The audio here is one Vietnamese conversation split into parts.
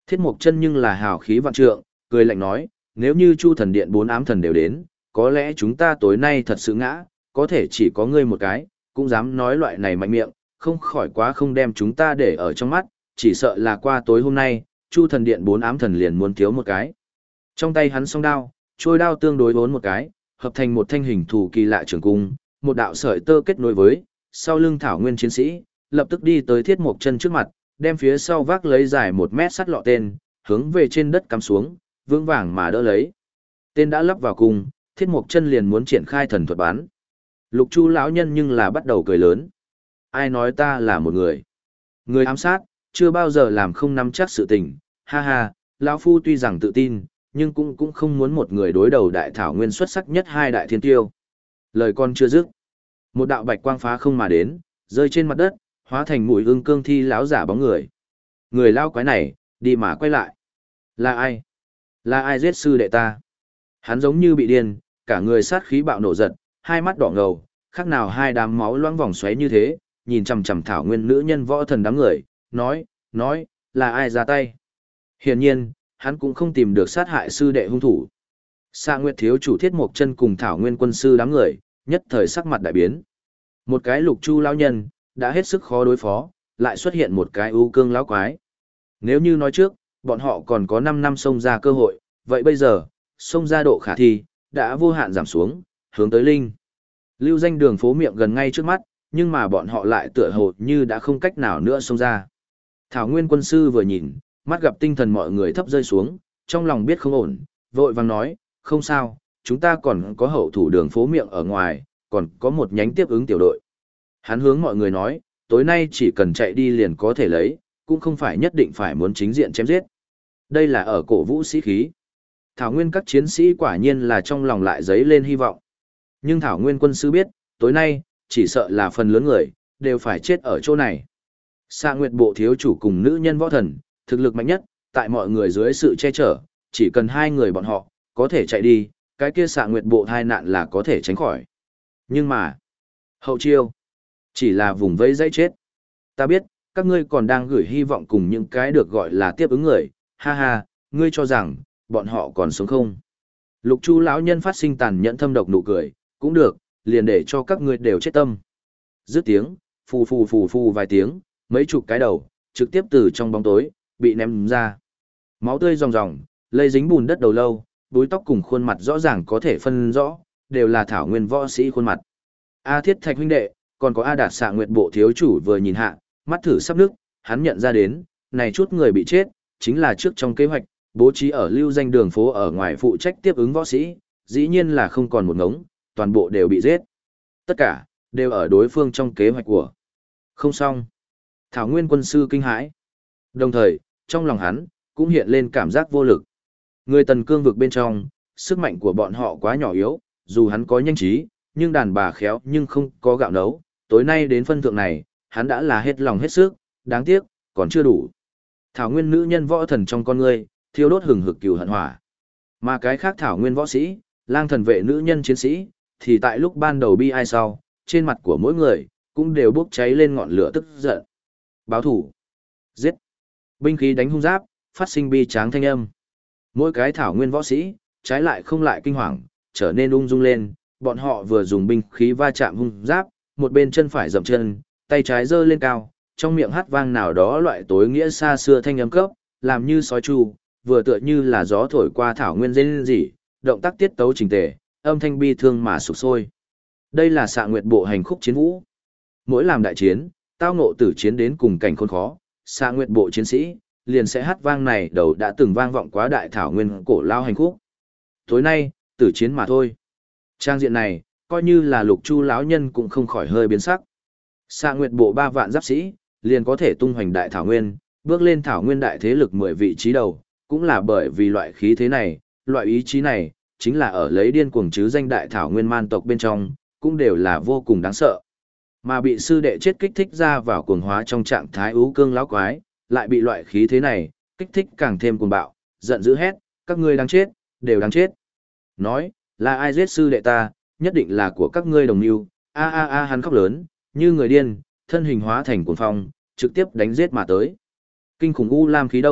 Thiết Mộc Chân nhưng là hào khí vạn trượng, cười lạnh nói, nếu như Chu thần điện 4 ám thần đều đến, có lẽ chúng ta tối nay thật sự ngã, có thể chỉ có ngươi một cái, cũng dám nói loại này mạnh miệng, không khỏi quá không đem chúng ta để ở trong mắt, chỉ sợ là qua tối hôm nay, Chu thần điện 4 ám thần liền muốn thiếu một cái. Trong tay hắn song đao, trôi đao tương đối bốn một cái, hợp thành một thanh hình thù kỳ lạ trường cung, một đạo sợi tơ kết nối với, sau lưng thảo nguyên chiến sĩ, lập tức đi tới Thiết Mộc Chân trước mặt, đem phía sau vác lấy dài 1 mét sắt lọ tên, hướng về trên đất cắm xuống, vững vàng mà đỡ lấy. Tên đã lắp vào cung, Thiết Mộc Chân liền muốn triển khai thần thuật bắn. Lục Chu lão nhân nhưng là bắt đầu cười lớn. Ai nói ta là một người? Người ám sát, chưa bao giờ làm không nắm chắc sự tình, ha ha, lão phu tuy rằng tự tin, nhưng cũng không muốn một người đối đầu đại thảo nguyên xuất sắc nhất 2 đại thiên tiêu. Lời con chưa dứt, một đạo bạch quang phá không mà đến, rơi trên mặt đất, hóa thành mũi ưng cương thi lão giả bóng người. Người lao quái này, đi mà quay lại. Là ai? Là ai giết sư đệ ta? Hắn giống như bị điên, cả người sát khí bạo nổ giật, hai mắt đỏ ngầu, khác nào hai đám máu loãng vòng xoáy như thế, nhìn chằm chằm thảo nguyên nữ nhân võ thần đám người, nói, là ai ra tay? Hiển nhiên, hắn cũng không tìm được sát hại sư đệ hung thủ. Sa Nguyệt thiếu chủ Thiết Mộc Chân cùng thảo nguyên quân sư đám người, nhất thời sắc mặt đại biến. Một cái Lục Chu lão nhân, đã hết sức khó đối phó, lại xuất hiện một cái ưu cương lão quái. Nếu như nói trước, bọn họ còn có 5 năm xông ra cơ hội, vậy bây giờ, xông ra độ khả thi, đã vô hạn giảm xuống, hướng tới linh. Lưu danh đường phố miệng gần ngay trước mắt, nhưng mà bọn họ lại tựa hồ như đã không cách nào nữa xông ra. Thảo Nguyên quân sư vừa nhìn, mắt gặp tinh thần mọi người thấp rơi xuống, trong lòng biết không ổn, vội vàng nói, không sao, chúng ta còn có hậu thủ đường phố miệng ở ngoài, còn có một nhánh tiếp ứng tiểu đội. Hắn hướng mọi người nói, tối nay chỉ cần chạy đi liền có thể lấy, cũng không phải nhất định phải muốn chính diện chém giết. Đây là ở cổ vũ sĩ khí. Thảo Nguyên các chiến sĩ quả nhiên là trong lòng lại dấy lên hy vọng. Nhưng Thảo Nguyên quân sư biết, tối nay, chỉ sợ là phần lớn người, đều phải chết ở chỗ này. Sa Nguyệt bộ thiếu chủ cùng nữ nhân võ thần, thực lực mạnh nhất, tại mọi người dưới sự che chở, chỉ cần 2 người bọn họ, có thể chạy đi, cái kia Sa Nguyệt bộ thai nạn là có thể tránh khỏi. Nhưng mà, hậu chiêu, chỉ là vùng vẫy dãy chết. Ta biết, các ngươi còn đang gửi hy vọng cùng những cái được gọi là tiếp ứng người, ha ha, ngươi cho rằng, bọn họ còn sống không? Lục Chu lão nhân phát sinh tàn nhẫn thâm độc nụ cười, cũng được, liền để cho các ngươi đều chết tâm. Dứt tiếng, phù vài tiếng, mấy chục cái đầu, trực tiếp từ trong bóng tối, bị ném ra. Máu tươi ròng ròng, lây dính bùn đất đầu lâu, búi tóc cùng khuôn mặt rõ ràng có thể phân rõ, đều là thảo nguyên võ sĩ khuôn mặt. A Thiết Thạch huynh đệ, còn có A Đạt Xạ Nguyệt bộ thiếu chủ vừa nhìn hạ, mắt thử sắp nước, hắn nhận ra đến, này chút người bị chết, chính là trước trong kế hoạch, bố trí ở lưu danh đường phố ở ngoài phụ trách tiếp ứng võ sĩ, dĩ nhiên là không còn một ngống, toàn bộ đều bị giết. Tất cả, đều ở đối phương trong kế hoạch của. Không xong. Thảo Nguyên quân sư kinh hãi. Đồng thời, trong lòng hắn, cũng hiện lên cảm giác vô lực. Người Tần Cương vực bên trong, sức mạnh của bọn họ quá nhỏ yếu, dù hắn có nhanh trí, nhưng đàn bà khéo nhưng không có gạo nấu. Tối nay đến phân thượng này, hắn đã là hết lòng hết sức, đáng tiếc, còn chưa đủ. Thảo Nguyên nữ nhân võ thần trong con ngươi, thiêu đốt hừng hực cừu hận hỏa. Mà cái khác Thảo Nguyên võ sĩ, lang thần vệ nữ nhân chiến sĩ, thì tại lúc ban đầu bi ai sau, trên mặt của mỗi người, cũng đều bốc cháy lên ngọn lửa tức giận. Báo thủ. Giết. Binh khí đánh hung giáp, phát sinh bi tráng thanh âm. Mỗi cái Thảo Nguyên võ sĩ, trái lại không lại kinh hoàng, trở nên ung dung lên, bọn họ vừa dùng binh khí va chạm hung giáp, một bên chân phải dậm chân, tay trái giơ lên cao, trong miệng hát vang nào đó loại tối nghĩa xa xưa thanh âm cấp, làm như sói chu, vừa tựa như là gió thổi qua Thảo Nguyên rên rỉ, động tác tiết tấu chỉnh tề, âm thanh bi thương mà sục sôi. Đây là Xạ Nguyệt bộ hành khúc chiến vũ. Mỗi làm đại chiến, tao ngộ tử chiến đến cùng cảnh khốn khó, Xạ Nguyệt bộ chiến sĩ liền sẽ hát vang này đầu đã từng vang vọng quá đại Thảo Nguyên cổ lao hành khúc. Tối nay, tử chiến mà thôi. Trang diện này, coi như là Lục Chu lão nhân cũng không khỏi hơi biến sắc. Xạ Nguyệt bộ 3 vạn giáp sĩ, liền có thể tung hoành đại Thảo Nguyên, bước lên Thảo Nguyên đại thế lực 10 vị trí đầu, cũng là bởi vì loại khí thế này, loại ý chí này, chính là ở lấy điên cuồng chứ danh đại Thảo Nguyên man tộc bên trong, cũng đều là vô cùng đáng sợ. Mà bị sư đệ chết kích thích ra vào cuồng hóa trong trạng thái ú cương lão quái, lại bị loại khí thế này, kích thích càng thêm cuồng bạo, giận dữ hét, các ngươi đáng chết, đều đáng chết. Nói, là ai giết sư đệ ta, nhất định là của các ngươi đồng mưu. Hắn khóc lớn, như người điên, thân hình hóa thành cuồng phong, trực tiếp đánh giết mà tới. Kinh khủng u lam khí đông,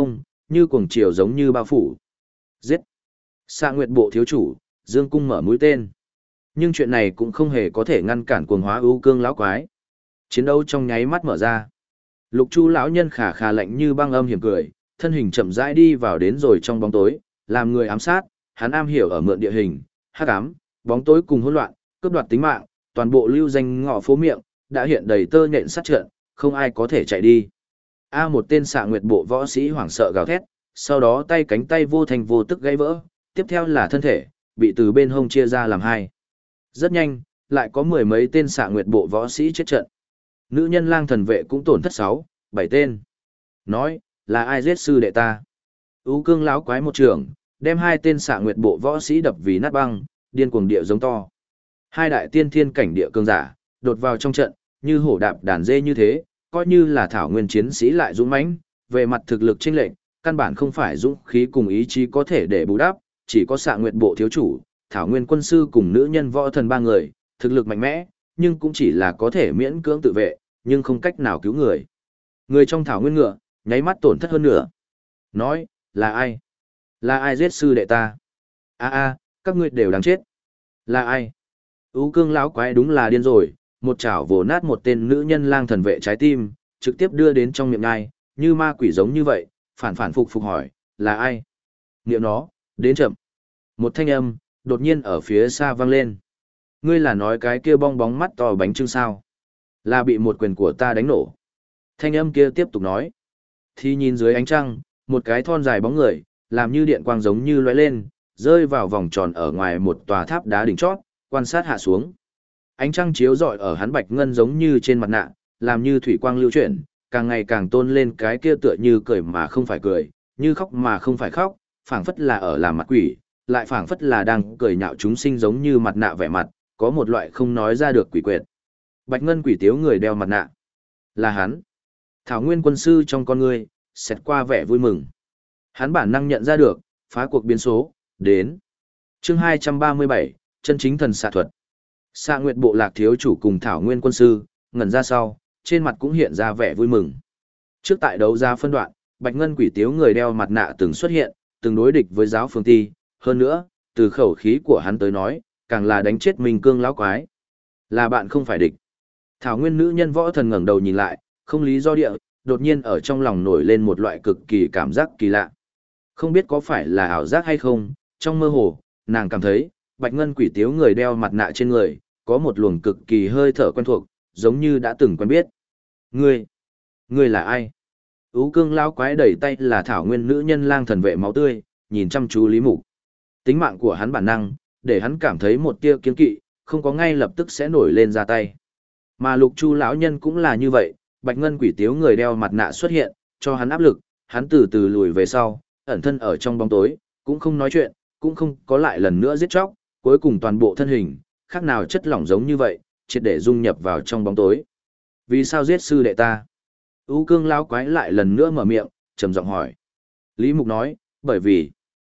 như cuồng chiều giống như bao phủ. Giết! Xạ Nguyệt bộ thiếu chủ, Dương Cung mở mũi tên. Nhưng chuyện này cũng không hề có thể ngăn cản cuồng hóa ưu cương lão quái. Chiến đấu trong nháy mắt mở ra. Lục Chu lão nhân khà khà lạnh như băng âm hiểm cười, thân hình chậm rãi đi vào đến rồi trong bóng tối, làm người ám sát, hắn am hiểu ở mượn địa hình, hắc ám, bóng tối cùng hỗn loạn, cướp đoạt tính mạng, toàn bộ lưu danh ngõ phố miệng, đã hiện đầy tơ nhện sát trận, không ai có thể chạy đi. Một tên Xạ Nguyệt bộ võ sĩ hoảng sợ gào thét, sau đó tay cánh tay vô thành vô tức gãy vỡ, tiếp theo là thân thể, bị từ bên hông chia ra làm hai. Rất nhanh, lại có mười mấy tên Xạ Nguyệt bộ võ sĩ chết trận. Nữ nhân lang thần vệ cũng tổn thất 6, 7 tên. Nói, là ai giết sư đệ ta? Ú cương lão quái một trường, đem hai tên Xạ Nguyệt bộ võ sĩ đập vì nát băng, điên cuồng địa giống to. Hai đại tiên thiên cảnh địa cường giả, đột vào trong trận, như hổ đạp đàn dê như thế, coi như là thảo nguyên chiến sĩ lại dũng mãnh, về mặt thực lực chênh lệch, căn bản không phải dũng khí cùng ý chí có thể để bù đắp, chỉ có Xạ Nguyệt bộ thiếu chủ, thảo nguyên quân sư cùng nữ nhân võ thần ba người, thực lực mạnh mẽ, nhưng cũng chỉ là có thể miễn cưỡng tự vệ, nhưng không cách nào cứu người. Người trong thảo nguyên ngựa, nháy mắt tổn thất hơn nữa. Nói, là ai? Là ai giết sư đệ ta? Các ngươi đều đáng chết. Là ai? Ú cương lão quái đúng là điên rồi, một chảo vồ nát một tên nữ nhân lang thần vệ trái tim, trực tiếp đưa đến trong miệng ngai, như ma quỷ giống như vậy, phản phản phục phục hỏi, là ai? Niệm nó, đến chậm. Một thanh âm, đột nhiên ở phía xa vang lên. Ngươi là nói cái kia bong bóng mắt to bánh trưng sao? Là bị một quyền của ta đánh nổ. Thanh âm kia tiếp tục nói. Thì nhìn dưới ánh trăng, một cái thon dài bóng người, làm như điện quang giống như lóe lên, rơi vào vòng tròn ở ngoài một tòa tháp đá đỉnh chót, quan sát hạ xuống. Ánh trăng chiếu rọi ở hắn bạch ngân giống như trên mặt nạ, làm như thủy quang lưu chuyển, càng ngày càng tôn lên cái kia tựa như cười mà không phải cười, như khóc mà không phải khóc, phảng phất là ở làm mặt quỷ, lại phảng phất là đang cười nhạo chúng sinh giống như mặt nạ vẻ mặt, có một loại không nói ra được quỷ quyệt. Bạch ngân quỷ tiếu người đeo mặt nạ. Là hắn. Thảo nguyên quân sư trong con người, xẹt qua vẻ vui mừng. Hắn bản năng nhận ra được, phá cuộc biến số, đến. Chương 237, chân chính thần xạ thuật. Xạ Nguyệt bộ lạc thiếu chủ cùng Thảo nguyên quân sư, ngẩn ra sau, trên mặt cũng hiện ra vẻ vui mừng. Trước tại đấu ra phân đoạn, Bạch ngân quỷ tiếu người đeo mặt nạ từng xuất hiện, từng đối địch với giáo phương ti, hơn nữa, từ khẩu khí của hắn tới nói, càng là đánh chết Minh Cương lão quái. Là bạn không phải địch. Thảo nguyên nữ nhân võ thần ngẩng đầu nhìn lại, không lý do địa, đột nhiên ở trong lòng nổi lên một loại cực kỳ cảm giác kỳ lạ. Không biết có phải là ảo giác hay không, trong mơ hồ, nàng cảm thấy, bạch ngân quỷ tiếu người đeo mặt nạ trên người, có một luồng cực kỳ hơi thở quen thuộc, giống như đã từng quen biết. Ngươi là ai? Ú cương lão quái đẩy tay là thảo nguyên nữ nhân lang thần vệ máu tươi, nhìn chăm chú Lý Mục. Tính mạng của hắn bản năng, để hắn cảm thấy một tia kiên kỵ, không có ngay lập tức sẽ nổi lên ra tay. Mà Lục Chu lão nhân cũng là như vậy, bạch ngân quỷ tiếu người đeo mặt nạ xuất hiện, cho hắn áp lực, hắn từ từ lùi về sau, ẩn thân ở trong bóng tối, cũng không nói chuyện, cũng không có lại lần nữa giết chóc, cuối cùng toàn bộ thân hình, khác nào chất lỏng giống như vậy, triệt để dung nhập vào trong bóng tối. Vì sao giết sư đệ ta? U cương lão quái lại lần nữa mở miệng, trầm giọng hỏi. Lý Mục nói, bởi vì,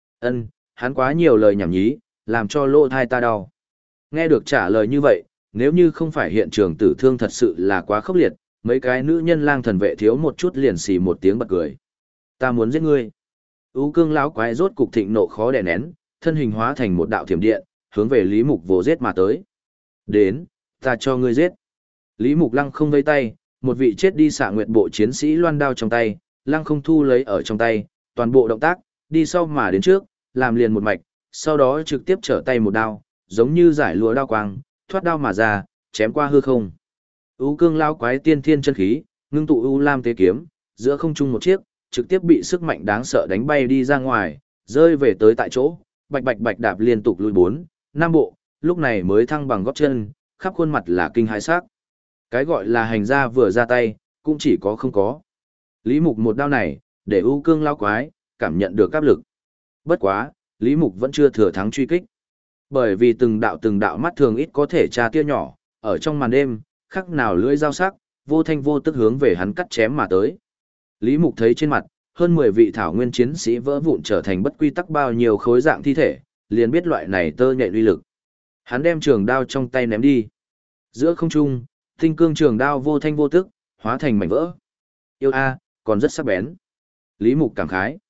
hắn quá nhiều lời nhảm nhí, làm cho lỗ thai ta đau. Nghe được trả lời như vậy, nếu như không phải hiện trường tử thương thật sự là quá khốc liệt, mấy cái nữ nhân lang thần vệ thiếu một chút liền xì một tiếng bật cười. Ta muốn giết ngươi. U cương lão quái rốt cục thịnh nộ khó đè nén, thân hình hóa thành một đạo thiểm điện, hướng về Lý Mục vồ giết mà tới. Đến, ta cho ngươi giết. Lý Mục lăng không vây tay, một vị chết đi Xạ Nguyệt bộ chiến sĩ loan đao trong tay, lăng không thu lấy ở trong tay, toàn bộ động tác, đi sau mà đến trước, làm liền một mạch, sau đó trực tiếp trở tay một đao, giống như giải lụa đao quang, thoát đao mà ra, chém qua hư không. U cương lao quái tiên thiên chân khí, ngưng tụ u lam tế kiếm, giữa không trung một chiếc, trực tiếp bị sức mạnh đáng sợ đánh bay đi ra ngoài, rơi về tới tại chỗ, bạch bạch bạch đạp liên tục lùi 4, 5 bộ, lúc này mới thăng bằng gót chân, khắp khuôn mặt là kinh hãi sắc. Cái gọi là hành gia vừa ra tay, cũng chỉ có không có. Lý Mục một đao này, để U cương lao quái, cảm nhận được áp lực. Bất quá, Lý Mục vẫn chưa thừa thắng truy kích. Bởi vì từng đạo mắt thường ít có thể tra tia nhỏ, ở trong màn đêm, khắc nào lưỡi dao sắc, vô thanh vô tức hướng về hắn cắt chém mà tới. Lý Mục thấy trên mặt, hơn 10 vị thảo nguyên chiến sĩ vỡ vụn trở thành bất quy tắc bao nhiêu khối dạng thi thể, liền biết loại này tơ nhện uy lực. Hắn đem trường đao trong tay ném đi. Giữa không trung, tinh cương trường đao vô thanh vô tức, hóa thành mảnh vỡ. Yêu a, còn rất sắc bén. Lý Mục cảm khái.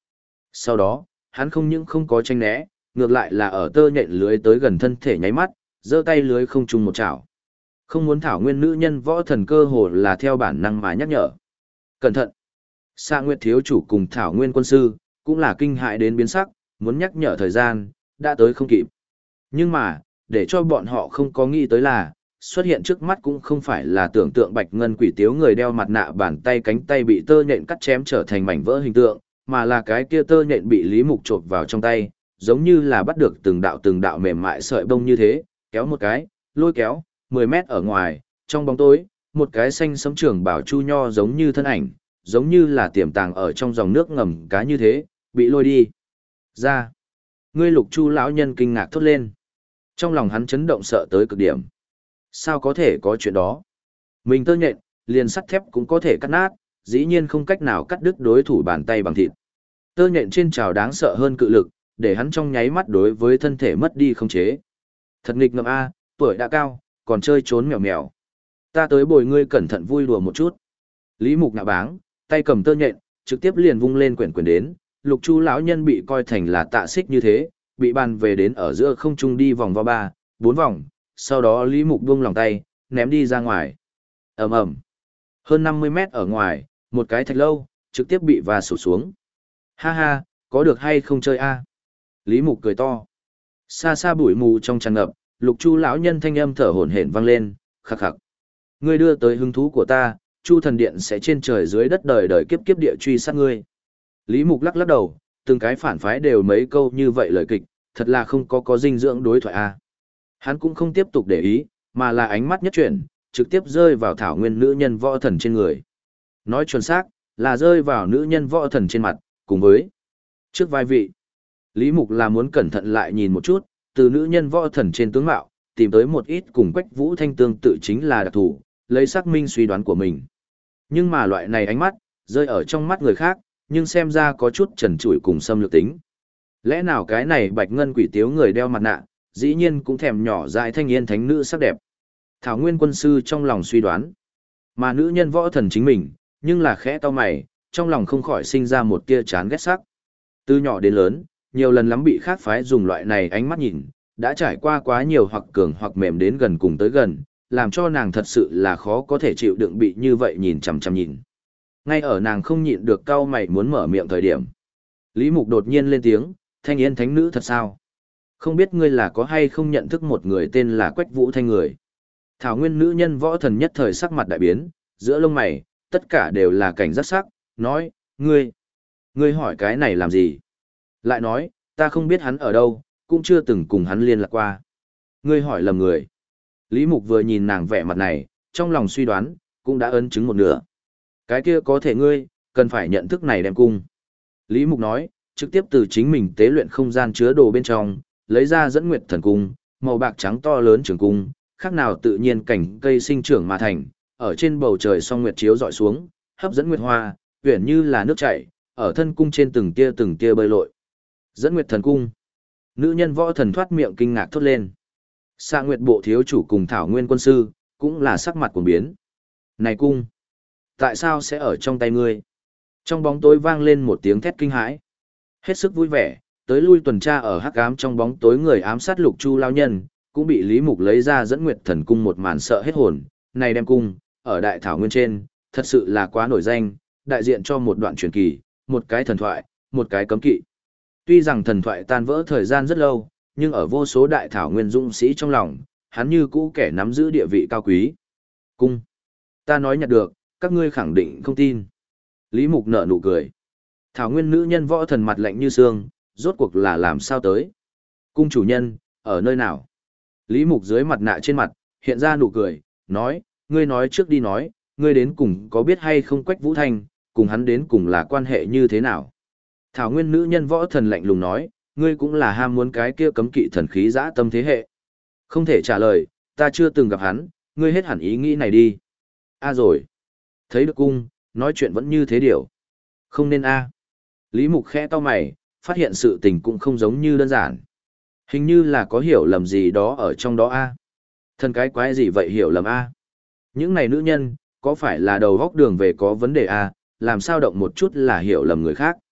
Sau đó, hắn không những không có tranh né, ngược lại là ở tơ nhện lưới tới gần thân thể nháy mắt, giơ tay lưới không trùng một chảo. Không muốn thảo nguyên nữ nhân võ thần cơ hồ là theo bản năng mà nhắc nhở. Cẩn thận! Sa Nguyệt thiếu chủ cùng thảo nguyên quân sư, cũng là kinh hại đến biến sắc, muốn nhắc nhở thời gian, đã tới không kịp. Nhưng mà, để cho bọn họ không có nghĩ tới là, xuất hiện trước mắt cũng không phải là tưởng tượng bạch ngân quỷ tiếu người đeo mặt nạ bàn tay cánh tay bị tơ nhện cắt chém trở thành mảnh vỡ hình tượng, mà là cái kia tơ nhện bị Lý Mục chộp vào trong tay, giống như là bắt được từng đạo mềm mại sợi bông như thế, kéo một cái, lôi kéo, 10 mét ở ngoài, trong bóng tối, một cái xanh sẫm trưởng bảo chu nho giống như thân ảnh, giống như là tiềm tàng ở trong dòng nước ngầm cá như thế, bị lôi đi. Ra. Ngươi Lục Chu lão nhân kinh ngạc thốt lên. Trong lòng hắn chấn động sợ tới cực điểm. Sao có thể có chuyện đó? Mình tơ nhện, liền sắt thép cũng có thể cắt nát, dĩ nhiên không cách nào cắt đứt đối thủ bàn tay bằng thịt. Tơ nhện trên trào đáng sợ hơn cự lực, để hắn trong nháy mắt đối với thân thể mất đi khống chế. Thật nghịch ngợm a, tuổi đã cao, còn chơi trốn mèo mèo. Ta tới bồi ngươi cẩn thận vui đùa một chút. Lý Mục ngạ báng, tay cầm tơ nhện, trực tiếp liền vung lên quyển đến, Lục Chu lão nhân bị coi thành là tạ xích như thế, bị bàn về đến ở giữa không trung đi vòng vo 3, 4 vòng, sau đó Lý Mục buông lòng tay, ném đi ra ngoài. Ầm ầm. Hơn 50 mét ở ngoài, một cái thạch lâu, trực tiếp bị và sụt xuống. Ha ha, có được hay không chơi a? Lý Mục cười to. Xa xa bụi mù trong tràn ngập, Lục Chu lão nhân thanh âm thở hổn hển vang lên, khắc khắc. Ngươi đưa tới hứng thú của ta, Chu thần điện sẽ trên trời dưới đất đời đời kiếp kiếp địa truy sát ngươi. Lý Mục lắc lắc đầu, từng cái phản phái đều mấy câu như vậy lời kịch, thật là không có dinh dưỡng đối thoại a. Hắn cũng không tiếp tục để ý, mà là ánh mắt nhất chuyển, trực tiếp rơi vào thảo nguyên nữ nhân võ thần trên người. Nói chuẩn xác, là rơi vào nữ nhân võ thần trên mặt, cùng với trước vai vị. Lý Mục là muốn cẩn thận lại nhìn một chút, từ nữ nhân võ thần trên tướng mạo, tìm tới một ít cùng Quách Vũ Thanh tương tự chính là đặc thủ, lấy xác minh suy đoán của mình. Nhưng mà loại này ánh mắt, rơi ở trong mắt người khác, nhưng xem ra có chút trần trụi cùng xâm lược tính. Lẽ nào cái này bạch ngân quỷ tiếu người đeo mặt nạ, dĩ nhiên cũng thèm nhỏ dại thanh yên thánh nữ sắc đẹp. Thảo Nguyên quân sư trong lòng suy đoán. Mà nữ nhân võ thần chính mình, nhưng là khẽ to mày, trong lòng không khỏi sinh ra một tia chán ghét sắc. Từ nhỏ đến lớn, nhiều lần lắm bị khác phái dùng loại này ánh mắt nhìn, đã trải qua quá nhiều hoặc cường hoặc mềm đến gần cùng tới gần, làm cho nàng thật sự là khó có thể chịu đựng bị như vậy nhìn chằm chằm nhìn. Ngay ở nàng không nhịn được cau mày muốn mở miệng thời điểm. Lý Mục đột nhiên lên tiếng, thanh yên thánh nữ thật sao? Không biết ngươi là có hay không nhận thức một người tên là Quách Vũ Thanh người. Thảo nguyên nữ nhân võ thần nhất thời sắc mặt đại biến, giữa lông mày, tất cả đều là cảnh giác sắc, nói, ngươi hỏi cái này làm gì? Lại nói, ta không biết hắn ở đâu, cũng chưa từng cùng hắn liên lạc qua. Ngươi hỏi lầm người. Lý Mục vừa nhìn nàng vẻ mặt này, trong lòng suy đoán, cũng đã ấn chứng một nửa. Cái kia có thể ngươi, cần phải nhận thức này đem cung. Lý Mục nói, trực tiếp từ chính mình tế luyện không gian chứa đồ bên trong, lấy ra dẫn nguyệt thần cung, màu bạc trắng to lớn trường cung, khác nào tự nhiên cảnh cây sinh trưởng mà thành, ở trên bầu trời song nguyệt chiếu dọi xuống, hấp dẫn nguyệt hoa, uyển như là nước chảy, ở thân cung trên từng tia bơi lội. Dẫn nguyệt thần cung. Nữ nhân võ thần thoát miệng kinh ngạc thốt lên. Sa Nguyệt bộ thiếu chủ cùng Thảo Nguyên quân sư, cũng là sắc mặt cuồng biến. Này cung, tại sao sẽ ở trong tay ngươi? Trong bóng tối vang lên một tiếng thét kinh hãi. Hết sức vui vẻ, tới lui tuần tra ở hắc ám trong bóng tối người ám sát Lục Chu lao nhân, cũng bị Lý Mục lấy ra dẫn nguyệt thần cung một màn sợ hết hồn. Này đem cung, ở đại thảo nguyên trên, thật sự là quá nổi danh, đại diện cho một đoạn truyền kỳ, một cái thần thoại, một cái cấm kỵ. Tuy rằng thần thoại tan vỡ thời gian rất lâu, nhưng ở vô số đại thảo nguyên dũng sĩ trong lòng, hắn như cũ kẻ nắm giữ địa vị cao quý. Cung. Ta nói nhặt được, các ngươi khẳng định không tin. Lý Mục nở nụ cười. Thảo nguyên nữ nhân võ thần mặt lạnh như xương, rốt cuộc là làm sao tới. Cung chủ nhân, ở nơi nào? Lý Mục dưới mặt nạ trên mặt, hiện ra nụ cười, nói, ngươi nói trước đi nói, ngươi đến cùng có biết hay không Quách Vũ Thanh, cùng hắn đến cùng là quan hệ như thế nào? Thảo nguyên nữ nhân võ thần lạnh lùng nói, ngươi cũng là ham muốn cái kia cấm kỵ thần khí dã tâm thế hệ. Không thể trả lời, ta chưa từng gặp hắn, ngươi hết hẳn ý nghĩ này đi. A rồi. Thấy được cung, nói chuyện vẫn như thế điều. Không nên a. Lý Mục khẽ to mày, phát hiện sự tình cũng không giống như đơn giản. Hình như là có hiểu lầm gì đó ở trong đó a. Thần cái quái gì vậy hiểu lầm a? Những này nữ nhân, có phải là đầu góc đường về có vấn đề a, làm sao động một chút là hiểu lầm người khác.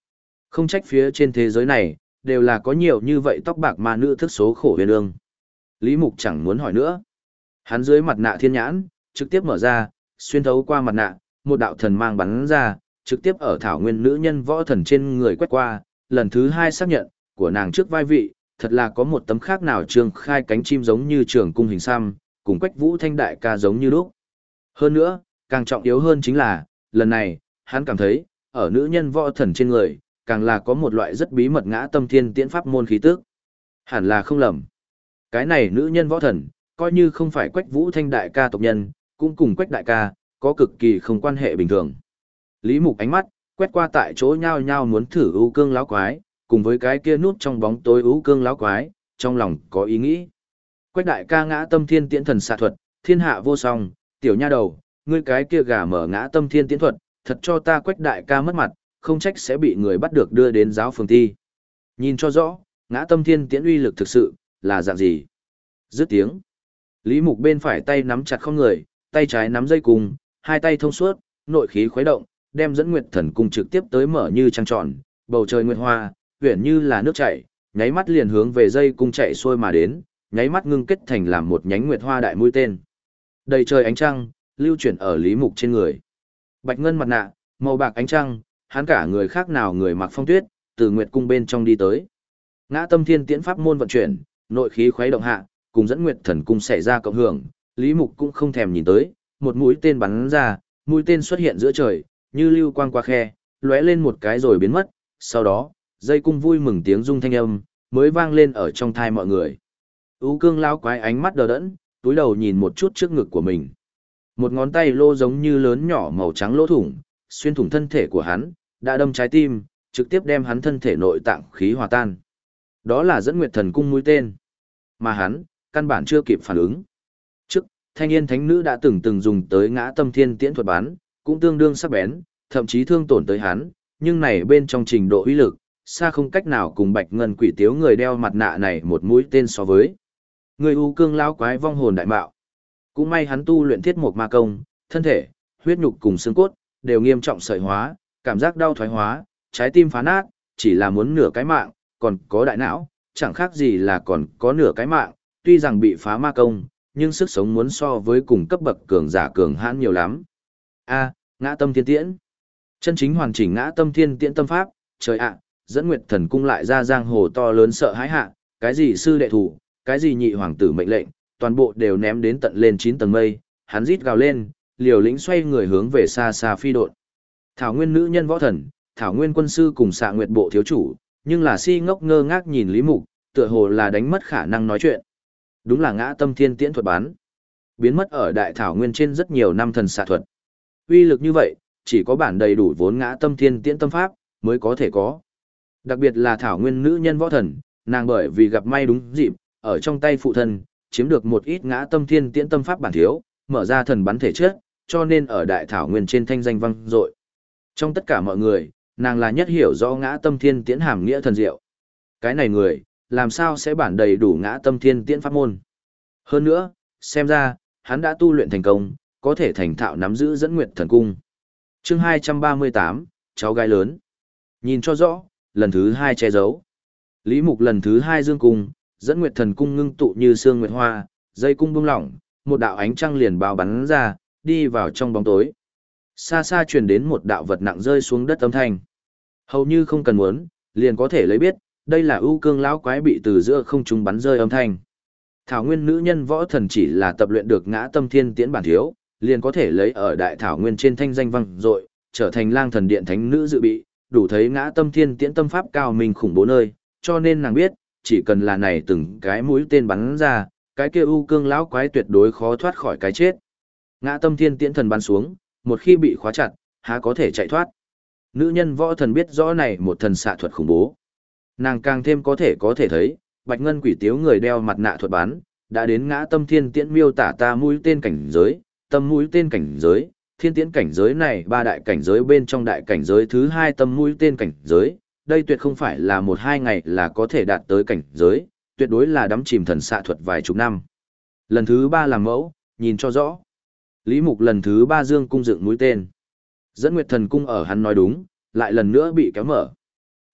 Không trách phía trên thế giới này, đều là có nhiều như vậy tóc bạc ma nữ thức số khổ huyền ương. Lý Mục chẳng muốn hỏi nữa. Hắn dưới mặt nạ thiên nhãn, trực tiếp mở ra, xuyên thấu qua mặt nạ, một đạo thần mang bắn ra, trực tiếp ở thảo nguyên nữ nhân võ thần trên người quét qua, lần thứ hai xác nhận, của nàng trước vai vị, thật là có một tấm khác nào trường khai cánh chim giống như trường cung hình xăm, cùng Quách Vũ Thanh đại ca giống như lúc. Hơn nữa, càng trọng yếu hơn chính là, lần này, hắn cảm thấy, ở nữ nhân võ thần trên người, càng là có một loại rất bí mật ngã tâm thiên tiễn pháp môn khí tức. Hẳn là không lầm. Cái này nữ nhân võ thần, coi như không phải Quách Vũ Thanh đại ca tộc nhân, cũng cùng Quách đại ca, có cực kỳ không quan hệ bình thường. Lý Mục ánh mắt, quét qua tại chỗ nhao nhao muốn thử ưu cương lão quái, cùng với cái kia núp trong bóng tối ưu cương lão quái, trong lòng có ý nghĩ. Quách đại ca ngã tâm thiên tiễn thần xạ thuật, thiên hạ vô song, tiểu nha đầu, ngươi cái kia gà mở ngã tâm thiên tiễn thuật, thật cho ta Quách đại ca mất mặt, không trách sẽ bị người bắt được đưa đến giáo phường thi. Nhìn cho rõ, ngã tâm thiên tiễn uy lực thực sự, là dạng gì? Dứt tiếng. Lý Mục bên phải tay nắm chặt không người, tay trái nắm dây cung, hai tay thông suốt, nội khí khuấy động, đem dẫn nguyệt thần cung trực tiếp tới mở như trăng tròn, bầu trời nguyệt hoa, huyền như là nước chảy, nháy mắt liền hướng về dây cung chạy xuôi mà đến, nháy mắt ngưng kết thành làm một nhánh nguyệt hoa đại mũi tên. Đầy trời ánh trăng, lưu chuyển ở Lý Mục trên người. Bạch ngân mặt nạ, màu bạc ánh trăng, hắn cả người khác nào người mặc phong tuyết, từ nguyệt cung bên trong đi tới. Ngã tâm thiên tiễn pháp môn vận chuyển, nội khí khuấy động hạ, cùng dẫn nguyệt thần cung xảy ra cộng hưởng, Lý Mục cũng không thèm nhìn tới, một mũi tên bắn ra, mũi tên xuất hiện giữa trời, như lưu quang qua khe, lóe lên một cái rồi biến mất, sau đó, dây cung vui mừng tiếng rung thanh âm, mới vang lên ở trong thai mọi người. Ú cương lao quái ánh mắt đờ đẫn, túi đầu nhìn một chút trước ngực của mình. Một ngón tay lô giống như lớn nhỏ màu trắng lỗ thủng, xuyên thủng thân thể của hắn, đã đâm trái tim, trực tiếp đem hắn thân thể nội tạng khí hòa tan. Đó là dẫn nguyệt thần cung mũi tên. Mà hắn, căn bản chưa kịp phản ứng. Trước, thanh yên thánh nữ đã từng dùng tới ngã tâm thiên tiễn thuật bắn, cũng tương đương sắc bén, thậm chí thương tổn tới hắn, nhưng này bên trong trình độ uy lực, xa không cách nào cùng bạch ngân quỷ tiếu người đeo mặt nạ này một mũi tên so với. Người u cương lao quái vong hồn đại mạo. Cũng may hắn tu luyện thiết mục ma công, thân thể, huyết nhục cùng xương cốt, đều nghiêm trọng sợi hóa, cảm giác đau thoái hóa, trái tim phá nát, chỉ là muốn nửa cái mạng, còn có đại não, chẳng khác gì là còn có nửa cái mạng, tuy rằng bị phá ma công, nhưng sức sống muốn so với cùng cấp bậc cường giả cường hãn nhiều lắm. A, ngã tâm thiên tiễn. Chân chính hoàn chỉnh ngã tâm thiên tiễn tâm pháp, trời ạ, dẫn nguyệt thần cung lại ra giang hồ to lớn sợ hãi hạ, cái gì sư đệ thủ, cái gì nhị hoàng tử mệnh lệnh, toàn bộ đều ném đến tận lên 9 tầng mây, hắn rít gào lên, liều lĩnh xoay người hướng về xa xa phi độn. Thảo nguyên nữ nhân võ thần, thảo nguyên quân sư cùng xạ nguyệt bộ thiếu chủ, nhưng là si ngốc ngơ ngác nhìn Lý Mục, tựa hồ là đánh mất khả năng nói chuyện. Đúng là ngã tâm thiên tiễn thuật bán. Biến mất ở đại thảo nguyên trên rất nhiều năm thần xạ thuật. Uy lực như vậy, chỉ có bản đầy đủ vốn ngã tâm thiên tiễn tâm pháp, mới có thể có. Đặc biệt là thảo nguyên nữ nhân võ thần, nàng bởi vì gặp may đúng dịp, ở trong tay phụ thân, chiếm được một ít ngã tâm thiên tiễn tâm pháp bản thiếu, mở ra thần bắn thể chất, cho nên ở đại thảo nguyên trên thanh danh vang dội. Trong tất cả mọi người, nàng là nhất hiểu rõ ngã tâm thiên tiễn hàm nghĩa thần diệu. Cái này người, làm sao sẽ bản đầy đủ ngã tâm thiên tiễn pháp môn. Hơn nữa, xem ra, hắn đã tu luyện thành công, có thể thành thạo nắm giữ dẫn nguyệt thần cung. Chương 238, cháu gái lớn. Nhìn cho rõ, lần thứ 2 che giấu. Lý Mục lần thứ 2 dương cung, dẫn nguyệt thần cung ngưng tụ như sương nguyệt hoa, dây cung bung lỏng, một đạo ánh trăng liền bao bắn ra, đi vào trong bóng tối. Xa xa truyền đến một đạo vật nặng rơi xuống đất âm thanh. Hầu như không cần muốn, liền có thể lấy biết, đây là ưu cương lão quái bị từ giữa không trung bắn rơi âm thanh. Thảo nguyên nữ nhân võ thần chỉ là tập luyện được ngã tâm thiên tiễn bản thiếu, liền có thể lấy ở đại thảo nguyên trên thanh danh vang dội, trở thành lang thần điện thánh nữ dự bị, đủ thấy ngã tâm thiên tiễn tâm pháp cao mình khủng bố nơi, cho nên nàng biết, chỉ cần là này từng cái mũi tên bắn ra, cái kia ưu cương lão quái tuyệt đối khó thoát khỏi cái chết. Ngã tâm thiên tiễn thần bắn xuống, một khi bị khóa chặt, há có thể chạy thoát. Nữ nhân võ thần biết rõ này một thần xạ thuật khủng bố. Nàng càng thêm có thể thấy, bạch ngân quỷ tiếu người đeo mặt nạ thuật bắn, đã đến ngã tâm thiên tiễn miêu tả ta mũi tên cảnh giới, tâm mũi tên cảnh giới, thiên tiễn cảnh giới này ba đại cảnh giới bên trong đại cảnh giới thứ 2 tâm mũi tên cảnh giới, đây tuyệt không phải là 1-2 ngày là có thể đạt tới cảnh giới, tuyệt đối là đắm chìm thần xạ thuật vài chục năm. Lần thứ 3 làm mẫu, nhìn cho rõ. Lý Mục lần thứ 3 dương cung dựng mũi tên. Dẫn nguyệt thần cung ở hắn nói đúng, lại lần nữa bị kéo mở.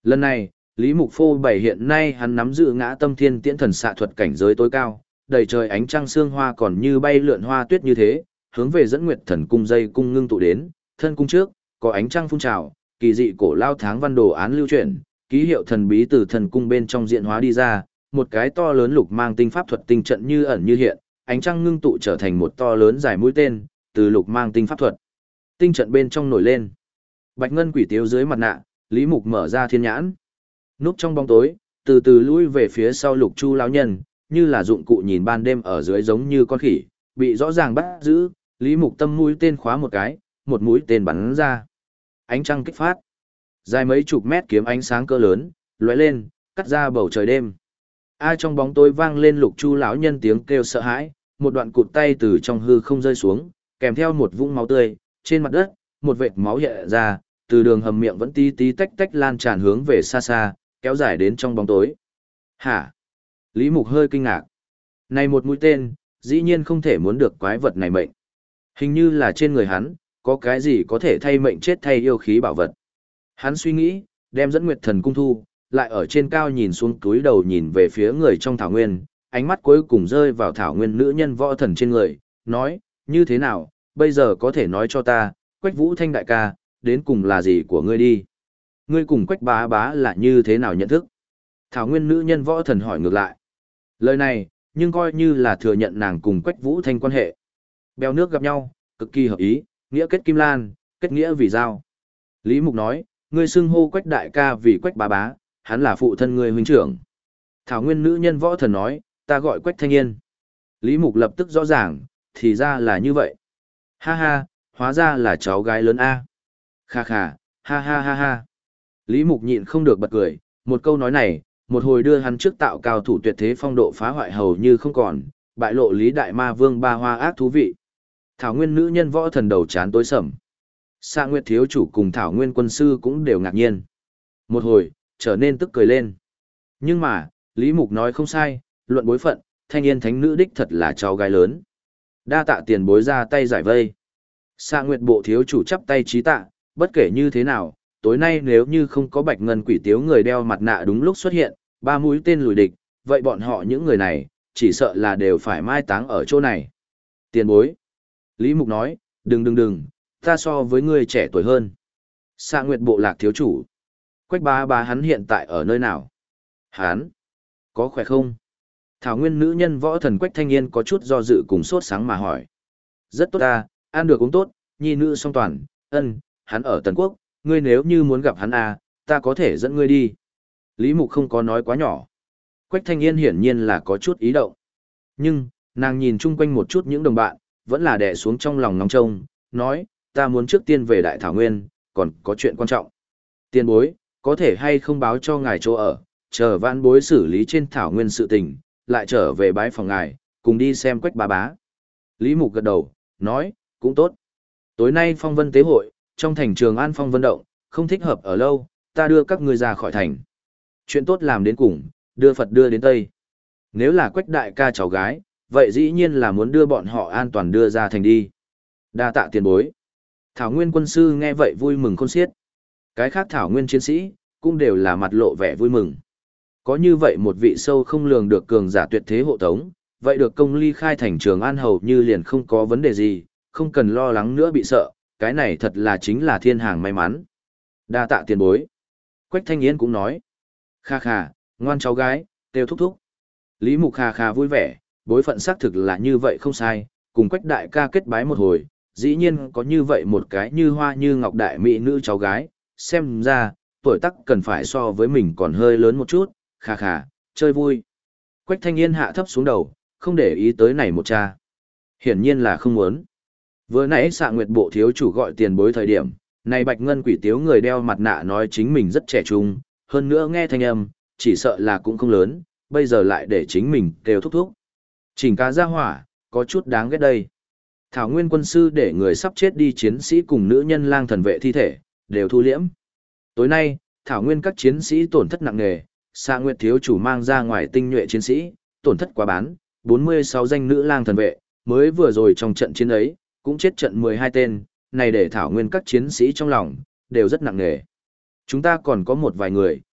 Lần này, Lý Mục phô bày hiện nay hắn nắm giữ ngã tâm thiên tiễn thần xạ thuật cảnh giới tối cao, đầy trời ánh trăng sương hoa còn như bay lượn hoa tuyết như thế, hướng về dẫn nguyệt thần cung dây cung ngưng tụ đến, thân cung trước, có ánh trăng phun trào, kỳ dị cổ lao tháng văn đồ án lưu chuyển, ký hiệu thần bí từ thần cung bên trong diện hóa đi ra, một cái to lớn lục mang tinh pháp thuật tinh trận như ẩn như hiện, ánh trăng ngưng tụ trở thành một to lớn dài mũi tên, từ lục mang tinh pháp thuật. Tinh trận bên trong nổi lên. Bạch ngân quỷ tiếu dưới mặt nạ, Lý Mục mở ra thiên nhãn. Núp trong bóng tối, từ từ lui về phía sau Lục Chu lão nhân, như là dụng cụ nhìn ban đêm ở dưới giống như con khỉ, bị rõ ràng bắt giữ, Lý Mục tâm mũi tên khóa một cái, một mũi tên bắn ra. Ánh trăng kích phát. Dài mấy chục mét kiếm ánh sáng cỡ lớn, lóe lên, cắt ra bầu trời đêm. Trong bóng tối vang lên Lục Chu lão nhân tiếng kêu sợ hãi, một đoạn cụt tay từ trong hư không rơi xuống, kèm theo một vũng máu tươi, trên mặt đất, một vệt máu hiện ra, từ đường hầm miệng vẫn tí tí tách tách lan tràn hướng về xa xa, kéo dài đến trong bóng tối. Hả? Lý Mục hơi kinh ngạc. Này một mũi tên, dĩ nhiên không thể muốn được quái vật này mệnh. Hình như là trên người hắn, có cái gì có thể thay mệnh chết thay yêu khí bảo vật. Hắn suy nghĩ, đem dẫn nguyệt thần cung thu, lại ở trên cao nhìn xuống túi đầu nhìn về phía người trong thảo nguyên, ánh mắt cuối cùng rơi vào thảo nguyên nữ nhân võ thần trên người, nói, như thế nào, bây giờ có thể nói cho ta, Quách Vũ Thanh đại ca, đến cùng là gì của ngươi đi? Ngươi cùng Quách bá bá là như thế nào nhận thức? Thảo nguyên nữ nhân võ thần hỏi ngược lại. Lời này, nhưng coi như là thừa nhận nàng cùng Quách Vũ Thanh quan hệ. Bèo nước gặp nhau, cực kỳ hợp ý, nghĩa kết kim lan, kết nghĩa vì giao. Lý Mục nói, ngươi xưng hô Quách đại ca vì Quách bá bá, hắn là phụ thân ngươi huynh trưởng. Thảo nguyên nữ nhân võ thần nói, ta gọi Quách Thanh Yên. Lý Mục lập tức rõ ràng, thì ra là như vậy. Ha ha, hóa ra là cháu gái lớn A. Kha kha, ha ha ha ha. Lý Mục nhịn không được bật cười, một câu nói này, một hồi đưa hắn trước tạo cao thủ tuyệt thế phong độ phá hoại hầu như không còn, bại lộ Lý Đại Ma Vương ba hoa ác thú vị. Thảo nguyên nữ nhân võ thần đầu chán tối sầm. Sa Nguyệt thiếu chủ cùng Thảo nguyên quân sư cũng đều ngạc nhiên. Một hồi, trở nên tức cười lên. Nhưng mà, Lý Mục nói không sai, luận bối phận, Thanh Yên thánh nữ đích thật là cháu gái lớn. Đa tạ tiền bối ra tay giải vây. Sa Nguyệt bộ thiếu chủ chắp tay trí tạ, bất kể như thế nào, tối nay nếu như không có bạch ngân quỷ tiếu người đeo mặt nạ đúng lúc xuất hiện, ba mũi tên lùi địch, vậy bọn họ những người này, chỉ sợ là đều phải mai táng ở chỗ này. Tiền bối. Lý Mục nói, đừng, ta so với ngươi trẻ tuổi hơn. Sa Nguyệt bộ lạc thiếu chủ. Quách bá bá hắn hiện tại ở nơi nào? Hắn có khỏe không? Thảo nguyên nữ nhân võ thần Quách Thanh Yên có chút do dự cùng sốt sáng mà hỏi. Rất tốt ta, ăn được uống tốt, nhi nữ song toàn, hắn ở Tần Quốc, ngươi nếu như muốn gặp hắn ta có thể dẫn ngươi đi. Lý Mục không có nói quá nhỏ. Quách Thanh Yên hiển nhiên là có chút ý động. Nhưng, nàng nhìn chung quanh một chút những đồng bạn, vẫn là đè xuống trong lòng nóng trông, nói, ta muốn trước tiên về Đại Thảo Nguyên, còn có chuyện quan trọng. Tiền bối, có thể hay không báo cho ngài chỗ ở, chờ vãn bối xử lý trên Thảo Nguyên sự tình, lại trở về bái phòng ngài, cùng đi xem Quách bá bá. Lý Mục gật đầu, nói, cũng tốt. Tối nay phong vân tế hội, trong thành Trường An phong vân động, không thích hợp ở lâu, ta đưa các ngươi ra khỏi thành. Chuyện tốt làm đến cùng, đưa Phật đưa đến Tây. Nếu là Quách đại ca cháu gái, vậy dĩ nhiên là muốn đưa bọn họ an toàn đưa ra thành đi. Đa tạ tiền bối. Thảo Nguyên quân sư nghe vậy vui mừng khôn xiết. Cái khác Thảo Nguyên chiến sĩ, cũng đều là mặt lộ vẻ vui mừng. Có như vậy một vị sâu không lường được cường giả tuyệt thế hộ tống, vậy được công ly khai thành Trường An hầu như liền không có vấn đề gì, không cần lo lắng nữa bị sợ, cái này thật là chính là thiên hàng may mắn. Đa tạ tiền bối. Quách Thanh Yên cũng nói. Kha kha, ngoan cháu gái, kêu thúc thúc. Lý Mục kha kha vui vẻ, bối phận xác thực là như vậy không sai, cùng Quách đại ca kết bái một hồi, dĩ nhiên có như vậy một cái như hoa như ngọc đại mỹ nữ cháu gái, xem ra, tuổi tác cần phải so với mình còn hơi lớn một chút, kha kha, chơi vui. Quách Thanh Yên hạ thấp xuống đầu, không để ý tới này một cha. Hiển nhiên là không muốn. Vừa nãy Sa Nguyệt bộ thiếu chủ gọi tiền bối thời điểm, này bạch ngân quỷ tiếu người đeo mặt nạ nói chính mình rất trẻ trung, hơn nữa nghe thanh âm, chỉ sợ là cũng không lớn, bây giờ lại để chính mình kêu thúc thúc. Chỉnh cá ra hỏa, có chút đáng ghét đây. Thảo Nguyên quân sư để người sắp chết đi chiến sĩ cùng nữ nhân lang thần vệ thi thể, đều thu liễm. Tối nay, Thảo Nguyên các chiến sĩ tổn thất nặng nề, Sa Nguyệt thiếu chủ mang ra ngoài tinh nhuệ chiến sĩ, tổn thất quá bán, 46 danh nữ lang thần vệ, mới vừa rồi trong trận chiến ấy, cũng chết trận 12 tên, này để Thảo Nguyên các chiến sĩ trong lòng, đều rất nặng nề. Chúng ta còn có một vài người,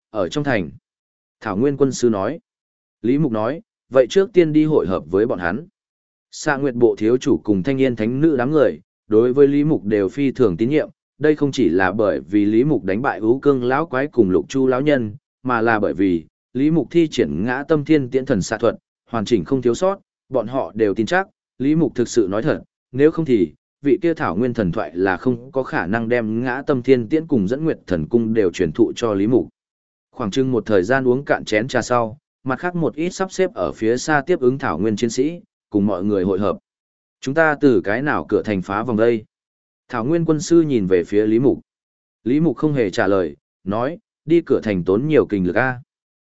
ở trong thành. Thảo Nguyên quân sư nói. Lý Mục nói, vậy trước tiên đi hội hợp với bọn hắn. Xạ Nguyệt bộ thiếu chủ cùng thanh niên thánh nữ đám người, đối với Lý Mục đều phi thường tín nhiệm, đây không chỉ là bởi vì Lý Mục đánh bại Ú Cương lão quái cùng Lục Chu lão nhân, mà là bởi vì Lý Mục thi triển Ngã Tâm Thiên Tiễn Thần xạ thuật, hoàn chỉnh không thiếu sót, bọn họ đều tin chắc, Lý Mục thực sự nói thật, nếu không thì vị kia Thảo Nguyên thần thoại là không có khả năng đem Ngã Tâm Thiên Tiễn cùng Dẫn Nguyệt Thần cung đều truyền thụ cho Lý Mục. Khoảng chừng một thời gian uống cạn chén trà sau, mặt khác một ít sắp xếp ở phía xa tiếp ứng Thảo Nguyên chiến sĩ, cùng mọi người hội hợp. Chúng ta từ cái nào cửa thành phá vòng đây? Thảo Nguyên quân sư nhìn về phía Lý Mục. Lý Mục không hề trả lời, nói, đi cửa thành tốn nhiều kinh lực a.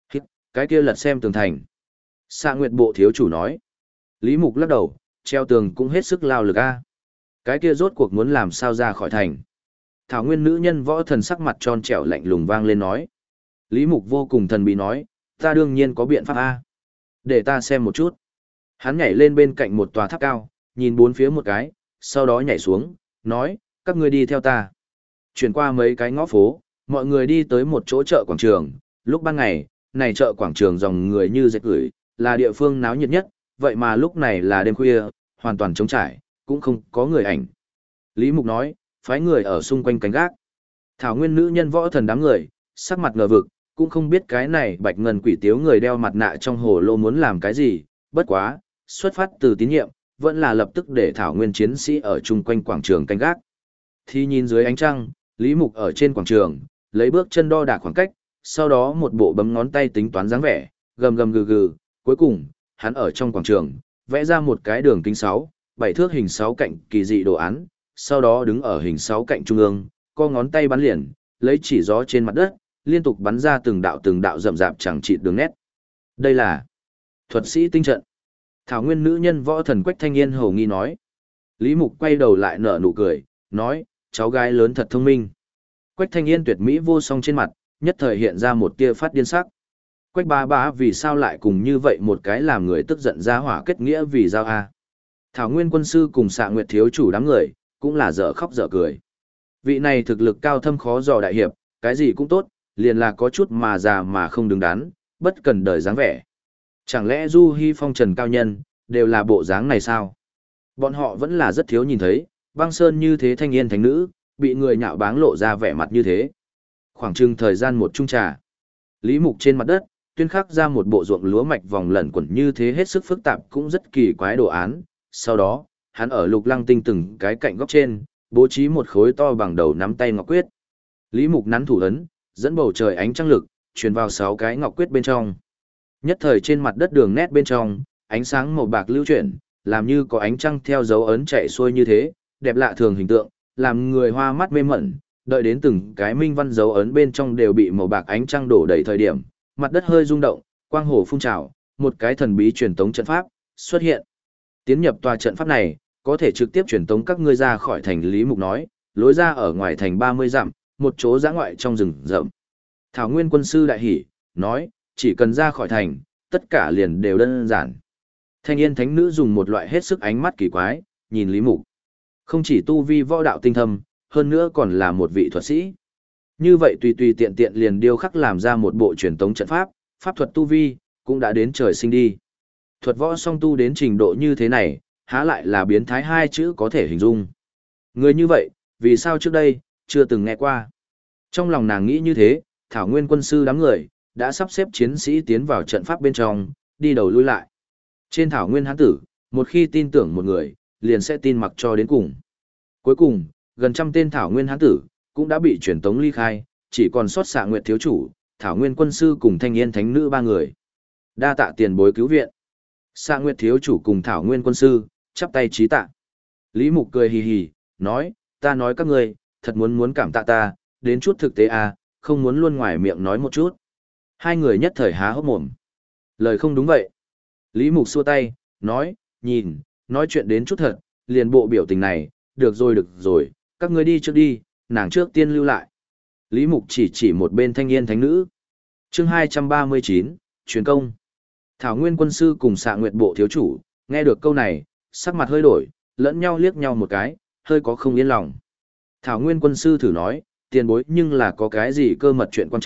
Cái kia lật xem tường thành. Xạ Nguyệt bộ thiếu chủ nói. Lý Mục lắc đầu, treo tường cũng hết sức lao lực a. Cái kia rốt cuộc muốn làm sao ra khỏi thành. Thảo Nguyên nữ nhân võ thần sắc mặt tròn trẻo lạnh lùng vang lên nói. Lý Mục vô cùng thần bí nói, ta đương nhiên có biện pháp a. Để ta xem một chút. Hắn nhảy lên bên cạnh một tòa tháp cao, nhìn bốn phía một cái, sau đó nhảy xuống, nói, các ngươi đi theo ta. Chuyển qua mấy cái ngõ phố, mọi người đi tới một chỗ chợ quảng trường, lúc ban ngày, này chợ quảng trường dòng người như dệt gửi, là địa phương náo nhiệt nhất, vậy mà lúc này là đêm khuya, hoàn toàn trống trải, cũng không có người ảnh. Lý Mục nói, phái người ở xung quanh canh gác. Thảo Nguyên nữ nhân võ thần đám người, sắc mặt ngờ vực, cũng không biết cái này bạch ngân quỷ tiếu người đeo mặt nạ trong hồ lô muốn làm cái gì, bất quá, xuất phát từ tín nhiệm, vẫn là lập tức để Thảo Nguyên chiến sĩ ở chung quanh quảng trường canh gác. Thì nhìn dưới ánh trăng, Lý Mục ở trên quảng trường, lấy bước chân đo đạc khoảng cách, sau đó một bộ bấm ngón tay tính toán dáng vẻ, gầm gầm gừ gừ, cuối cùng, hắn ở trong quảng trường, vẽ ra một cái đường kính 7 thước hình 6 cạnh kỳ dị đồ án, sau đó đứng ở hình 6 cạnh trung ương, co ngón tay bắn liền, lấy chỉ gió trên mặt đất, liên tục bắn ra từng đạo rậm rạp chẳng chịt đường nét. Đây là thuật sĩ tinh trận. Thảo Nguyên nữ nhân võ thần Quách Thanh Yên hầu nghi nói. Lý Mục quay đầu lại nở nụ cười, nói, cháu gái lớn thật thông minh. Quách Thanh Yên tuyệt mỹ vô song trên mặt, nhất thời hiện ra một tia phát điên sắc. Quách bá bá vì sao lại cùng như vậy một cái làm người tức giận ra hỏa kết nghĩa vì giao a? Thảo Nguyên quân sư cùng Xạ Nguyệt thiếu chủ đám người, cũng là dở khóc dở cười. Vị này thực lực cao thâm khó dò đại hiệp, cái gì cũng tốt, liền là có chút mà già mà không đứng đắn, bất cần đời dáng vẻ. Chẳng lẽ Du Hi phong trần cao nhân, đều là bộ dáng này sao? Bọn họ vẫn là rất thiếu nhìn thấy, băng sơn như thế thanh niên thánh nữ, bị người nhạo báng lộ ra vẻ mặt như thế. Khoảng chừng thời gian một chung trà. Lý Mục trên mặt đất, tuyên khắc ra một bộ ruộng lúa mạch vòng lẩn quẩn như thế hết sức phức tạp cũng rất kỳ quái đồ án. Sau đó, hắn ở lục lăng tinh từng cái cạnh góc trên, bố trí một khối to bằng đầu nắm tay ngọc quyết. Lý Mục nắn thủ ấn, dẫn bầu trời ánh trăng lực, truyền vào 6 cái ngọc quyết bên trong. Nhất thời trên mặt đất đường nét bên trong, ánh sáng màu bạc lưu chuyển, làm như có ánh trăng theo dấu ấn chạy xuôi như thế, đẹp lạ thường hình tượng, làm người hoa mắt mê mẩn, đợi đến từng cái minh văn dấu ấn bên trong đều bị màu bạc ánh trăng đổ đầy thời điểm, mặt đất hơi rung động, quang hồ phun trào, một cái thần bí truyền tống trận pháp xuất hiện. Tiến nhập tòa trận pháp này, có thể trực tiếp truyền tống các ngươi ra khỏi thành. Lý Mục nói, lối ra ở ngoài thành 30 dặm, một chỗ giã ngoại trong rừng rậm. Thảo Nguyên quân sư đại hỉ, nói, chỉ cần ra khỏi thành, tất cả liền đều đơn giản. Thanh niên thánh nữ dùng một loại hết sức ánh mắt kỳ quái, nhìn Lý Mục. Không chỉ tu vi võ đạo tinh thâm, hơn nữa còn là một vị thuật sĩ. Như vậy tùy tùy tiện tiện liền điêu khắc làm ra một bộ truyền tống trận pháp, pháp thuật tu vi, cũng đã đến trời sinh đi. Thuật võ song tu đến trình độ như thế này, há lại là biến thái hai chữ có thể hình dung. Người như vậy, vì sao trước đây, chưa từng nghe qua. Trong lòng nàng nghĩ như thế, Thảo Nguyên quân sư đám người, đã sắp xếp chiến sĩ tiến vào trận pháp bên trong, đi đầu lui lại. Trên Thảo Nguyên hán tử, một khi tin tưởng một người, liền sẽ tin mặc cho đến cùng. Cuối cùng, gần trăm tên Thảo Nguyên hán tử, cũng đã bị truyền tống ly khai, chỉ còn sót Xạ Nguyệt thiếu chủ, Thảo Nguyên quân sư cùng Thanh Niên thánh nữ 3 người. Đa tạ tiền bối cứu viện. Xạ Nguyệt thiếu chủ cùng Thảo Nguyên quân sư, chắp tay trí tạ. Lý Mục cười hì hì, nói, ta nói các ngươi, thật muốn cảm tạ ta, đến chút thực tế à, không muốn luôn ngoài miệng nói một chút. Hai người nhất thời há hốc mồm. Lời không đúng vậy. Lý Mục xua tay, nói, nhìn, nói chuyện đến chút thật, liền bộ biểu tình này, được rồi, các ngươi đi trước đi, nàng trước tiên lưu lại. Lý Mục chỉ một bên Thanh Niên thánh nữ. Chương 239, truyền công. Thảo Nguyên quân sư cùng Xạ Nguyệt bộ thiếu chủ, nghe được câu này, sắc mặt hơi đổi, lẫn nhau liếc nhau một cái, hơi có không yên lòng. Thảo Nguyên quân sư thử nói, tiền bối nhưng là có cái gì cơ mật chuyện quan trọng,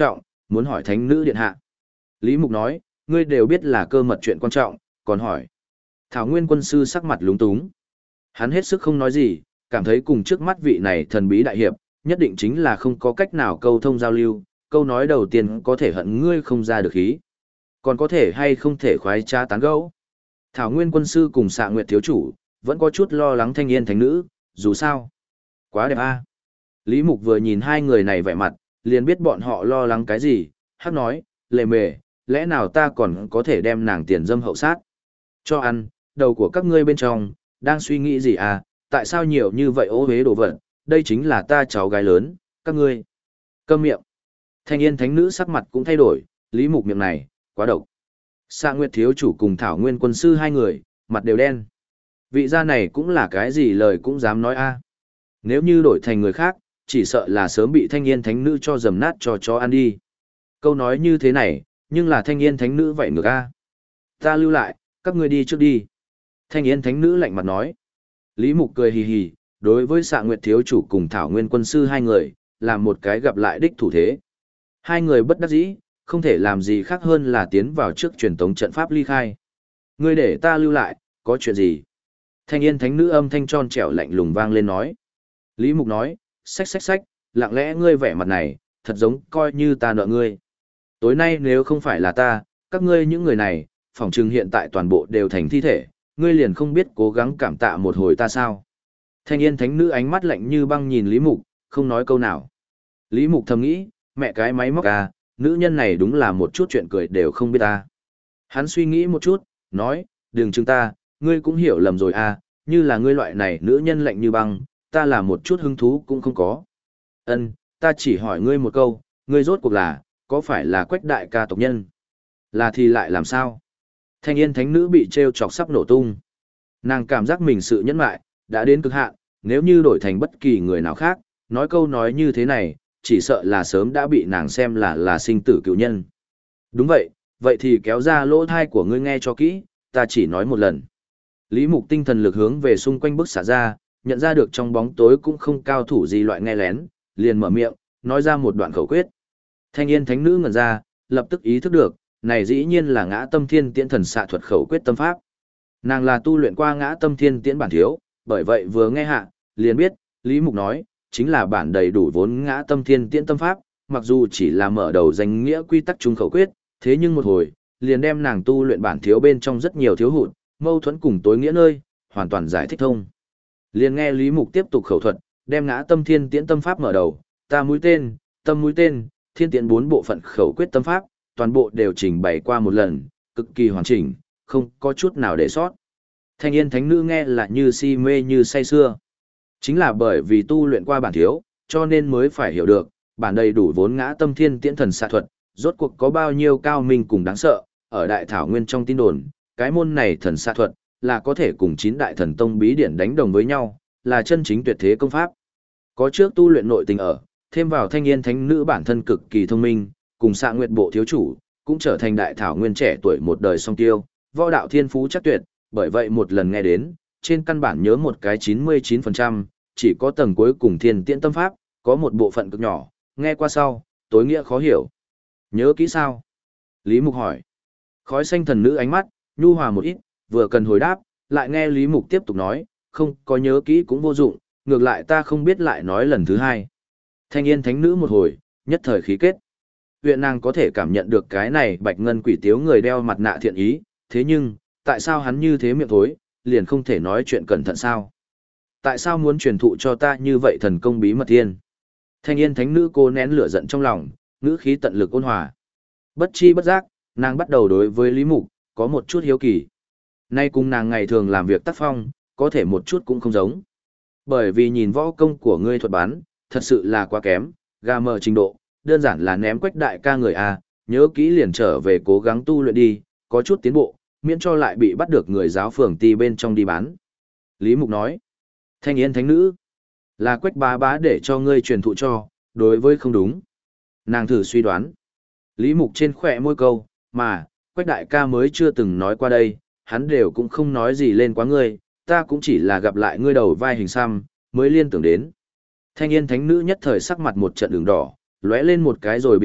muốn hỏi thánh nữ điện hạ. Lý Mục nói, ngươi đều biết là cơ mật chuyện quan trọng, còn hỏi. Thảo Nguyên quân sư sắc mặt lúng túng. Hắn hết sức không nói gì, cảm thấy cùng trước mắt vị này thần bí đại hiệp, nhất định chính là không có cách nào câu thông giao lưu, câu nói đầu tiên có thể hận ngươi không ra được khí. Còn có thể hay không thể khoái trá tán gẫu. Thảo Nguyên quân sư cùng Xạ Nguyệt thiếu chủ, vẫn có chút lo lắng Thanh Yên thánh nữ, dù sao. Quá đẹp a. Lý Mục vừa nhìn hai người này vẻ mặt, liền biết bọn họ lo lắng cái gì, hắc nói, lề mề, lẽ nào ta còn có thể đem nàng tiền dâm hậu sát. Cho ăn, đầu của các ngươi bên trong, đang suy nghĩ gì à, tại sao nhiều như vậy ô hế đồ vật, đây chính là ta cháu gái lớn, các ngươi. Câm miệng. Thanh Yên thánh nữ sắc mặt cũng thay đổi, Lý Mục miệng này, quá độc. Xạ Nguyệt thiếu chủ cùng Thảo Nguyên quân sư hai người, mặt đều đen. Vị gia này cũng là cái gì lời cũng dám nói a. Nếu như đổi thành người khác, chỉ sợ là sớm bị Thanh Yên thánh nữ cho dầm nát cho chó ăn đi. Câu nói như thế này, nhưng là Thanh Yên thánh nữ vậy ngược a. Ta lưu lại, các ngươi đi trước đi. Thanh Yên thánh nữ lạnh mặt nói. Lý Mục cười hì hì, đối với Xạ Nguyệt thiếu chủ cùng Thảo Nguyên quân sư hai người, làm một cái gặp lại đích thủ thế. Hai người bất đắc dĩ, không thể làm gì khác hơn là tiến vào trước truyền tống trận pháp ly khai. Ngươi để ta lưu lại, có chuyện gì? Thanh Yên thánh nữ âm thanh tròn trẻo lạnh lùng vang lên nói. Lý Mục nói, xách xách xách, lặng lẽ ngươi vẻ mặt này, thật giống coi như ta nợ ngươi. Tối nay nếu không phải là ta, các ngươi những người này, phỏng chừng hiện tại toàn bộ đều thành thi thể, ngươi liền không biết cố gắng cảm tạ một hồi ta sao. Thanh Yên thánh nữ ánh mắt lạnh như băng nhìn Lý Mục, không nói câu nào. Lý Mục thầm nghĩ, mẹ cái máy móc à, nữ nhân này đúng là một chút chuyện cười đều không biết ta. Hắn suy nghĩ một chút, nói, đừng chừng ta, ngươi cũng hiểu lầm rồi à, như là ngươi loại này nữ nhân lạnh như băng, ta là một chút hứng thú cũng không có. Ân, ta chỉ hỏi ngươi một câu, ngươi rốt cuộc là, có phải là Quách đại ca tộc nhân? Là thì lại làm sao? Thanh Yên thánh nữ bị trêu chọc sắp nổ tung. Nàng cảm giác mình sự nhẫn mại, đã đến cực hạn, nếu như đổi thành bất kỳ người nào khác, nói câu nói như thế này, chỉ sợ là sớm đã bị nàng xem là sinh tử cựu nhân. Đúng vậy, vậy thì kéo ra lỗ thai của ngươi nghe cho kỹ, ta chỉ nói một lần. Lý Mục tinh thần lực hướng về xung quanh bức xả ra, nhận ra được trong bóng tối cũng không cao thủ gì loại nghe lén, liền mở miệng, nói ra một đoạn khẩu quyết. Thanh Yên thánh nữ ngẩn ra, lập tức ý thức được, này dĩ nhiên là Ngã Tâm Thiên Tiễn thần xạ thuật khẩu quyết tâm pháp. Nàng là tu luyện qua Ngã Tâm Thiên Tiễn bản thiếu, bởi vậy vừa nghe hạ, liền biết, Lý Mục nói, chính là bản đầy đủ vốn Ngã Tâm Thiên Tiễn tâm pháp, mặc dù chỉ là mở đầu danh nghĩa quy tắc chung khẩu quyết, thế nhưng một hồi, liền đem nàng tu luyện bản thiếu bên trong rất nhiều thiếu hụt, mâu thuẫn cùng tối nghĩa nơi, hoàn toàn giải thích thông. Liền nghe Lý Mục tiếp tục khẩu thuật, đem Ngã Tâm Thiên Tiễn tâm pháp mở đầu, ta mũi tên, tâm mũi tên, thiên tiễn 4 bộ phận khẩu quyết tâm pháp, toàn bộ đều trình bày qua một lần, cực kỳ hoàn chỉnh, không có chút nào để sót. Thanh Yên thánh nữ nghe là như si mê như say sưa. Chính là bởi vì tu luyện qua bản thiếu, cho nên mới phải hiểu được, bản đầy đủ vốn Ngã Tâm Thiên Tiễn thần xạ thuật, rốt cuộc có bao nhiêu cao minh cùng đáng sợ, ở Đại Thảo Nguyên trong tin đồn, cái môn này thần xạ thuật là có thể cùng 9 đại thần tông bí điển đánh đồng với nhau, là chân chính tuyệt thế công pháp. Có trước tu luyện nội tình ở, thêm vào Thanh Yên thánh nữ bản thân cực kỳ thông minh, cùng Xạ Nguyệt bộ thiếu chủ, cũng trở thành Đại Thảo Nguyên trẻ tuổi một đời song tiêu, võ đạo thiên phú chắc tuyệt, bởi vậy một lần nghe đến, trên căn bản nhớ một cái 99%, chỉ có tầng cuối cùng Thiên Tiễn tâm pháp, có một bộ phận cực nhỏ, nghe qua sau, tối nghĩa khó hiểu. Nhớ kỹ sao? Lý Mục hỏi. Khói xanh thần nữ ánh mắt, nhu hòa một ít, vừa cần hồi đáp, lại nghe Lý Mục tiếp tục nói, không có nhớ kỹ cũng vô dụng, ngược lại ta không biết lại nói lần thứ hai. Thanh Yên thánh nữ một hồi, nhất thời khí kết. Huyện nàng có thể cảm nhận được cái này bạch ngân quỷ tiếu người đeo mặt nạ thiện ý, thế nhưng, tại sao hắn như thế miệng thối, liền không thể nói chuyện cẩn thận sao? Tại sao muốn truyền thụ cho ta như vậy thần công bí mật thiên? Thanh Yên thánh nữ cô nén lửa giận trong lòng, ngữ khí tận lực ôn hòa. Bất chi bất giác, nàng bắt đầu đối với Lý Mục, có một chút hiếu kỳ. Nay cùng nàng ngày thường làm việc tác phong, có thể một chút cũng không giống. Bởi vì nhìn võ công của ngươi thuật bán, thật sự là quá kém, gà mờ trình độ, đơn giản là ném Quách đại ca người a, nhớ kỹ liền trở về cố gắng tu luyện đi, có chút tiến bộ, miễn cho lại bị bắt được người giáo phường ti bên trong đi bán. Lý Mục nói, Thanh Yên thánh nữ, là Quách bá bá để cho ngươi truyền thụ cho, đối với không đúng. Nàng thử suy đoán. Lý Mục trên khỏe môi câu, mà, Quách đại ca mới chưa từng nói qua đây, hắn đều cũng không nói gì lên quá ngươi, ta cũng chỉ là gặp lại ngươi đầu vai hình xăm, mới liên tưởng đến. Thanh Yên thánh nữ nhất thời sắc mặt một trận đường đỏ, lóe lên một cái rồi biến mất,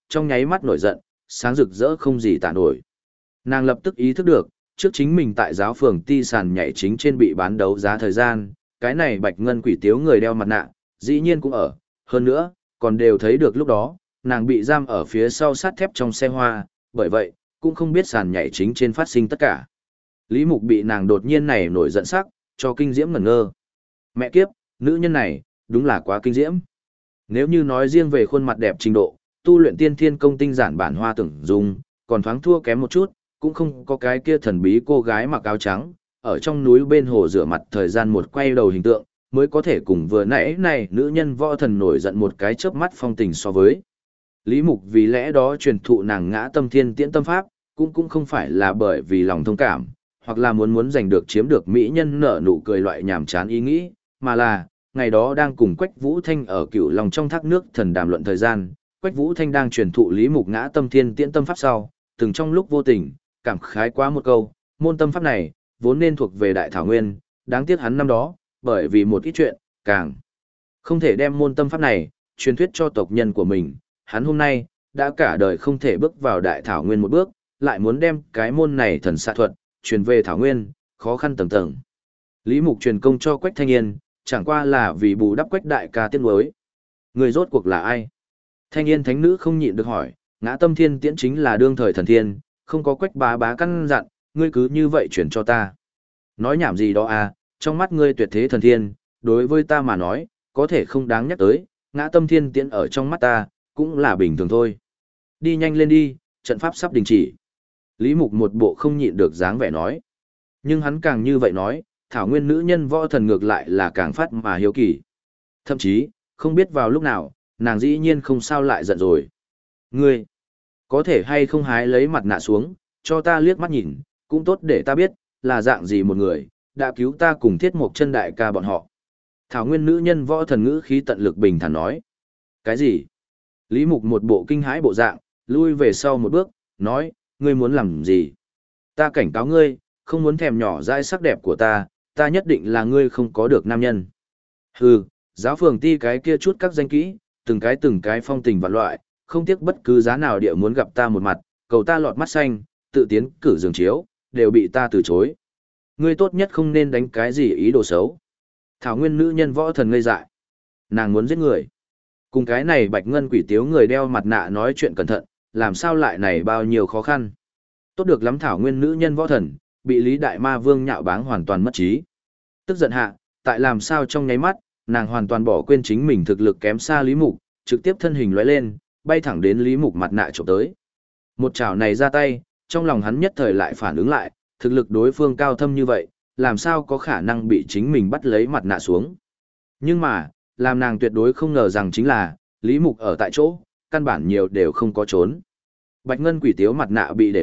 trong nháy mắt nổi giận, sáng rực rỡ không gì tả nổi. Nàng lập tức ý thức được, trước chính mình tại giáo phường ti sàn nhảy chính trên bị bán đấu giá thời gian, cái này bạch ngân quỷ tiếu người đeo mặt nạ, dĩ nhiên cũng ở, hơn nữa, còn đều thấy được lúc đó, nàng bị giam ở phía sau sắt thép trong xe hoa, bởi vậy, cũng không biết sàn nhảy chính trên phát sinh tất cả. Lý Mục bị nàng đột nhiên này nổi giận sắc, cho kinh diễm ngẩn ngơ. Mẹ kiếp, nữ nhân này, đúng là quá kinh diễm. Nếu như nói riêng về khuôn mặt đẹp trình độ, tu luyện tiên thiên công tinh giản bản hoa tưởng dùng, còn thoáng thua kém một chút, cũng không có cái kia thần bí cô gái mặc áo trắng, ở trong núi bên hồ rửa mặt thời gian một quay đầu hình tượng, mới có thể cùng vừa nãy này nữ nhân võ thần nổi giận một cái chớp mắt phong tình so với. Lý Mục vì lẽ đó truyền thụ nàng ngã tâm thiên tiễn tâm pháp, cũng không phải là bởi vì lòng thông cảm, hoặc là muốn giành được chiếm được mỹ nhân nở nụ cười loại nhảm chán ý nghĩ, mà là, ngày đó đang cùng Quách Vũ Thanh ở Cửu Long trong thác nước thần đàm luận thời gian, Quách Vũ Thanh đang truyền thụ Lý Mục ngã tâm thiên tiễn tâm pháp sau, từng trong lúc vô tình, cảm khái quá một câu, môn tâm pháp này, vốn nên thuộc về Đại Thảo Nguyên, đáng tiếc hắn năm đó, bởi vì một ít chuyện, càng không thể đem môn tâm pháp này, truyền thuyết cho tộc nhân của mình, hắn hôm nay, đã cả đời không thể bước vào Đại Thảo Nguyên một bước, lại muốn đem cái môn này thần xạ thuật, truyền về Thảo Nguyên, khó khăn tầng tầng. Lý Mục truyền công cho Quách Thanh Yên, chẳng qua là vì bù đắp Quách đại ca tiếc nuối. Người rốt cuộc là ai? Thanh Yên thánh nữ không nhịn được hỏi, ngã tâm thiên tiễn chính là đương thời thần thiên, không có Quách bá bá căn dặn, ngươi cứ như vậy chuyển cho ta. Nói nhảm gì đó à, trong mắt ngươi tuyệt thế thần thiên, đối với ta mà nói, có thể không đáng nhắc tới, ngã tâm thiên tiễn ở trong mắt ta, cũng là bình thường thôi. Đi nhanh lên đi, trận pháp sắp đình chỉ. Lý Mục một bộ không nhịn được dáng vẻ nói. Nhưng hắn càng như vậy nói, thảo nguyên nữ nhân võ thần ngược lại là càng phát mà hiếu kỳ. Thậm chí, không biết vào lúc nào, nàng dĩ nhiên không sao lại giận rồi. Ngươi, có thể hay không hái lấy mặt nạ xuống, cho ta liếc mắt nhìn, cũng tốt để ta biết, là dạng gì một người, đã cứu ta cùng thiết mộc chân đại ca bọn họ. Thảo nguyên nữ nhân võ thần ngữ khí tận lực bình thản nói. Cái gì? Lý Mục một bộ kinh hãi bộ dạng, lui về sau một bước, nói, ngươi muốn làm gì? Ta cảnh cáo ngươi, không muốn thèm nhỏ dai sắc đẹp của ta nhất định là ngươi không có được nam nhân. Hừ, giáo phường ti cái kia chút các danh kỹ, từng cái phong tình vạn loại, không tiếc bất cứ giá nào địa muốn gặp ta một mặt, cầu ta lọt mắt xanh, tự tiến cử giường chiếu, đều bị ta từ chối. Ngươi tốt nhất không nên đánh cái gì ý đồ xấu. Thảo nguyên nữ nhân võ thần ngây dại. Nàng muốn giết người. Cùng cái này bạch ngân quỷ tiếu người đeo mặt nạ nói chuyện cẩn thận, làm sao lại này bao nhiêu khó khăn. Tốt được lắm thảo nguyên nữ nhân võ thần, bị Lý Đại Ma Vương nhạo báng hoàn toàn mất trí. Tức giận hạ, tại làm sao trong nháy mắt, nàng hoàn toàn bỏ quên chính mình thực lực kém xa Lý Mục, trực tiếp thân hình lóe lên, bay thẳng đến Lý Mục mặt nạ chụp tới. Một chảo này ra tay, trong lòng hắn nhất thời lại phản ứng lại, thực lực đối phương cao thâm như vậy, làm sao có khả năng bị chính mình bắt lấy mặt nạ xuống. Nhưng mà, làm nàng tuyệt đối không ngờ rằng chính là, Lý Mục ở tại chỗ, căn bản nhiều đều không có trốn. Bạch ngân quỷ tiếu mặt nạ bị để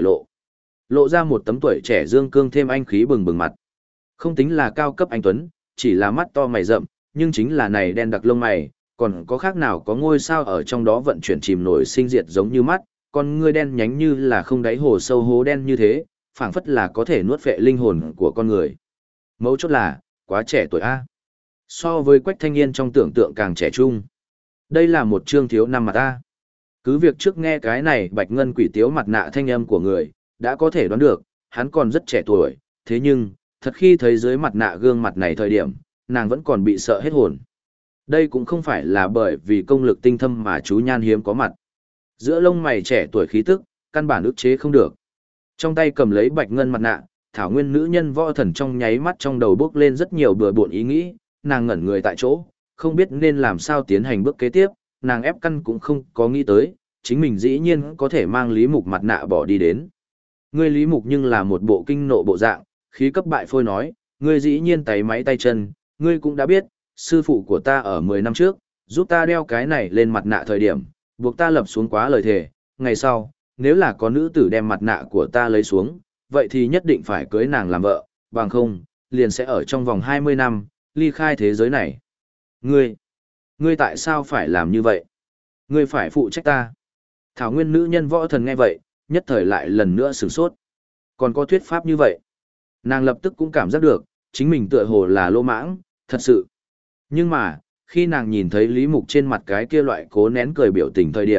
lộ ra một tấm tuổi trẻ dương cương thêm anh khí bừng bừng mặt. Không tính là cao cấp anh tuấn, chỉ là mắt to mày rậm, nhưng chính là này đen đặc lông mày, còn có khác nào có ngôi sao ở trong đó vận chuyển chìm nổi sinh diệt giống như mắt, con ngươi đen nhánh như là không đáy hồ sâu hố đen như thế, phảng phất là có thể nuốt phệ linh hồn của con người. Mấu chốt là, quá trẻ tuổi A. So với Quách Thanh Yên trong tưởng tượng càng trẻ trung. Đây là một trương thiếu năm mặt A. Cứ việc trước nghe cái này bạch ngân quỷ tiếu mặt nạ thanh âm của người, đã có thể đoán được, hắn còn rất trẻ tuổi, thế nhưng, thật khi thấy dưới mặt nạ gương mặt này thời điểm, nàng vẫn còn bị sợ hết hồn. Đây cũng không phải là bởi vì công lực tinh thâm mà chú nhan hiếm có mặt. Giữa lông mày trẻ tuổi khí tức, căn bản ức chế không được. Trong tay cầm lấy bạch ngân mặt nạ, thảo nguyên nữ nhân võ thần trong nháy mắt trong đầu bước lên rất nhiều bừa bộn ý nghĩ, nàng ngẩn người tại chỗ, không biết nên làm sao tiến hành bước kế tiếp, nàng ép căn cũng không có nghĩ tới, chính mình dĩ nhiên có thể mang Lý Mục mặt nạ bỏ đi đến. Ngươi Lý Mục nhưng là một bộ kinh nộ bộ dạng, khí cấp bại phôi nói, ngươi dĩ nhiên tay máy tay chân, ngươi cũng đã biết, sư phụ của ta ở 10 năm trước, giúp ta đeo cái này lên mặt nạ thời điểm, buộc ta lập xuống quá lời thề, ngày sau, nếu là có nữ tử đem mặt nạ của ta lấy xuống, vậy thì nhất định phải cưới nàng làm vợ, bằng không, liền sẽ ở trong vòng 20 năm, ly khai thế giới này. Ngươi tại sao phải làm như vậy? Ngươi phải phụ trách ta. Thảo nguyên nữ nhân võ thần nghe vậy, nhất thời lại lần nữa sửng sốt. Còn có thuyết pháp như vậy. Nàng lập tức cũng cảm giác được, chính mình tựa hồ là lô mãng, thật sự. Nhưng mà, khi nàng nhìn thấy Lý Mục trên mặt cái kia loại cố nén cười biểu tình thời điểm,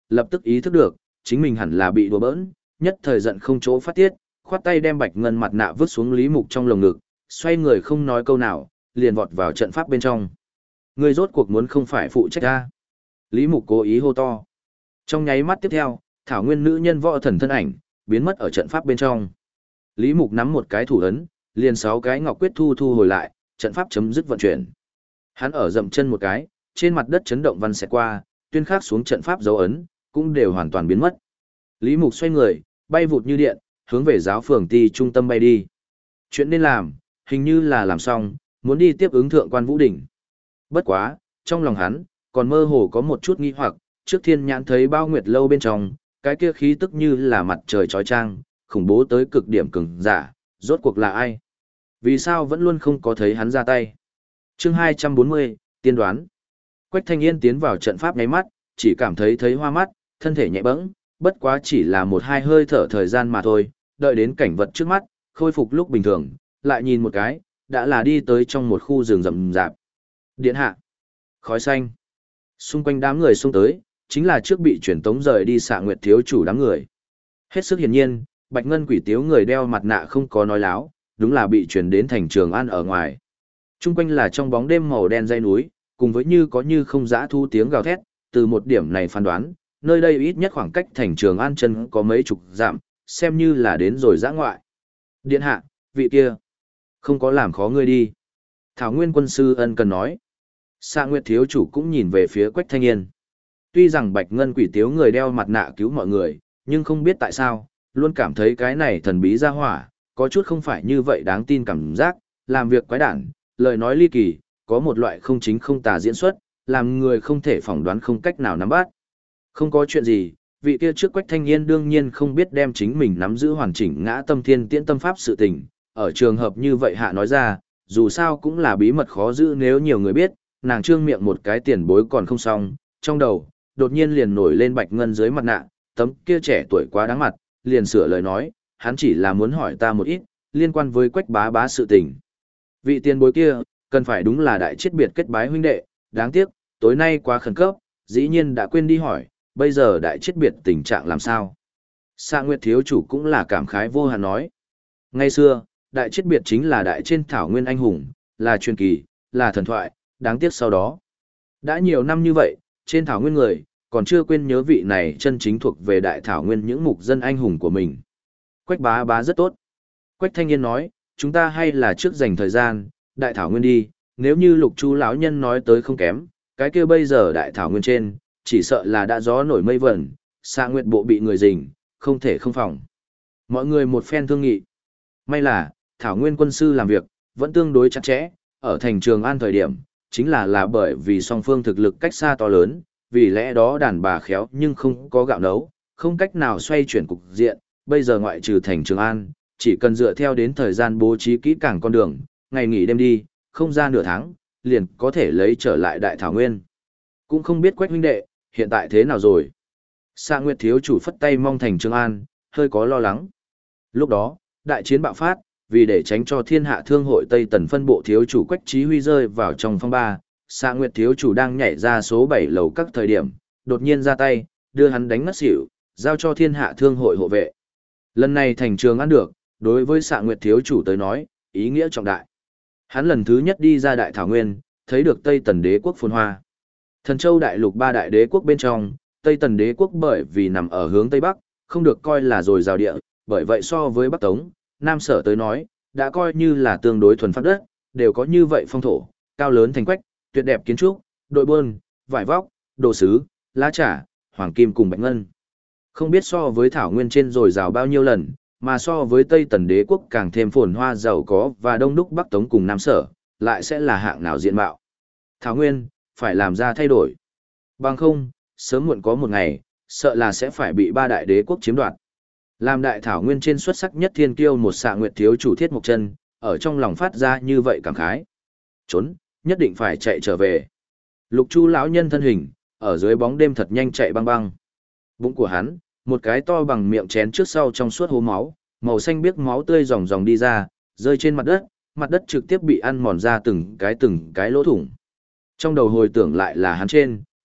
lập tức ý thức được, chính mình hẳn là bị đùa bỡn, nhất thời giận không chỗ phát tiết, khoát tay đem Bạch Ngân mặt nạ vứt xuống Lý Mục trong lồng ngực, xoay người không nói câu nào, liền vọt vào trận pháp bên trong. Ngươi rốt cuộc muốn không phải phụ trách ta. Lý Mục cố ý hô to. Trong nháy mắt tiếp theo, Thảo Nguyên nữ nhân võ thần thân ảnh, biến mất ở trận pháp bên trong. Lý Mục nắm một cái thủ ấn, liền 6 cái ngọc quyết thu hồi lại, trận pháp chấm dứt vận chuyển. Hắn ở dậm chân một cái, trên mặt đất chấn động văn xẹt qua, tuyên khắc xuống trận pháp dấu ấn, cũng đều hoàn toàn biến mất. Lý Mục xoay người, bay vụt như điện, hướng về giáo phường ty trung tâm bay đi. Chuyện nên làm, hình như là làm xong, muốn đi tiếp ứng thượng quan Vũ Đỉnh. Bất quá, trong lòng hắn, còn mơ hồ có một chút nghi hoặc, trước thiên nhãn thấy bao nguyệt lâu bên trong, cái kia khí tức như là mặt trời chói chang, khủng bố tới cực điểm cường giả, rốt cuộc là ai? Vì sao vẫn luôn không có thấy hắn ra tay? Chương 240, tiên đoán. Quách Thanh Yên tiến vào trận pháp nháy mắt, chỉ cảm thấy hoa mắt, thân thể nhẹ bẫng, bất quá chỉ là một hai hơi thở thời gian mà thôi, đợi đến cảnh vật trước mắt, khôi phục lúc bình thường, lại nhìn một cái, đã là đi tới trong một khu rừng rậm rạp. Điện hạ, khói xanh. Xung quanh đám người xung tới, chính là trước bị truyền tống rời đi Xạ Nguyệt thiếu chủ đám người. Hết sức hiển nhiên, Bạch Ngân Quỷ Tiếu người đeo mặt nạ không có nói láo, đúng là bị truyền đến thành Trường An ở ngoài. Trung quanh là trong bóng đêm màu đen dãy núi, cùng với như có như không dã thu tiếng gào thét, từ một điểm này phán đoán, nơi đây ít nhất khoảng cách thành Trường An chân có mấy chục dặm, xem như là đến rồi dã ngoại. Điện hạ, vị kia, không có làm khó ngươi đi. Thảo Nguyên quân sư ân cần nói. Xạ Nguyệt thiếu chủ cũng nhìn về phía Quách Thanh Yên. Tuy rằng Bạch Ngân Quỷ Tiếu người đeo mặt nạ cứu mọi người, nhưng không biết tại sao, luôn cảm thấy cái này thần bí ra hỏa, có chút không phải như vậy đáng tin cảm giác, làm việc quái đản, lời nói ly kỳ, có một loại không chính không tà diễn xuất, làm người không thể phỏng đoán không cách nào nắm bắt. Không có chuyện gì, vị kia trước Quách Thanh Yên đương nhiên không biết đem chính mình nắm giữ hoàn chỉnh ngã tâm thiên tiễn tâm pháp sự tình, ở trường hợp như vậy hạ nói ra, dù sao cũng là bí mật khó giữ nếu nhiều người biết, nàng trương miệng một cái tiền bối còn không xong, trong đầu, đột nhiên liền nổi lên Bạch Ngân dưới mặt nạ, tấm kia trẻ tuổi quá đáng mặt, liền sửa lời nói, hắn chỉ là muốn hỏi ta một ít, liên quan với Quách bá bá sự tình. Vị tiền bối kia, cần phải đúng là đại chết biệt kết bái huynh đệ, đáng tiếc, tối nay quá khẩn cấp, dĩ nhiên đã quên đi hỏi, bây giờ đại chết biệt tình trạng làm sao. Xạ Nguyệt thiếu chủ cũng là cảm khái vô hạn nói. Ngay xưa, đại chết biệt chính là đại trên thảo nguyên anh hùng, là truyền kỳ, là thần thoại, đáng tiếc sau đó. Đã nhiều năm như vậy, trên thảo nguyên người, còn chưa quên nhớ vị này chân chính thuộc về đại thảo nguyên những mục dân anh hùng của mình. Quách bá bá rất tốt. Quách Thanh Yên nói, chúng ta hay là trước dành thời gian, đại thảo nguyên đi, nếu như Lục Chu lão nhân nói tới không kém, cái kia bây giờ đại thảo nguyên trên, chỉ sợ là đã gió nổi mây vẩn, Xạ Nguyệt bộ bị người rình, không thể không phòng. Mọi người một phen thương nghị. May là, thảo nguyên quân sư làm việc, vẫn tương đối chặt chẽ, ở thành Trường An thời điểm, chính là bởi vì song phương thực lực cách xa to lớn, vì lẽ đó đàn bà khéo nhưng không có gạo nấu, không cách nào xoay chuyển cục diện, bây giờ ngoại trừ thành Trường An, chỉ cần dựa theo đến thời gian bố trí kỹ càng con đường, ngày nghỉ đêm đi, không ra nửa tháng, liền có thể lấy trở lại đại thảo nguyên. Cũng không biết Quách huynh đệ, hiện tại thế nào rồi. Xạ Nguyệt thiếu chủ phất tay mong thành Trường An, hơi có lo lắng. Lúc đó, đại chiến bạo phát, vì để tránh cho thiên hạ thương hội Tây Tần phân bộ thiếu chủ Quách Chí Huy rơi vào trong phong ba, Xạ Nguyệt thiếu chủ đang nhảy ra số 7 lầu các thời điểm, đột nhiên ra tay, đưa hắn đánh ngất xỉu, giao cho thiên hạ thương hội hộ vệ. Lần này thành Trường An được, đối với Xạ Nguyệt thiếu chủ tới nói, ý nghĩa trọng đại. Hắn lần thứ nhất đi ra đại thảo nguyên, thấy được Tây Tần đế quốc phồn hoa. Thần Châu đại lục ba đại đế quốc bên trong, Tây Tần đế quốc bởi vì nằm ở hướng Tây Bắc, không được coi là dồi dào địa, bởi vậy so với Bắc Tống, Nam Sở tới nói, đã coi như là tương đối thuần phát đất, đều có như vậy phong thổ, cao lớn thành quách, tuyệt đẹp kiến trúc, đội bơn, vải vóc, đồ sứ, lá trà, hoàng kim cùng bạch ngân. Không biết so với thảo nguyên trên dồi dào bao nhiêu lần, mà so với Tây Tần đế quốc càng thêm phồn hoa giàu có và đông đúc Bắc Tống cùng Nam Sở, lại sẽ là hạng nào diện mạo. Thảo nguyên, phải làm ra thay đổi. Bằng không, sớm muộn có một ngày, sợ là sẽ phải bị ba đại đế quốc chiếm đoạt. Làm đại thảo nguyên trên xuất sắc nhất thiên kiêu một Xạ Nguyệt thiếu chủ Thiết Mộc Chân, ở trong lòng phát ra như vậy cảm khái. Trốn, nhất định phải chạy trở về. Lục Chu lão nhân thân hình, ở dưới bóng đêm thật nhanh chạy băng băng. Bụng của hắn, một cái to bằng miệng chén trước sau trong suốt hố máu, màu xanh biếc máu tươi ròng ròng đi ra, rơi trên mặt đất trực tiếp bị ăn mòn ra từng cái lỗ thủng. Trong đầu hồi tưởng lại là hắn trên,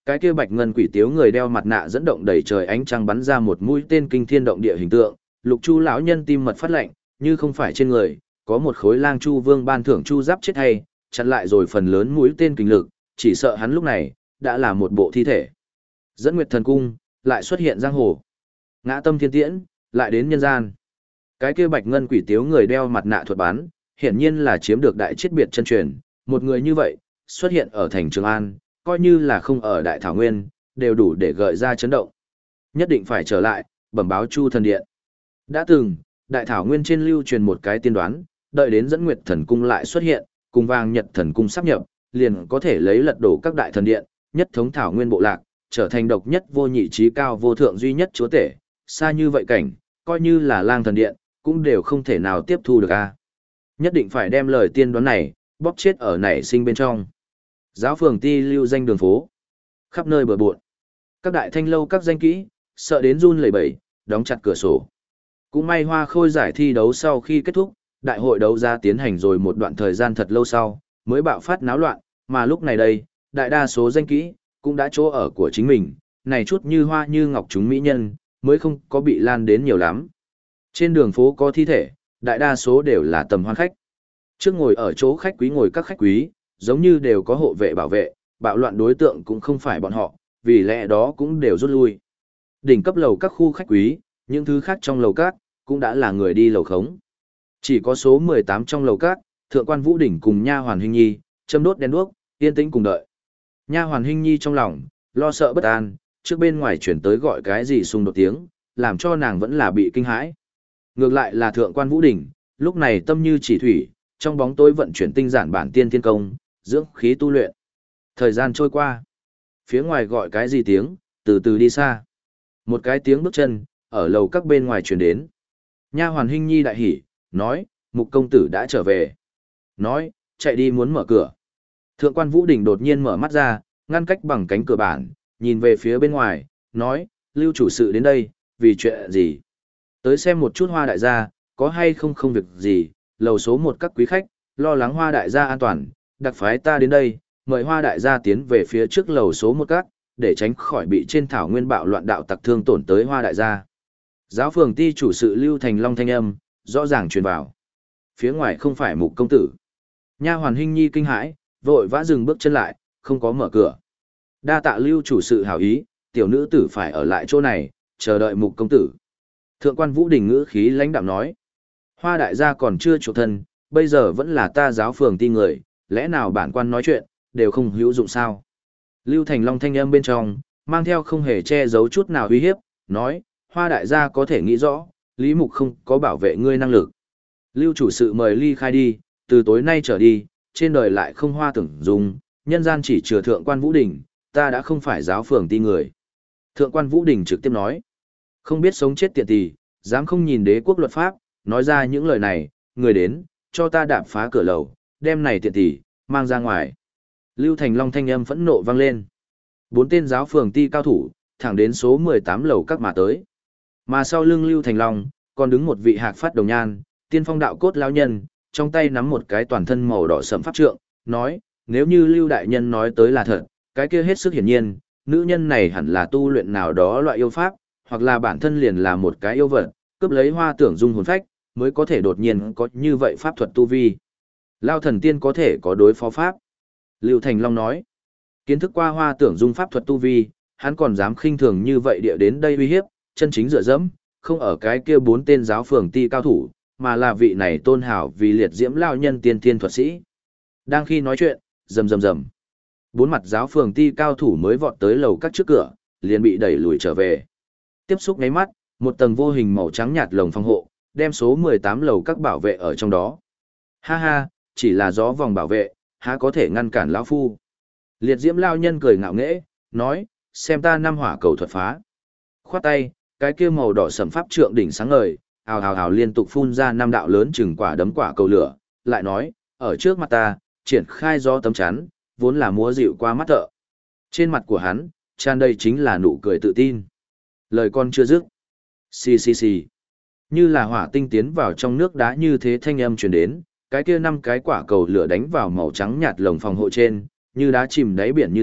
Cái kia bạch ngân quỷ tiếu người đeo mặt nạ dẫn động đầy trời ánh trăng bắn ra một mũi tên kinh thiên động địa hình tượng, Lục Chu lão nhân tim mật phát lạnh, như không phải trên người, có một khối lang chu vương ban thưởng chu giáp chết hay, chặn lại rồi phần lớn mũi tên kinh lực, chỉ sợ hắn lúc này đã là một bộ thi thể. Dẫn Nguyệt Thần Cung lại xuất hiện giang hồ. Ngã Tâm Thiên Tiễn lại đến nhân gian. Cái kia bạch ngân quỷ tiếu người đeo mặt nạ thuật bán, hiển nhiên là chiếm được đại chiết biệt chân truyền, một người như vậy xuất hiện ở thành Trường An, coi như là không ở Đại Thảo Nguyên, đều đủ để gợi ra chấn động. Nhất định phải trở lại, bẩm báo Chu Thần Điện. Đã từng, Đại Thảo Nguyên trên lưu truyền một cái tiên đoán, đợi đến Dẫn Nguyệt Thần Cung lại xuất hiện, cùng Vàng Nhật Thần Cung sắp nhập, liền có thể lấy lật đổ các đại thần điện, nhất thống Thảo Nguyên bộ lạc, trở thành độc nhất vô nhị trí cao vô thượng duy nhất chúa tể. Xa như vậy cảnh, coi như là Lang Thần Điện, cũng đều không thể nào tiếp thu được a. Nhất định phải đem lời tiên đoán này bóp chết ở nảy sinh bên trong. Giáo phường ti lưu danh đường phố, khắp nơi bừa bộn. Các đại thanh lâu các danh kỹ, sợ đến run lẩy bẩy, đóng chặt cửa sổ. Cũng may Hoa Khôi giải thi đấu sau khi kết thúc, đại hội đấu giá tiến hành rồi một đoạn thời gian thật lâu sau, mới bạo phát náo loạn, mà lúc này đây, đại đa số danh kỹ cũng đã chỗ ở của chính mình, này chút như hoa như ngọc chúng mỹ nhân, mới không có bị lan đến nhiều lắm. Trên đường phố có thi thể, đại đa số đều là tầm hoan khách. Trước ngồi ở chỗ khách quý ngồi các khách quý, giống như đều có hộ vệ bảo vệ, bạo loạn đối tượng cũng không phải bọn họ, vì lẽ đó cũng đều rút lui. Đỉnh cấp lầu các khu khách quý, những thứ khác trong lầu các, cũng đã là người đi lầu khống. Chỉ có số 18 trong lầu các, thượng quan Vũ Đỉnh cùng nha hoàn Hinh Nhi, châm đốt đèn đuốc, yên tĩnh cùng đợi. Nha hoàn Hinh Nhi trong lòng, lo sợ bất an, trước bên ngoài chuyển tới gọi cái gì xung đột tiếng, làm cho nàng vẫn là bị kinh hãi. Ngược lại là thượng quan Vũ Đỉnh, lúc này tâm như chỉ thủy, trong bóng tối vận chuyển tinh giản bản tiên thiên công, dưỡng khí tu luyện. Thời gian trôi qua, phía ngoài gọi cái gì tiếng, từ từ đi xa. Một cái tiếng bước chân, ở lầu các bên ngoài truyền đến. Nha hoàn Hinh Nhi đại hỉ, nói, Mục công tử đã trở về. Nói, chạy đi muốn mở cửa. Thượng quan Vũ Đình đột nhiên mở mắt ra, ngăn cách bằng cánh cửa bản, nhìn về phía bên ngoài, nói, Lưu chủ sự đến đây, vì chuyện gì? Tới xem một chút Hoa đại gia, có hay không không việc gì, lầu số 1 các quý khách, lo lắng Hoa đại gia an toàn, đặc phái ta đến đây, mời Hoa đại gia tiến về phía trước lầu số 1 các, để tránh khỏi bị trên thảo nguyên bạo loạn đạo tặc thương tổn tới Hoa đại gia. Giáo phường ti chủ sự Lưu Thành Long thanh âm, rõ ràng truyền vào. Phía ngoài không phải Mục công tử. Nha hoàn Hinh Nhi kinh hãi, vội vã dừng bước chân lại, không có mở cửa. Đa tạ Lưu chủ sự hảo ý, tiểu nữ tử phải ở lại chỗ này, chờ đợi Mục công tử. Thượng quan Vũ Đình ngữ khí lãnh đạm nói. Hoa đại gia còn chưa chuộc thân, bây giờ vẫn là ta giáo phường ti người, lẽ nào bản quan nói chuyện, đều không hữu dụng sao? Lưu Thành Long thanh âm bên trong, mang theo không hề che giấu chút nào uy hiếp, nói, Hoa đại gia có thể nghĩ rõ, Lý Mục không có bảo vệ ngươi năng lực. Lưu chủ sự mời ly khai đi, từ tối nay trở đi, trên đời lại không Hoa tưởng dùng, nhân gian chỉ chừa thượng quan Vũ Đình, ta đã không phải giáo phường ti người. Thượng quan Vũ Đình trực tiếp nói, không biết sống chết tiện tì, dám không nhìn đế quốc luật pháp, nói ra những lời này, người đến, cho ta đạp phá cửa lầu, đem này tiện tì, mang ra ngoài. Lưu Thành Long thanh âm phẫn nộ vang lên. 4 tên giáo phường ti cao thủ, thẳng đến số 18 lầu các mà tới. Mà sau lưng Lưu Thành Long, còn đứng một vị hạc phát đồng nhan, tiên phong đạo cốt lão nhân, trong tay nắm một cái toàn thân màu đỏ sẫm pháp trượng, nói, nếu như Lưu đại nhân nói tới là thật, cái kia hết sức hiển nhiên, nữ nhân này hẳn là tu luyện nào đó loại yêu pháp, hoặc là bản thân liền là một cái yêu vật, cướp lấy Hoa tưởng dung hồn phách, mới có thể đột nhiên có như vậy pháp thuật tu vi. Lao thần tiên có thể có đối phó pháp. Lưu Thành Long nói, kiến thức qua Hoa tưởng dung pháp thuật tu vi, hắn còn dám khinh thường như vậy địa đến đây uy hiếp, chân chính dựa dẫm, không ở cái kia 4 tên giáo phường ti cao thủ, mà là vị này tôn hảo vì liệt diễm lao nhân tiên thiên thuật sĩ. Đang khi nói chuyện, rầm rầm rầm, 4 mặt giáo phường ti cao thủ mới vọt tới lầu các trước cửa, liền bị đẩy lùi trở về. Tiếp xúc ngáy mắt, một tầng vô hình màu trắng nhạt lồng phòng hộ, đem số 18 lầu các bảo vệ ở trong đó. Ha ha, chỉ là gió vòng bảo vệ, há có thể ngăn cản lão phu. Liệt diễm lao nhân cười ngạo nghễ, nói, xem ta năm hỏa cầu thuật phá. Khoát tay, cái kia màu đỏ sẫm pháp trượng đỉnh sáng ngời, ào ào ào liên tục phun ra 5 đạo lớn chừng quả đấm quả cầu lửa, lại nói, ở trước mặt ta, triển khai gió tấm chắn, vốn là múa dịu qua mắt thợ. Trên mặt của hắn, tràn đầy chính là nụ cười tự tin. Lời con chưa dứt. Xì xì xì. Như là hỏa tinh tiến vào trong nước đá như thế thanh âm truyền đến, cái kia 5 cái quả cầu lửa đánh vào màu trắng nhạt lồng phòng hộ trên, như đá chìm đáy biển như thế,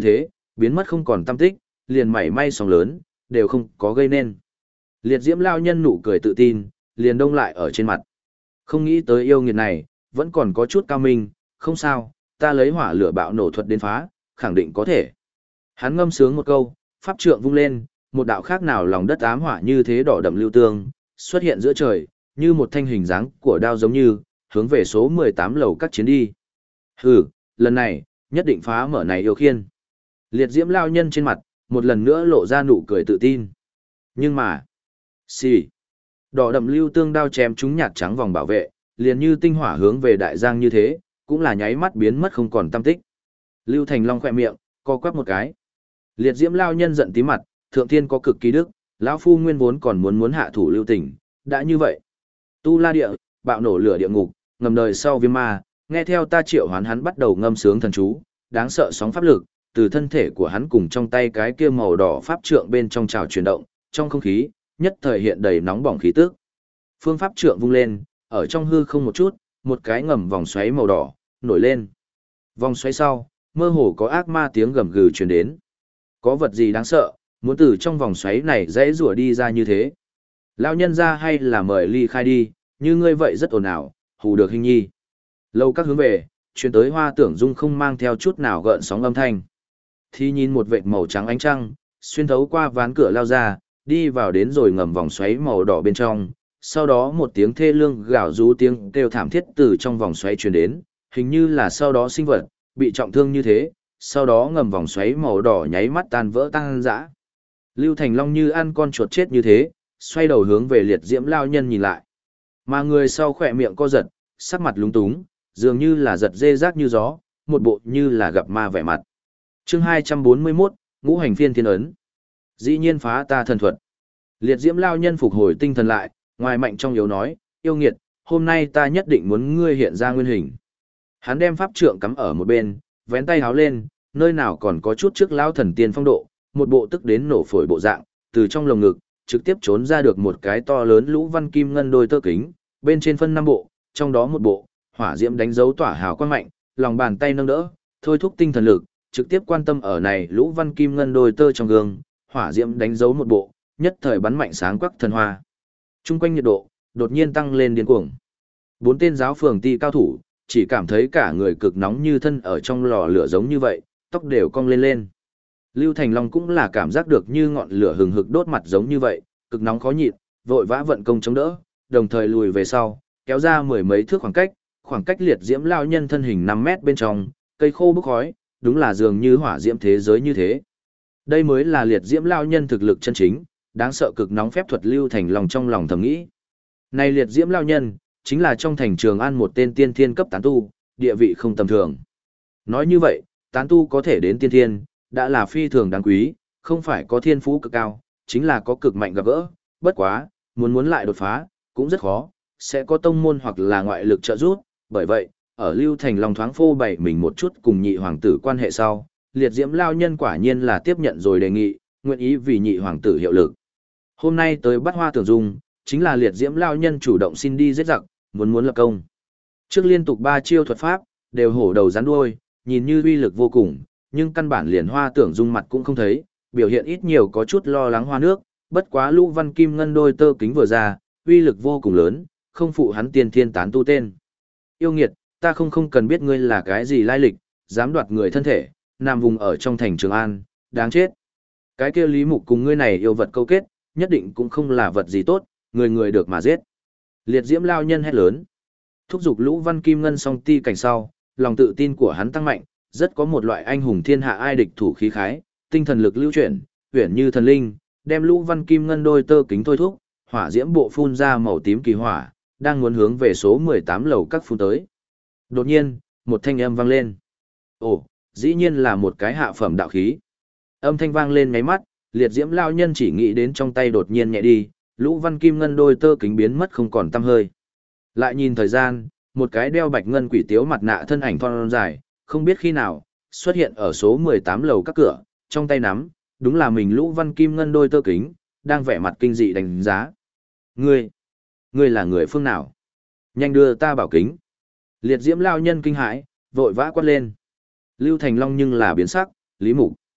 biến mất không còn tăm tích, liền mảy may sóng lớn, đều không có gây nên. Liệt diễm lao nhân nụ cười tự tin, liền đông lại ở trên mặt. Không nghĩ tới yêu nghiệt này, vẫn còn có chút cao minh, không sao, ta lấy hỏa lửa bạo nổ thuật đến phá, khẳng định có thể. Hắn ngâm sướng một câu, pháp trượng vung lên, một đạo khác nào lòng đất ám hỏa như thế đỏ đậm lưu tương, xuất hiện giữa trời, như một thanh hình dáng của đao giống như, hướng về số 18 lầu các chiến đi. Hừ, lần này, nhất định phá mở này yêu khiên. Liệt diễm lao nhân trên mặt, một lần nữa lộ ra nụ cười tự tin. Nhưng mà, xì, đỏ đậm lưu tương đao chém chúng nhạt trắng vòng bảo vệ, liền như tinh hỏa hướng về đại giang như thế, cũng là nháy mắt biến mất không còn tăm tích. Lưu Thành Long khỏe miệng, co quắp một cái. Liệt diễm lao nhân giận tí mặt, thượng thiên có cực kỳ đức, lão phu nguyên vốn còn muốn hạ thủ Lưu Tình, đã như vậy. Tu La địa, bạo nổ lửa địa ngục, ngầm đời sau viêm ma, nghe theo ta triệu hoán hắn bắt đầu ngâm sướng thần chú, đáng sợ sóng pháp lực, từ thân thể của hắn cùng trong tay cái kia màu đỏ pháp trượng bên trong trào chuyển động, trong không khí, nhất thời hiện đầy nóng bỏng khí tức. Phương pháp trượng vung lên, ở trong hư không một chút, một cái ngầm vòng xoáy màu đỏ, nổi lên. Vòng xoáy sau, mơ hồ có ác ma tiếng gầm gừ truyền đến. Có vật gì đáng sợ, muốn từ trong vòng xoáy này dễ rủa đi ra như thế. Lão nhân ra hay là mời ly khai đi, như ngươi vậy rất ồn ào, hù được hình nhi. Lâu các hướng về, truyền tới Hoa Tưởng Dung không mang theo chút nào gợn sóng âm thanh. Thì nhìn một vệt màu trắng ánh trăng, xuyên thấu qua ván cửa lao ra, đi vào đến rồi ngầm vòng xoáy màu đỏ bên trong. Sau đó một tiếng thê lương gào rú tiếng kêu thảm thiết từ trong vòng xoáy truyền đến, hình như là sau đó sinh vật, bị trọng thương như thế, sau đó ngầm vòng xoáy màu đỏ nháy mắt tan vỡ tăng dã. Lưu Thành Long như ăn con chuột chết như thế, xoay đầu hướng về liệt diễm lao nhân nhìn lại. Mà người sau khỏe miệng co giật, sắc mặt lúng túng, dường như là giật dê rác như gió, một bộ như là gặp ma vẻ mặt. Chương 241, Ngũ hành phiên thiên ấn. Dĩ nhiên phá ta thần thuật. Liệt diễm lao nhân phục hồi tinh thần lại, ngoài mạnh trong yếu nói, yêu nghiệt, hôm nay ta nhất định muốn ngươi hiện ra nguyên hình. Hắn đem pháp trượng cắm ở một bên, vén tay háo lên, nơi nào còn có chút trước lao thần tiên phong độ, một bộ tức đến nổ phổi bộ dạng, từ trong lồng ngực, trực tiếp trốn ra được một cái to lớn lũ văn kim ngân đôi tơ kính, bên trên phân 5 bộ, trong đó một bộ, hỏa diễm đánh dấu tỏa hào quang mạnh, lòng bàn tay nâng đỡ, thôi thúc tinh thần lực, trực tiếp quan tâm ở này lũ văn kim ngân đôi tơ trong gương, hỏa diễm đánh dấu một bộ, nhất thời bắn mạnh sáng quắc thần hoa. Trung quanh nhiệt độ đột nhiên tăng lên điên cuồng. 4 tên giáo phường ti cao thủ, chỉ cảm thấy cả người cực nóng như thân ở trong lò lửa giống như vậy, tóc đều cong lên lên. Lưu Thành Long cũng là cảm giác được như ngọn lửa hừng hực đốt mặt giống như vậy, cực nóng khó nhịn, vội vã vận công chống đỡ, đồng thời lùi về sau, kéo ra mười mấy thước khoảng cách liệt diễm lao nhân thân hình 5 mét bên trong, cây khô bốc khói, đúng là dường như hỏa diễm thế giới như thế. Đây mới là liệt diễm lao nhân thực lực chân chính, đáng sợ cực nóng phép thuật Lưu Thành Long trong lòng thầm nghĩ. Này liệt diễm lao nhân, chính là trong thành Trường An một tên tiên thiên cấp tán tu, địa vị không tầm thường. Nói như vậy, tán tu có thể đến tiên thiên, đã là phi thường đáng quý, không phải có thiên phú cực cao, chính là có cực mạnh gặp gỡ, bất quá, muốn lại đột phá, cũng rất khó, sẽ có tông môn hoặc là ngoại lực trợ giúp, bởi vậy, ở Lưu Thành Long thoáng phô bày mình một chút cùng nhị hoàng tử quan hệ sau, liệt diễm lao nhân quả nhiên là tiếp nhận rồi đề nghị, nguyện ý vì nhị hoàng tử hiệu lực. Hôm nay tới bắt Hoa Tưởng Dung, chính là liệt diễm lao nhân chủ động xin đi giết giặc, muốn lập công. Trước liên tục 3 chiêu thuật pháp, đều hổ đầu rắn đuôi, nhìn như uy lực vô cùng, nhưng căn bản liền Hoa Tưởng Dung mặt cũng không thấy, biểu hiện ít nhiều có chút lo lắng hoa nước, bất quá lũ văn kim ngân đôi tơ kính vừa ra, uy lực vô cùng lớn, không phụ hắn tiên thiên tán tu tên. Yêu nghiệt, ta không cần biết ngươi là cái gì lai lịch, dám đoạt người thân thể, nằm vùng ở trong thành Trường An, đáng chết. Cái kia Lý Mục cùng ngươi này yêu vật câu kết, nhất định cũng không là vật gì tốt, người được mà giết. Liệt diễm lao nhân hét lớn. Thúc giục lũ văn kim ngân song ti cảnh sau, lòng tự tin của hắn tăng mạnh, rất có một loại anh hùng thiên hạ ai địch thủ khí khái, tinh thần lực lưu chuyển, huyền như thần linh, đem lũ văn kim ngân đôi tơ kính thôi thúc, hỏa diễm bộ phun ra màu tím kỳ hỏa, đang muốn hướng về số 18 lầu các phun tới. Đột nhiên, một thanh âm vang lên. Ồ, dĩ nhiên là một cái hạ phẩm đạo khí. Âm thanh vang lên ngáy mắt, liệt diễm lao nhân chỉ nghĩ đến trong tay đột nhiên nhẹ đi, lũ văn kim ngân đôi tơ kính biến mất không còn tăm hơi. Lại nhìn thời gian, một cái đeo bạch ngân quỷ tiếu mặt nạ thân ảnh thon dài, không biết khi nào, xuất hiện ở số 18 lầu các cửa, trong tay nắm, đúng là mình lũ văn kim ngân đôi tơ kính, đang vẻ mặt kinh dị đánh giá. Ngươi là người phương nào? Nhanh đưa ta bảo kính. Liệt diễm lao nhân kinh hãi, vội vã quát lên. Lưu Thành Long nhưng là biến sắc, Lý Mục.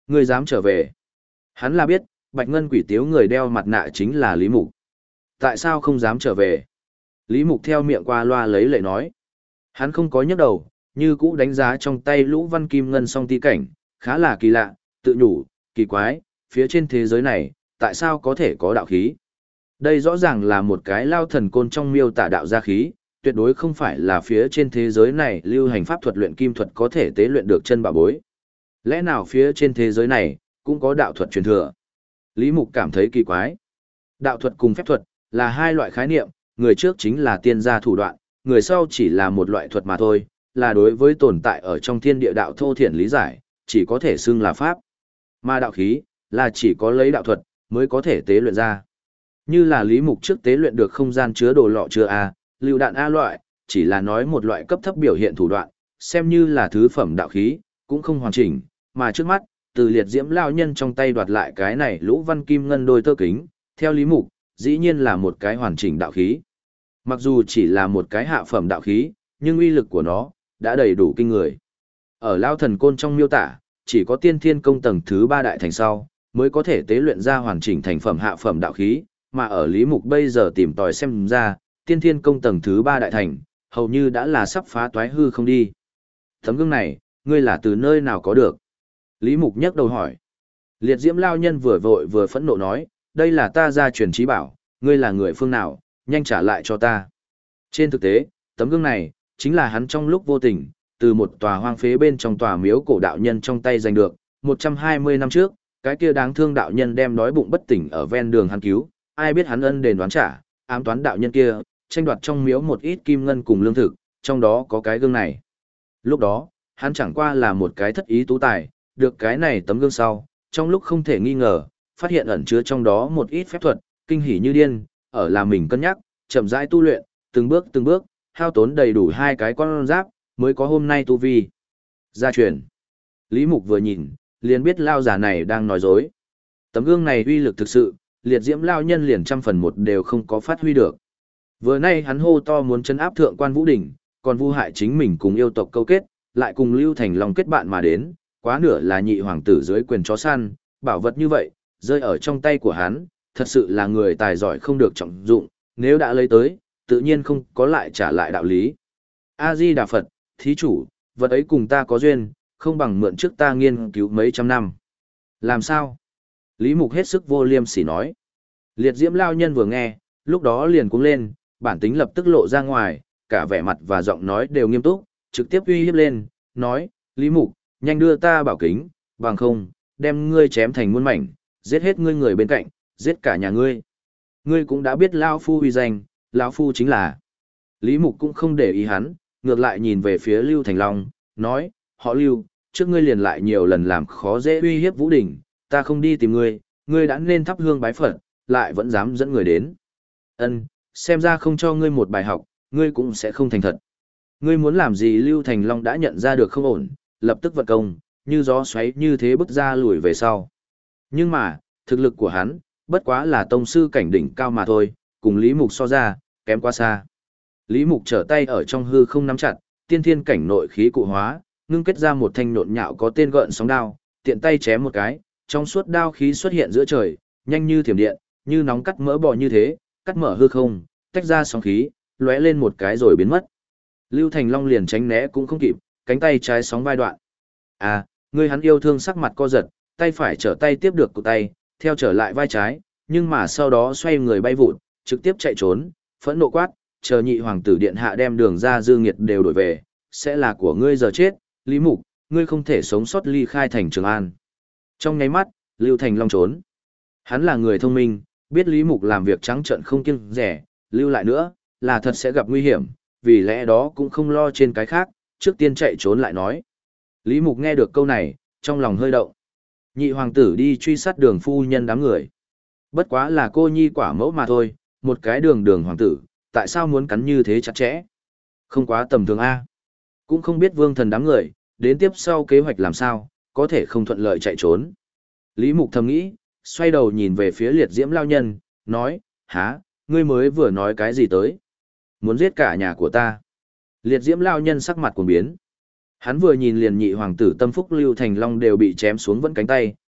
Ngươi dám trở về. Hắn là biết, Bạch Ngân Quỷ Tiếu người đeo mặt nạ chính là Lý Mục. Tại sao không dám trở về? Lý Mục theo miệng qua loa lấy lệ nói. Hắn không có nhấc đầu, như cũ đánh giá trong tay Lũ Văn Kim Ngân song ti cảnh, khá là kỳ lạ, tự nhủ, kỳ quái, phía trên thế giới này, tại sao có thể có đạo khí? Đây rõ ràng là một cái lao thần côn trong miêu tả đạo gia khí, tuyệt đối không phải là phía trên thế giới này lưu hành pháp thuật luyện kim thuật có thể tế luyện được chân bảo bối. Lẽ nào phía trên thế giới này, cũng có đạo thuật truyền thừa? Lý Mục cảm thấy kỳ quái. Đạo thuật cùng phép thuật, là hai loại khái niệm, người trước chính là tiên gia thủ đoạn, người sau chỉ là một loại thuật mà thôi, là đối với tồn tại ở trong thiên địa đạo thô thiển lý giải, chỉ có thể xưng là pháp. Mà đạo khí, là chỉ có lấy đạo thuật, mới có thể tế luyện ra. Như là Lý Mục trước tế luyện được không gian chứa đồ lọ chứa A, lựu đạn A loại, chỉ là nói một loại cấp thấp biểu hiện thủ đoạn, xem như là thứ phẩm đạo khí, cũng không hoàn chỉnh, mà trước mắt, từ liệt diễm lao nhân trong tay đoạt lại cái này Lũ Văn Kim Ngân đôi tơ kính, theo Lý Mục, dĩ nhiên là một cái hoàn chỉnh đạo khí. Mặc dù chỉ là một cái hạ phẩm đạo khí, nhưng uy lực của nó, đã đầy đủ kinh người. Ở Lao Thần Côn trong miêu tả, chỉ có tiên thiên công tầng thứ 3 đại thành sau, mới có thể tế luyện ra hoàn chỉnh thành phẩm hạ phẩm đạo khí, mà ở Lý Mục bây giờ tìm tòi xem ra, tiên thiên công tầng thứ 3 đại thành, hầu như đã là sắp phá toái hư không đi. Tấm gương này, ngươi là từ nơi nào có được? Lý Mục nhấc đầu hỏi. Liệt diễm lao nhân vừa vội vừa phẫn nộ nói, đây là ta gia truyền trí bảo, ngươi là người phương nào, nhanh trả lại cho ta. Trên thực tế, tấm gương này, chính là hắn trong lúc vô tình, từ một tòa hoang phế bên trong tòa miếu cổ đạo nhân trong tay giành được, 120 năm trước, cái kia đáng thương đạo nhân đem đói bụng bất tỉnh ở ven đường hắn cứu, ai biết hắn ân đền đoán trả, ám toán đạo nhân kia, tranh đoạt trong miếu một ít kim ngân cùng lương thực, trong đó có cái gương này. Lúc đó, hắn chẳng qua là một cái thất ý tú tài, được cái này tấm gương sau, trong lúc không thể nghi ngờ, phát hiện ẩn chứa trong đó một ít phép thuật, kinh hỉ như điên, ở là mình cân nhắc, chậm rãi tu luyện, từng bước, hao tốn đầy đủ hai cái con giáp, mới có hôm nay tu vi. Gia truyền. Lý Mục vừa nhìn, liền biết lao giả này đang nói dối. Tấm gương này uy lực thực sự, liệt diễm lao nhân liền 100% đều không có phát huy được. Vừa nay hắn hô to muốn trấn áp thượng quan Vũ Đỉnh, còn vu hại chính mình cùng yêu tộc câu kết, lại cùng Lưu Thành Long kết bạn mà đến, quá nửa là nhị hoàng tử dưới quyền chó săn, bảo vật như vậy, rơi ở trong tay của hắn, thật sự là người tài giỏi không được trọng dụng, nếu đã lấy tới, tự nhiên không có lại trả lại đạo lý. A-di-đà Phật, thí chủ, vật ấy cùng ta có duyên, không bằng mượn trước ta nghiên cứu mấy trăm năm. Làm sao? Lý Mục hết sức vô liêm sỉ nói. Liệt diễm lao nhân vừa nghe, lúc đó liền cuống lên, bản tính lập tức lộ ra ngoài, cả vẻ mặt và giọng nói đều nghiêm túc, trực tiếp uy hiếp lên, nói, Lý Mục, nhanh đưa ta bảo kính, bằng không, đem ngươi chém thành muôn mảnh, giết hết ngươi người bên cạnh, giết cả nhà ngươi. Ngươi cũng đã biết Lao Phu uy danh, Lão Phu chính là. Lý Mục cũng không để ý hắn, ngược lại nhìn về phía Lưu Thành Long, nói, họ Lưu, trước ngươi liền lại nhiều lần làm khó dễ uy hiếp Vũ Đình, ta không đi tìm ngươi, ngươi đã nên thắp hương bái Phật, lại vẫn dám dẫn người đến. Ân, xem ra không cho ngươi một bài học, ngươi cũng sẽ không thành thật. Ngươi muốn làm gì Lưu Thành Long đã nhận ra được không ổn, lập tức vận công, như gió xoáy như thế bước ra lùi về sau. Nhưng mà, thực lực của hắn, bất quá là tông sư cảnh đỉnh cao mà thôi, cùng Lý Mục so ra, kém quá xa. Lý Mục trở tay ở trong hư không nắm chặt, tiên thiên cảnh nội khí cụ hóa, ngưng kết ra một thanh nhộn nhạo có tên gợn sóng đao, tiện tay chém một cái, trong suốt đao khí xuất hiện giữa trời, nhanh như thiểm điện, như nóng cắt mỡ bò như thế, cắt mở hư không, tách ra sóng khí, lóe lên một cái rồi biến mất. Lưu Thành Long liền tránh né cũng không kịp, cánh tay trái sóng vai đoạn. À, người hắn yêu thương sắc mặt co giật, tay phải trở tay tiếp được cụ tay, theo trở lại vai trái, nhưng mà sau đó xoay người bay vụt, trực tiếp chạy trốn, phẫn nộ quát, chờ nhị hoàng tử điện hạ đem đường ra dư nghiệt đều đổi về, sẽ là của ngươi giờ chết, Lý Mục, ngươi không thể sống sót ly khai thành Trường An. Trong nháy mắt, Lưu Thành Long trốn. Hắn là người thông minh, biết Lý Mục làm việc trắng trợn không kiêng rẻ, lưu lại nữa, là thật sẽ gặp nguy hiểm, vì lẽ đó cũng không lo trên cái khác, trước tiên chạy trốn lại nói. Lý Mục nghe được câu này, trong lòng hơi động. Nhị hoàng tử đi truy sát đường phu nhân đám người. Bất quá là cô nhi quả mẫu mà thôi, một cái đường hoàng tử, tại sao muốn cắn như thế chặt chẽ? Không quá tầm thường A. Cũng không biết vương thần đám người, đến tiếp sau kế hoạch làm sao, có thể không thuận lợi chạy trốn. Lý Mục thầm nghĩ, xoay đầu nhìn về phía liệt diễm lao nhân, nói, há, ngươi mới vừa nói cái gì tới? Muốn giết cả nhà của ta. Liệt diễm lao nhân sắc mặt cuồng biến. Hắn vừa nhìn liền nhị hoàng tử tâm phúc Lưu Thành Long đều bị chém xuống vẫn cánh tay,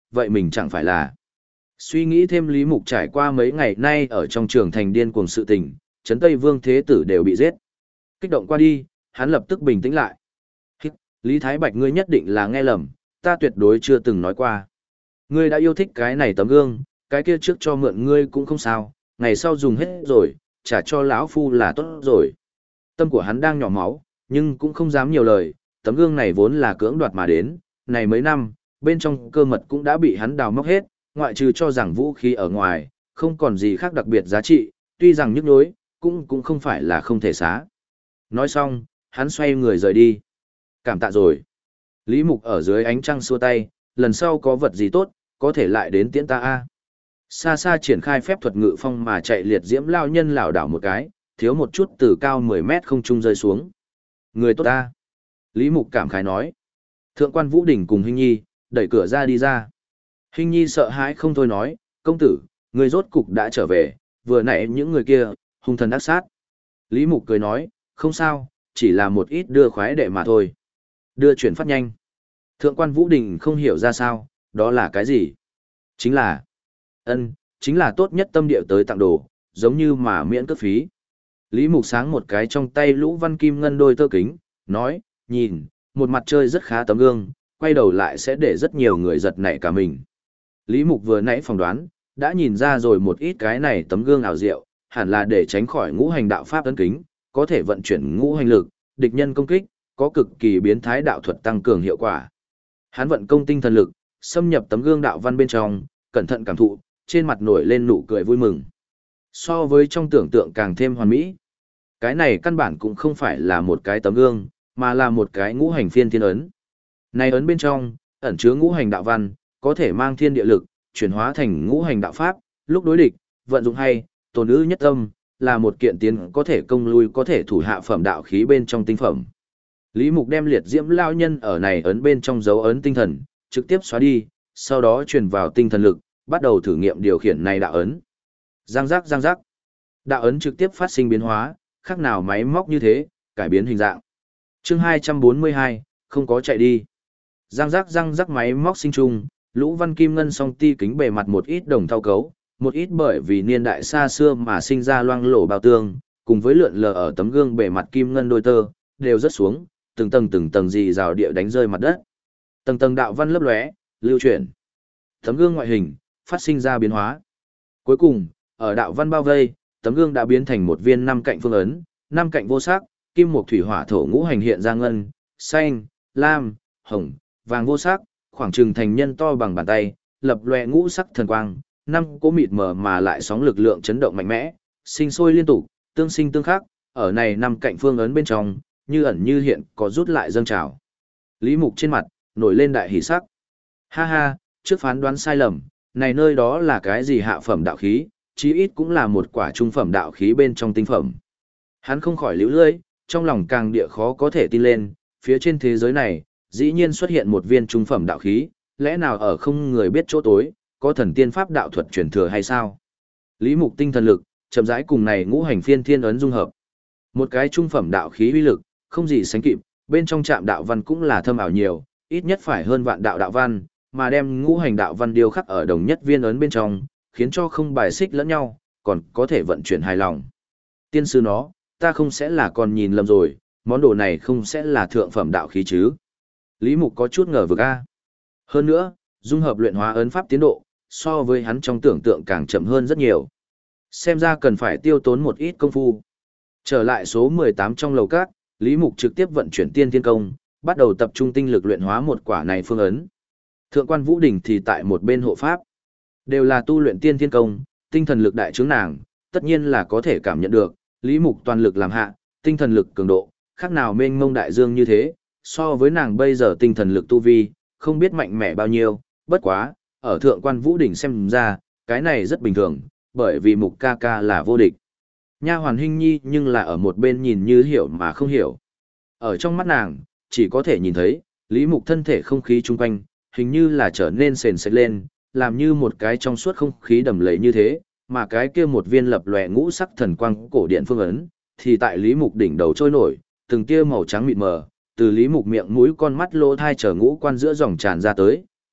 vậy mình chẳng phải là. Suy nghĩ thêm Lý Mục trải qua mấy ngày nay ở trong trường thành điên cuồng sự tình, Trấn Tây Vương Thế Tử đều bị giết. Kích động qua đi, hắn lập tức bình tĩnh lại. Lý Thái Bạch ngươi nhất định là nghe lầm, ta tuyệt đối chưa từng nói qua. Ngươi đã yêu thích cái này tấm gương, cái kia trước cho mượn ngươi cũng không sao, ngày sau dùng hết rồi, trả cho lão phu là tốt rồi. Tâm của hắn đang nhỏ máu, nhưng cũng không dám nhiều lời, tấm gương này vốn là cưỡng đoạt mà đến, này mấy năm, bên trong cơ mật cũng đã bị hắn đào móc hết, ngoại trừ cho rằng vũ khí ở ngoài, không còn gì khác đặc biệt giá trị, tuy rằng nhức nhối, cũng không phải là không thể xá. Nói xong, hắn xoay người rời đi. Cảm tạ rồi. Lý Mục ở dưới ánh trăng xua tay, lần sau có vật gì tốt, có thể lại đến tiễn ta a. Xa xa triển khai phép thuật ngự phong mà chạy liệt diễm lao nhân lảo đảo một cái, thiếu một chút từ cao 10 mét không trung rơi xuống. Người tốt ta. Lý Mục cảm khái nói. Thượng quan Vũ Đình cùng Hinh Nhi, đẩy cửa ra đi ra. Hinh Nhi sợ hãi không thôi nói, công tử, người rốt cục đã trở về, vừa nãy những người kia, hung thần ác sát. Lý Mục cười nói, không sao, chỉ là một ít đưa khoái đệ mà thôi. Đưa chuyển phát nhanh. Thượng quan Vũ Đình không hiểu ra sao, đó là cái gì? Chính là tốt nhất tâm địa tới tặng đồ, giống như mà miễn cước phí. Lý Mục sáng một cái trong tay lũ văn kim ngân đôi tơ kính, nói, nhìn, một mặt chơi rất khá tấm gương, quay đầu lại sẽ để rất nhiều người giật nảy cả mình. Lý Mục vừa nãy phỏng đoán, đã nhìn ra rồi một ít cái này tấm gương ảo diệu, hẳn là để tránh khỏi ngũ hành đạo pháp tấn kính, có thể vận chuyển ngũ hành lực, địch nhân công kích, có cực kỳ biến thái đạo thuật tăng cường hiệu quả. Hắn vận công tinh thần lực, xâm nhập tấm gương đạo văn bên trong, cẩn thận cảm thụ, trên mặt nổi lên nụ cười vui mừng. So với trong tưởng tượng càng thêm hoàn mỹ. Cái này căn bản cũng không phải là một cái tấm gương, mà là một cái ngũ hành phiên thiên ấn. Này ấn bên trong, ẩn chứa ngũ hành đạo văn, có thể mang thiên địa lực, chuyển hóa thành ngũ hành đạo pháp, lúc đối địch, vận dụng hay, tồn ư nhất tâm, là một kiện tiến có thể công lui có thể thủ hạ phẩm đạo khí bên trong tinh phẩm. Lý Mục đem liệt diễm lao nhân ở này ấn bên trong dấu ấn tinh thần, trực tiếp xóa đi, sau đó truyền vào tinh thần lực, bắt đầu thử nghiệm điều khiển này đạo ấn. Giang giác giang giác. Đạo ấn trực tiếp phát sinh biến hóa, khác nào máy móc như thế, cải biến hình dạng. Chương 242, không có chạy đi. Giang giác máy móc sinh trùng, lũ văn kim ngân song ti kính bề mặt một ít đồng thau cấu, một ít bởi vì niên đại xa xưa mà sinh ra loang lổ bao tương, cùng với lượn lờ ở tấm gương bề mặt kim ngân đôi tơ, đều rớt xuống, từng tầng gì rào địa đánh rơi mặt đất. Tầng tầng đạo văn lấp lóe, lưu chuyển. Tấm gương ngoại hình phát sinh ra biến hóa. Cuối cùng, ở đạo văn bao vây, tấm gương đã biến thành một viên năm cạnh phương ấn, năm cạnh vô sắc, kim mộc thủy hỏa thổ ngũ hành hiện ra ngân, xanh, lam, hồng, vàng vô sắc, khoảng chừng thành nhân to bằng bàn tay, lập lòe ngũ sắc thần quang, năm cỗ mịt mờ mà lại sóng lực lượng chấn động mạnh mẽ, sinh sôi liên tục, tương sinh tương khắc, ở này năm cạnh phương ấn bên trong, như ẩn như hiện có rút lại dâng trào. Lý Mục trên mặt nổi lên đại hỉ sắc. Ha ha, trước phán đoán sai lầm, này nơi đó là cái gì hạ phẩm đạo khí, chí ít cũng là một quả trung phẩm đạo khí bên trong tinh phẩm. Hắn không khỏi liễu lưỡi, trong lòng càng địa khó có thể tin lên, phía trên thế giới này, dĩ nhiên xuất hiện một viên trung phẩm đạo khí, lẽ nào ở không người biết chỗ tối, có thần tiên pháp đạo thuật truyền thừa hay sao? Lý Mục tinh thần lực, chậm rãi cùng này ngũ hành phiên thiên ấn dung hợp. Một cái trung phẩm đạo khí uy lực, không gì sánh kịp, bên trong trạm đạo văn cũng là thâm ảo nhiều, ít nhất phải hơn vạn đạo đạo văn, mà đem ngũ hành đạo văn điêu khắc ở đồng nhất viên ấn bên trong, khiến cho không bài xích lẫn nhau, còn có thể vận chuyển hài lòng. Tiên sư nó, ta không sẽ là còn nhìn lầm rồi, món đồ này không sẽ là thượng phẩm đạo khí chứ? Lý Mục có chút ngờ vực a. Hơn nữa, dung hợp luyện hóa ấn pháp tiến độ, so với hắn trong tưởng tượng càng chậm hơn rất nhiều. Xem ra cần phải tiêu tốn một ít công phu. Trở lại số 18 trong lầu các, Lý Mục trực tiếp vận chuyển tiên thiên công, bắt đầu tập trung tinh lực luyện hóa một quả này phương ấn. Thượng quan Vũ Đình thì tại một bên hộ pháp. Đều là tu luyện tiên thiên công, tinh thần lực đại chứng nàng, tất nhiên là có thể cảm nhận được, Lý Mục toàn lực làm hạ, tinh thần lực cường độ, khác nào mênh mông đại dương như thế, so với nàng bây giờ tinh thần lực tu vi, không biết mạnh mẽ bao nhiêu, bất quá, ở thượng quan Vũ Đình xem ra, cái này rất bình thường, bởi vì Mục ca ca là vô địch. Nha hoàn Hinh Nhi nhưng là ở một bên nhìn như hiểu mà không hiểu. Ở trong mắt nàng, chỉ có thể nhìn thấy, Lý Mục thân thể không khí chung quanh, hình như là trở nên sền sệt lên, làm như một cái trong suốt không khí đầm lầy như thế, mà cái kia một viên lập lòe ngũ sắc thần quang cổ điện phương ấn, thì tại Lý Mục đỉnh đầu trôi nổi, từng tia màu trắng mịt mờ, từ Lý Mục miệng mũi con mắt lỗ thai trở ngũ quan giữa dòng tràn ra tới,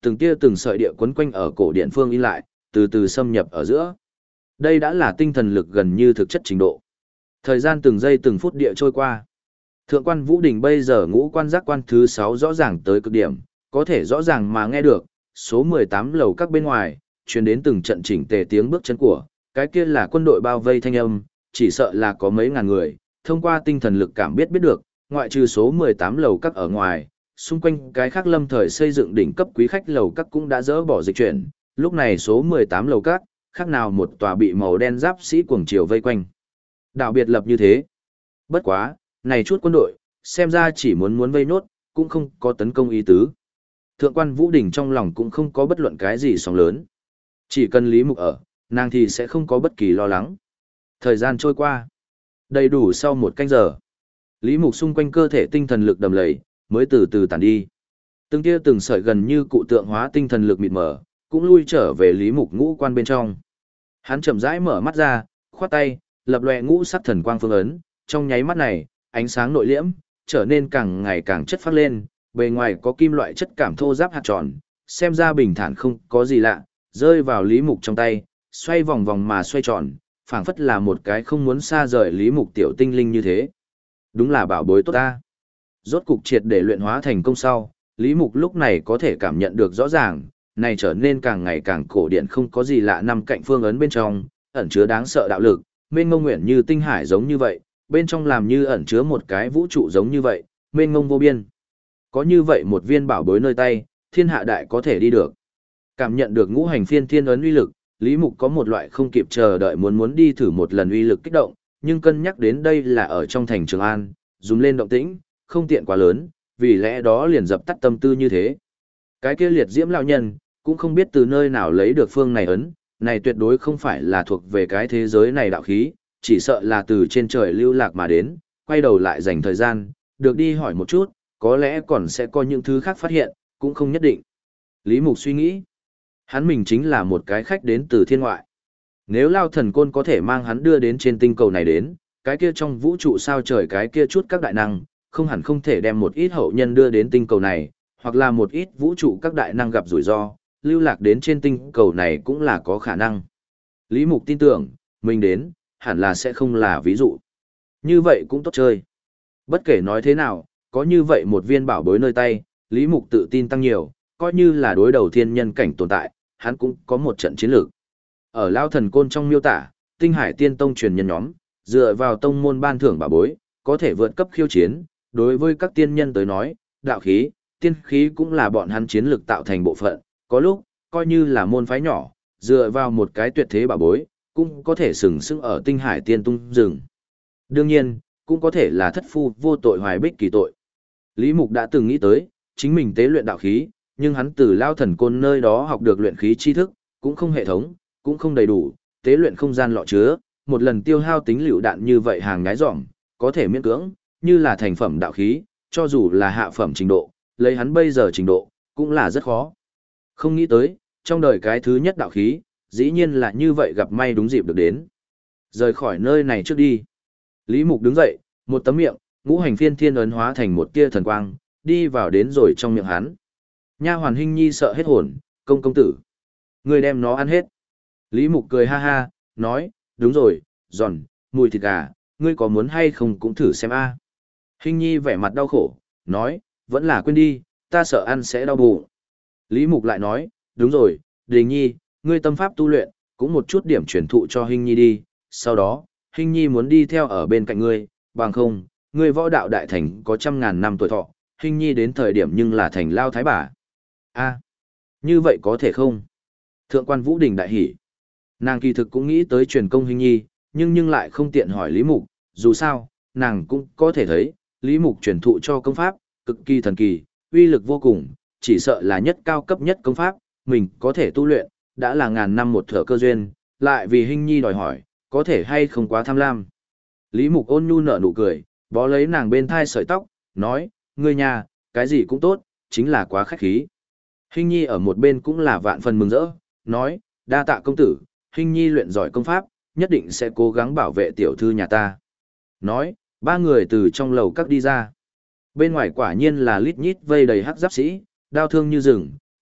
từng tia từng sợi địa quấn quanh ở cổ điện phương in lại, từ từ xâm nhập ở giữa. Đây đã là tinh thần lực gần như thực chất trình độ. Thời gian từng giây từng phút địa trôi qua. Thượng quan Vũ Đình bây giờ ngũ quan giác quan thứ 6 rõ ràng tới cực điểm, có thể rõ ràng mà nghe được, số 18 lầu các bên ngoài, truyền đến từng trận chỉnh tề tiếng bước chân của, cái kia là quân đội bao vây thanh âm, chỉ sợ là có mấy ngàn người, thông qua tinh thần lực cảm biết được, ngoại trừ số 18 lầu các ở ngoài, xung quanh cái khác lâm thời xây dựng đỉnh cấp quý khách lầu các cũng đã dỡ bỏ dịch chuyển, lúc này số 18 lầu các, khác nào một tòa bị màu đen giáp sĩ cuồng chiều vây quanh. Đạo biệt lập như thế. Bất quá, này chút quân đội, xem ra chỉ muốn vây nốt, cũng không có tấn công ý tứ. Thượng quan Vũ Đình trong lòng cũng không có bất luận cái gì sóng lớn. Chỉ cần Lý Mục ở, nàng thì sẽ không có bất kỳ lo lắng. Thời gian trôi qua. Đầy đủ sau một canh giờ. Lý Mục xung quanh cơ thể tinh thần lực đầm lầy, mới từ từ tản đi. Từng tia từng sợi gần như cụ tượng hóa tinh thần lực mịt mờ, cũng lui trở về Lý Mục ngũ quan bên trong. Hắn chậm rãi mở mắt ra, khoát tay, lập lòe ngũ sắc thần quang phương ấn, trong nháy mắt này, ánh sáng nội liễm, trở nên càng ngày càng chất phát lên, bề ngoài có kim loại chất cảm thô ráp hạt tròn, xem ra bình thản không có gì lạ, rơi vào Lý Mục trong tay, xoay vòng vòng mà xoay tròn, phảng phất là một cái không muốn xa rời Lý Mục tiểu tinh linh như thế. Đúng là bảo bối tốt ta. Rốt cục triệt để luyện hóa thành công sau, Lý Mục lúc này có thể cảm nhận được rõ ràng, này trở nên càng ngày càng cổ điển không có gì lạ nằm cạnh phương ấn bên trong, ẩn chứa đáng sợ đạo lực, mênh mông nguyện như tinh hải giống như vậy, bên trong làm như ẩn chứa một cái vũ trụ giống như vậy, mênh mông vô biên. Có như vậy một viên bảo bối nơi tay, thiên hạ đại có thể đi được. Cảm nhận được ngũ hành phiên thiên ấn uy lực, Lý Mục có một loại không kịp chờ đợi muốn đi thử một lần uy lực kích động, nhưng cân nhắc đến đây là ở trong thành Trường An, dùng lên động tĩnh, không tiện quá lớn, vì lẽ đó liền dập tắt tâm tư như thế. Cái kia liệt diễm lão nhân, cũng không biết từ nơi nào lấy được phương này ấn, này tuyệt đối không phải là thuộc về cái thế giới này đạo khí, chỉ sợ là từ trên trời lưu lạc mà đến, quay đầu lại dành thời gian, được đi hỏi một chút, có lẽ còn sẽ có những thứ khác phát hiện, cũng không nhất định. Lý Mục suy nghĩ, hắn mình chính là một cái khách đến từ thiên ngoại. Nếu Lao Thần Côn có thể mang hắn đưa đến trên tinh cầu này đến, cái kia trong vũ trụ sao trời cái kia chút các đại năng, không hẳn không thể đem một ít hậu nhân đưa đến tinh cầu này, hoặc là một ít vũ trụ các đại năng gặp rủi ro, lưu lạc đến trên tinh cầu này cũng là có khả năng. Lý Mục tin tưởng, mình đến, hẳn là sẽ không là ví dụ. Như vậy cũng tốt chơi. Bất kể nói thế nào, có như vậy một viên bảo bối nơi tay, Lý Mục tự tin tăng nhiều, coi như là đối đầu thiên nhân cảnh tồn tại, hắn cũng có một trận chiến lược. Ở Lao Thần Côn trong miêu tả, Tinh Hải Tiên Tông truyền nhân nhóm, dựa vào tông môn ban thưởng bảo bối, có thể vượt cấp khiêu chiến, đối với các tiên nhân tới nói, đạo khí, tiên khí cũng là bọn hắn chiến lược tạo thành bộ phận, có lúc, coi như là môn phái nhỏ, dựa vào một cái tuyệt thế bảo bối, cũng có thể sừng sững ở Tinh Hải Tiên Tông rừng. Đương nhiên, cũng có thể là thất phu vô tội hoài bích kỳ tội. Lý Mục đã từng nghĩ tới, chính mình tế luyện đạo khí, nhưng hắn từ Lao Thần Côn nơi đó học được luyện khí tri thức, cũng không hệ thống, cũng không đầy đủ, tế luyện không gian lọ chứa, một lần tiêu hao tính lựu đạn như vậy hàng nhái dỏm, có thể miễn cưỡng, như là thành phẩm đạo khí, cho dù là hạ phẩm trình độ, lấy hắn bây giờ trình độ, cũng là rất khó. Không nghĩ tới, trong đời cái thứ nhất đạo khí, dĩ nhiên là như vậy gặp may đúng dịp được đến. Rời khỏi nơi này trước đi. Lý Mục đứng dậy, một tấm miệng, ngũ hành phiên thiên ấn hóa thành một tia thần quang, đi vào đến rồi trong miệng hắn. Nha hoàn Hinh Nhi sợ hết hồn, công tử. Người đem nó ăn hết. Lý Mục cười ha ha, nói, đúng rồi, giòn, mùi thịt gà, ngươi có muốn hay không cũng thử xem a. Hinh Nhi vẻ mặt đau khổ, nói, vẫn là quên đi, ta sợ ăn sẽ đau bụng. Lý Mục lại nói, đúng rồi, Đình Nhi, ngươi tâm pháp tu luyện, cũng một chút điểm truyền thụ cho Hinh Nhi đi, sau đó, Hinh Nhi muốn đi theo ở bên cạnh ngươi, bằng không, ngươi võ đạo đại thành có 100.000 năm tuổi thọ, Hinh Nhi đến thời điểm nhưng là thành lao thái bà. A, như vậy có thể không? Thượng quan Vũ Đình đại hỉ. Nàng kỳ thực cũng nghĩ tới truyền công Hinh Nhi, nhưng lại không tiện hỏi Lý Mục, dù sao, nàng cũng có thể thấy, Lý Mục truyền thụ cho công pháp, cực kỳ thần kỳ, uy lực vô cùng, chỉ sợ là nhất cao cấp nhất công pháp, mình có thể tu luyện, đã là ngàn năm một thở cơ duyên, lại vì Hinh Nhi đòi hỏi, có thể hay không quá tham lam. Lý Mục ôn nhu nở nụ cười, bó lấy nàng bên thai sợi tóc, nói, ngươi nhà, cái gì cũng tốt, chính là quá khách khí. Hinh Nhi ở một bên cũng là vạn phần mừng rỡ, nói, đa tạ công tử, Hinh Nhi luyện giỏi công pháp, nhất định sẽ cố gắng bảo vệ tiểu thư nhà ta. Nói, ba người từ trong lầu các đi ra. Bên ngoài quả nhiên là lít nhít vây đầy hắc giáp sĩ, đao thương như rừng,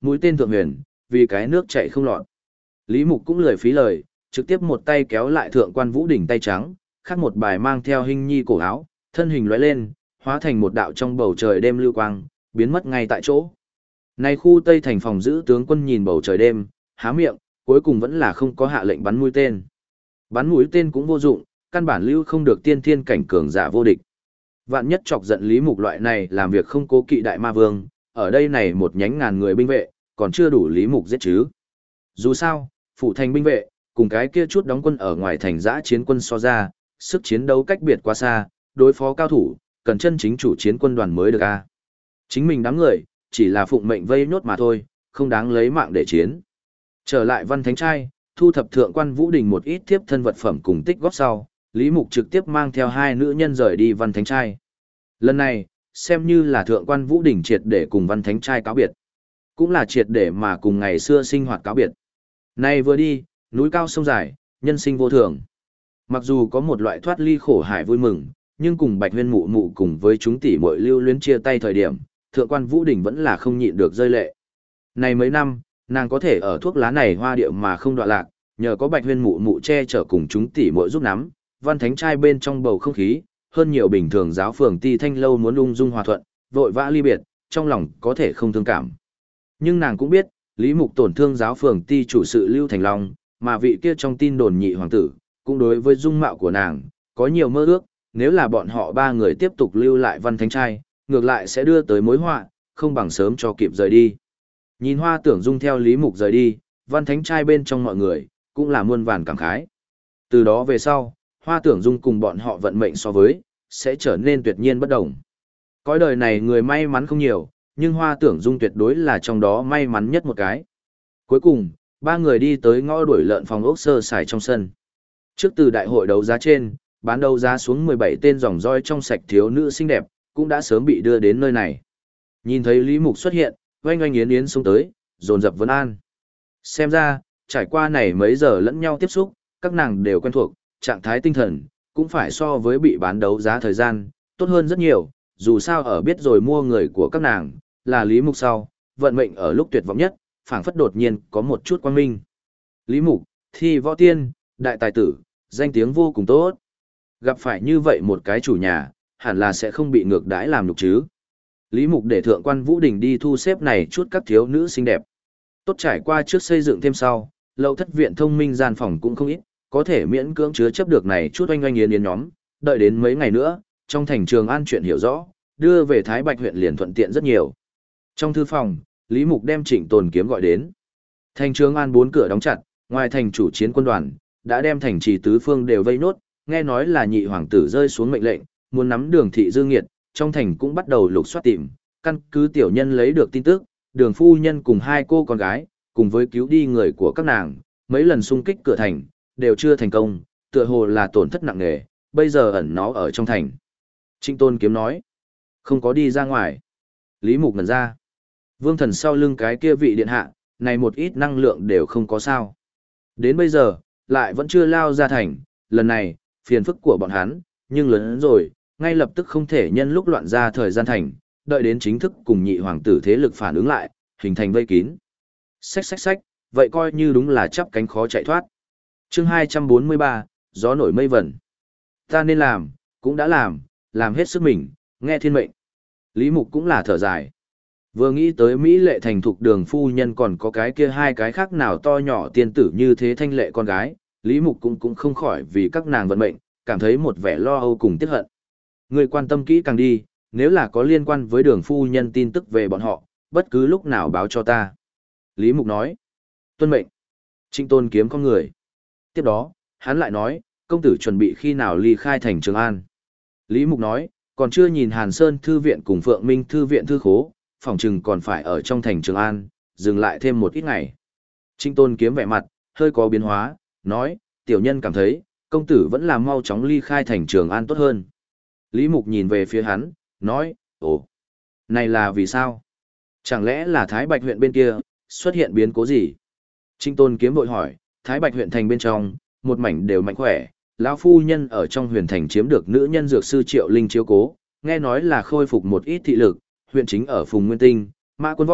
Mũi tên thượng huyền, vì cái nước chạy không lọt. Lý Mục cũng lười phí lời, trực tiếp một tay kéo lại thượng quan Vũ Đỉnh tay trắng, khác một bài mang theo hình nhi cổ áo, thân hình lóe lên, hóa thành một đạo trong bầu trời đêm lưu quang, biến mất ngay tại chỗ. Này khu Tây thành phòng giữ tướng quân nhìn bầu trời đêm, há miệng, cuối cùng vẫn là không có hạ lệnh bắn mũi tên. Bắn mũi tên cũng vô dụng, căn bản lưu không được tiên thiên cảnh cường giả vô địch. Vạn nhất chọc giận Lý Mục loại này làm việc không cố kỵ đại ma vương, ở đây này một nhánh ngàn người binh vệ, còn chưa đủ Lý Mục giết chứ. Dù sao, phụ thành binh vệ, cùng cái kia chút đóng quân ở ngoài thành giã chiến quân so ra, sức chiến đấu cách biệt quá xa, đối phó cao thủ, cần chân chính chủ chiến quân đoàn mới được a. Chính mình đám người, chỉ là phụng mệnh vây nhốt mà thôi, không đáng lấy mạng để chiến. Trở lại Văn Thánh Trai, thu thập thượng quan Vũ Đình một ít thiếp thân vật phẩm cùng tích góp sau, Lý Mục trực tiếp mang theo hai nữ nhân rời đi Văn Thánh Trai. Lần này, xem như là thượng quan Vũ Đình triệt để cùng Văn Thánh Trai cáo biệt. Cũng là triệt để mà cùng ngày xưa sinh hoạt cáo biệt. Nay vừa đi, núi cao sông dài, nhân sinh vô thường. Mặc dù có một loại thoát ly khổ hải vui mừng, nhưng cùng Bạch Huyên mụ mụ cùng với chúng tỷ muội lưu luyến chia tay thời điểm, thượng quan Vũ Đình vẫn là không nhịn được rơi lệ. Này mấy năm, nàng có thể ở thuốc lá này hoa điệu mà không đọa lạc, nhờ có Bạch Huyên mụ mụ che chở cùng chúng tỷ muội giúp nắm, Văn Thánh Trai bên trong bầu không khí, hơn nhiều bình thường giáo phường Ti Thanh lâu muốn ung dung hòa thuận, vội vã ly biệt, trong lòng có thể không thương cảm. Nhưng nàng cũng biết, Lý Mục tổn thương giáo phường Ti chủ sự Lưu Thành Long, mà vị kia trong tin đồn nhị hoàng tử, cũng đối với dung mạo của nàng, có nhiều mơ ước, nếu là bọn họ ba người tiếp tục lưu lại Văn Thánh Trai, ngược lại sẽ đưa tới mối họa, không bằng sớm cho kịp rời đi. Nhìn Hoa Tưởng Dung theo Lý Mục rời đi, Văn Thánh Trai bên trong mọi người, cũng là muôn vàn cảm khái. Từ đó về sau, Hoa Tưởng Dung cùng bọn họ vận mệnh so với, sẽ trở nên tuyệt nhiên bất đồng. Cõi đời này người may mắn không nhiều, nhưng Hoa Tưởng Dung tuyệt đối là trong đó may mắn nhất một cái. Cuối cùng, ba người đi tới ngõ đuổi lợn phòng ốc sơ sài trong sân. Trước từ đại hội đấu giá trên, bán đấu giá xuống 17 tên dòng roi trong sạch thiếu nữ xinh đẹp, cũng đã sớm bị đưa đến nơi này. Nhìn thấy Lý Mục xuất hiện, oanh oanh yến yến xuống tới, dồn dập vấn an. Xem ra, trải qua này mấy giờ lẫn nhau tiếp xúc, các nàng đều quen thuộc, trạng thái tinh thần, cũng phải so với bị bán đấu giá thời gian, tốt hơn rất nhiều, dù sao ở biết rồi mua người của các nàng, là Lý Mục sau, vận mệnh ở lúc tuyệt vọng nhất, phảng phất đột nhiên có một chút quang minh. Lý Mục, thi võ tiên, đại tài tử, danh tiếng vô cùng tốt. Gặp phải như vậy một cái chủ nhà, hẳn là sẽ không bị ngược đãi làm nhục chứ. Lý Mục để thượng quan Vũ Đình đi thu xếp này chút các thiếu nữ xinh đẹp. Tốt trải qua trước xây dựng thêm sau, lậu thất viện thông minh gian phòng cũng không ít, có thể miễn cưỡng chứa chấp được này chút oanh oanh yến yến nhóm, đợi đến mấy ngày nữa, trong thành Trường An chuyện hiểu rõ, đưa về Thái Bạch huyện liền thuận tiện rất nhiều. Trong thư phòng, Lý Mục đem Trịnh Tồn Kiếm gọi đến. Thành Trường An 4 cửa đóng chặt, ngoài thành chủ chiến quân đoàn, đã đem thành trì tứ phương đều vây nốt, nghe nói là nhị hoàng tử rơi xuống mệnh lệnh, muốn nắm Đường thị Dương Nghiệt, trong thành cũng bắt đầu lục soát tìm, căn cứ tiểu nhân lấy được tin tức, Đường phu nhân cùng hai cô con gái, cùng với cứu đi người của các nàng, mấy lần xung kích cửa thành, đều chưa thành công, tựa hồ là tổn thất nặng nề, bây giờ ẩn nó ở trong thành. Trịnh Tôn Kiếm nói, không có đi ra ngoài. Lý Mục ngẩn ra. Vương thần sau lưng cái kia vị điện hạ, này một ít năng lượng đều không có sao. Đến bây giờ, lại vẫn chưa lao ra thành, lần này, phiền phức của bọn hắn, nhưng lớn hơn rồi, ngay lập tức không thể nhân lúc loạn ra thời gian thành, đợi đến chính thức cùng nhị hoàng tử thế lực phản ứng lại, hình thành vây kín. Xách, vậy coi như đúng là chắp cánh khó chạy thoát. Chương 243, gió nổi mây vẩn. Ta nên làm, cũng đã làm hết sức mình, nghe thiên mệnh. Lý Mục cũng là thở dài. Vừa nghĩ tới Mỹ lệ thành thục Đường phu nhân còn có cái kia hai cái khác nào to nhỏ tiên tử như thế thanh lệ con gái, Lý Mục cũng không khỏi vì các nàng vận mệnh, cảm thấy một vẻ lo âu cùng tiếc hận. Người quan tâm kỹ càng đi, nếu là có liên quan với Đường phu nhân tin tức về bọn họ, bất cứ lúc nào báo cho ta. Lý Mục nói. Tuân mệnh. Trịnh Tôn Kiếm con người. Tiếp đó, hắn lại nói, công tử chuẩn bị khi nào ly khai thành Trường An. Lý Mục nói, còn chưa nhìn Hàn Sơn Thư viện cùng Phượng Minh Thư viện thư khố, phỏng chừng còn phải ở trong thành Trường An, dừng lại thêm một ít ngày. Trịnh Tôn Kiếm vẻ mặt, hơi có biến hóa, nói, tiểu nhân cảm thấy, công tử vẫn là mau chóng ly khai thành Trường An tốt hơn. Lý Mục nhìn về phía hắn, nói, ồ, này là vì sao? Chẳng lẽ là Thái Bạch huyện bên kia, xuất hiện biến cố gì? Trịnh Tôn Kiếm vội hỏi, Thái Bạch huyện thành bên trong, một mảnh đều mạnh khỏe, lão phu nhân ở trong huyền thành chiếm được nữ nhân dược sư Triệu Linh chiếu cố, nghe nói là khôi phục một ít thị lực, huyện chính ở Phùng Nguyên Tinh, Mã Quân Võ,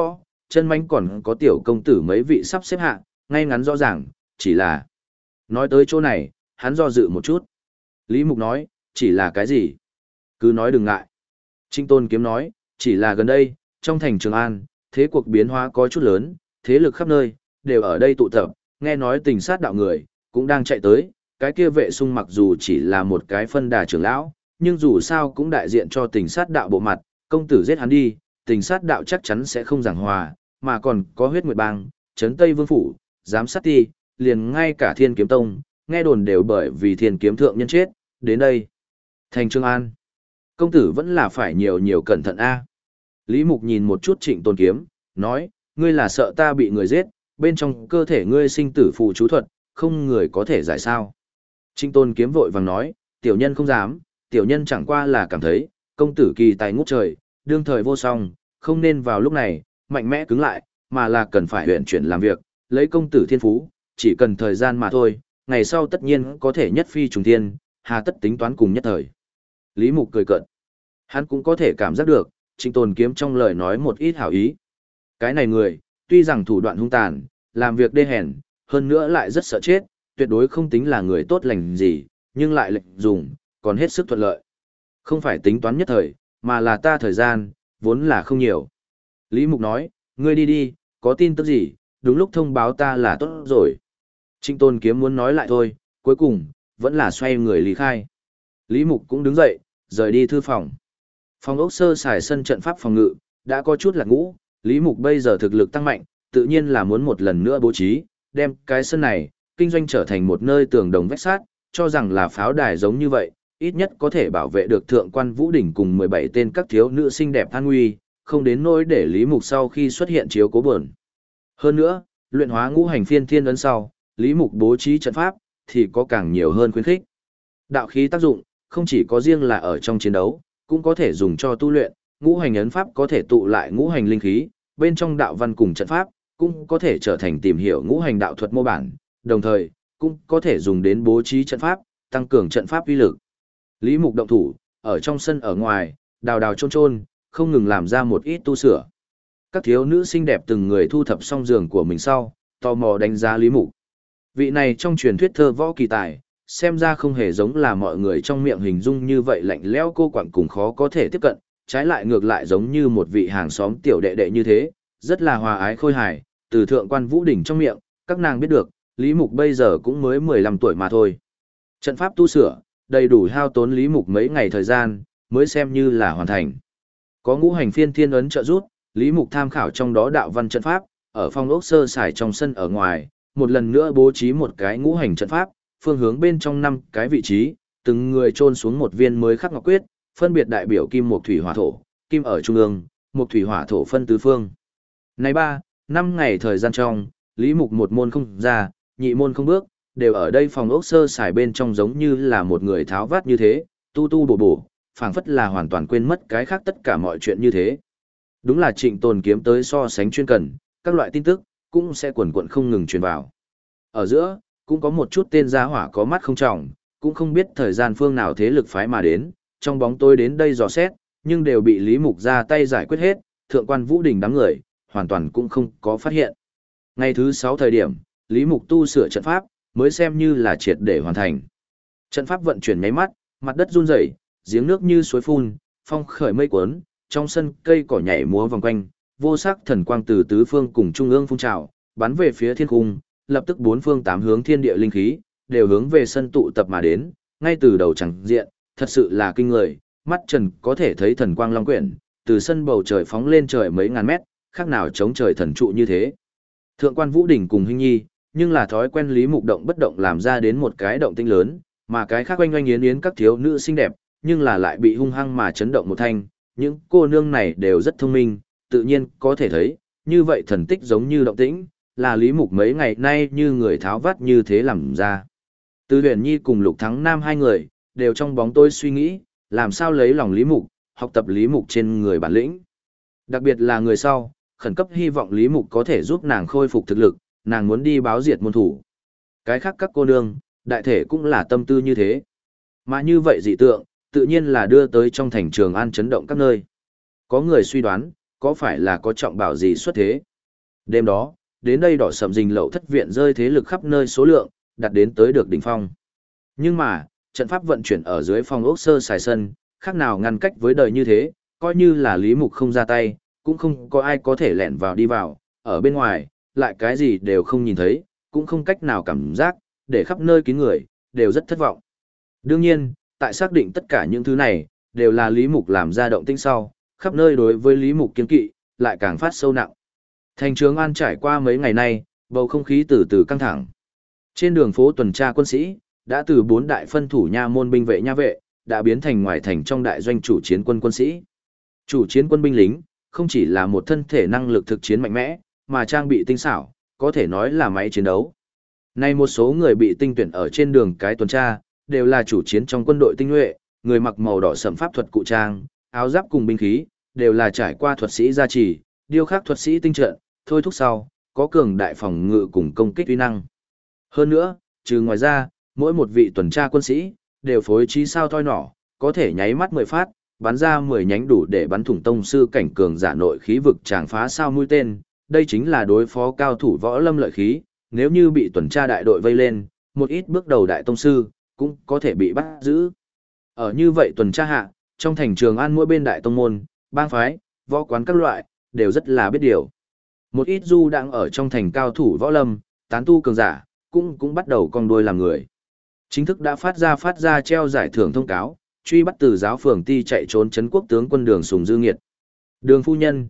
chân manh còn có tiểu công tử mấy vị sắp xếp hạ, ngay ngắn rõ ràng, chỉ là... Nói tới chỗ này, hắn do dự một chút. Lý Mục nói, chỉ là cái gì? Cứ nói đừng ngại. Trinh Tôn Kiếm nói, chỉ là gần đây, trong thành Trường An, thế cuộc biến hóa có chút lớn, thế lực khắp nơi, đều ở đây tụ tập, nghe nói tình sát đạo người, cũng đang chạy tới, cái kia vệ sung mặc dù chỉ là một cái phân đà trưởng lão, nhưng dù sao cũng đại diện cho tình sát đạo bộ mặt, công tử giết hắn đi, tình sát đạo chắc chắn sẽ không giảng hòa, mà còn có huyết nguyệt bang, trấn Tây Vương Phủ, giám sát ti, liền ngay cả Thiên Kiếm Tông, nghe đồn đều bởi vì Thiên Kiếm Thượng nhân chết, đến đây. Thành Trường An, công tử vẫn là phải nhiều nhiều cẩn thận a. Lý Mục nhìn một chút Trịnh Tôn Kiếm, nói, ngươi là sợ ta bị người giết, bên trong cơ thể ngươi sinh tử phù chú thuật, không người có thể giải sao. Trịnh Tôn Kiếm vội vàng nói, tiểu nhân không dám, tiểu nhân chẳng qua là cảm thấy, công tử kỳ tài ngút trời, đương thời vô song, không nên vào lúc này, mạnh mẽ cứng lại, mà là cần phải huyện chuyển làm việc, lấy công tử thiên phú, chỉ cần thời gian mà thôi, ngày sau tất nhiên có thể nhất phi trùng thiên, hà tất tính toán cùng nhất thời. Lý Mục cười cợt. Hắn cũng có thể cảm giác được, Trịnh Tôn Kiếm trong lời nói một ít hảo ý. Cái này người, tuy rằng thủ đoạn hung tàn, làm việc đê hèn, hơn nữa lại rất sợ chết, tuyệt đối không tính là người tốt lành gì, nhưng lại lệnh dùng, còn hết sức thuận lợi. Không phải tính toán nhất thời, mà là ta thời gian, vốn là không nhiều. Lý Mục nói, ngươi đi đi, có tin tức gì, đúng lúc thông báo ta là tốt rồi. Trịnh Tôn Kiếm muốn nói lại thôi, cuối cùng, vẫn là xoay người lý khai. Lý Mục cũng đứng dậy, rời đi thư phòng. Phòng ốc sơ xài sân trận pháp phòng ngự, đã có chút lạc ngũ, Lý Mục bây giờ thực lực tăng mạnh, tự nhiên là muốn một lần nữa bố trí, đem cái sân này, kinh doanh trở thành một nơi tường đồng vách sát, cho rằng là pháo đài giống như vậy, ít nhất có thể bảo vệ được thượng quan Vũ Đỉnh cùng 17 tên các thiếu nữ xinh đẹp an nguy, không đến nỗi để Lý Mục sau khi xuất hiện chiếu cố buồn. Hơn nữa, luyện hóa ngũ hành phiên thiên ấn sau, Lý Mục bố trí trận pháp, thì có càng nhiều hơn khuyến khích. Đạo khí tác dụng, không chỉ có riêng là ở trong chiến đấu, cũng có thể dùng cho tu luyện, ngũ hành ấn pháp có thể tụ lại ngũ hành linh khí, bên trong đạo văn cùng trận pháp, cũng có thể trở thành tìm hiểu ngũ hành đạo thuật mô bản, đồng thời, cũng có thể dùng đến bố trí trận pháp, tăng cường trận pháp uy lực. Lý Mục động thủ, ở trong sân ở ngoài, đào đào chôn chôn, không ngừng làm ra một ít tu sửa. Các thiếu nữ xinh đẹp từng người thu thập xong giường của mình sau, tò mò đánh giá Lý Mục. Vị này trong truyền thuyết thơ võ kỳ tài, xem ra không hề giống là mọi người trong miệng hình dung như vậy lạnh lẽo cô quạnh cùng khó có thể tiếp cận, trái lại ngược lại giống như một vị hàng xóm tiểu đệ đệ như thế, rất là hòa ái khôi hài, từ thượng quan Vũ Đỉnh trong miệng, các nàng biết được, Lý Mục bây giờ cũng mới 15 tuổi mà thôi. Trận pháp tu sửa, đầy đủ hao tốn Lý Mục mấy ngày thời gian, mới xem như là hoàn thành. Có ngũ hành phiên thiên ấn trợ giúp, Lý Mục tham khảo trong đó đạo văn trận pháp, ở phong ốc sơ sài trong sân ở ngoài, một lần nữa bố trí một cái ngũ hành trận pháp, phương hướng bên trong 5 cái vị trí, từng người chôn xuống một viên mới khắc ngọc quyết, phân biệt đại biểu kim mộc thủy hỏa thổ, kim ở trung ương, mộc thủy hỏa thổ phân tứ phương. Này 3-5 ngày thời gian trong, Lý Mục một môn không ra, nhị môn không bước, đều ở đây phòng ốc sơ sài bên trong giống như là một người tháo vát như thế, tu tu bổ bổ, phảng phất là hoàn toàn quên mất cái khác tất cả mọi chuyện như thế. Đúng là Trịnh Tôn Kiếm tới so sánh chuyên cần, các loại tin tức cũng sẽ quần quật không ngừng truyền vào. Ở giữa, cũng có một chút tên gia hỏa có mắt không trọng, cũng không biết thời gian phương nào thế lực phái mà đến, trong bóng tối đến đây dò xét, nhưng đều bị Lý Mục ra tay giải quyết hết, thượng quan Vũ Đình đám người, hoàn toàn cũng không có phát hiện. Ngày thứ 6 thời điểm, Lý Mục tu sửa trận pháp, mới xem như là triệt để hoàn thành. Trận pháp vận chuyển nháy mắt, mặt đất run rẩy, giếng nước như suối phun, phong khởi mây cuốn, trong sân cây cỏ nhảy múa vòng quanh, vô sắc thần quang từ tứ phương cùng trung ương phun trào, bắn về phía thiên cung, lập tức bốn phương tám hướng thiên địa linh khí đều hướng về sân tụ tập mà đến, ngay từ đầu chẳng diện, thật sự là kinh người, mắt Trần có thể thấy thần quang long quyển, từ sân bầu trời phóng lên trời mấy ngàn mét, khác nào chống trời thần trụ như thế. Thượng quan Vũ Đỉnh cùng Hinh Nhi, nhưng là thói quen Lý Mục động bất động làm ra đến một cái động tĩnh lớn, mà cái khác oanh oanh yến yến các thiếu nữ xinh đẹp, nhưng là lại bị hung hăng mà chấn động một thanh, những cô nương này đều rất thông minh, tự nhiên có thể thấy, như vậy thần tích giống như động tĩnh, là Lý Mục mấy ngày nay như người tháo vát như thế làm ra. Từ Huyền Nhi cùng Lục Thắng Nam hai người, đều trong bóng tối suy nghĩ, làm sao lấy lòng Lý Mục, học tập Lý Mục trên người bản lĩnh. Đặc biệt là người sau, khẩn cấp hy vọng Lý Mục có thể giúp nàng khôi phục thực lực, nàng muốn đi báo diệt môn thủ. Cái khác các cô nương, đại thể cũng là tâm tư như thế. Mà như vậy dị tượng, tự nhiên là đưa tới trong thành Trường An chấn động các nơi. Có người suy đoán, có phải là có trọng bảo gì xuất thế? Đêm đó, đến đây đỏ sậm rình lậu thất viện rơi thế lực khắp nơi số lượng, đạt đến tới được đỉnh phong. Nhưng mà, trận pháp vận chuyển ở dưới phong ốc sơ sài sân, khác nào ngăn cách với đời như thế, coi như là Lý Mục không ra tay, cũng không có ai có thể lẻn vào đi vào, ở bên ngoài, lại cái gì đều không nhìn thấy, cũng không cách nào cảm giác, để khắp nơi kín người, đều rất thất vọng. Đương nhiên, tại xác định tất cả những thứ này, đều là Lý Mục làm ra động tĩnh sau, khắp nơi đối với Lý Mục kiên kỵ, lại càng phát sâu nặng. Thành Trường An trải qua mấy ngày nay, bầu không khí từ từ căng thẳng. Trên đường phố tuần tra quân sĩ, đã từ 4 đại phân thủ nha môn binh vệ nha vệ, đã biến thành ngoài thành trong đại doanh chủ chiến quân quân sĩ. Chủ chiến quân binh lính, không chỉ là một thân thể năng lực thực chiến mạnh mẽ, mà trang bị tinh xảo, có thể nói là máy chiến đấu. Nay một số người bị tinh tuyển ở trên đường cái tuần tra, đều là chủ chiến trong quân đội tinh nhuệ, người mặc màu đỏ sẫm pháp thuật cụ trang, áo giáp cùng binh khí, đều là trải qua thuật sĩ gia trì, điêu khắc thuật sĩ tinh trận, thôi thúc sau, có cường đại phòng ngự cùng công kích uy năng. Hơn nữa, trừ ngoài ra, mỗi một vị tuần tra quân sĩ, đều phối trí sao thoi nỏ, có thể nháy mắt 10 phát, bắn ra 10 nhánh đủ để bắn thủng tông sư cảnh cường giả nội khí vực tràng phá sao mũi tên, đây chính là đối phó cao thủ võ lâm lợi khí, nếu như bị tuần tra đại đội vây lên, một ít bước đầu đại tông sư, cũng có thể bị bắt giữ. Ở như vậy tuần tra hạ, trong thành Trường An mỗi bên đại tông môn, bang phái, võ quán các loại, đều rất là biết điều. Một ít du đang ở trong thành cao thủ võ lâm, tán tu cường giả, cũng bắt đầu cong đuôi làm người. Chính thức đã phát ra treo giải thưởng thông cáo, truy bắt từ giáo phường ti chạy trốn trấn quốc tướng quân Đường Sùng Dư Nghiệt. Đường phu nhân,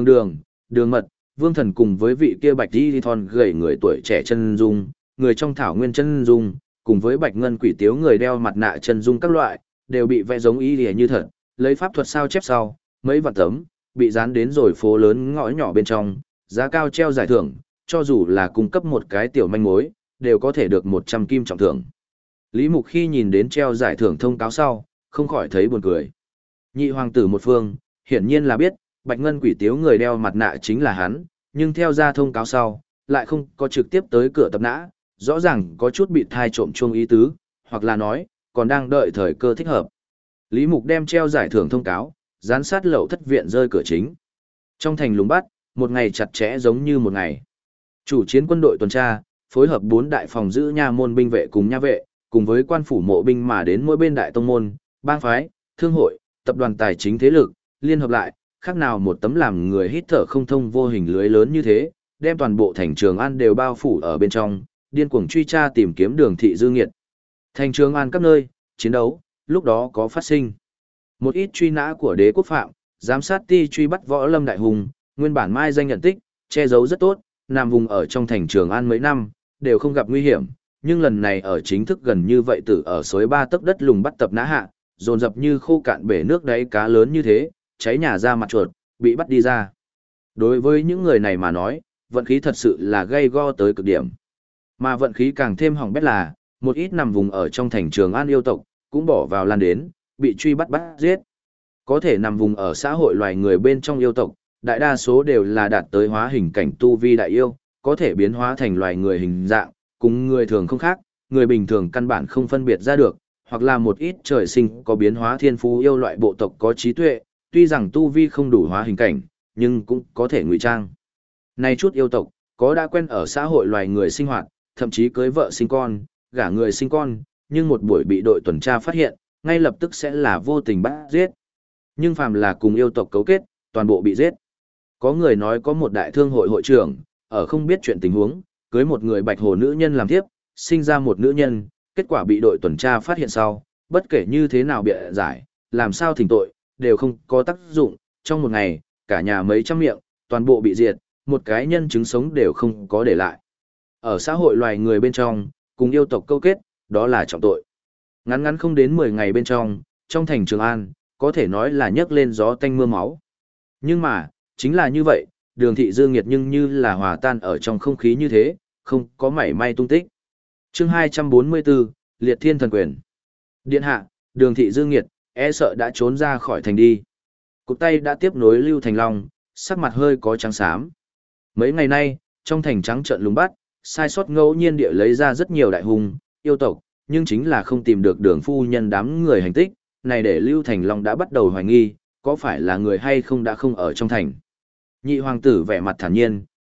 Đường Mật, Vương Thần cùng với vị kia Bạch Y Thon gầy người tuổi trẻ chân dung, người trong thảo nguyên chân dung, cùng với Bạch Ngân Quỷ Tiếu người đeo mặt nạ chân dung các loại, đều bị vẽ giống y lìa như thật, lấy pháp thuật sao chép sau, mấy vạn tấm, bị dán đến rồi phố lớn ngõ nhỏ bên trong, giá cao treo giải thưởng, cho dù là cung cấp một cái tiểu manh mối, đều có thể được 100 kim trọng thưởng. Lý Mục khi nhìn đến treo giải thưởng thông cáo sau, không khỏi thấy buồn cười. Nhị hoàng tử một phương, hiển nhiên là biết, Bạch Ngân Quỷ Tiếu người đeo mặt nạ chính là hắn, nhưng theo ra thông cáo sau, lại không có trực tiếp tới cửa tập nã, rõ ràng có chút bị thai trộm chuông ý tứ, hoặc là nói, còn đang đợi thời cơ thích hợp. Lý Mục đem treo giải thưởng thông cáo, dán sát lậu thất viện rơi cửa chính. Trong thành lùng bắt, một ngày chặt chẽ giống như một ngày. Chủ chiến quân đội tuần tra, phối hợp 4 đại phòng giữ nha môn binh vệ cùng nha vệ, cùng với quan phủ mộ binh mà đến mỗi bên đại tông môn, bang phái, thương hội, tập đoàn tài chính thế lực, liên hợp lại, khác nào một tấm làm người hít thở không thông vô hình lưới lớn như thế, đem toàn bộ thành Trường An đều bao phủ ở bên trong, điên cuồng truy tra tìm kiếm Đường Thị Dư Nghiệt. Thành Trường An các nơi, chiến đấu, lúc đó có phát sinh. Một ít truy nã của đế quốc phạm, giám sát ti truy bắt võ lâm đại hùng, nguyên bản mai danh nhận tích, che giấu rất tốt, nằm vùng ở trong thành Trường An mấy năm, đều không gặp nguy hiểm, nhưng lần này ở chính thức gần như vậy tử ở suối 3 tấc đất lùng bắt tập nã hạ, dồn dập như khô cạn bể nước đáy cá lớn như thế, cháy nhà ra mặt chuột, bị bắt đi ra. Đối với những người này mà nói, vận khí thật sự là gay go tới cực điểm. Mà vận khí càng thêm hỏng bét là, một ít nằm vùng ở trong thành Trường An yêu tộc, cũng bỏ vào lan đến, bị truy bắt giết. Có thể nằm vùng ở xã hội loài người bên trong yêu tộc, đại đa số đều là đạt tới hóa hình cảnh tu vi đại yêu, có thể biến hóa thành loài người hình dạng, cùng người thường không khác, người bình thường căn bản không phân biệt ra được, hoặc là một ít trời sinh có biến hóa thiên phú yêu loại bộ tộc có trí tuệ, tuy rằng tu vi không đủ hóa hình cảnh, nhưng cũng có thể ngụy trang. Này chút yêu tộc, có đã quen ở xã hội loài người sinh hoạt, thậm chí cưới vợ sinh con, gả người sinh con, nhưng một buổi bị đội tuần tra phát hiện, ngay lập tức sẽ là vô tình bắt giết. Nhưng phàm là cùng yêu tộc cấu kết, toàn bộ bị giết. Có người nói có một đại thương hội hội trưởng, ở không biết chuyện tình huống, cưới một người bạch hồ nữ nhân làm thiếp, sinh ra một nữ nhân, kết quả bị đội tuần tra phát hiện sau, bất kể như thế nào bịa giải, làm sao thỉnh tội, đều không có tác dụng, trong một ngày, cả nhà mấy trăm miệng, toàn bộ bị diệt, một cái nhân chứng sống đều không có để lại. Ở xã hội loài người bên trong, cùng yêu tộc câu kết, đó là trọng tội. Ngắn ngắn không đến 10 ngày bên trong thành Trường An, có thể nói là nhấc lên gió tanh mưa máu. Nhưng mà, chính là như vậy, Đường Thị Dư Nghiệt nhưng như là hòa tan ở trong không khí như thế, không có mảy may tung tích. Chương 244, Liệt Thiên Thần Quyền. Điện hạ, Đường Thị Dư Nghiệt, e sợ đã trốn ra khỏi thành đi. Cụt tay đã tiếp nối Lưu Thành Long, sắc mặt hơi có trắng xám. Mấy ngày nay, trong thành trắng trợn lùng bắt, sai sót ngẫu nhiên địa lấy ra rất nhiều đại hùng, yêu tộc, nhưng chính là không tìm được Đường phu nhân đám người hành tích, này để Lưu Thành Long đã bắt đầu hoài nghi, có phải là người hay không đã không ở trong thành. Nhị hoàng tử vẻ mặt thản nhiên,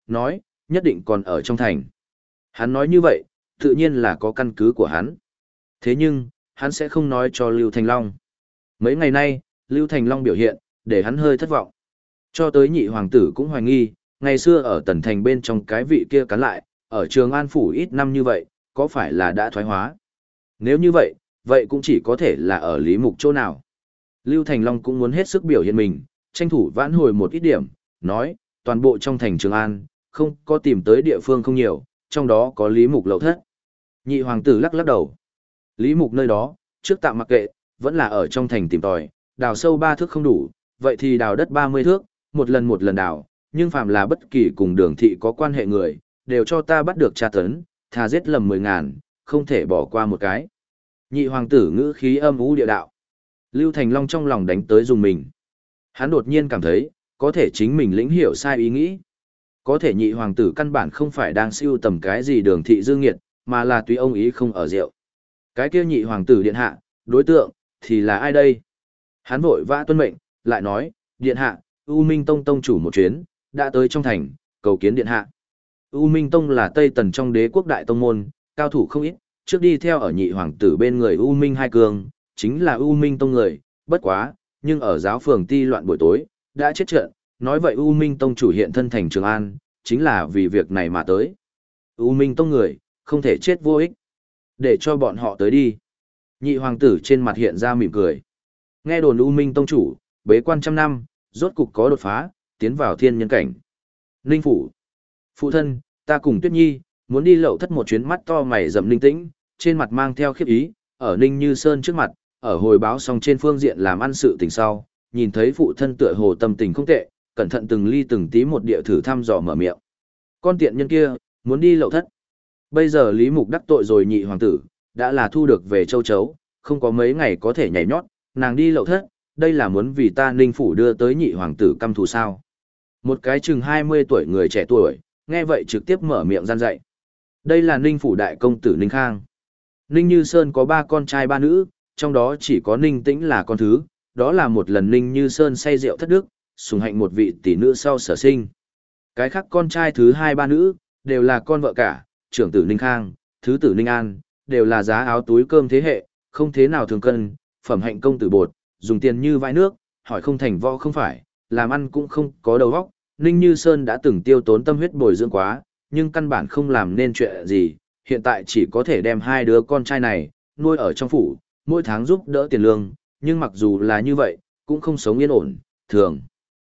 nói, nhất định còn ở trong thành. Hắn nói như vậy, tự nhiên là có căn cứ của hắn. Thế nhưng, hắn sẽ không nói cho Lưu Thành Long. Mấy ngày nay, Lưu Thành Long biểu hiện, để hắn hơi thất vọng. Cho tới nhị hoàng tử cũng hoài nghi, ngày xưa ở Tần Thành bên trong cái vị kia cắn lại, ở Trường An Phủ ít năm như vậy, có phải là đã thoái hóa? Nếu như vậy, vậy cũng chỉ có thể là ở Lý Mục chỗ nào. Lưu Thành Long cũng muốn hết sức biểu hiện mình, tranh thủ vãn hồi một ít điểm, nói, toàn bộ trong thành Trường An, không có tìm tới địa phương không nhiều, trong đó có Lý Mục lậu thất. Nhị hoàng tử lắc lắc đầu. Lý Mục nơi đó, trước tạm mặc kệ, vẫn là ở trong thành tìm tòi, đào sâu 3 thước không đủ, vậy thì đào đất 30 thước, một lần đào, nhưng phạm là bất kỳ cùng đường thị có quan hệ người, đều cho ta bắt được tra tấn, thà giết lầm 10.000, không thể bỏ qua một cái. Nhị hoàng tử ngữ khí âm u địa đạo. Lưu Thành Long trong lòng đánh tới dùng mình. Hắn đột nhiên cảm thấy, có thể chính mình lĩnh hiểu sai ý nghĩ. Có thể nhị hoàng tử căn bản không phải đang siêu tầm cái gì đường thị dương nghiệt, mà là tùy ông ý không ở rượu. Cái kia nhị hoàng tử điện hạ, đối tượng, thì là ai đây? Hắn vội vã tuân mệnh, lại nói, điện hạ, U Minh Tông tông chủ một chuyến, đã tới trong thành, cầu kiến điện hạ. U Minh Tông là Tây Tần trong đế quốc đại tông môn, cao thủ không ít, trước đi theo ở nhị hoàng tử bên người U Minh Hai Cường, chính là U Minh Tông người, bất quá, nhưng ở giáo phường ti loạn buổi tối, đã chết trận, nói vậy U Minh Tông chủ hiện thân thành Trường An, chính là vì việc này mà tới. U Minh Tông người, không thể chết vô ích. Để cho bọn họ tới đi. Nhị hoàng tử trên mặt hiện ra mỉm cười. Nghe đồn U Minh Tông chủ, bế quan trăm năm, rốt cục có đột phá, tiến vào thiên nhân cảnh. Ninh Phủ. Phụ thân, ta cùng Tuyết Nhi, muốn đi lậu thất một chuyến. Mắt to mày rậm Ninh Tĩnh, trên mặt mang theo khiếp ý, ở Ninh Như Sơn trước mặt, ở hồi báo xong trên phương diện làm ăn sự tình sau, nhìn thấy phụ thân tựa hồ tâm tình không tệ, cẩn thận từng ly từng tí một địa thử thăm dò mở miệng. Con tiện nhân kia, muốn đi lậu thất. Bây giờ Lý Mục đắc tội rồi nhị hoàng tử, đã là thu được về châu chấu, không có mấy ngày có thể nhảy nhót, nàng đi lậu thất, đây là muốn vì ta Ninh Phủ đưa tới nhị hoàng tử căm thù sao. Một cái chừng 20 tuổi người trẻ tuổi, nghe vậy trực tiếp mở miệng gian dạy. Đây là Ninh Phủ đại công tử Ninh Khang. Ninh Như Sơn có 3 con trai 3 nữ, trong đó chỉ có Ninh Tĩnh là con thứ, đó là một lần Ninh Như Sơn say rượu thất đức, sủng hạnh một vị tỷ nữ sau sở sinh. Cái khác con trai thứ 2 3 nữ, đều là con vợ cả, trưởng tử Ninh Khang, thứ tử Ninh An, đều là giá áo túi cơm thế hệ, không thế nào thường cân, phẩm hạnh công tử bột, dùng tiền như vãi nước, hỏi không thành võ không phải, làm ăn cũng không có đầu óc. Ninh Như Sơn đã từng tiêu tốn tâm huyết bồi dưỡng quá, nhưng căn bản không làm nên chuyện gì, hiện tại chỉ có thể đem 2 đứa con trai này, nuôi ở trong phủ, mỗi tháng giúp đỡ tiền lương, nhưng mặc dù là như vậy, cũng không sống yên ổn, thường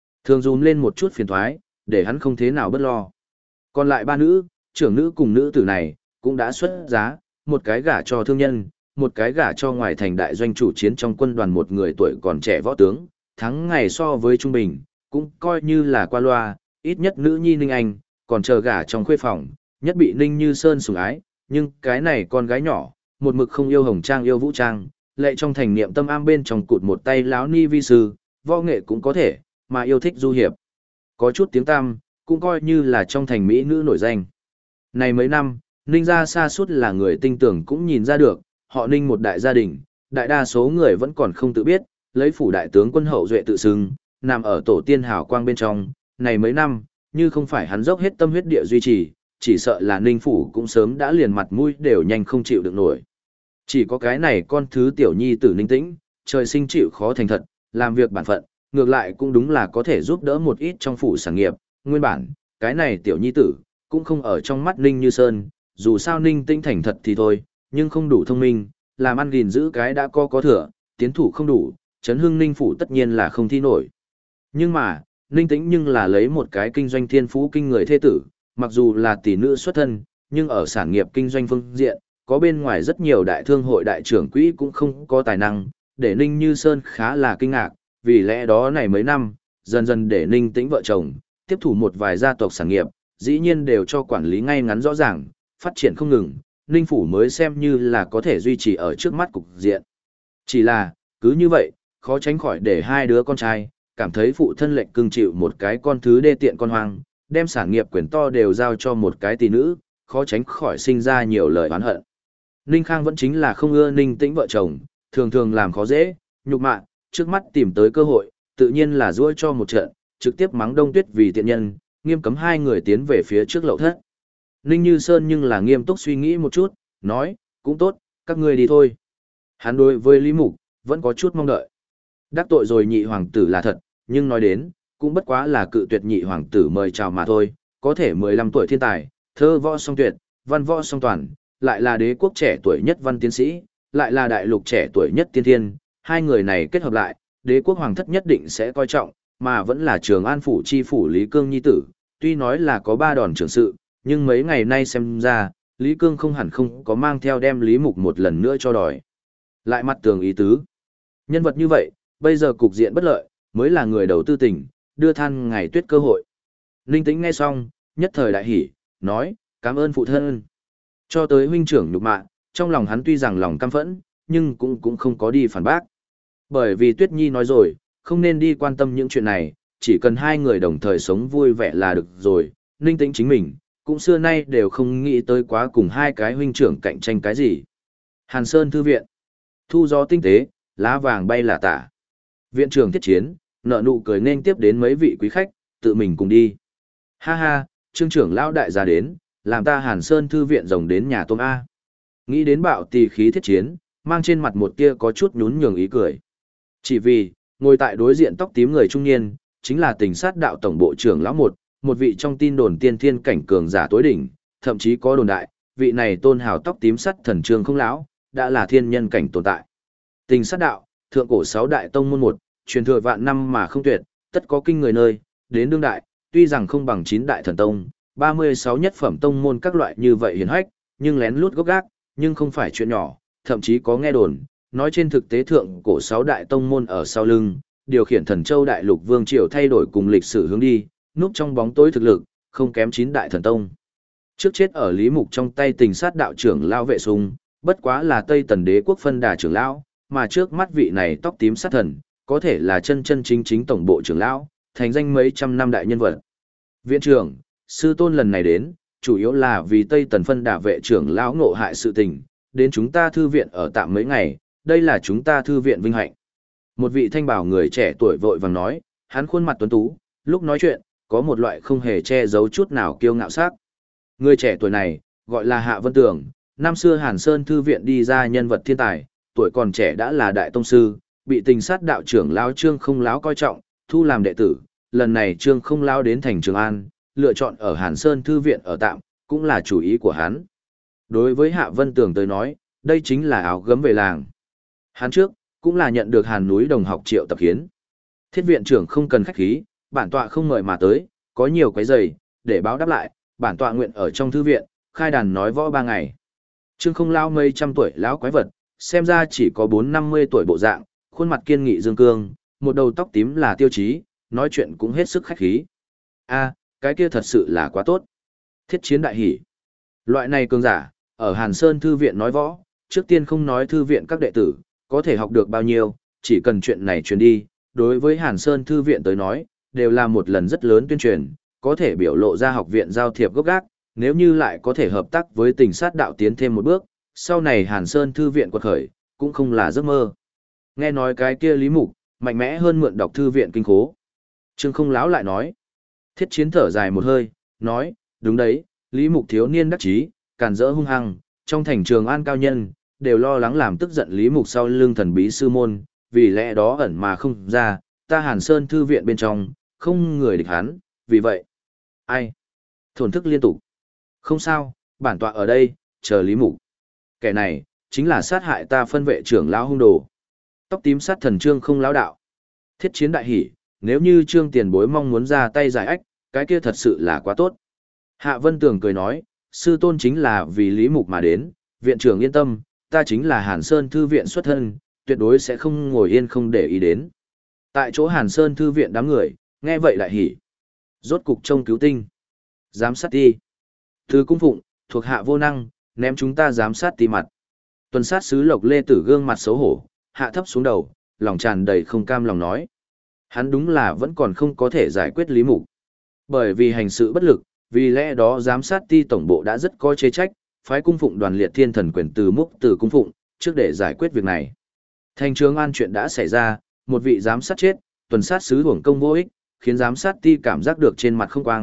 dùm lên một chút phiền thoái, để hắn không thế nào bất lo. Còn lại 3 nữ, trưởng nữ cùng nữ tử này, cũng đã xuất giá, một cái gả cho thương nhân, một cái gả cho ngoài thành đại doanh chủ chiến trong quân đoàn một người tuổi còn trẻ võ tướng, tháng ngày so với trung bình, cũng coi như là qua loa, ít nhất nữ nhi Ninh Anh, còn chờ gả trong khuê phòng, nhất bị Ninh Như Sơn sủng ái, nhưng cái này con gái nhỏ, một mực không yêu hồng trang yêu vũ trang, lệ trong thành niệm tâm am bên trong cụt một tay láo ni vi sư, võ nghệ cũng có thể, mà yêu thích du hiệp. Có chút tiếng tăm, cũng coi như là trong thành mỹ nữ nổi danh. Này mấy năm, Ninh gia xa suốt là người tinh tưởng cũng nhìn ra được, họ Ninh một đại gia đình, đại đa số người vẫn còn không tự biết, lấy phủ đại tướng quân hậu duệ tự xưng, nằm ở tổ tiên hào quang bên trong, này mấy năm, như không phải hắn dốc hết tâm huyết địa duy trì, chỉ sợ là Ninh phủ cũng sớm đã liền mặt mũi đều nhanh không chịu được nổi. Chỉ có cái này con thứ tiểu nhi tử Ninh Tĩnh, trời sinh chịu khó thành thật, làm việc bản phận, ngược lại cũng đúng là có thể giúp đỡ một ít trong phủ sản nghiệp, nguyên bản, cái này tiểu nhi tử, cũng không ở trong mắt Ninh Như Sơn, dù sao Ninh Tĩnh thành thật thì thôi, nhưng không đủ thông minh, làm ăn gìn giữ cái đã có thừa, tiến thủ không đủ, chấn hưng Ninh phủ tất nhiên là không thi nổi. Nhưng mà, Ninh Tĩnh nhưng là lấy một cái kinh doanh thiên phú kinh người thế tử, mặc dù là tỷ nữ xuất thân, nhưng ở sản nghiệp kinh doanh phương diện, có bên ngoài rất nhiều đại thương hội đại trưởng quỹ cũng không có tài năng, để Ninh Như Sơn khá là kinh ngạc, vì lẽ đó này mấy năm, dần dần để Ninh Tĩnh vợ chồng, tiếp thủ một vài gia tộc sản nghiệp, dĩ nhiên đều cho quản lý ngay ngắn rõ ràng, phát triển không ngừng, Ninh Phủ mới xem như là có thể duy trì ở trước mắt cục diện. Chỉ là, cứ như vậy, khó tránh khỏi để 2 đứa con trai, cảm thấy phụ thân lệnh cưng chịu một cái con thứ đê tiện con hoang, đem sản nghiệp quyền to đều giao cho một cái tỷ nữ, khó tránh khỏi sinh ra nhiều lời oán hận. Ninh Khang vẫn chính là không ưa Ninh Tĩnh vợ chồng, thường thường làm khó dễ, nhục mạ, trước mắt tìm tới cơ hội, tự nhiên là giũa cho một trận, trực tiếp mắng Đông Tuyết vì tiện nhân, nghiêm cấm hai người tiến về phía trước lậu thất. Ninh Như Sơn nhưng là nghiêm túc suy nghĩ một chút, nói, cũng tốt, các ngươi đi thôi. Hắn đối với Lý Mục, vẫn có chút mong đợi. Đắc tội rồi nhị hoàng tử là thật, nhưng nói đến, cũng bất quá là cự tuyệt nhị hoàng tử mời chào mà thôi, có thể 15 tuổi thiên tài, thơ võ song tuyệt, văn võ song toàn, lại là đế quốc trẻ tuổi nhất văn tiến sĩ, lại là đại lục trẻ tuổi nhất tiên thiên, hai người này kết hợp lại, đế quốc hoàng thất nhất định sẽ coi trọng, mà vẫn là Trường An phủ chi phủ Lý Cương nhi tử, tuy nói là có ba đòn trưởng sự, nhưng mấy ngày nay xem ra, Lý Cương không hẳn không có mang theo đem Lý Mục một lần nữa cho đòi. Lại mặt tường ý tứ. Nhân vật như vậy, bây giờ cục diện bất lợi, mới là người đầu tư tình, đưa than ngày tuyết cơ hội. Ninh Tĩnh nghe xong, nhất thời đại hỉ, nói, cảm ơn phụ thân. Cho tới huynh trưởng nhục mạ, trong lòng hắn tuy rằng lòng căm phẫn, nhưng cũng không có đi phản bác. Bởi vì Tuyết Nhi nói rồi, không nên đi quan tâm những chuyện này, chỉ cần hai người đồng thời sống vui vẻ là được rồi. Ninh Tĩnh chính mình, cũng xưa nay đều không nghĩ tới quá cùng hai cái huynh trưởng cạnh tranh cái gì. Hàn Sơn Thư viện. Thu gió tinh tế, lá vàng bay là tả. Viện trưởng Thiết Chiến, nợ nụ cười nên tiếp đến mấy vị quý khách, tự mình cùng đi. Ha ha, trương trưởng lão đại gia đến, làm ta Hàn Sơn Thư viện rồng đến nhà tôm A. Nghĩ đến bạo tỳ khí Thiết Chiến, mang trên mặt một tia có chút nhún nhường ý cười. Chỉ vì, ngồi tại đối diện tóc tím người trung niên, chính là Tình Sát Đạo tổng bộ trưởng lão một vị trong tin đồn tiên thiên cảnh cường giả tối đỉnh, thậm chí có đồn đại, vị này tôn hào tóc tím sắt thần trương không lão, đã là thiên nhân cảnh tồn tại. Tình Sát Đạo, thượng cổ 6 đại tông môn một, truyền thừa vạn năm mà không tuyệt, tất có kinh người nơi, đến đương đại, tuy rằng không bằng 9 đại thần tông, 36 nhất phẩm tông môn các loại như vậy hiển hách, nhưng lén lút gốc gác, nhưng không phải chuyện nhỏ, thậm chí có nghe đồn, nói trên thực tế thượng cổ 6 đại tông môn ở sau lưng, điều khiển Thần Châu đại lục vương triều thay đổi cùng lịch sử hướng đi, núp trong bóng tối thực lực, không kém 9 đại thần tông. Trước chết ở Lý Mục trong tay Tình Sát Đạo trưởng lão Vệ Sung, bất quá là Tây Tần Đế quốc phân đà trưởng lão, mà trước mắt vị này tóc tím sát thần, có thể là chân chân chính chính tổng bộ trưởng lão, thành danh mấy trăm năm đại nhân vật. Viện trưởng, sư tôn lần này đến, chủ yếu là vì Tây Tần phân đà vệ trưởng lão ngộ hại sự tình, đến chúng ta thư viện ở tạm mấy ngày, đây là chúng ta thư viện vinh hạnh. Một vị thanh bảo người trẻ tuổi vội vàng nói, hắn khuôn mặt tuấn tú, lúc nói chuyện, có một loại không hề che giấu chút nào kiêu ngạo sắc. Người trẻ tuổi này, gọi là Hạ Vân Tường, năm xưa Hàn Sơn thư viện đi ra nhân vật thiên tài, tuổi còn trẻ đã là đại tông sư, bị Tình Sát Đạo trưởng lão Trương Không Lão coi trọng, thu làm đệ tử. Lần này Trương Không Lão đến thành Trường An, lựa chọn ở Hàn Sơn thư viện ở tạm, cũng là chủ ý của hắn. Đối với Hạ Vân Tường tới nói, đây chính là áo gấm về làng. Hắn trước, cũng là nhận được Hàn núi đồng học triệu tập hiến. Thiết viện trưởng không cần khách khí, bản tọa không mời mà tới, có nhiều quấy rầy, để báo đáp lại, bản tọa nguyện ở trong thư viện, khai đàn nói võ 3 ngày. Trương Không Lão mấy trăm tuổi lão quái vật, xem ra chỉ có 4-50 tuổi bộ dạng, khuôn mặt kiên nghị dương cương, một đầu tóc tím là tiêu chí, nói chuyện cũng hết sức khách khí. A, cái kia thật sự là quá tốt. Thiết Chiến đại hỉ. Loại này cường giả, ở Hàn Sơn thư viện nói võ, trước tiên không nói thư viện các đệ tử, có thể học được bao nhiêu, chỉ cần chuyện này truyền đi, đối với Hàn Sơn thư viện tới nói, đều là một lần rất lớn tuyên truyền, có thể biểu lộ ra học viện giao thiệp gốc gác, nếu như lại có thể hợp tác với Tình Sát Đạo tiến thêm một bước, sau này Hàn Sơn thư viện quật khởi, cũng không là giấc mơ. Nghe nói cái kia Lý Mục, mạnh mẽ hơn mượn đọc thư viện kinh khố. Trương Không Lão lại nói. Thiết Chiến thở dài một hơi, nói, đúng đấy, Lý Mục thiếu niên đắc chí, càn rỡ hung hăng, trong thành Trường An cao nhân, đều lo lắng làm tức giận Lý Mục sau lưng thần bí sư môn, vì lẽ đó ẩn mà không ra, ta Hàn Sơn thư viện bên trong, không người địch hắn, vì vậy. Ai? Thổn thức liên tục. Không sao, bản tọa ở đây, chờ Lý Mục. Kẻ này, chính là sát hại ta phân vệ trưởng lão hung đồ. Tóc tím sát thần Trương Không Lão đạo. Thiết Chiến đại hỉ, nếu như Trương tiền bối mong muốn ra tay giải ách, cái kia thật sự là quá tốt. Hạ Vân Tường cười nói, sư tôn chính là vì Lý Mục mà đến, viện trưởng yên tâm, ta chính là Hàn Sơn thư viện xuất thân, tuyệt đối sẽ không ngồi yên không để ý đến. Tại chỗ Hàn Sơn thư viện đám người, nghe vậy lại hỉ. Rốt cục trông cứu tinh. Giám sát ti. Thứ cung phụng, thuộc hạ vô năng, ném chúng ta giám sát ti mặt. Tuần sát sứ Lộc Lê Tử gương mặt xấu hổ, hạ thấp xuống đầu, lòng tràn đầy không cam lòng nói. Hắn đúng là vẫn còn không có thể giải quyết Lý Mục. Bởi vì hành sự bất lực, vì lẽ đó giám sát ti tổng bộ đã rất có chê trách, phái cung phụng đoàn liệt thiên thần quyền từ múc từ cung phụng, trước để giải quyết việc này. Thành Trường An chuyện đã xảy ra, một vị giám sát chết, tuần sát sứ hưởng công vô ích, khiến giám sát ti cảm giác được trên mặt không quang,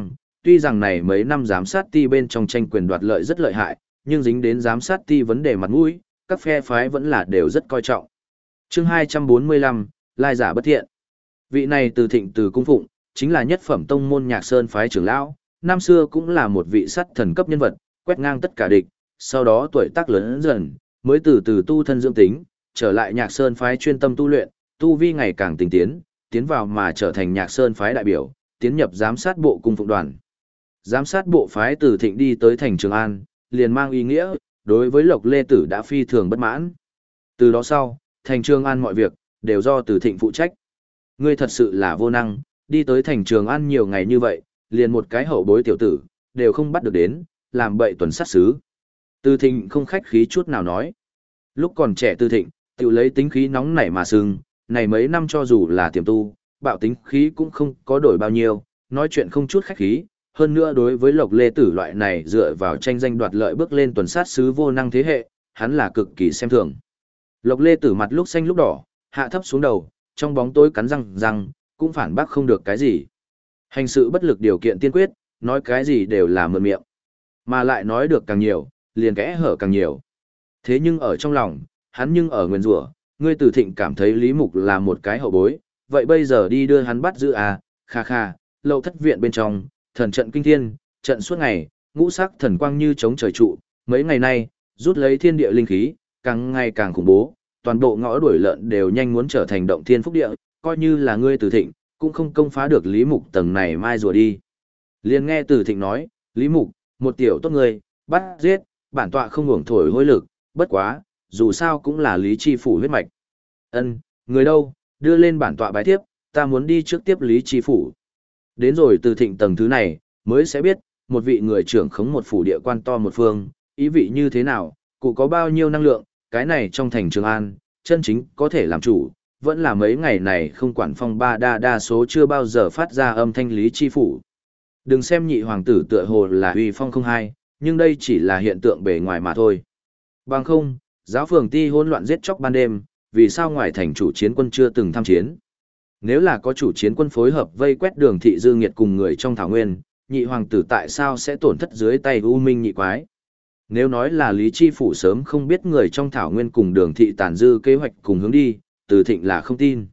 tuy rằng này mấy năm giám sát ti bên trong tranh quyền đoạt lợi rất lợi hại, nhưng dính đến giám sát ti vấn đề mặt mũi, các phe phái vẫn là đều rất coi trọng. Chương 245, lai giả bất thiện. Vị này Từ Thịnh Từ cung phụng, chính là nhất phẩm tông môn Nhạc Sơn phái trưởng lão, năm xưa cũng là một vị sắt thần cấp nhân vật, quét ngang tất cả địch, sau đó tuổi tác lớn dần, mới từ từ tu thân dưỡng tính, trở lại Nhạc Sơn phái chuyên tâm tu luyện, tu vi ngày càng tinh tiến, tiến vào mà trở thành Nhạc Sơn phái đại biểu, tiến nhập giám sát bộ cung phụng đoàn. Giám sát bộ phái Từ Thịnh đi tới thành Trường An, liền mang ý nghĩa, đối với Lộc Lê Tử đã phi thường bất mãn. Từ đó sau, thành Trường An mọi việc, đều do Từ Thịnh phụ trách. Ngươi thật sự là vô năng, đi tới thành Trường An nhiều ngày như vậy, liền một cái hậu bối tiểu tử, đều không bắt được đến, làm bậy tuần sát xứ. Từ Thịnh không khách khí chút nào nói. Lúc còn trẻ Từ Thịnh, tự lấy tính khí nóng nảy mà sưng, này mấy năm cho dù là tiềm tu, bạo tính khí cũng không có đổi bao nhiêu, nói chuyện không chút khách khí. Hơn nữa đối với Lộc Lê Tử loại này dựa vào tranh danh đoạt lợi bước lên tuần sát sứ vô năng thế hệ, hắn là cực kỳ xem thường. Lộc Lê Tử mặt lúc xanh lúc đỏ, hạ thấp xuống đầu, trong bóng tối cắn răng, cũng phản bác không được cái gì. Hành sự bất lực điều kiện tiên quyết, nói cái gì đều là mượn miệng. Mà lại nói được càng nhiều, liền kẽ hở càng nhiều. Thế nhưng ở trong lòng, hắn nhưng ở nguyền rủa, ngươi Từ Thịnh cảm thấy Lý Mục là một cái hậu bối, vậy bây giờ đi đưa hắn bắt giữ à, kha kha, Lậu Thất viện bên trong, thần trận kinh thiên, trận suốt ngày, ngũ sắc thần quang như chống trời trụ, mấy ngày nay, rút lấy thiên địa linh khí, càng ngày càng khủng bố, toàn bộ ngõ đuổi lợn đều nhanh muốn trở thành động thiên phúc địa, coi như là ngươi Từ Thịnh, cũng không công phá được Lý Mục tầng này mai rùa đi. Liền nghe Từ Thịnh nói, Lý Mục, một tiểu tốt người, bắt giết, bản tọa không hưởng thổi hối lực, bất quá, dù sao cũng là Lý Chi Phủ huyết mạch. Ân, người đâu, đưa lên bản tọa bái tiếp, ta muốn đi trước tiếp Lý Chi Phủ. Đến rồi Từ Thịnh tầng thứ này, mới sẽ biết, một vị người trưởng khống một phủ địa quan to một phương, ý vị như thế nào, cụ có bao nhiêu năng lượng, cái này trong thành Trường An, chân chính có thể làm chủ, vẫn là mấy ngày này không quản phong ba đa số chưa bao giờ phát ra âm thanh Lý Chi Phủ. Đừng xem nhị hoàng tử tựa hồ là uy phong không hai, nhưng đây chỉ là hiện tượng bề ngoài mà thôi. Bằng không, giáo phường ti hỗn loạn giết chóc ban đêm, vì sao ngoài thành chủ chiến quân chưa từng tham chiến? Nếu là có chủ chiến quân phối hợp vây quét Đường Thị Dư Nghiệt cùng người trong thảo nguyên, nhị hoàng tử tại sao sẽ tổn thất dưới tay U Minh nhị quái? Nếu nói là Lý Chi Phủ sớm không biết người trong thảo nguyên cùng Đường Thị tàn dư kế hoạch cùng hướng đi, Từ Thịnh là không tin.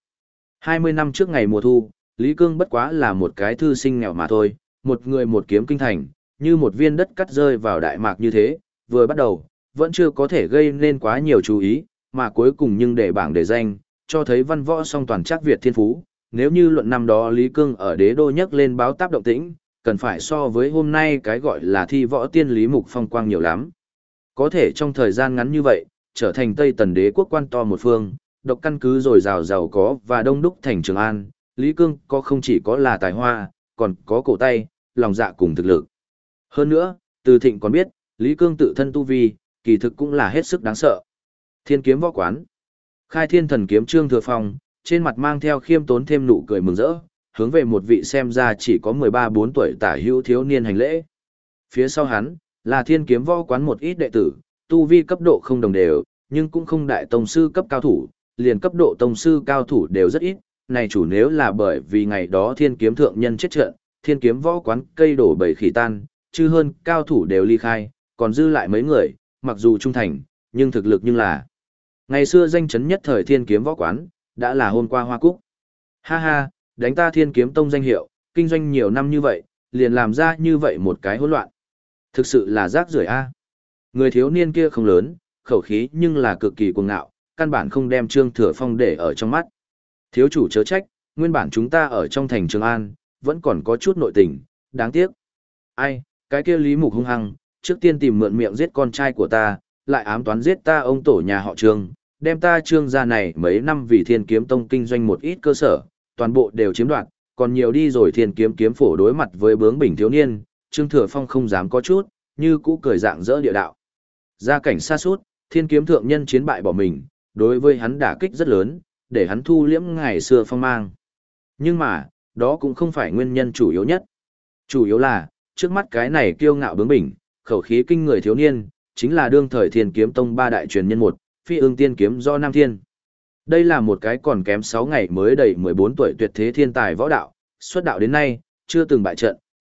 20 năm trước ngày mùa thu, Lý Cương bất quá là một cái thư sinh nghèo mà thôi, một người một kiếm kinh thành, như một viên đất cắt rơi vào đại mạc như thế, vừa bắt đầu, vẫn chưa có thể gây nên quá nhiều chú ý, mà cuối cùng nhưng để bảng để danh, cho thấy văn võ song toàn chắc Việt thiên phú. Nếu như luận năm đó Lý Cương ở đế đô nhắc lên báo táp động tĩnh, cần phải so với hôm nay cái gọi là thi võ tiên Lý Mục phong quang nhiều lắm. Có thể trong thời gian ngắn như vậy, trở thành Tây Tần đế quốc quan to một phương, độc căn cứ rồi giàu có và đông đúc thành Trường An, Lý Cương có không chỉ có là tài hoa, còn có cổ tay, lòng dạ cùng thực lực. Hơn nữa, Từ Thịnh còn biết, Lý Cương tự thân tu vi, kỳ thực cũng là hết sức đáng sợ. Thiên kiếm võ quán. Khai Thiên Thần kiếm Trương Thừa Phong, trên mặt mang theo khiêm tốn thêm nụ cười mừng rỡ, hướng về một vị xem ra chỉ có 13-14 tuổi tả hữu thiếu niên hành lễ. Phía sau hắn, là Thiên kiếm võ quán một ít đệ tử, tu vi cấp độ không đồng đều, nhưng cũng không đại tông sư cấp cao thủ, liền cấp độ tông sư cao thủ đều rất ít. Này chủ nếu là bởi vì ngày đó Thiên kiếm thượng nhân chết trận, Thiên kiếm võ quán cây đổ bầy khỉ tan, chứ hơn cao thủ đều ly khai, còn dư lại mấy người, mặc dù trung thành, nhưng thực lực nhưng là ngày xưa danh chấn nhất thời Thiên kiếm võ quán, đã là hôm qua hoa cúc. Ha ha, đánh ta Thiên kiếm tông danh hiệu, kinh doanh nhiều năm như vậy, liền làm ra như vậy một cái hỗn loạn. Thực sự là rác rưởi a. Người thiếu niên kia không lớn, khẩu khí nhưng là cực kỳ cuồng ngạo, căn bản không đem Trương Thừa Phong để ở trong mắt. Thiếu chủ chớ trách, nguyên bản chúng ta ở trong thành Trường An, vẫn còn có chút nội tình, đáng tiếc. Ai, cái kia Lý Mục hung hăng, trước tiên tìm mượn miệng giết con trai của ta, lại ám toán giết ta ông tổ nhà họ Trương, đem ta Trương gia này mấy năm vì Thiên kiếm tông kinh doanh một ít cơ sở, toàn bộ đều chiếm đoạt, còn nhiều đi rồi Thiên kiếm kiếm phổ đối mặt với bướng bỉnh thiếu niên, Trương Thừa Phong không dám có chút, như cũ cười dạng dỡ địa đạo. Gia cảnh xa suốt, Thiên kiếm thượng nhân chiến bại bỏ mình, đối với hắn đả kích rất lớn, để hắn thu liễm ngày xưa phong mang. Nhưng mà, đó cũng không phải nguyên nhân chủ yếu nhất. Chủ yếu là, trước mắt cái này kiêu ngạo bướng bỉnh, khẩu khí kinh người thiếu niên, chính là đương thời Thiên kiếm tông ba đại truyền nhân một, Phi Ưng Tiên kiếm do Nam Thiên. Đây là một cái còn kém 6 ngày mới đầy 14 tuổi tuyệt thế thiên tài võ đạo, xuất đạo đến nay, chưa từng bại trận,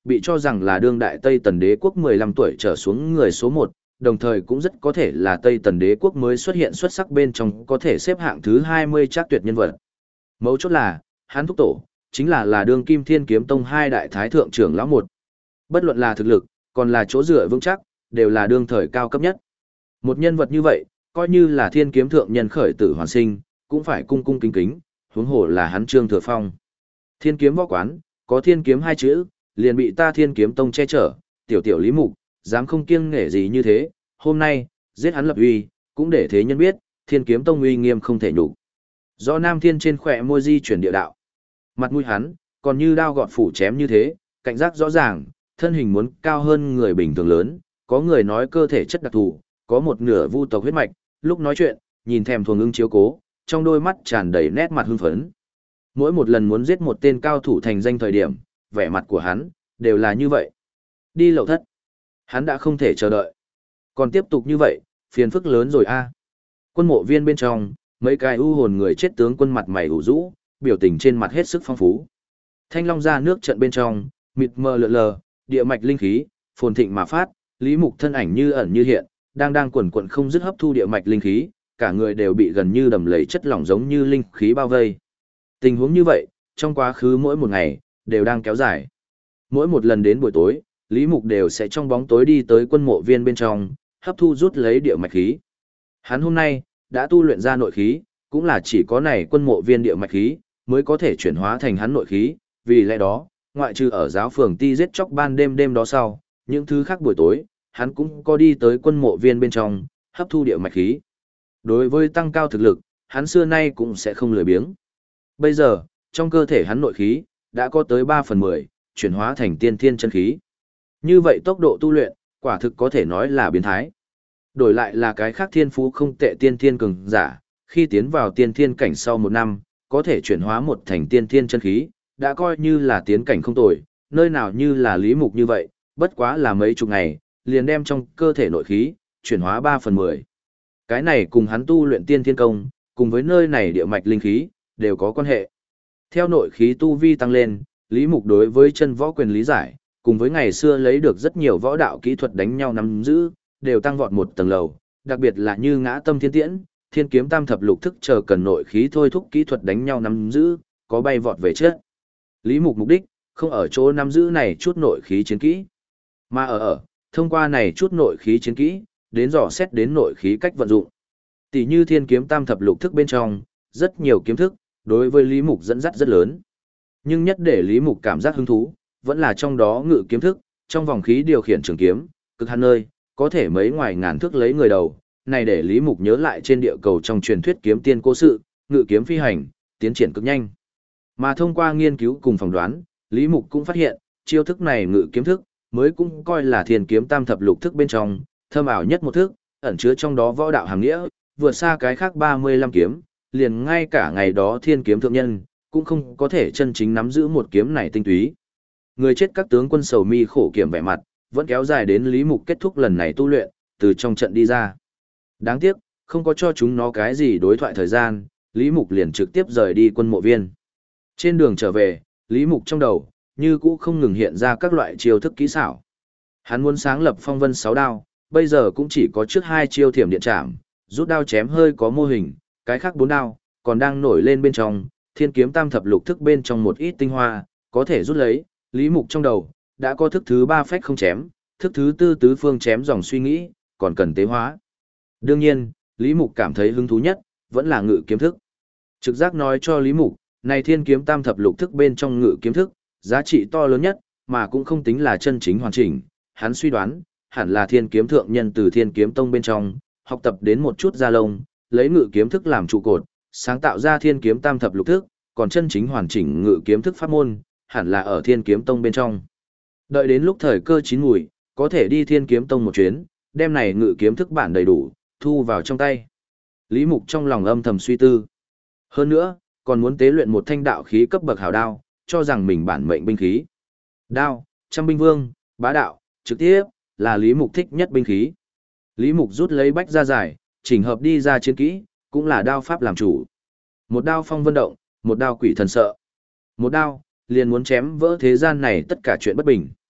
bị cho rằng là đương đại Tây Tần đế quốc 15 tuổi trở xuống người số 1, đồng thời cũng rất có thể là Tây Tần đế quốc mới xuất hiện xuất sắc bên trong có thể xếp hạng thứ 20 trác tuyệt nhân vật. Mấu chốt là, hắn thúc tổ, chính là đương kim Thiên Kiếm Tông hai đại thái thượng trưởng lão một. Bất luận là thực lực, còn là chỗ dựa vững chắc, đều là đương thời cao cấp nhất. Một nhân vật như vậy, coi như là Thiên Kiếm thượng nhân khởi tử hoàn sinh, cũng phải cung cung kính kính, huống hồ là hắn Trương Thừa Phong. Thiên Kiếm võ quán, có Thiên Kiếm hai chữ, liền bị ta Thiên Kiếm Tông che chở, tiểu tiểu Lý Mục, dám không kiêng nể gì như thế, hôm nay, giết hắn lập uy, cũng để thế nhân biết, Thiên Kiếm Tông uy nghiêm không thể nhục. Do Nam Thiên trên khỏe môi di chuyển địa đạo. Mặt mũi hắn, còn như đao gọt phủ chém như thế, cảnh giác rõ ràng, thân hình muốn cao hơn người bình thường lớn, có người nói cơ thể chất đặc thù, có một nửa vu tộc huyết mạch, lúc nói chuyện, nhìn thèm thuồng ưng chiếu cố, trong đôi mắt tràn đầy nét mặt hưng phấn. Mỗi một lần muốn giết một tên cao thủ thành danh thời điểm, vẻ mặt của hắn, đều là như vậy. Đi lậu thất. Hắn đã không thể chờ đợi. Còn tiếp tục như vậy, phiền phức lớn rồi a. Quân mộ viên bên trong, mấy cái u hồn người chết tướng quân mặt mày ủ rũ, biểu tình trên mặt hết sức phong phú. Thanh long ra nước trận bên trong, mịt mờ lượn lờ, địa mạch linh khí, phồn thịnh mà phát, Lý Mục thân ảnh như ẩn như hiện, đang quần quần không dứt hấp thu địa mạch linh khí, cả người đều bị gần như đầm lầy chất lỏng giống như linh khí bao vây. Tình huống như vậy, trong quá khứ mỗi một ngày, đều đang kéo dài. Mỗi một lần đến buổi tối, Lý Mục đều sẽ trong bóng tối đi tới quân mộ viên bên trong, hấp thu rút lấy địa mạch khí. Hắn hôm nay, đã tu luyện ra nội khí, cũng là chỉ có này quân mộ viên địa mạch khí, mới có thể chuyển hóa thành hắn nội khí, vì lẽ đó, ngoại trừ ở giáo phường ti giết chóc ban đêm đó sau, những thứ khác buổi tối, hắn cũng có đi tới quân mộ viên bên trong, hấp thu địa mạch khí. Đối với tăng cao thực lực, hắn xưa nay cũng sẽ không lười biếng. Bây giờ, trong cơ thể hắn nội khí, đã có tới 3/10, chuyển hóa thành tiên thiên chân khí. Như vậy tốc độ tu luyện, quả thực có thể nói là biến thái. Đổi lại là cái khác thiên phú không tệ tiên thiên cường giả, khi tiến vào tiên thiên cảnh sau 1 năm, có thể chuyển hóa một thành tiên thiên chân khí, đã coi như là tiến cảnh không tồi, nơi nào như là Lý Mục như vậy, bất quá là mấy chục ngày, liền đem trong cơ thể nội khí, chuyển hóa 3/10. Cái này cùng hắn tu luyện tiên thiên công, cùng với nơi này địa mạch linh khí, đều có quan hệ. Theo nội khí tu vi tăng lên, Lý Mục đối với chân võ quyền lý giải, cùng với ngày xưa lấy được rất nhiều võ đạo kỹ thuật đánh nhau nắm giữ, đều tăng vọt một tầng lầu, đặc biệt là như ngã tâm thiên tiễn, thiên kiếm tam thập lục thức chờ cần nội khí thôi thúc kỹ thuật đánh nhau nắm giữ, có bay vọt về trước. Lý Mục mục đích, không ở chỗ nắm giữ này chút nội khí chiến kỹ, mà thông qua này chút nội khí chiến kỹ, đến dò xét đến nội khí cách vận dụng. Tỷ như thiên kiếm tam thập lục thức bên trong, rất nhiều kiếm thức, đối với Lý Mục dẫn dắt rất lớn. Nhưng nhất để Lý Mục cảm giác hứng thú, vẫn là trong đó ngự kiếm thức, trong vòng khí điều khiển trường kiếm, cực hạn nơi, có thể mấy ngoài ngàn thước lấy người đầu. Này để Lý Mục nhớ lại trên địa cầu trong truyền thuyết kiếm tiên cố sự, ngự kiếm phi hành, tiến triển cực nhanh. Mà thông qua nghiên cứu cùng phỏng đoán, Lý Mục cũng phát hiện, chiêu thức này ngự kiếm thức, mới cũng coi là thiên kiếm tam thập lục thức bên trong, thâm ảo nhất một thức, ẩn chứa trong đó võ đạo hàm nghĩa, vượt xa cái khác 35 kiếm, liền ngay cả ngày đó thiên kiếm thượng nhân, cũng không có thể chân chính nắm giữ một kiếm này tinh túy. Người chết các tướng quân sầu mi khổ kiểm vẻ mặt, vẫn kéo dài đến Lý Mục kết thúc lần này tu luyện, từ trong trận đi ra. Đáng tiếc, không có cho chúng nó cái gì đối thoại thời gian, Lý Mục liền trực tiếp rời đi quân mộ viên. Trên đường trở về, Lý Mục trong đầu, như cũ không ngừng hiện ra các loại chiêu thức kỹ xảo. Hắn muốn sáng lập phong vân 6 đao, bây giờ cũng chỉ có trước 2 chiêu thiểm điện chạm, rút đao chém hơi có mô hình, cái khác 4 đao, còn đang nổi lên bên trong, thiên kiếm tam thập lục thức bên trong một ít tinh hoa, có thể rút lấy, Lý Mục trong đầu, đã có thức thứ 3 phách không chém, thức thứ 4 tứ phương chém dòng suy nghĩ, còn cần tế hóa. Đương nhiên, Lý Mục cảm thấy hứng thú nhất, vẫn là ngự kiếm thức. Trực giác nói cho Lý Mục, này thiên kiếm tam thập lục thức bên trong ngự kiếm thức, giá trị to lớn nhất, mà cũng không tính là chân chính hoàn chỉnh. Hắn suy đoán, hẳn là thiên kiếm thượng nhân từ thiên kiếm tông bên trong, học tập đến một chút gia lông, lấy ngự kiếm thức làm trụ cột, sáng tạo ra thiên kiếm tam thập lục thức, còn chân chính hoàn chỉnh ngự kiếm thức pháp môn, hẳn là ở thiên kiếm tông bên trong. Đợi đến lúc thời cơ chín mùi, có thể đi thiên kiếm tông một chuyến, đem này ngự kiếm thức bản đầy đủ, thu vào trong tay. Lý Mục trong lòng âm thầm suy tư. Hơn nữa, còn muốn tế luyện một thanh đạo khí cấp bậc hào đao, cho rằng mình bản mệnh binh khí. Đao, trăm binh vương, bá đạo, trực tiếp, là Lý Mục thích nhất binh khí. Lý Mục rút lấy bách ra giải, chỉnh hợp đi ra chiến kỹ, cũng là đao pháp làm chủ. Một đao phong vân động, một đao quỷ thần sợ. Một đao, liền muốn chém vỡ thế gian này tất cả chuyện bất bình.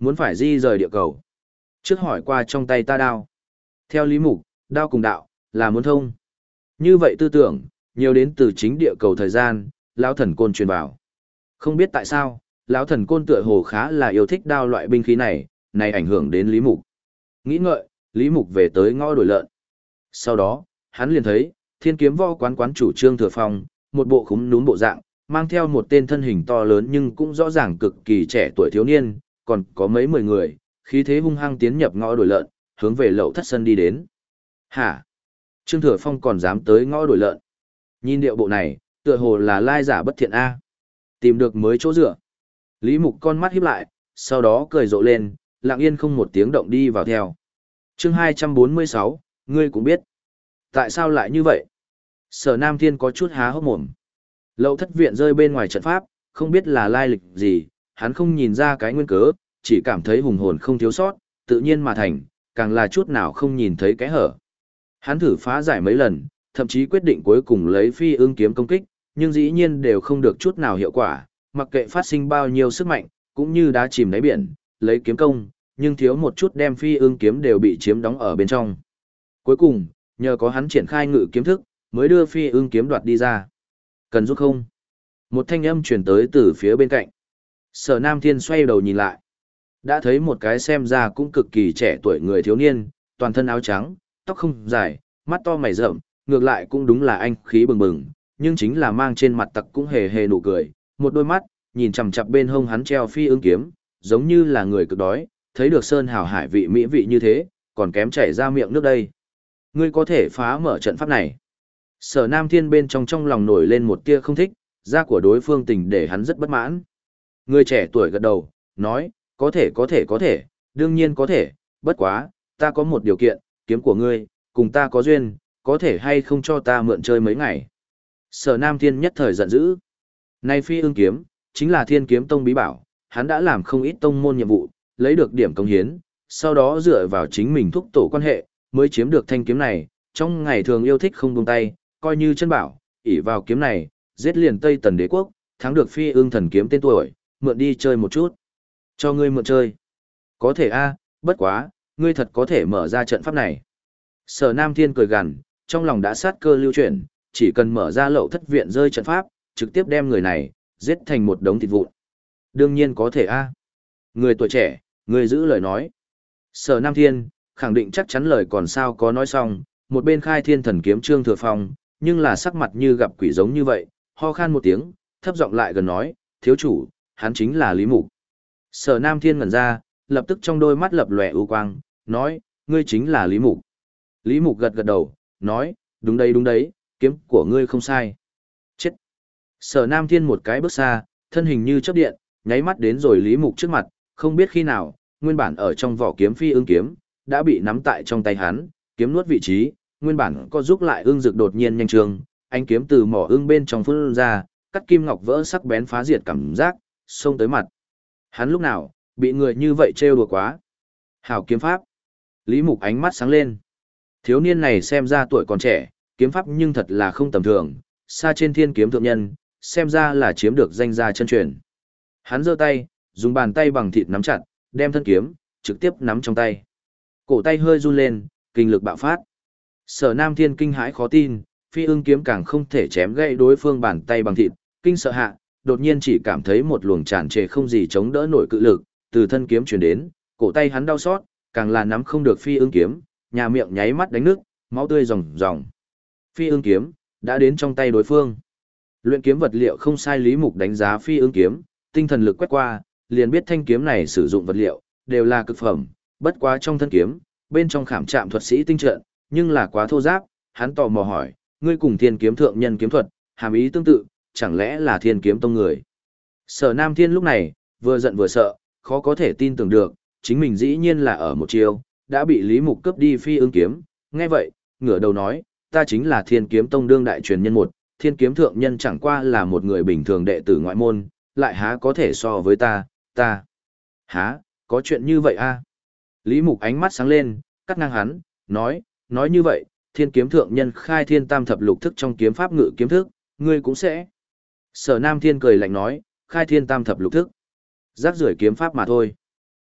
Muốn phải di rời địa cầu. Trước hỏi qua trong tay ta đao. Theo Lý Mục, đao cùng đạo, là muốn thông. Như vậy tư tưởng, nhiều đến từ chính địa cầu thời gian, lão thần côn truyền vào. Không biết tại sao, lão thần côn tựa hồ khá là yêu thích đao loại binh khí này ảnh hưởng đến Lý Mục. Nghĩ ngợi, Lý Mục về tới ngõ đổi lợn. Sau đó, hắn liền thấy, Thiên Kiếm Võ quán chủ Trương Thừa Phong, một bộ khúm núm bộ dạng, mang theo một tên thân hình to lớn nhưng cũng rõ ràng cực kỳ trẻ tuổi thiếu niên, còn có mấy 10 người, khí thế hung hăng tiến nhập ngõ đổi lợn, hướng về Lậu Thất sân đi đến. Hả? Trương Thừa Phong còn dám tới ngõ đổi lợn? Nhìn điệu bộ này, tựa hồ là lai giả bất thiện a. Tìm được mới chỗ dựa. Lý Mục con mắt híp lại, sau đó cười rộ lên, lặng yên không một tiếng động đi vào theo. Chương 246, ngươi cũng biết. Tại sao lại như vậy? Sở Nam Thiên có chút há hốc mồm. Lậu Thất viện rơi bên ngoài trận pháp, không biết là lai lịch gì, hắn không nhìn ra cái nguyên cớ, chỉ cảm thấy hùng hồn không thiếu sót, tự nhiên mà thành, càng là chút nào không nhìn thấy cái hở. Hắn thử phá giải mấy lần, thậm chí quyết định cuối cùng lấy phi ương kiếm công kích, nhưng dĩ nhiên đều không được chút nào hiệu quả, mặc kệ phát sinh bao nhiêu sức mạnh, cũng như đá chìm đáy biển, lấy kiếm công, nhưng thiếu một chút đem phi ương kiếm đều bị chiếm đóng ở bên trong. Cuối cùng, nhờ có hắn triển khai ngự kiếm thức, mới đưa phi ương kiếm đoạt đi ra. Cần giúp không? Một thanh âm truyền tới từ phía bên cạnh. Sở Nam Thiên xoay đầu nhìn lại. Đã thấy một cái xem ra cũng cực kỳ trẻ tuổi người thiếu niên, toàn thân áo trắng, tóc không dài, mắt to mày rậm, ngược lại cũng đúng là anh khí bừng bừng, nhưng chính là mang trên mặt tặc cũng hề hề nụ cười, một đôi mắt, nhìn chằm chằm bên hông hắn treo phi ương kiếm, giống như là người cực đói, thấy được sơn hào hải vị mỹ vị như thế, còn kém chảy ra miệng nước đây. Ngươi có thể phá mở trận pháp này. Sở Nam Thiên bên trong lòng nổi lên một tia không thích, da của đối phương tình để hắn rất bất mãn. Người trẻ tuổi gật đầu, nói, có thể, đương nhiên có thể, bất quá, ta có một điều kiện, kiếm của ngươi, cùng ta có duyên, có thể hay không cho ta mượn chơi mấy ngày. Sở Nam Thiên nhất thời giận dữ. Này phi ương kiếm, chính là Thiên Kiếm Tông bí bảo, hắn đã làm không ít tông môn nhiệm vụ, lấy được điểm công hiến, sau đó dựa vào chính mình thúc tổ quan hệ, mới chiếm được thanh kiếm này, trong ngày thường yêu thích không buông tay, coi như chân bảo, ỷ vào kiếm này, giết liền Tây Tần Đế quốc, thắng được phi ương thần kiếm tên tuổi, mượn đi chơi một chút. Cho ngươi mượn chơi. Có thể a, bất quá, ngươi thật có thể mở ra trận pháp này. Sở Nam Thiên cười gằn, trong lòng đã sát cơ lưu chuyển, chỉ cần mở ra Lậu Thất viện rơi trận pháp, trực tiếp đem người này, giết thành một đống thịt vụn. Đương nhiên có thể a. Người tuổi trẻ, người giữ lời nói. Sở Nam Thiên, khẳng định chắc chắn lời còn sao có nói xong, một bên khai thiên thần kiếm Trương Thừa Phong, nhưng là sắc mặt như gặp quỷ giống như vậy, ho khan một tiếng, thấp giọng lại gần nói, thiếu chủ, hắn chính là Lý Mục. Sở Nam Thiên ngẩn ra, lập tức trong đôi mắt lập lòe ưu quang, nói, ngươi chính là Lý Mục. Lý Mục gật gật đầu, nói, đúng đấy, kiếm của ngươi không sai. Chết. Sở Nam Thiên một cái bước xa, thân hình như chớp điện, nháy mắt đến rồi Lý Mục trước mặt, không biết khi nào, nguyên bản ở trong vỏ kiếm phi ương kiếm, đã bị nắm tại trong tay hắn, kiếm nuốt vị trí, nguyên bản có giúp lại ương dược đột nhiên nhanh trường, ánh kiếm từ mỏ ương bên trong phun ra, cắt kim ngọc vỡ sắc bén phá diệt cảm giác, xông tới mặt. Hắn lúc nào, bị người như vậy trêu đùa quá. Hảo kiếm pháp. Lý Mục ánh mắt sáng lên. Thiếu niên này xem ra tuổi còn trẻ, kiếm pháp nhưng thật là không tầm thường, xa trên thiên kiếm thượng nhân, xem ra là chiếm được danh gia chân truyền. Hắn giơ tay, dùng bàn tay bằng thịt nắm chặt, đem thân kiếm, trực tiếp nắm trong tay. Cổ tay hơi run lên, kinh lực bạo phát. Sở Nam Thiên kinh hãi khó tin, phi ưng kiếm càng không thể chém gãy đối phương bàn tay bằng thịt, kinh sợ hạ, đột nhiên chỉ cảm thấy một luồng tràn trề không gì chống đỡ nổi cự lực, từ thân kiếm truyền đến, cổ tay hắn đau xót, càng là nắm không được phi ưng kiếm, nhà miệng nháy mắt đánh nước, máu tươi ròng ròng. Phi ưng kiếm đã đến trong tay đối phương. Luyện kiếm vật liệu không sai, Lý Mục đánh giá phi ưng kiếm, tinh thần lực quét qua, liền biết thanh kiếm này sử dụng vật liệu đều là cực phẩm, bất quá trong thân kiếm, bên trong khảm trạm thuật sĩ tinh trận, nhưng là quá thô ráp, hắn tò mò hỏi, ngươi cùng Thiên Kiếm thượng nhân kiếm thuật, hàm ý tương tự, chẳng lẽ là Thiên Kiếm tông người? Sở Nam Thiên lúc này, vừa giận vừa sợ, khó có thể tin tưởng được, chính mình dĩ nhiên là ở một chiều, đã bị Lý Mục cướp đi phi ưng kiếm, nghe vậy, ngửa đầu nói, ta chính là Thiên Kiếm tông đương đại truyền nhân một, Thiên Kiếm thượng nhân chẳng qua là một người bình thường đệ tử ngoại môn, lại há có thể so với ta. Há, có chuyện như vậy a? Lý Mục ánh mắt sáng lên, cắt ngang hắn, nói như vậy, Thiên Kiếm thượng nhân khai thiên tam thập lục thức trong kiếm pháp ngự kiếm thức, ngươi cũng sẽ. Sở Nam Thiên cười lạnh nói, khai thiên tam thập lục thức. Rác rưởi kiếm pháp mà thôi.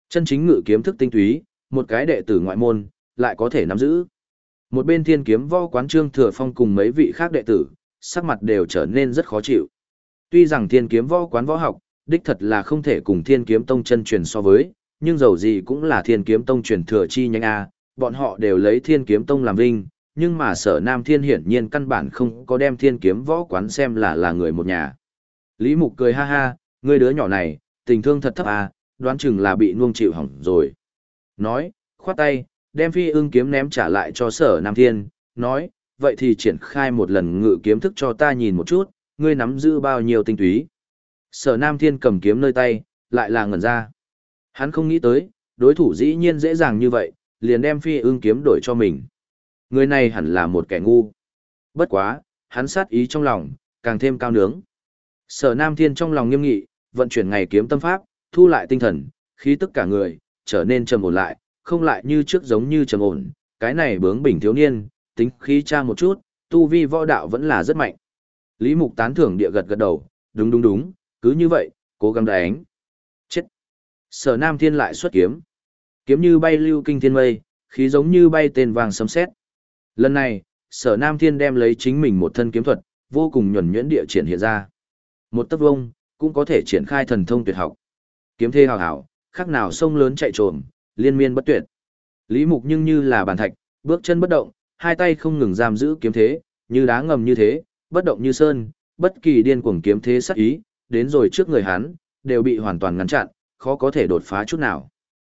Chân chính ngự kiếm thức tinh túy, một cái đệ tử ngoại môn, lại có thể nắm giữ. Một bên Thiên Kiếm Võ quán Trương Thừa Phong cùng mấy vị khác đệ tử, sắc mặt đều trở nên rất khó chịu. Tuy rằng Thiên Kiếm Võ quán võ học, đích thật là không thể cùng Thiên Kiếm Tông chân truyền so với, nhưng dầu gì cũng là Thiên Kiếm Tông truyền thừa chi nhánh a, bọn họ đều lấy Thiên Kiếm Tông làm vinh, nhưng mà Sở Nam Thiên hiển nhiên căn bản không có đem Thiên Kiếm Võ quán xem là người một nhà. Lý Mục cười ha ha, ngươi đứa nhỏ này, tình thương thật thấp à, đoán chừng là bị nuông chịu hỏng rồi. Nói, khoát tay, đem Phi Ưng kiếm ném trả lại cho Sở Nam Thiên, nói, vậy thì triển khai một lần ngự kiếm thức cho ta nhìn một chút, ngươi nắm giữ bao nhiêu tinh túy. Sở Nam Thiên cầm kiếm nơi tay, lại là ngẩn ra. Hắn không nghĩ tới, đối thủ dĩ nhiên dễ dàng như vậy, liền đem Phi Ưng kiếm đổi cho mình. Người này hẳn là một kẻ ngu. Bất quá, hắn sát ý trong lòng, càng thêm cao nướng. Sở Nam Thiên trong lòng nghiêm nghị, vận chuyển ngày kiếm tâm pháp, thu lại tinh thần, khí tức cả người, trở nên trầm ổn lại, không lại như trước giống như trầm ổn. Cái này bướng bỉnh thiếu niên, tính khí cha một chút, tu vi võ đạo vẫn là rất mạnh. Lý Mục tán thưởng địa gật gật đầu, đúng, cứ như vậy, cố gắng đánh. Chết. Sở Nam Thiên lại xuất kiếm. Kiếm như bay lưu kinh thiên mây, khí giống như bay tên vàng sấm sét. Lần này, Sở Nam Thiên đem lấy chính mình một thân kiếm thuật, vô cùng nhuần nhuyễn địa triển hiện ra. Một tấc vông, cũng có thể triển khai thần thông tuyệt học. Kiếm thê hào hảo, khác nào sông lớn chạy trồm, liên miên bất tuyệt. Lý Mục nhưng như là bàn thạch, bước chân bất động, hai tay không ngừng giam giữ kiếm thế, như đá ngầm như thế, bất động như sơn, bất kỳ điên cuồng kiếm thế sát ý, đến rồi trước người hắn, đều bị hoàn toàn ngăn chặn, khó có thể đột phá chút nào.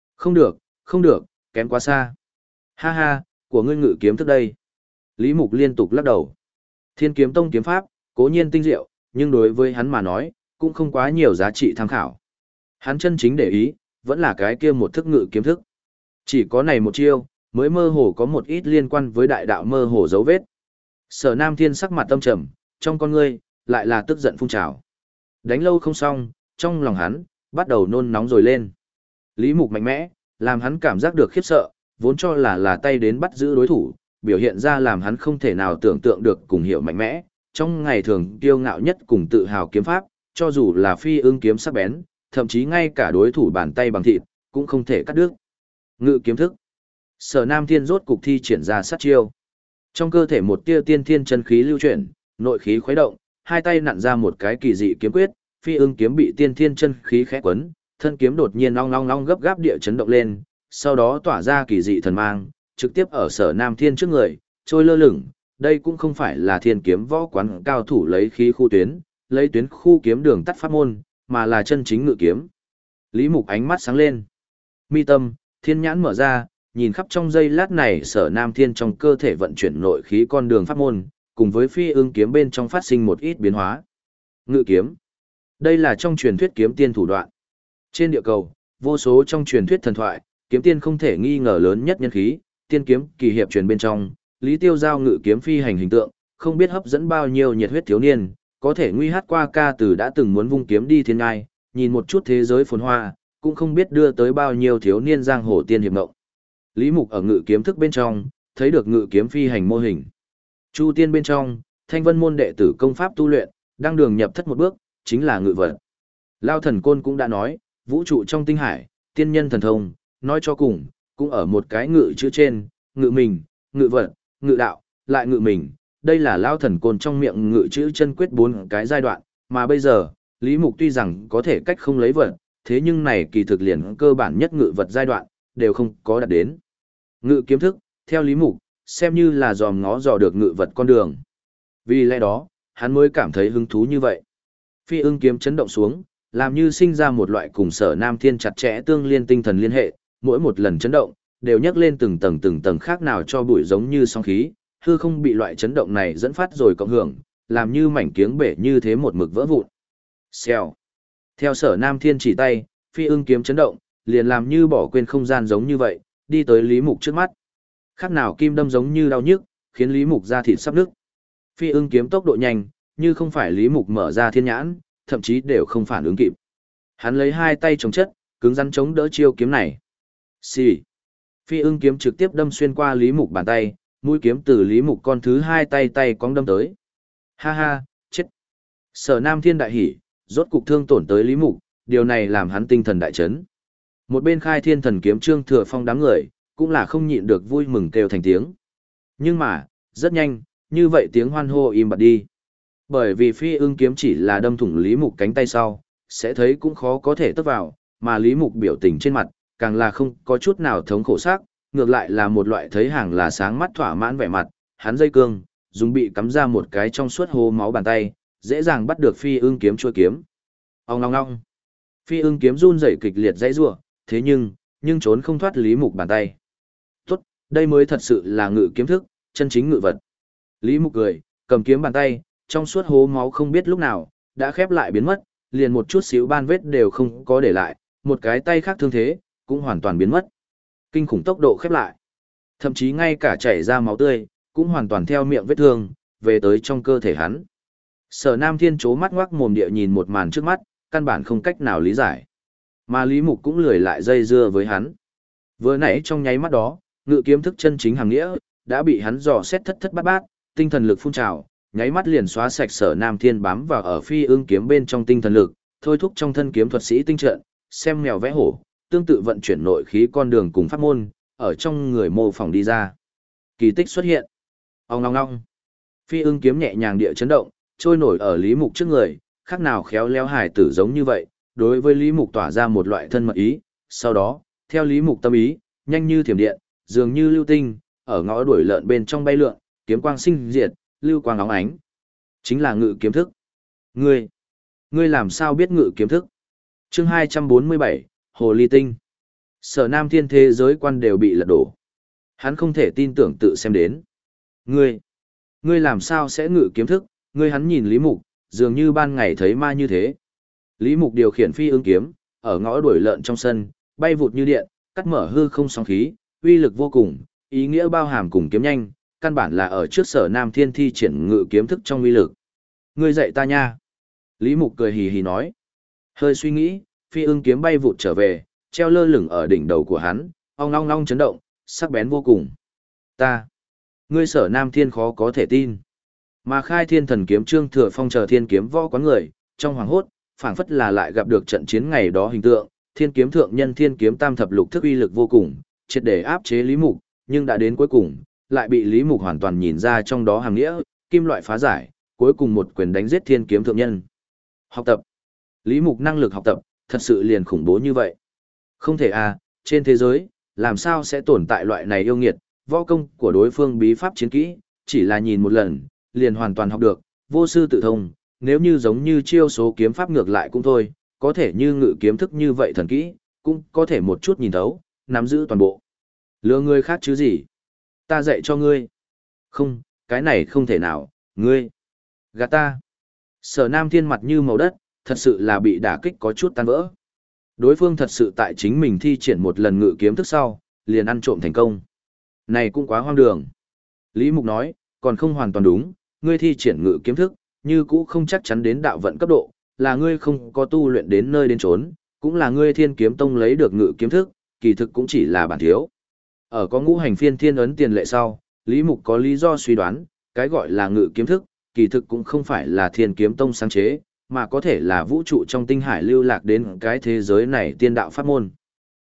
Không được, kém quá xa. Ha ha, của ngươi ngự kiếm thức đây. Lý Mục liên tục lắc đầu. Thiên Kiếm Tông kiếm pháp, cố nhiên tinh diệu, nhưng đối với hắn mà nói, cũng không quá nhiều giá trị tham khảo. Hắn chân chính để ý, vẫn là cái kia một thức ngự kiếm thức. Chỉ có này một chiêu, mới mơ hồ có một ít liên quan với đại đạo mơ hồ dấu vết. Sở Nam Thiên sắc mặt tâm trầm, trong con ngươi, lại là tức giận phun trào. Đánh lâu không xong, trong lòng hắn, bắt đầu nôn nóng rồi lên. Lý Mục mạnh mẽ, làm hắn cảm giác được khiếp sợ, vốn cho là tay đến bắt giữ đối thủ, biểu hiện ra làm hắn không thể nào tưởng tượng được cùng hiểu mạnh mẽ. Trong ngày thường kiêu ngạo nhất cùng tự hào kiếm pháp, cho dù là Phi Ưng kiếm sắc bén, thậm chí ngay cả đối thủ bàn tay bằng thịt, cũng không thể cắt đứt. Ngự kiếm thức. Sở Nam Thiên rốt cục thi triển ra sát chiêu. Trong cơ thể một tia tiên thiên chân khí lưu chuyển, nội khí khuấy động, hai tay nặn ra một cái kỳ dị kiếm quyết, Phi Ưng kiếm bị tiên thiên chân khí khẽ quấn, thân kiếm đột nhiên long long long gấp gáp địa chấn động lên, sau đó tỏa ra kỳ dị thần mang, trực tiếp ở Sở Nam Thiên trước người, trôi lơ lửng. Đây cũng không phải là Thiên Kiếm Võ quán cao thủ lấy khí khu tuyến, lấy tuyến khu kiếm đường tắt pháp môn, mà là chân chính ngự kiếm. Lý Mục ánh mắt sáng lên. Mi tâm, thiên nhãn mở ra, nhìn khắp trong giây lát này Sở Nam Thiên trong cơ thể vận chuyển nội khí con đường pháp môn, cùng với Phi Ưng kiếm bên trong phát sinh một ít biến hóa. Ngự kiếm. Đây là trong truyền thuyết kiếm tiên thủ đoạn. Trên địa cầu, vô số trong truyền thuyết thần thoại, kiếm tiên không thể nghi ngờ lớn nhất nhân khí, tiên kiếm kỳ hiệp truyền bên trong, Lý Tiêu Giao ngự kiếm phi hành hình tượng, không biết hấp dẫn bao nhiêu nhiệt huyết thiếu niên, có thể nguy hát qua ca từ đã từng muốn vung kiếm đi thiên ngai, nhìn một chút thế giới phồn hoa, cũng không biết đưa tới bao nhiêu thiếu niên giang hồ tiên hiệp ngộng. Lý Mục ở ngự kiếm thức bên trong, thấy được ngự kiếm phi hành mô hình. Chu tiên bên trong, Thanh Vân môn đệ tử công pháp tu luyện, đang đường nhập thất một bước, chính là ngự vật. Lao Thần Côn cũng đã nói, vũ trụ trong tinh hải, tiên nhân thần thông, nói cho cùng, cũng ở một cái ngự chữ trên, ngự mình, ngự vật, ngự đạo, lại ngự mình. Đây là Lao Thần Côn trong miệng ngự chữ chân quyết 4 cái giai đoạn, mà bây giờ, Lý Mục tuy rằng có thể cách không lấy vật, thế nhưng này kỳ thực liền cơ bản nhất ngự vật giai đoạn, đều không có đạt đến. Ngự kiếm thức, theo Lý Mục, xem như là dòm ngó dò được ngự vật con đường. Vì lẽ đó, hắn mới cảm thấy hứng thú như vậy. Phi Ưng kiếm chấn động xuống, làm như sinh ra một loại cùng Sở Nam Thiên chặt chẽ tương liên tinh thần liên hệ, mỗi một lần chấn động, đều nhấc lên từng tầng khác nào cho bụi giống như sóng khí, hư không bị loại chấn động này dẫn phát rồi cộng hưởng, làm như mảnh kiếng bể như thế một mực vỡ vụn. Xèo. Theo Sở Nam Thiên chỉ tay, Phi Ưng kiếm chấn động, liền làm như bỏ quên không gian giống như vậy, đi tới Lý Mục trước mắt. Khác nào kim đâm giống như đau nhức, khiến Lý Mục da thịt sắp nứt. Phi Ưng kiếm tốc độ nhanh, như không phải Lý Mục mở ra thiên nhãn, thậm chí đều không phản ứng kịp. Hắn lấy hai tay chống chất, cứng rắn chống đỡ chiêu kiếm này. Xì. Phi Ưng kiếm trực tiếp đâm xuyên qua Lý Mục bàn tay, mũi kiếm từ Lý Mục con thứ hai tay cong đâm tới. Ha ha, chết. Sở Nam Thiên đại hỉ, rốt cục thương tổn tới Lý Mục, điều này làm hắn tinh thần đại chấn. Một bên khai thiên thần kiếm Trương Thừa Phong đám người, cũng là không nhịn được vui mừng kêu thành tiếng. Nhưng mà, rất nhanh, như vậy tiếng hoan hô im bặt đi. Bởi vì phi ưng kiếm chỉ là đâm thủng Lý Mục cánh tay sau, sẽ thấy cũng khó có thể tấp vào, mà Lý Mục biểu tình trên mặt, càng là không có chút nào thống khổ sắc, ngược lại là một loại thấy hàng là sáng mắt thỏa mãn vẻ mặt, hắn dây cương, dùng bị cắm ra một cái trong suốt hố máu bàn tay, dễ dàng bắt được phi ưng kiếm chuôi kiếm. Ong ong ong. Phi ưng kiếm run rẩy kịch liệt dãy rủa, thế nhưng trốn không thoát Lý Mục bàn tay. Tốt, đây mới thật sự là ngự kiếm thức, chân chính ngự vật. Lý Mục cười, cầm kiếm bàn tay, trong suốt hố máu không biết lúc nào, đã khép lại biến mất, liền một chút xíu ban vết đều không có để lại, một cái tay khác thương thế, cũng hoàn toàn biến mất. Kinh khủng tốc độ khép lại. Thậm chí ngay cả chảy ra máu tươi, cũng hoàn toàn theo miệng vết thương, về tới trong cơ thể hắn. Sở Nam Thiên chố mắt ngoác mồm địa nhìn một màn trước mắt, căn bản không cách nào lý giải. Mà Lý Mục cũng lười lại dây dưa với hắn. Vừa nãy trong nháy mắt đó, ngự kiếm thức chân chính hàng nghĩa, đã bị hắn dò xét thất thất bát bát, tinh thần lực phun trào, nháy mắt liền xóa sạch Sở Nam Thiên bám vào ở phi ương kiếm bên trong tinh thần lực, thôi thúc trong thân kiếm thuật sĩ tinh trận, xem mèo vẽ hổ, tương tự vận chuyển nội khí con đường cùng pháp môn, ở trong người mô phỏng đi ra. Kỳ tích xuất hiện. Ong ong ong. Phi ưng kiếm nhẹ nhàng địa chấn động, trôi nổi ở Lý Mục trước người, khác nào khéo léo hài tử giống như vậy, đối với Lý Mục tỏa ra một loại thân mật ý, sau đó, theo Lý Mục tâm ý, nhanh như thiểm điện, dường như lưu tinh, ở ngõ đuổi lợn bên trong bay lượn, kiếm quang sinh diệt, lưu quang óng ánh. Chính là ngự kiếm thức. Ngươi làm sao biết ngự kiếm thức? Chương 247, Hồ Ly Tinh. Sở Nam Thiên thế giới quan đều bị lật đổ. Hắn không thể tin tưởng tự xem đến. Ngươi làm sao sẽ ngự kiếm thức? Hắn nhìn Lý Mục, dường như ban ngày thấy ma như thế. Lý Mục điều khiển phi ưng kiếm, ở ngõ đuổi lợn trong sân, bay vụt như điện, cắt mở hư không sóng khí, uy lực vô cùng, ý nghĩa bao hàm cùng kiếm nhanh, căn bản là ở trước Sở Nam Thiên thi triển ngự kiếm thức trong uy lực. Ngươi dạy ta nha. Lý Mục cười hì hì nói. Hơi suy nghĩ, phi ưng kiếm bay vụt trở về, treo lơ lửng ở đỉnh đầu của hắn, ong long long chấn động, sắc bén vô cùng. Ngươi Sở Nam Thiên khó có thể tin. Mà khai thiên thần kiếm Trương Thừa Phong chờ thiên kiếm võ quán người, trong hoàng hốt, phảng phất là lại gặp được trận chiến ngày đó hình tượng, thiên kiếm thượng nhân thiên kiếm tam thập lục thức uy lực vô cùng, triệt để áp chế Lý Mục, nhưng đã đến cuối cùng, lại bị Lý Mục hoàn toàn nhìn ra trong đó hàm nghĩa, kim loại phá giải, cuối cùng một quyền đánh giết thiên kiếm thượng nhân. Học tập. Lý Mục năng lực học tập, thật sự liền khủng bố như vậy. Không thể à, trên thế giới, làm sao sẽ tồn tại loại này yêu nghiệt, võ công của đối phương bí pháp chiến kỹ, chỉ là nhìn một lần, liền hoàn toàn học được, vô sư tự thông, nếu như giống như chiêu số kiếm pháp ngược lại cũng thôi, có thể như ngự kiếm thức như vậy thần kỹ, cũng có thể một chút nhìn thấu, nắm giữ toàn bộ. Lừa người khác chứ gì? Ta dạy cho ngươi. Không, cái này không thể nào, ngươi. Gạt ta. Sở Nam Thiên mặt như màu đất, thật sự là bị đả kích có chút tan vỡ. Đối phương thật sự tại chính mình thi triển một lần ngự kiếm thức sau, liền ăn trộm thành công. Này cũng quá hoang đường. Lý Mục nói, còn không hoàn toàn đúng, ngươi thi triển ngự kiếm thức, như cũ không chắc chắn đến đạo vận cấp độ, là ngươi không có tu luyện đến nơi đến chốn, cũng là ngươi thiên kiếm tông lấy được ngự kiếm thức, kỳ thực cũng chỉ là bản thiếu. Ở có ngũ hành phiên thiên ấn tiền lệ sau, Lý Mục có lý do suy đoán, cái gọi là ngự kiếm thức, kỳ thực cũng không phải là thiên kiếm tông sáng chế, mà có thể là vũ trụ trong tinh hải lưu lạc đến cái thế giới này tiên đạo pháp môn.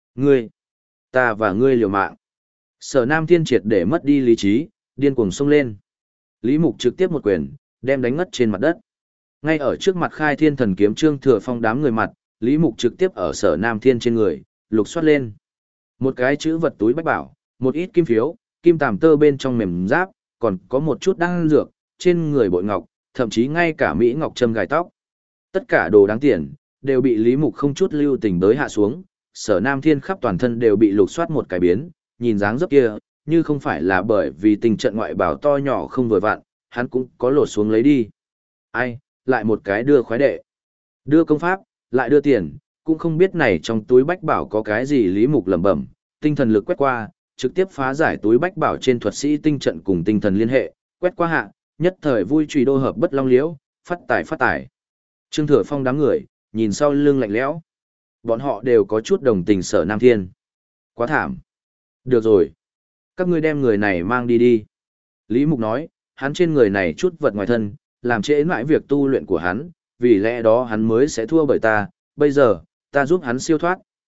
Ta và ngươi liều mạng. Sở Nam Thiên triệt để mất đi lý trí, điên cuồng xông lên. Lý Mục trực tiếp một quyền, đem đánh ngất trên mặt đất. Ngay ở trước mặt khai thiên thần kiếm Trương Thừa Phong đám người mặt, Lý Mục trực tiếp ở Sở Nam Thiên trên người, lục soát lên. Một cái chữ vật túi bách bảo, một ít kim phiếu, kim tàm tơ bên trong mềm giáp, còn có một chút đan dược, trên người bội ngọc, thậm chí ngay cả mỹ ngọc châm gài tóc. Tất cả đồ đáng tiền, đều bị Lý Mục không chút lưu tình đới hạ xuống, Sở Nam Thiên khắp toàn thân đều bị lục soát một cái biến, nhìn dáng dấp kia, như không phải là bởi vì tình trận ngoại bảo to nhỏ không vừa vặn, hắn cũng có lột xuống lấy đi. Ai, lại một cái đưa khoái đệ. Đưa công pháp, lại đưa tiền, cũng không biết này trong túi bách bảo có cái gì. Lý Mục lẩm bẩm, tinh thần lực quét qua, trực tiếp phá giải túi bách bảo trên thuật sĩ tinh trận cùng tinh thần liên hệ, quét qua hạ, nhất thời vui trùy đô hợp bất long liễu, phát tài. Trương Thừa Phong đám người, nhìn sau lưng lạnh lẽo. Bọn họ đều có chút đồng tình Sở Nam Thiên. Quá thảm. Được rồi. Các ngươi đem người này mang đi. Lý Mục nói, hắn trên người này chút vật ngoài thân, làm trễ mãi việc tu luyện của hắn, vì lẽ đó hắn mới sẽ thua bởi ta, bây giờ, ta giúp hắn siêu thoát,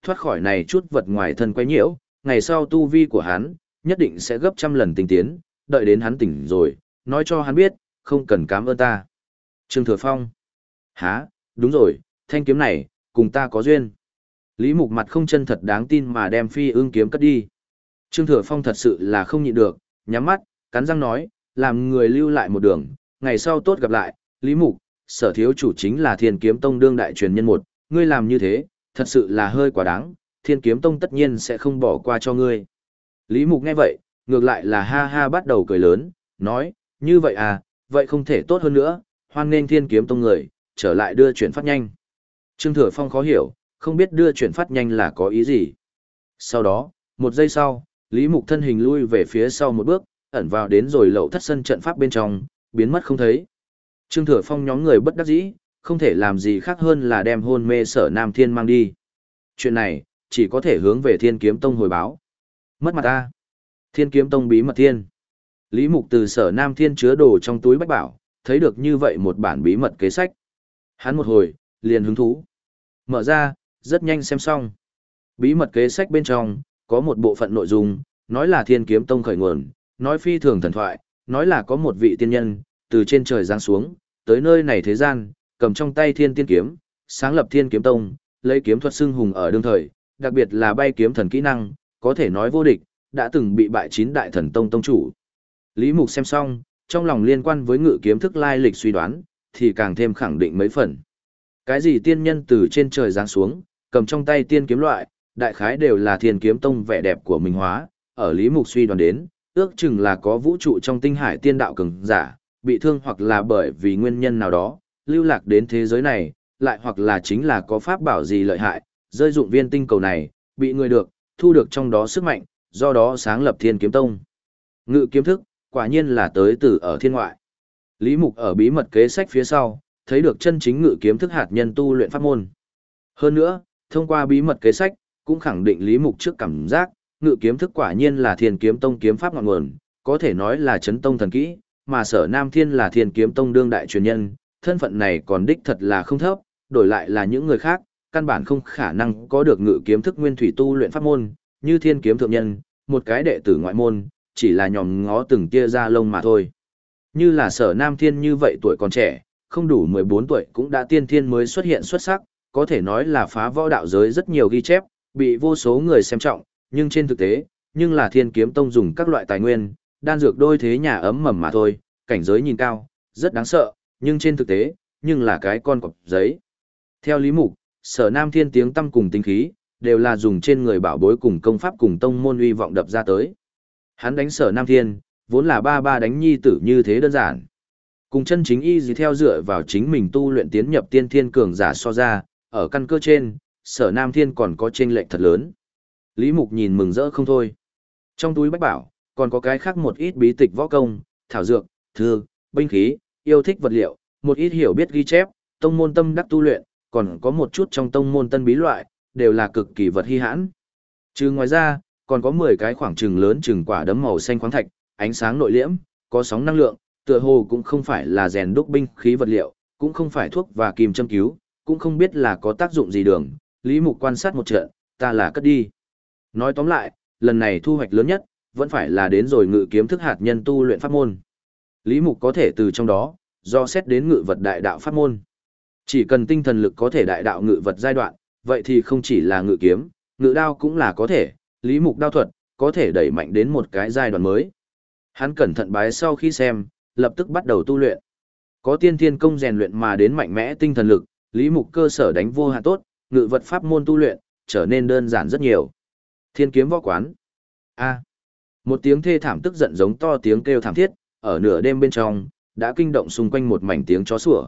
thoát khỏi này chút vật ngoài thân quấy nhiễu, ngày sau tu vi của hắn, nhất định sẽ gấp trăm lần tinh tiến, đợi đến hắn tỉnh rồi, nói cho hắn biết, không cần cảm ơn ta. Trương Thừa Phong. Hả, đúng rồi, thanh kiếm này, cùng ta có duyên. Lý Mục mặt không chân thật đáng tin mà đem phi ưng kiếm cất đi. Trương Thừa Phong thật sự là không nhịn được, nhắm mắt, cắn răng nói, làm người lưu lại một đường, ngày sau tốt gặp lại, Lý Mục, Sở thiếu chủ chính là Thiên Kiếm Tông đương đại truyền nhân một, ngươi làm như thế, thật sự là hơi quá đáng, Thiên Kiếm Tông tất nhiên sẽ không bỏ qua cho ngươi. Lý Mục nghe vậy, ngược lại là ha ha bắt đầu cười lớn, nói, như vậy à, vậy không thể tốt hơn nữa, hoan nghênh Thiên Kiếm Tông người, trở lại đưa chuyển phát nhanh. Trương Thừa Phong khó hiểu, không biết đưa chuyển phát nhanh là có ý gì. Sau đó, một giây sau, Lý Mục thân hình lui về phía sau một bước, ẩn vào đến rồi lậu thất sân trận pháp bên trong, biến mất không thấy. Trương Thừa Phong nhóm người bất đắc dĩ, không thể làm gì khác hơn là đem hôn mê Sở Nam Thiên mang đi. Chuyện này, chỉ có thể hướng về Thiên Kiếm Tông hồi báo. Mất mặt ta. Thiên Kiếm Tông bí mật thiên. Lý Mục từ Sở Nam Thiên chứa đồ trong túi bách bảo, thấy được như vậy một bản bí mật kế sách. Hắn một hồi, liền hứng thú. Mở ra, rất nhanh xem xong. Bí mật kế sách bên trong, có một bộ phận nội dung, nói là Thiên Kiếm Tông khởi nguồn, nói phi thường thần thoại, nói là có một vị tiên nhân, từ trên trời giáng xuống, tới nơi này thế gian, cầm trong tay Thiên Tiên Kiếm, sáng lập Thiên Kiếm Tông, lấy kiếm thuật xưng hùng ở đương thời, đặc biệt là bay kiếm thần kỹ năng, có thể nói vô địch, đã từng bị bại 9 đại thần tông tông chủ. Lý Mục xem xong, trong lòng liên quan với ngự kiếm thức lai lịch suy đoán, thì càng thêm khẳng định mấy phần. Cái gì tiên nhân từ trên trời giáng xuống, cầm trong tay tiên kiếm loại, đại khái đều là Thiên Kiếm Tông vẻ đẹp của mình hóa, ở Lý Mục suy đoán đến, ước chừng là có vũ trụ trong tinh hải tiên đạo cường giả, bị thương hoặc là bởi vì nguyên nhân nào đó, lưu lạc đến thế giới này, lại hoặc là chính là có pháp bảo gì lợi hại, rơi dụng viên tinh cầu này, bị người được, thu được trong đó sức mạnh, do đó sáng lập Thiên Kiếm Tông. Ngự kiếm thức, quả nhiên là tới từ ở thiên ngoại. Lý Mục ở bí mật kế sách phía sau, thấy được chân chính ngự kiếm thức hạt nhân tu luyện pháp môn. Hơn nữa, thông qua bí mật kế sách, cũng khẳng định Lý Mục trước cảm giác, ngự kiếm thức quả nhiên là Thiên Kiếm Tông kiếm pháp ngọn nguồn, có thể nói là chấn tông thần kỹ, mà Sở Nam Thiên là Thiên Kiếm Tông đương đại truyền nhân, thân phận này còn đích thật là không thấp, đổi lại là những người khác, căn bản không khả năng có được ngự kiếm thức nguyên thủy tu luyện pháp môn, như Thiên Kiếm thượng nhân, một cái đệ tử ngoại môn, chỉ là nhòm ngó từng tia da lông mà thôi. Như là Sở Nam Thiên như vậy tuổi còn trẻ, không đủ 14 tuổi cũng đã tiên thiên mới xuất hiện xuất sắc, có thể nói là phá võ đạo giới rất nhiều ghi chép, bị vô số người xem trọng, nhưng trên thực tế, nhưng là Thiên Kiếm Tông dùng các loại tài nguyên, đan dược đôi thế nhà ấm mầm mà thôi, cảnh giới nhìn cao, rất đáng sợ, nhưng trên thực tế, nhưng là cái con cọp giấy. Theo Lý Mục, Sở Nam Thiên tiếng tâm cùng tinh khí, đều là dùng trên người bảo bối cùng công pháp cùng tông môn uy vọng đập ra tới. Hắn đánh Sở Nam Thiên, vốn là ba đánh nhi tử như thế đơn giản. Cùng chân chính y gì theo dựa vào chính mình tu luyện tiến nhập tiên thiên cường giả so ra, ở căn cơ trên, Sở Nam Thiên còn có chênh lệch thật lớn. Lý Mục nhìn mừng rỡ không thôi. Trong túi bách bảo, còn có cái khác một ít bí tịch võ công, thảo dược, thư, binh khí, yêu thích vật liệu, một ít hiểu biết ghi chép, tông môn tâm đắc tu luyện, còn có một chút trong tông môn tân bí loại, đều là cực kỳ vật hi hãn. Trừ ngoài ra, còn có 10 cái khoảng trừng lớn chừng quả đấm màu xanh khoáng thạch, ánh sáng nội liễm, có sóng năng lượng, tựa hồ cũng không phải là rèn đúc binh khí vật liệu, cũng không phải thuốc và kim châm cứu, cũng không biết là có tác dụng gì đường. Lý Mục quan sát một trận, ta là cất đi. Nói tóm lại, lần này thu hoạch lớn nhất, vẫn phải là đến rồi ngự kiếm thức hạt nhân tu luyện pháp môn. Lý Mục có thể từ trong đó, do xét đến ngự vật đại đạo pháp môn. Chỉ cần tinh thần lực có thể đại đạo ngự vật giai đoạn, vậy thì không chỉ là ngự kiếm, ngự đao cũng là có thể, Lý Mục đao thuật, có thể đẩy mạnh đến một cái giai đoạn mới. Hắn cẩn thận bái sau khi xem, lập tức bắt đầu tu luyện. Có tiên thiên công rèn luyện mà đến mạnh mẽ tinh thần lực, Lý Mục cơ sở đánh vô hạn tốt, ngự vật pháp môn tu luyện, trở nên đơn giản rất nhiều. Thiên kiếm võ quán. A. Một tiếng thê thảm tức giận giống to tiếng kêu thảm thiết, ở nửa đêm bên trong, đã kinh động xung quanh một mảnh tiếng chó sủa.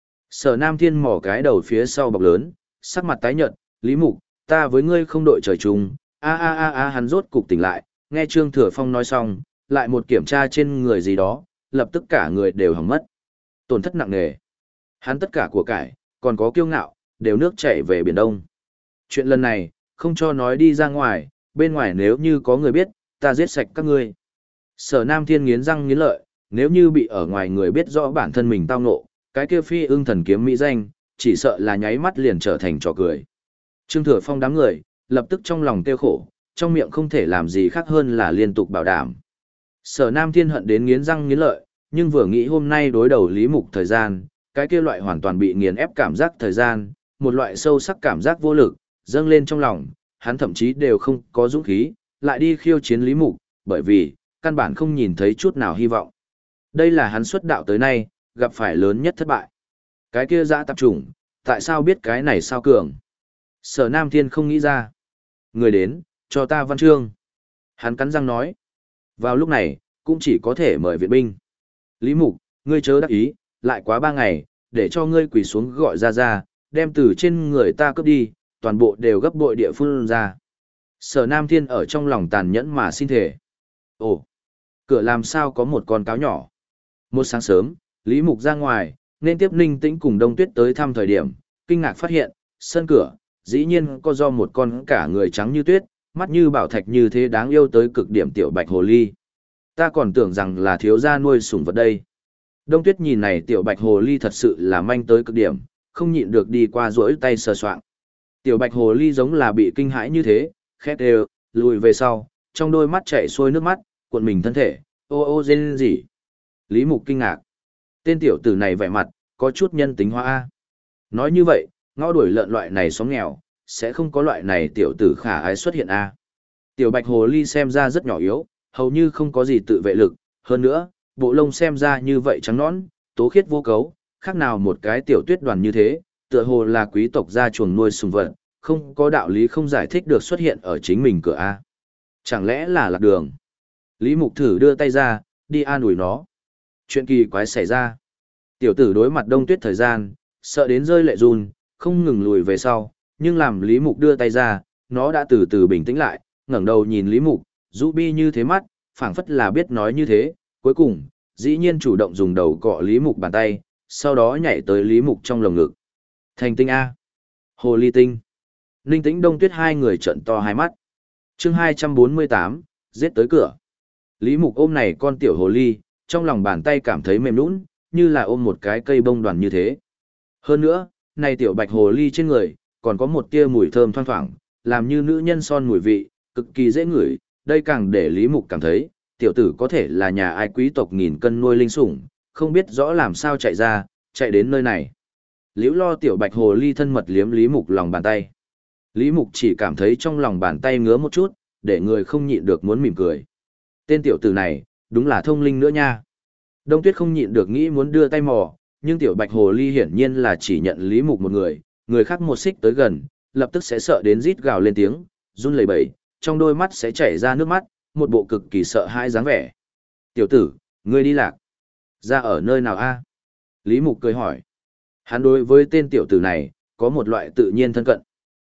Sở Nam Thiên mò cái đầu phía sau bọc lớn, sắc mặt tái nhợt, Lý Mục, ta với ngươi không đội trời chung, hắn rốt cục tỉnh lại, nghe Trương Thừa Phong nói xong, lại một kiểm tra trên người gì đó, lập tức cả người đều hỏng mất. Tổn thất nặng nề. Hắn tất cả của cải, còn có kiêu ngạo, đều nước chảy về Biển Đông. Chuyện lần này, không cho nói đi ra ngoài, bên ngoài nếu như có người biết, ta giết sạch các ngươi. Sở Nam Thiên nghiến răng nghiến lợi, nếu như bị ở ngoài người biết rõ bản thân mình tao ngộ, cái kia phi ưng thần kiếm mỹ danh, chỉ sợ là nháy mắt liền trở thành trò cười. Trương Thừa Phong đám người, lập tức trong lòng kêu khổ, trong miệng không thể làm gì khác hơn là liên tục bảo đảm. Sở Nam Thiên hận đến nghiến răng nghiến lợi, nhưng vừa nghĩ hôm nay đối đầu Lý Mục thời gian, cái kia loại hoàn toàn bị nghiền ép cảm giác thời gian, một loại sâu sắc cảm giác vô lực, dâng lên trong lòng, hắn thậm chí đều không có dũng khí, lại đi khiêu chiến Lý Mục, bởi vì, căn bản không nhìn thấy chút nào hy vọng. Đây là hắn xuất đạo tới nay, gặp phải lớn nhất thất bại. Cái kia dã tạp chủng, tại sao biết cái này sao cường? Sở Nam Thiên không nghĩ ra. Người đến, cho ta văn chương. Hắn cắn răng nói. Vào lúc này, cũng chỉ có thể mời viện binh. Lý Mục, ngươi chớ đắc ý, lại quá 3 ngày, để cho ngươi quỳ xuống gọi ra, đem từ trên người ta cướp đi, toàn bộ đều gấp bội địa phương ra. Sở Nam Thiên ở trong lòng tàn nhẫn mà xin thể. Ồ, cửa làm sao có một con cáo nhỏ. Một sáng sớm, Lý Mục ra ngoài, nên tiếp Ninh Tĩnh cùng Đông Tuyết tới thăm thời điểm, kinh ngạc phát hiện, sân cửa, dĩ nhiên có do một con cả người trắng như tuyết, mắt như bảo thạch như thế đáng yêu tới cực điểm tiểu bạch hồ ly. Ta còn tưởng rằng là thiếu gia nuôi sủng vật đây. Đông Tuyết nhìn này tiểu bạch hồ ly thật sự là manh tới cực điểm, không nhịn được đi qua duỗi tay sờ soạng. Tiểu bạch hồ ly giống là bị kinh hãi như thế, khét đều, lùi về sau, trong đôi mắt chảy xuôi nước mắt, cuộn mình thân thể, ô ô rên rỉ. Lý Mục kinh ngạc. Tên tiểu tử này vẻ mặt, có chút nhân tính hóa A. Nói như vậy, ngõ đuổi lợn loại này xóm nghèo, sẽ không có loại này tiểu tử khả ái xuất hiện A. Tiểu bạch hồ ly xem ra rất nhỏ yếu, hầu như không có gì tự vệ lực, hơn nữa, bộ lông xem ra như vậy trắng nõn, tố khiết vô cấu, khác nào một cái tiểu tuyết đoàn như thế, tựa hồ là quý tộc gia chuồng nuôi sùng vật, không có đạo lý không giải thích được xuất hiện ở chính mình cửa A. Chẳng lẽ là lạc đường? Lý Mục thử đưa tay ra, đi an ủi nó. Chuyện kỳ quái xảy ra. Tiểu tử đối mặt Đông Tuyết thời gian, sợ đến rơi lệ run, không ngừng lùi về sau, nhưng làm Lý Mục đưa tay ra, nó đã từ từ bình tĩnh lại, ngẩng đầu nhìn Lý Mục, rũ bi như thế mắt, phảng phất là biết nói như thế, cuối cùng, dĩ nhiên chủ động dùng đầu cọ Lý Mục bàn tay, sau đó nhảy tới Lý Mục trong lồng ngực. Thành tinh A. Hồ ly tinh. Ninh Tĩnh Đông Tuyết hai người trợn to hai mắt. Chương 248, giết tới cửa. Lý Mục ôm này con tiểu hồ ly, trong lòng bàn tay cảm thấy mềm nũng, như là ôm một cái cây bông đoàn như thế. Hơn nữa, này tiểu bạch hồ ly trên người, còn có một tia mùi thơm thoang thoảng, làm như nữ nhân son mùi vị, cực kỳ dễ ngửi, đây càng để Lý Mục cảm thấy, tiểu tử có thể là nhà ai quý tộc nghìn cân nuôi linh sủng, không biết rõ làm sao chạy ra, chạy đến nơi này. Liễu Lo tiểu bạch hồ ly thân mật liếm Lý Mục lòng bàn tay. Lý Mục chỉ cảm thấy trong lòng bàn tay ngứa một chút, để người không nhịn được muốn mỉm cười. Tên tiểu tử này, đúng là thông linh nữa nha. Đông Tuyết không nhịn được nghĩ muốn đưa tay mò, nhưng tiểu bạch hồ ly hiển nhiên là chỉ nhận Lý Mục một người khác một xích tới gần, lập tức sẽ sợ đến rít gào lên tiếng, run lẩy bẩy, trong đôi mắt sẽ chảy ra nước mắt, một bộ cực kỳ sợ hãi dáng vẻ. Tiểu tử, ngươi đi lạc. Ra ở nơi nào a? Lý Mục cười hỏi. Hắn đối với tên tiểu tử này, có một loại tự nhiên thân cận.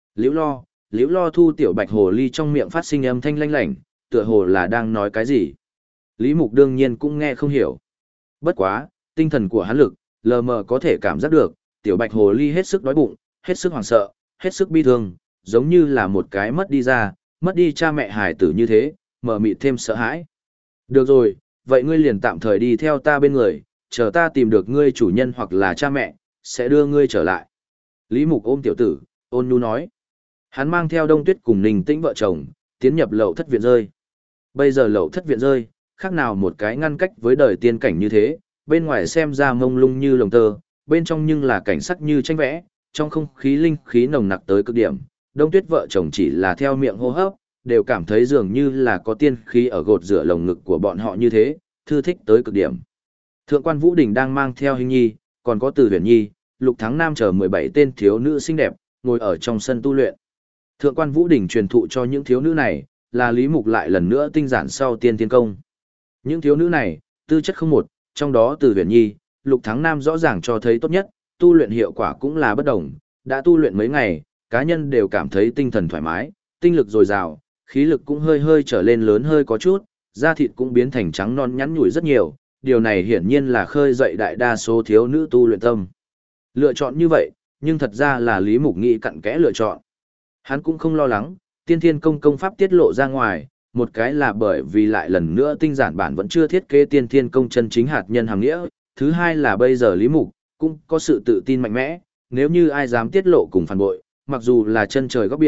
Liễu Lo thu tiểu bạch hồ ly trong miệng phát sinh âm thanh lanh lảnh, tựa hồ là đang nói cái gì. Lý Mục đương nhiên cũng nghe không hiểu. Bất quá, tinh thần của hắn lực, lờ mờ có thể cảm giác được, tiểu bạch hồ ly hết sức đói bụng, hết sức hoảng sợ, hết sức bi thương, giống như là một cái mất đi cha mẹ hài tử như thế, mờ mịt thêm sợ hãi. Được rồi, vậy ngươi liền tạm thời đi theo ta bên người, chờ ta tìm được ngươi chủ nhân hoặc là cha mẹ, sẽ đưa ngươi trở lại. Lý Mục ôm tiểu tử, ôn nhu nói. Hắn mang theo Đông Tuyết cùng Ninh Tĩnh vợ chồng, tiến nhập lậu thất viện rơi. Bây giờ lậu thất viện rơi, khác nào một cái ngăn cách với đời tiên cảnh như thế, bên ngoài xem ra mông lung như lồng tơ, bên trong nhưng là cảnh sắc như tranh vẽ, trong không khí linh khí nồng nặc tới cực điểm. Đông Tuyết vợ chồng chỉ là theo miệng hô hấp, đều cảm thấy dường như là có tiên khí ở gột rửa lồng ngực của bọn họ như thế, thư thích tới cực điểm. Thượng quan Vũ Đình đang mang theo Hình Nhi, còn có Từ Huyền Nhi, Lục Thắng Nam chờ 17 tên thiếu nữ xinh đẹp, ngồi ở trong sân tu luyện. Thượng quan Vũ Đình truyền thụ cho những thiếu nữ này, là Lý Mục lại lần nữa tinh giản sau tiên thiên công. Những thiếu nữ này, tư chất không một, trong đó Từ Huyền Nhi, Lục Thắng Nam rõ ràng cho thấy tốt nhất, tu luyện hiệu quả cũng là bất đồng, đã tu luyện mấy ngày, cá nhân đều cảm thấy tinh thần thoải mái, tinh lực dồi dào, khí lực cũng hơi hơi trở lên lớn hơi có chút, da thịt cũng biến thành trắng non nhắn nhủi rất nhiều, điều này hiển nhiên là khơi dậy đại đa số thiếu nữ tu luyện tâm. Lựa chọn như vậy, nhưng thật ra là Lý Mục nghĩ cặn kẽ lựa chọn. Hắn cũng không lo lắng, tiên thiên công công pháp tiết lộ ra ngoài, một cái là bởi vì lại lần nữa tinh giản bản vẫn chưa thiết kế tiên thiên công chân chính hạt nhân hàng nghĩa, thứ hai là bây giờ Lý Mục cũng có sự tự tin mạnh mẽ, nếu như ai dám tiết lộ cùng phản bội, mặc dù là chân trời góc biển,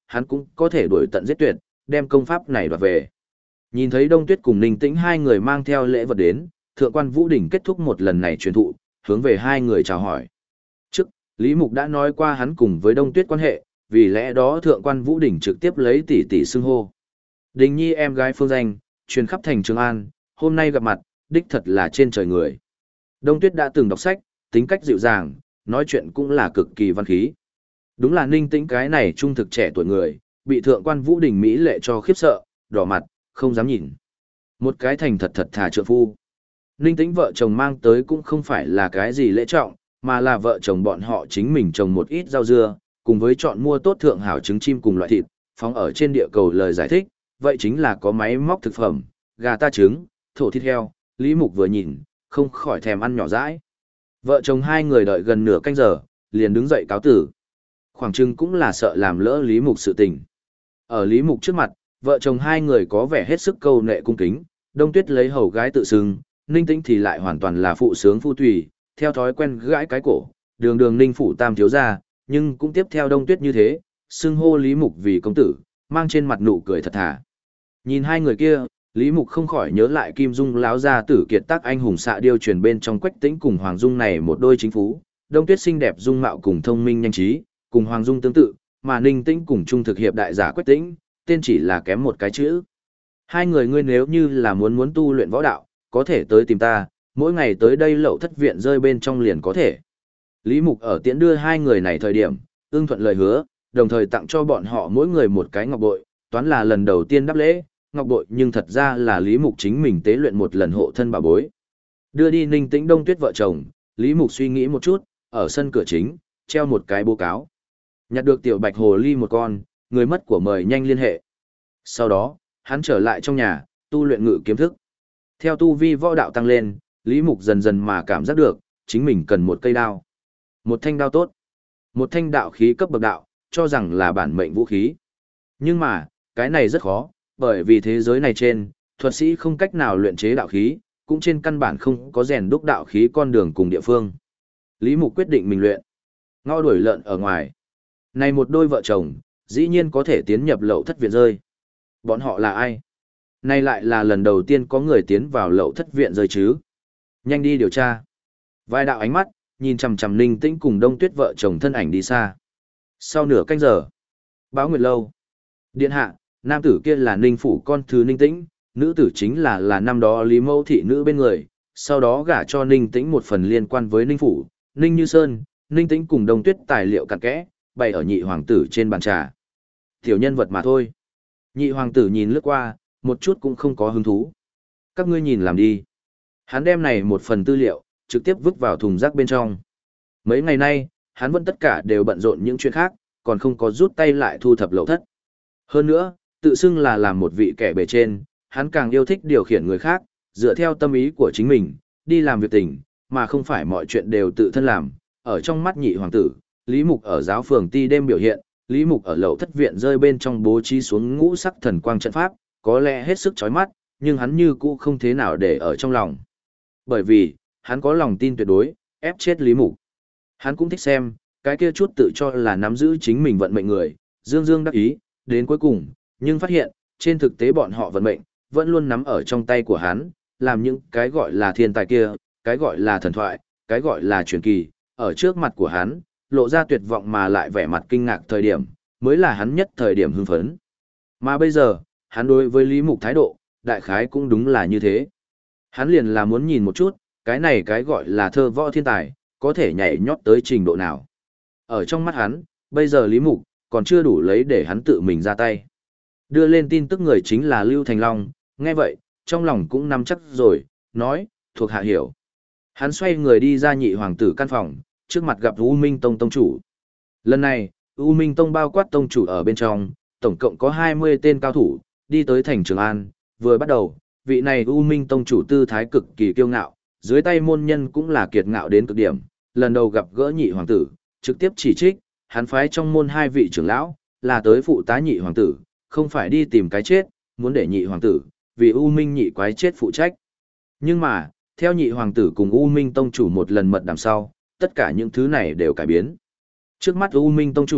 hắn cũng có thể đuổi tận giết tuyệt, đem công pháp này đoạt về. Nhìn thấy Đông Tuyết cùng Ninh Tĩnh hai người mang theo lễ vật đến, Thượng quan Vũ Đình kết thúc một lần này truyền thụ, hướng về hai người chào hỏi. Trước, Lý Mục đã nói qua hắn cùng với Đông Tuyết quan hệ, vì lẽ đó Thượng quan Vũ Đình trực tiếp lấy tỷ tỷ xưng hô. Đình Nhi em gái phương danh, truyền khắp thành Trường An, hôm nay gặp mặt, đích thật là trên trời người. Đông Tuyết đã từng đọc sách, tính cách dịu dàng, nói chuyện cũng là cực kỳ văn khí. Đúng là Ninh Tĩnh cái này trung thực trẻ tuổi người, bị Thượng quan Vũ Đình mỹ lệ cho khiếp sợ, đỏ mặt, không dám nhìn. Một cái thành thật thật thà trượng phu. Ninh Tĩnh vợ chồng mang tới cũng không phải là cái gì lễ trọng, mà là vợ chồng bọn họ chính mình trồng một ít rau dưa, cùng với chọn mua tốt thượng hảo trứng chim cùng loại thịt, phóng ở trên địa cầu lời giải thích, vậy chính là có máy móc thực phẩm, gà ta trứng, thổ thịt heo, Lý Mục vừa nhìn, không khỏi thèm ăn nhỏ dãi. Vợ chồng hai người đợi gần nửa canh giờ, liền đứng dậy cáo tử. Khoảng chừng cũng là sợ làm lỡ Lý Mục sự tình. Ở Lý Mục trước mặt, vợ chồng hai người có vẻ hết sức câu nệ cung kính, Đông Tuyết lấy hầu gái tự xưng, Ninh Tĩnh thì lại hoàn toàn là phụ sướng phu tùy, theo thói quen gãi cái cổ, đường đường Ninh phủ tam thiếu gia, nhưng cũng tiếp theo Đông Tuyết như thế, xưng hô Lý Mục vì công tử, mang trên mặt nụ cười thật thà. Nhìn hai người kia, Lý Mục không khỏi nhớ lại Kim Dung láo gia tử kiệt tác anh hùng xạ điêu truyền bên trong Quách Tĩnh cùng Hoàng Dung này một đôi chính phú, Đông Tuyết xinh đẹp dung mạo cùng thông minh nhanh trí, cùng Hoàng Dung tương tự, mà Ninh Tĩnh cùng trung thực hiệp đại giả Quách Tĩnh, tên chỉ là kém một cái chữ. Hai người ngươi nếu như là muốn tu luyện võ đạo, có thể tới tìm ta, mỗi ngày tới đây Lậu Thất viện rơi bên trong liền có thể. Lý Mục ở tiễn đưa hai người này thời điểm, ưng thuận lời hứa, đồng thời tặng cho bọn họ mỗi người một cái ngọc bội, toán là lần đầu tiên đáp lễ, ngọc bội nhưng thật ra là Lý Mục chính mình tế luyện một lần hộ thân bảo bối. Đưa đi Ninh Tĩnh Đông Tuyết vợ chồng, Lý Mục suy nghĩ một chút, ở sân cửa chính, treo một cái bố cáo. Nhặt được tiểu bạch hồ ly một con, người mất của mời nhanh liên hệ. Sau đó, hắn trở lại trong nhà, tu luyện ngự kiếm thức. Theo tu vi võ đạo tăng lên, Lý Mục dần dần mà cảm giác được, chính mình cần một cây đao. Một thanh đao tốt. Một thanh đạo khí cấp bậc đạo, cho rằng là bản mệnh vũ khí. Nhưng mà, cái này rất khó, bởi vì thế giới này trên, thuật sĩ không cách nào luyện chế đạo khí, cũng trên căn bản không có rèn đúc đạo khí con đường cùng địa phương. Lý Mục quyết định mình luyện. Ngao đuổi lợn ở ngoài. Này một đôi vợ chồng, dĩ nhiên có thể tiến nhập Lậu Thất viện rơi. Bọn họ là ai? Này lại là lần đầu tiên có người tiến vào Lậu Thất viện rơi chứ. Nhanh đi điều tra. Vài đạo ánh mắt, nhìn chằm chằm Ninh Tĩnh cùng Đông Tuyết vợ chồng thân ảnh đi xa. Sau nửa canh giờ, Báo Nguyệt lâu. Điện hạ, nam tử kia là Ninh phủ con thứ Ninh Tĩnh, nữ tử chính là năm đó Lý Mẫu thị nữ bên người, sau đó gả cho Ninh Tĩnh một phần liên quan với Ninh phủ, Ninh Như Sơn, Ninh Tĩnh cùng Đông Tuyết tài liệu cặn kẽ, bày ở nhị hoàng tử trên bàn trà. Tiểu nhân vật mà thôi. Nhị hoàng tử nhìn lướt qua, một chút cũng không có hứng thú. Các ngươi nhìn làm đi. Hắn đem này một phần tư liệu, trực tiếp vứt vào thùng rác bên trong. Mấy ngày nay, hắn vẫn tất cả đều bận rộn những chuyện khác, còn không có rút tay lại thu thập Lậu Thất. Hơn nữa, tự xưng là làm một vị kẻ bề trên, hắn càng yêu thích điều khiển người khác, dựa theo tâm ý của chính mình, đi làm việc tình, mà không phải mọi chuyện đều tự thân làm. Ở trong mắt nhị hoàng tử, Lý Mục ở giáo phường ti đêm biểu hiện, Lý Mục ở Lậu Thất viện rơi bên trong bố trí xuống ngũ sắc thần quang trận pháp, có lẽ hết sức chói mắt, nhưng hắn như cũ không thế nào để ở trong lòng. Bởi vì, hắn có lòng tin tuyệt đối, ép chết Lý Mục. Hắn cũng thích xem, cái kia chút tự cho là nắm giữ chính mình vận mệnh người, dương dương đắc ý, đến cuối cùng, nhưng phát hiện, trên thực tế bọn họ vận mệnh, vẫn luôn nắm ở trong tay của hắn, làm những cái gọi là thiên tài kia, cái gọi là thần thoại, cái gọi là truyền kỳ, ở trước mặt của hắn, lộ ra tuyệt vọng mà lại vẻ mặt kinh ngạc thời điểm, mới là hắn nhất thời điểm hưng phấn. Mà bây giờ, hắn đối với Lý Mục thái độ, đại khái cũng đúng là như thế. Hắn liền là muốn nhìn một chút, cái này cái gọi là thơ võ thiên tài, có thể nhảy nhót tới trình độ nào. Ở trong mắt hắn, bây giờ Lý Mục, còn chưa đủ lấy để hắn tự mình ra tay. Đưa lên tin tức người chính là Lưu Thành Long, nghe vậy, trong lòng cũng nắm chắc rồi, nói, thuộc hạ hiểu. Hắn xoay người đi ra nhị hoàng tử căn phòng, trước mặt gặp U Minh Tông tông chủ. Lần này, U Minh Tông bao quát tông chủ ở bên trong, tổng cộng có 20 tên cao thủ, đi tới thành Trường An, vừa bắt đầu, vị này U Minh Tông chủ tư thái cực kỳ kiêu ngạo, dưới tay môn nhân cũng là kiệt ngạo đến cực điểm, lần đầu gặp gỡ nhị hoàng tử, trực tiếp chỉ trích, hắn phái trong môn hai vị trưởng lão, là tới phụ tá nhị hoàng tử, không phải đi tìm cái chết, muốn để nhị hoàng tử, vì U Minh nhị quái chết phụ trách. Nhưng mà, theo nhị hoàng tử cùng U Minh Tông chủ một lần mật đàm sau, tất cả những thứ này đều cải biến. Trước mắt U Minh Tông chủ,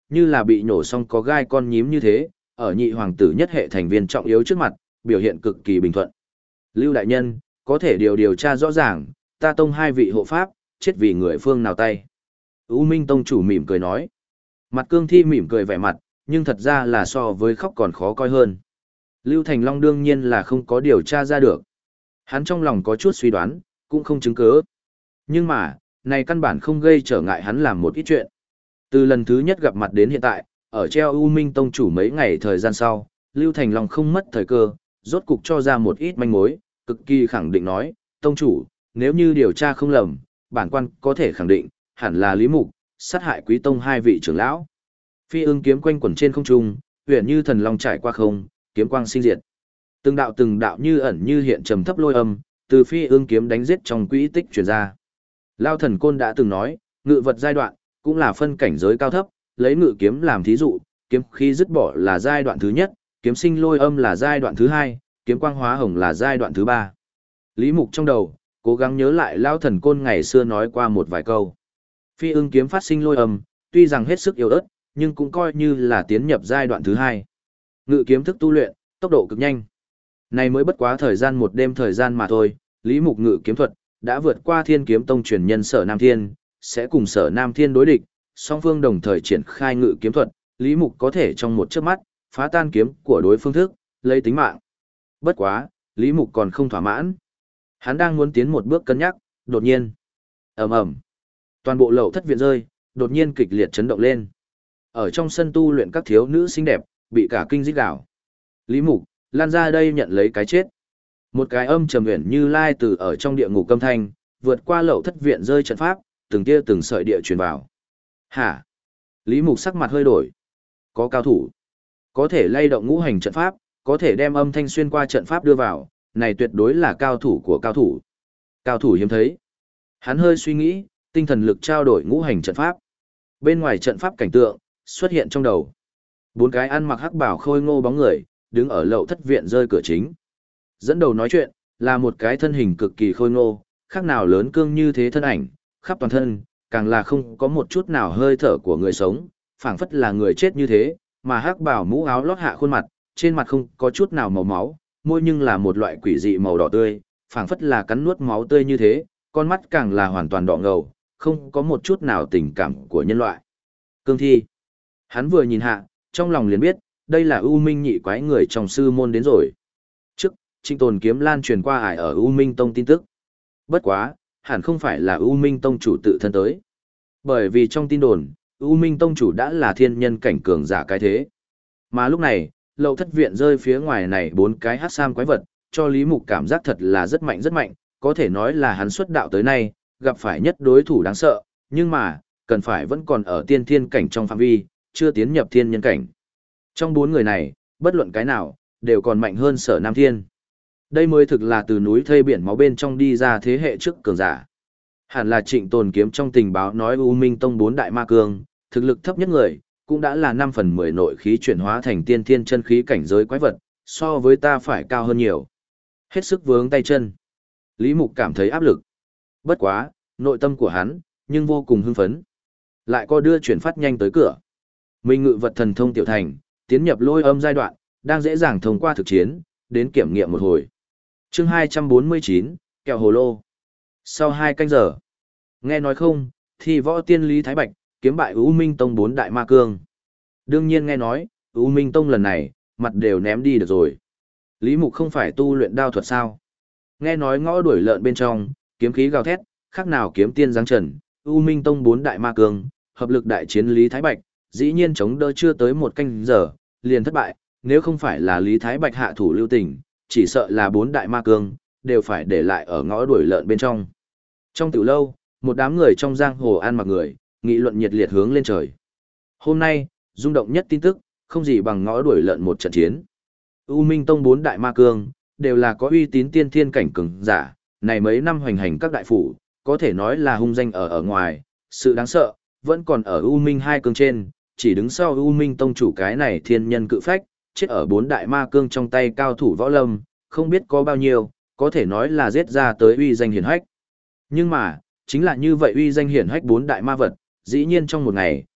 như là bị nổ xong có gai con nhím như thế, ở nhị hoàng tử nhất hệ thành viên trọng yếu trước mặt, biểu hiện cực kỳ bình thuận. Lưu đại nhân, có thể điều tra rõ ràng, ta tông hai vị hộ pháp, chết vì người phương nào tay. U Minh tông chủ mỉm cười nói. Mặt Cương Thi mỉm cười vẻ mặt, nhưng thật ra là so với khóc còn khó coi hơn. Lưu Thành Long đương nhiên là không có điều tra ra được. Hắn trong lòng có chút suy đoán, cũng không chứng cứ. Nhưng mà, này căn bản không gây trở ngại hắn làm một ít chuyện. Từ lần thứ nhất gặp mặt đến hiện tại, ở treo U Minh tông chủ mấy ngày thời gian sau, Lưu Thành Long không mất thời cơ, rốt cục cho ra một ít manh mối, cực kỳ khẳng định nói, tông chủ, nếu như điều tra không lầm, bản quan có thể khẳng định, hẳn là Lý Mục, sát hại Quý tông hai vị trưởng lão. Phi ưng kiếm quanh quẩn trên không trung, huyền như thần long trải qua không, kiếm quang sinh diệt. Từng đạo như ẩn như hiện trầm thấp lôi âm, từ phi ưng kiếm đánh giết trong quỹ tích truyền ra. Lao Thần Côn đã từng nói, ngự vật giai đoạn cũng là phân cảnh giới cao thấp, lấy ngự kiếm làm thí dụ, kiếm khí dứt bỏ là giai đoạn thứ nhất, kiếm sinh lôi âm là giai đoạn thứ hai, kiếm quang hóa hồng là giai đoạn thứ ba. Lý Mục trong đầu cố gắng nhớ lại Lao Thần Côn ngày xưa nói qua một vài câu. Phi ưng kiếm phát sinh lôi âm, tuy rằng hết sức yếu ớt, nhưng cũng coi như là tiến nhập giai đoạn thứ hai. Ngự kiếm thức tu luyện, tốc độ cực nhanh. Này mới bất quá thời gian một đêm thời gian mà thôi, Lý Mục ngự kiếm thuật đã vượt qua Thiên Kiếm Tông truyền nhân Sở Nam Thiên, sẽ cùng Sở Nam Thiên đối địch, song phương đồng thời triển khai ngự kiếm thuật, Lý Mục có thể trong một chớp mắt phá tan kiếm của đối phương thức, lấy tính mạng. Bất quá, Lý Mục còn không thỏa mãn. Hắn đang muốn tiến một bước cân nhắc, đột nhiên, ầm ầm, toàn bộ lậu thất viện rơi, đột nhiên kịch liệt chấn động lên. Ở trong sân tu luyện các thiếu nữ xinh đẹp, bị cả kinh rít gào. Lý Mục, lan ra đây nhận lấy cái chết. Một cái âm trầm uyển như lai từ ở trong địa ngục âm thanh, vượt qua lậu thất viện rơi trận pháp, từng tia từng sợi địa truyền vào. Hả? Lý Mục sắc mặt hơi đổi. Có cao thủ, có thể lay động ngũ hành trận pháp, có thể đem âm thanh xuyên qua trận pháp đưa vào, này tuyệt đối là cao thủ của cao thủ. Cao thủ hiếm thấy. Hắn hơi suy nghĩ, tinh thần lực trao đổi ngũ hành trận pháp. Bên ngoài trận pháp cảnh tượng xuất hiện trong đầu. Bốn cái ăn mặc hắc bảo khôi ngô bóng người, đứng ở lậu thất viện rơi cửa chính. Dẫn đầu nói chuyện, là một cái thân hình cực kỳ khôi ngô, khác nào lớn cương như thế thân ảnh, khắp toàn thân, càng là không có một chút nào hơi thở của người sống, phảng phất là người chết như thế, mà hắc bảo mũ áo lót hạ khuôn mặt, trên mặt không có chút nào màu máu, môi nhưng là một loại quỷ dị màu đỏ tươi, phảng phất là cắn nuốt máu tươi như thế, con mắt càng là hoàn toàn đỏ ngầu, không có một chút nào tình cảm của nhân loại. Cương thi. Hắn vừa nhìn hạ, trong lòng liền biết, đây là U Minh nhị quái người trong sư môn đến rồi. Trước, Trịnh Tồn kiếm lan truyền qua ải ở U Minh Tông tin tức. Bất quá, hẳn không phải là U Minh Tông chủ tự thân tới. Bởi vì trong tin đồn, U Minh Tông chủ đã là thiên nhân cảnh cường giả cái thế. Mà lúc này, lậu thất viện rơi phía ngoài này bốn cái hát sam quái vật, cho Lý Mục cảm giác thật là rất mạnh, có thể nói là hắn xuất đạo tới nay, gặp phải nhất đối thủ đáng sợ, nhưng mà, cần phải vẫn còn ở tiên thiên cảnh trong phạm vi, chưa tiến nhập thiên nhân cảnh. Trong bốn người này, bất luận cái nào, đều còn mạnh hơn Sở Nam Thiên. Đây mới thực là từ núi thây biển máu bên trong đi ra thế hệ trước cường giả. Hẳn là Trịnh Tồn kiếm trong tình báo nói U Minh Tông bốn đại ma cương, thực lực thấp nhất người, cũng đã là 5/10 nội khí chuyển hóa thành tiên thiên chân khí cảnh giới quái vật, so với ta phải cao hơn nhiều. Hết sức vướng tay chân. Lý Mục cảm thấy áp lực. Bất quá, nội tâm của hắn, nhưng vô cùng hưng phấn. Lại có đưa chuyển phát nhanh tới cửa. Minh ngự vật thần thông tiểu thành, tiến nhập lôi âm giai đoạn, đang dễ dàng thông qua thực chiến, đến kiểm nghiệm một hồi. Chương 249, kẹo hồ lô. Sau 2 canh giờ, nghe nói không, thì võ tiên Lý Thái Bạch, kiếm bại U Minh Tông 4 đại ma cương. Đương nhiên nghe nói, U Minh Tông lần này, mặt đều ném đi được rồi. Lý Mục không phải tu luyện đao thuật sao? Nghe nói ngõ đuổi lợn bên trong, kiếm khí gào thét, khác nào kiếm tiên giáng trần, U Minh Tông 4 đại ma cương, hợp lực đại chiến Lý Thái Bạch, dĩ nhiên chống đỡ chưa tới 1 canh giờ, liền thất bại, nếu không phải là Lý Thái Bạch hạ thủ lưu tình, chỉ sợ là 4 đại ma cương, đều phải để lại ở ngõ đuổi lợn bên trong. Trong tiểu lâu, một đám người trong giang hồ ăn mặc người, nghị luận nhiệt liệt hướng lên trời. Hôm nay, rung động nhất tin tức, không gì bằng ngõ đuổi lợn một trận chiến. U Minh Tông 4 đại ma cương, đều là có uy tín tiên thiên cảnh cường giả, này mấy năm hoành hành các đại phủ, có thể nói là hung danh ở ngoài, sự đáng sợ, vẫn còn ở U Minh hai cương trên, chỉ đứng sau U Minh Tông chủ cái này thiên nhân cự phách, chết ở 4 đại ma cương trong tay cao thủ võ lâm, không biết có bao nhiêu, có thể nói là giết ra tới uy danh hiển hách. Nhưng mà, chính là như vậy uy danh hiển hách 4 đại ma vật, dĩ nhiên trong một ngày,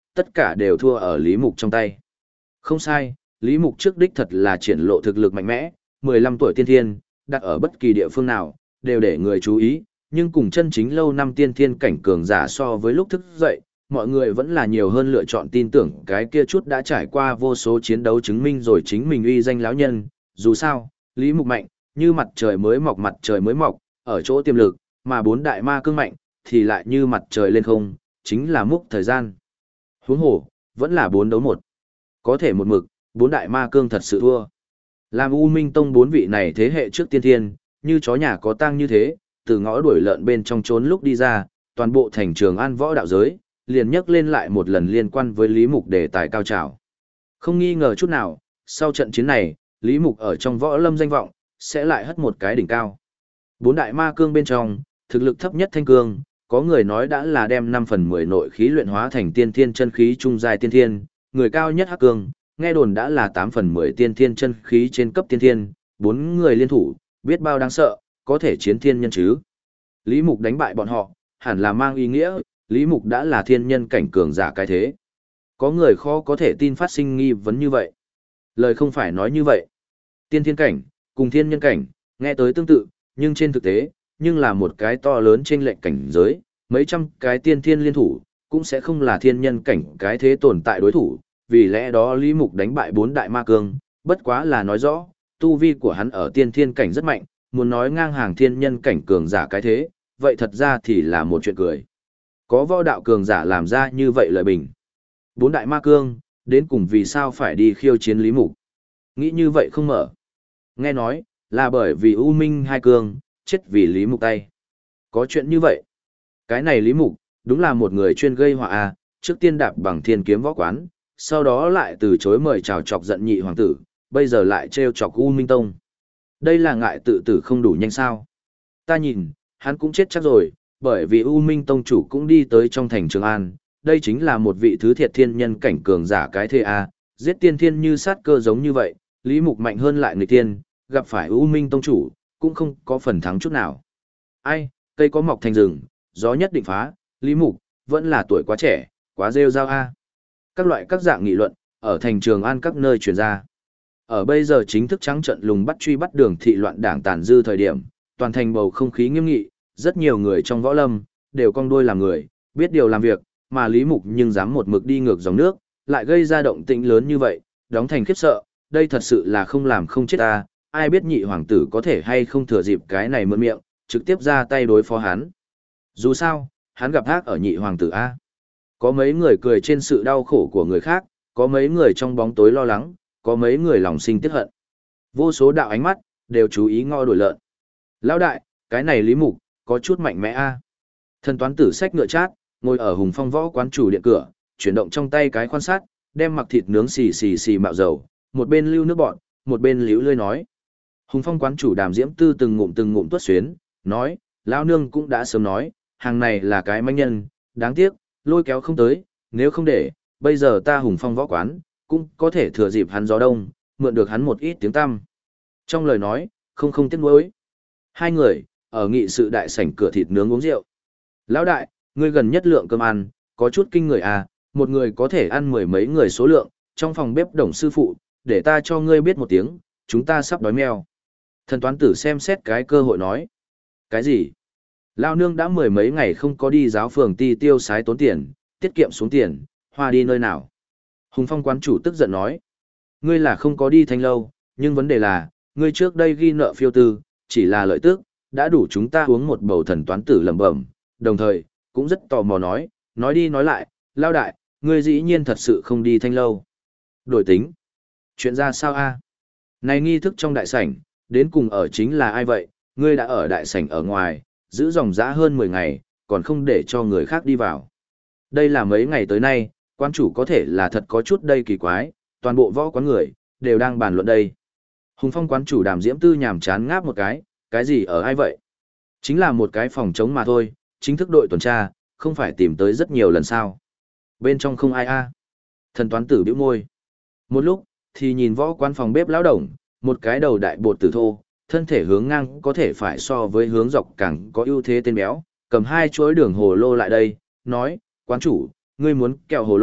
tất cả đều thua ở Lý Mục trong tay. Không sai, Lý Mục trước đích thật là triển lộ thực lực mạnh mẽ, 15 tuổi tiên thiên, đặt ở bất kỳ địa phương nào, đều để người chú ý, nhưng cùng chân chính lâu năm tiên thiên cảnh cường giả so với lúc thức dậy, mọi người vẫn là nhiều hơn lựa chọn tin tưởng cái kia chút đã trải qua vô số chiến đấu chứng minh rồi chính mình uy danh lão nhân, dù sao, Lý Mục mạnh, như mặt trời mới mọc, ở chỗ tiềm lực, mà bốn đại ma cương mạnh, thì lại như mặt trời lên không, chính là múc thời gian. Huống hồ, vẫn là 4 đấu 1. Có thể một mực, bốn đại ma cương thật sự thua. Làm U Minh Tông bốn vị này thế hệ trước tiên thiên, như chó nhà có tang như thế, từ ngõ đuổi lợn bên trong trốn lúc đi ra, toàn bộ thành trường an võ đạo giới, liền nhắc lên lại một lần liên quan với Lý Mục đề tài cao trào. Không nghi ngờ chút nào, sau trận chiến này, Lý Mục ở trong võ lâm danh vọng, sẽ lại hất một cái đỉnh cao. Bốn đại ma cương bên trong, thực lực thấp nhất thanh cương, có người nói đã là đem 5 phần 10 nội khí luyện hóa thành tiên thiên chân khí trung giai tiên thiên, người cao nhất hắc cương, nghe đồn đã là 8 phần 10 tiên thiên chân khí trên cấp tiên thiên, 4 người liên thủ, biết bao đáng sợ, có thể chiến thiên nhân chứ. Lý Mục đánh bại bọn họ, hẳn là mang ý nghĩa, Lý Mục đã là thiên nhân cảnh cường giả cái thế. Có người khó có thể tin phát sinh nghi vấn như vậy. Lời không phải nói như vậy. Tiên thiên cảnh, cùng thiên nhân cảnh, nghe tới tương tự, nhưng trên thực tế, nhưng là một cái to lớn trên lệnh cảnh giới, mấy trăm cái tiên thiên liên thủ, cũng sẽ không là thiên nhân cảnh cái thế tồn tại đối thủ, vì lẽ đó Lý Mục đánh bại 4 đại ma cương, bất quá là nói rõ, tu vi của hắn ở tiên thiên cảnh rất mạnh, muốn nói ngang hàng thiên nhân cảnh cường giả cái thế, vậy thật ra thì là một chuyện cười. Có võ đạo cường giả làm ra như vậy lời bình. 4 đại ma cương, đến cùng vì sao phải đi khiêu chiến Lý Mục? Nghĩ như vậy không mở. Nghe nói, là bởi vì U Minh hai cương, chết vì Lý Mục tay. Có chuyện như vậy. Cái này Lý Mục, đúng là một người chuyên gây họa à, trước tiên đạp bằng thiên kiếm võ quán, sau đó lại từ chối mời chào chọc giận nhị hoàng tử, bây giờ lại trêu chọc U Minh Tông. Đây là ngại tự tử không đủ nhanh sao. Ta nhìn, hắn cũng chết chắc rồi, bởi vì U Minh Tông chủ cũng đi tới trong thành Trường An, đây chính là một vị thứ thiệt thiên nhân cảnh cường giả cái thế à, giết tiên thiên như sát cơ giống như vậy, Lý Mục mạnh hơn lại người tiên, gặp phải U Minh Tông chủ, cũng không có phần thắng chút nào. Ai, cây có mọc thành rừng, gió nhất định phá, Lý Mục, vẫn là tuổi quá trẻ, quá rêu rao a. Các loại các dạng nghị luận, ở thành Trường An các nơi truyền ra. Ở bây giờ chính thức trắng trận lùng bắt truy bắt đường thị loạn đảng tàn dư thời điểm, toàn thành bầu không khí nghiêm nghị, rất nhiều người trong võ lâm, đều cong đuôi làm người, biết điều làm việc, mà Lý Mục nhưng dám một mực đi ngược dòng nước, lại gây ra động tĩnh lớn như vậy, đóng thành khiếp sợ, đây thật sự là không làm không chết ta, ai biết nhị hoàng tử có thể hay không thừa dịp cái này mượn miệng, trực tiếp ra tay đối phó hắn. Dù sao, hắn gặp ác ở nhị hoàng tử A. Có mấy người cười trên sự đau khổ của người khác, có mấy người trong bóng tối lo lắng, có mấy người lòng sinh tiếc hận. Vô số đạo ánh mắt, đều chú ý ngõ đổi lợn. Lão đại, cái này Lý Mục, có chút mạnh mẽ A. Thần toán tử xách ngựa chát, ngồi ở Hùng Phong võ quán chủ điện cửa, chuyển động trong tay cái quan sát, đem mặc thịt nướng xì xì xì mạo dầu, một bên lưu nước bọn, một bên liễu lươi nói. Hùng Phong quán chủ Đàm Diễm Tư từng ngụm tuốt xuyến, nói, lão nương cũng đã sớm nói, hàng này là cái manh nhân, đáng tiếc, lôi kéo không tới, nếu không để, bây giờ ta Hùng Phong võ quán, cũng có thể thừa dịp hắn gió đông, mượn được hắn một ít tiếng tăm. Trong lời nói, không tiếc nuối. Hai người, ở nghị sự đại sảnh cửa thịt nướng uống rượu. Lão đại, ngươi gần nhất lượng cơm ăn, có chút kinh người à, một người có thể ăn mười mấy người số lượng, trong phòng bếp đồng sư phụ, để ta cho ngươi biết một tiếng, chúng ta sắp đói meo. Thần toán tử xem xét cái cơ hội nói. Cái gì? Lao nương đã mười mấy ngày không có đi giáo phường ti tiêu sái tốn tiền, tiết kiệm xuống tiền, hoa đi nơi nào? Hùng Phong quán chủ tức giận nói. Ngươi là không có đi thanh lâu, nhưng vấn đề là, ngươi trước đây ghi nợ phiêu tư, chỉ là lợi tức, đã đủ chúng ta uống một bầu. Thần toán tử lẩm bẩm, đồng thời, cũng rất tò mò nói đi nói lại, Lao đại, ngươi dĩ nhiên thật sự không đi thanh lâu. Đổi tính. Chuyện ra sao a? Này nghi thức trong đại sảnh, đến cùng ở chính là ai vậy? Ngươi đã ở đại sảnh ở ngoài, giữ dòng dã hơn 10 ngày, còn không để cho người khác đi vào. Đây là mấy ngày tới nay, quan chủ có thể là thật có chút đây kỳ quái, toàn bộ võ quán người, đều đang bàn luận đây. Hùng Phong quán chủ Đàm Diễm Tư nhàm chán ngáp một cái gì ở ai vậy? Chính là một cái phòng trống mà thôi, chính thức đội tuần tra, không phải tìm tới rất nhiều lần sao. Bên trong không ai a. Thần toán tử bĩu môi. Một lúc, thì nhìn võ quán phòng bếp lão đồng, một cái đầu đại bột tử thô, thân thể hướng ngang có thể phải so với hướng dọc càng có ưu thế tên béo, cầm hai chuỗi đường hồ lô lại đây, nói, quán chủ, ngươi muốn kẹo hồ lô,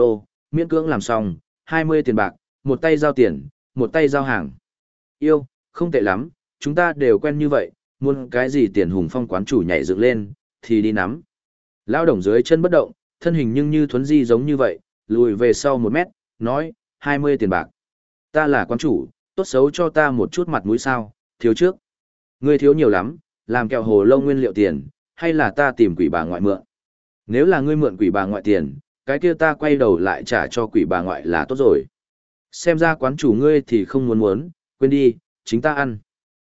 miễn cưỡng làm xong, 20 tiền bạc, một tay giao tiền, một tay giao hàng. Yêu, không tệ lắm, chúng ta đều quen như vậy, muốn cái gì tiền Hùng Phong quán chủ nhảy dựng lên, thì đi nắm. Lao Đồng dưới chân bất động, thân hình nhưng như thuấn di giống như vậy, lùi về sau 1 mét, nói, 20 tiền bạc. Ta là quán chủ, tốt xấu cho ta một chút mặt mũi sao, thiếu trước. Ngươi thiếu nhiều lắm, làm kẹo hồ lô nguyên liệu tiền, hay là ta tìm quỷ bà ngoại mượn. Nếu là ngươi mượn quỷ bà ngoại tiền, cái kia ta quay đầu lại trả cho quỷ bà ngoại là tốt rồi. Xem ra quán chủ ngươi thì không muốn, quên đi, chính ta ăn.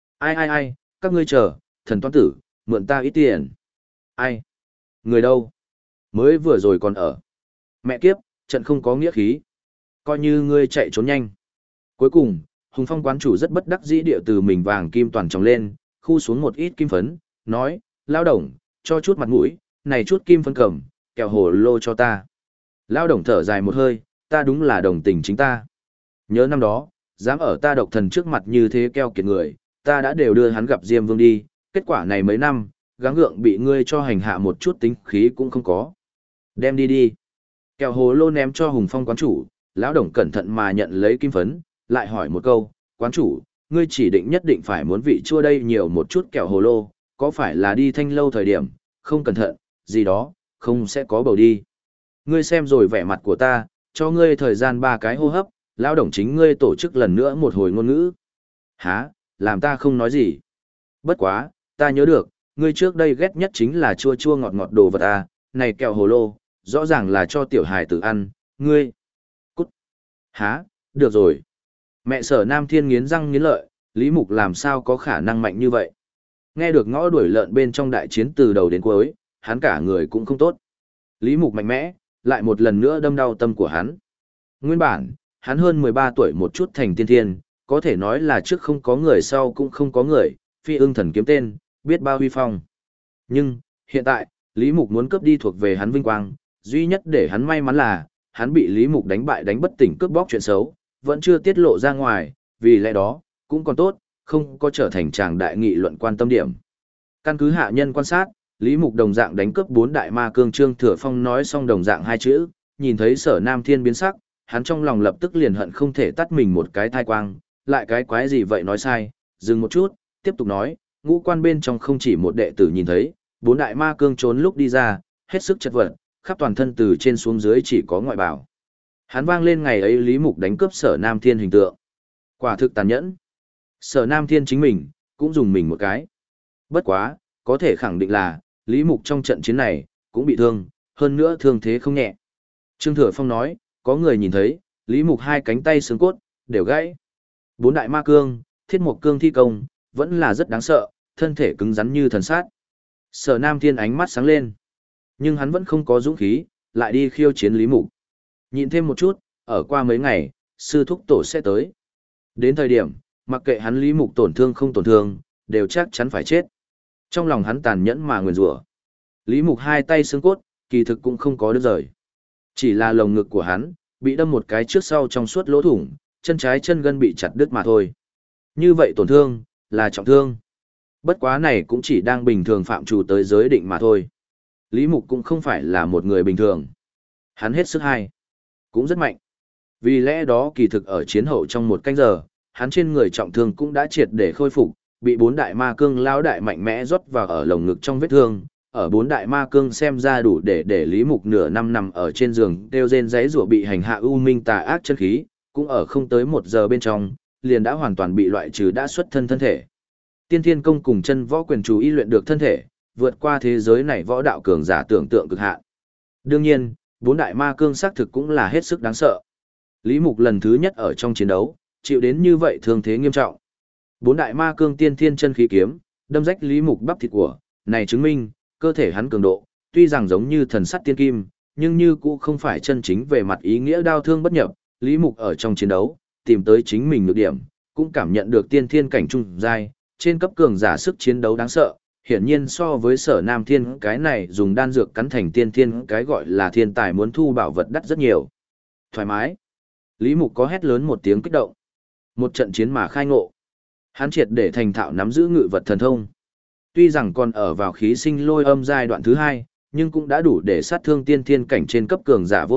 Ai, các ngươi chờ, thần toán tử, mượn ta ít tiền. Ai? Người đâu? Mới vừa rồi còn ở. Mẹ kiếp, trận không có nghĩa khí. Coi như ngươi chạy trốn nhanh. Cuối cùng, Hùng Phong quán chủ rất bất đắc dĩ điệu từ mình vàng kim toàn tròng lên, khu xuống một ít kim phấn, nói, Lao Đồng, cho chút mặt mũi, này chút kim phấn cầm, kẹo hồ lô cho ta. Lao Đồng thở dài một hơi, ta đúng là đồng tình chính ta. Nhớ năm đó, dám ở ta độc thần trước mặt như thế keo kiệt người, ta đã đều đưa hắn gặp Diêm Vương đi, kết quả này mấy năm, gắng gượng bị ngươi cho hành hạ một chút tính khí cũng không có. Đem đi đi. Kẹo hồ lô ném cho Hùng Phong quán chủ, Lão Đồng cẩn thận mà nhận lấy kim phấn, lại hỏi một câu, quán chủ, ngươi chỉ định nhất định phải muốn vị chua đây nhiều một chút kẹo hồ lô, có phải là đi thanh lâu thời điểm, không cẩn thận, gì đó, không sẽ có bầu đi. Ngươi xem rồi vẻ mặt của ta, cho ngươi thời gian 3 cái hô hấp, Lão Đồng chính ngươi tổ chức lần nữa một hồi ngôn ngữ. Hả, làm ta không nói gì. Bất quá, ta nhớ được, ngươi trước đây ghét nhất chính là chua chua ngọt ngọt đồ vật à, này kẹo hồ lô, rõ ràng là cho tiểu hài tử ăn, ngươi. Cút. Hả, được rồi. Mẹ Sở Nam Thiên nghiến răng nghiến lợi, Lý Mục làm sao có khả năng mạnh như vậy. Nghe được ngõ đuổi lợn bên trong đại chiến từ đầu đến cuối, hắn cả người cũng không tốt. Lý Mục mạnh mẽ, lại một lần nữa đâm đau tâm của hắn. Nguyên bản, hắn hơn 13 tuổi một chút thành tiên thiên, có thể nói là trước không có người sau cũng không có người, phi ưng thần kiếm tên, biết bao huy phong. Nhưng, hiện tại, Lý Mục muốn cướp đi thuộc về hắn vinh quang, duy nhất để hắn may mắn là, hắn bị Lý Mục đánh bại đánh bất tỉnh cướp bóc chuyện xấu, vẫn chưa tiết lộ ra ngoài, vì lẽ đó, cũng còn tốt, không có trở thành tràng đại nghị luận quan tâm điểm. Căn cứ hạ nhân quan sát, Lý Mục đồng dạng đánh cướp 4 đại ma cương. Trương Thừa Phong nói xong đồng dạng 2 chữ, nhìn thấy Sở Nam Thiên biến sắc, hắn trong lòng lập tức liền hận không thể tắt mình một cái thai quang, lại cái quái gì vậy nói sai, dừng một chút, tiếp tục nói, ngũ quan bên trong không chỉ một đệ tử nhìn thấy, 4 đại ma cương trốn lúc đi ra, hết sức chật vật, khắp toàn thân từ trên xuống dưới chỉ có ngoại bào. Hắn vang lên ngày ấy Lý Mục đánh cướp Sở Nam Thiên hình tượng. Quả thực tàn nhẫn. Sở Nam Thiên chính mình, cũng dùng mình một cái. Bất quá, có thể khẳng định là, Lý Mục trong trận chiến này, cũng bị thương, hơn nữa thương thế không nhẹ. Trương Thừa Phong nói, có người nhìn thấy, Lý Mục 2 cánh tay xương cốt, đều gãy. 4 đại ma cương, thiết mục cương thi công, vẫn là rất đáng sợ, thân thể cứng rắn như thần sát. Sở Nam Thiên ánh mắt sáng lên. Nhưng hắn vẫn không có dũng khí, lại đi khiêu chiến Lý Mục. Nhịn thêm một chút, ở qua mấy ngày, sư thúc tổ sẽ tới. Đến thời điểm, mặc kệ hắn Lý Mục tổn thương không tổn thương, đều chắc chắn phải chết. Trong lòng hắn tàn nhẫn mà nguyền rủa. Lý Mục 2 tay xương cốt, kỳ thực cũng không có đứt rời. Chỉ là lồng ngực của hắn, bị đâm một cái trước sau trong suốt lỗ thủng, chân trái chân gân bị chặt đứt mà thôi. Như vậy tổn thương, là trọng thương. Bất quá này cũng chỉ đang bình thường phạm trù tới giới định mà thôi. Lý Mục cũng không phải là một người bình thường. Hắn hết sức hay, cũng rất mạnh. Vì lẽ đó kỳ thực ở chiến hậu trong 1 canh giờ, hắn trên người trọng thương cũng đã triệt để khôi phục, bị 4 đại ma cương lao đại mạnh mẽ rót vào ở lồng ngực trong vết thương. Ở 4 đại ma cương xem ra đủ để Lý Mục nửa năm nằm ở trên giường kêu rên giấy rủa bị hành hạ u minh tà ác chân khí, cũng ở không tới 1 giờ bên trong, liền đã hoàn toàn bị loại trừ đã xuất thân thể. Tiên Thiên Công cùng chân võ quyền chú y luyện được thân thể, vượt qua thế giới này võ đạo cường giả tưởng tượng cực hạn. Đương nhiên, 4 đại ma cương xác thực cũng là hết sức đáng sợ. Lý Mục lần thứ nhất ở trong chiến đấu, chịu đến như vậy thương thế nghiêm trọng. 4 đại ma cương tiên thiên chân khí kiếm, đâm rách Lý Mục bắp thịt của, này chứng minh, cơ thể hắn cường độ, tuy rằng giống như thần sắt tiên kim, nhưng như cũng không phải chân chính về mặt ý nghĩa đao thương bất nhập. Lý Mục ở trong chiến đấu, tìm tới chính mình nhược điểm, cũng cảm nhận được tiên thiên cảnh trung giai, trên cấp cường giả sức chiến đấu đáng sợ, hiển nhiên so với Sở Nam Thiên cái này dùng đan dược cắn thành tiên thiên cái gọi là thiên tài muốn thu bảo vật đắt rất nhiều. Thoải mái. Lý Mục có hét lớn một tiếng kích động. Một trận chiến mà khai ngộ. Hắn triệt để thành thạo nắm giữ ngự vật thần thông. Tuy rằng còn ở vào khí sinh lôi âm giai đoạn thứ 2, nhưng cũng đã đủ để sát thương tiên thiên cảnh trên cấp cường giả vô địch,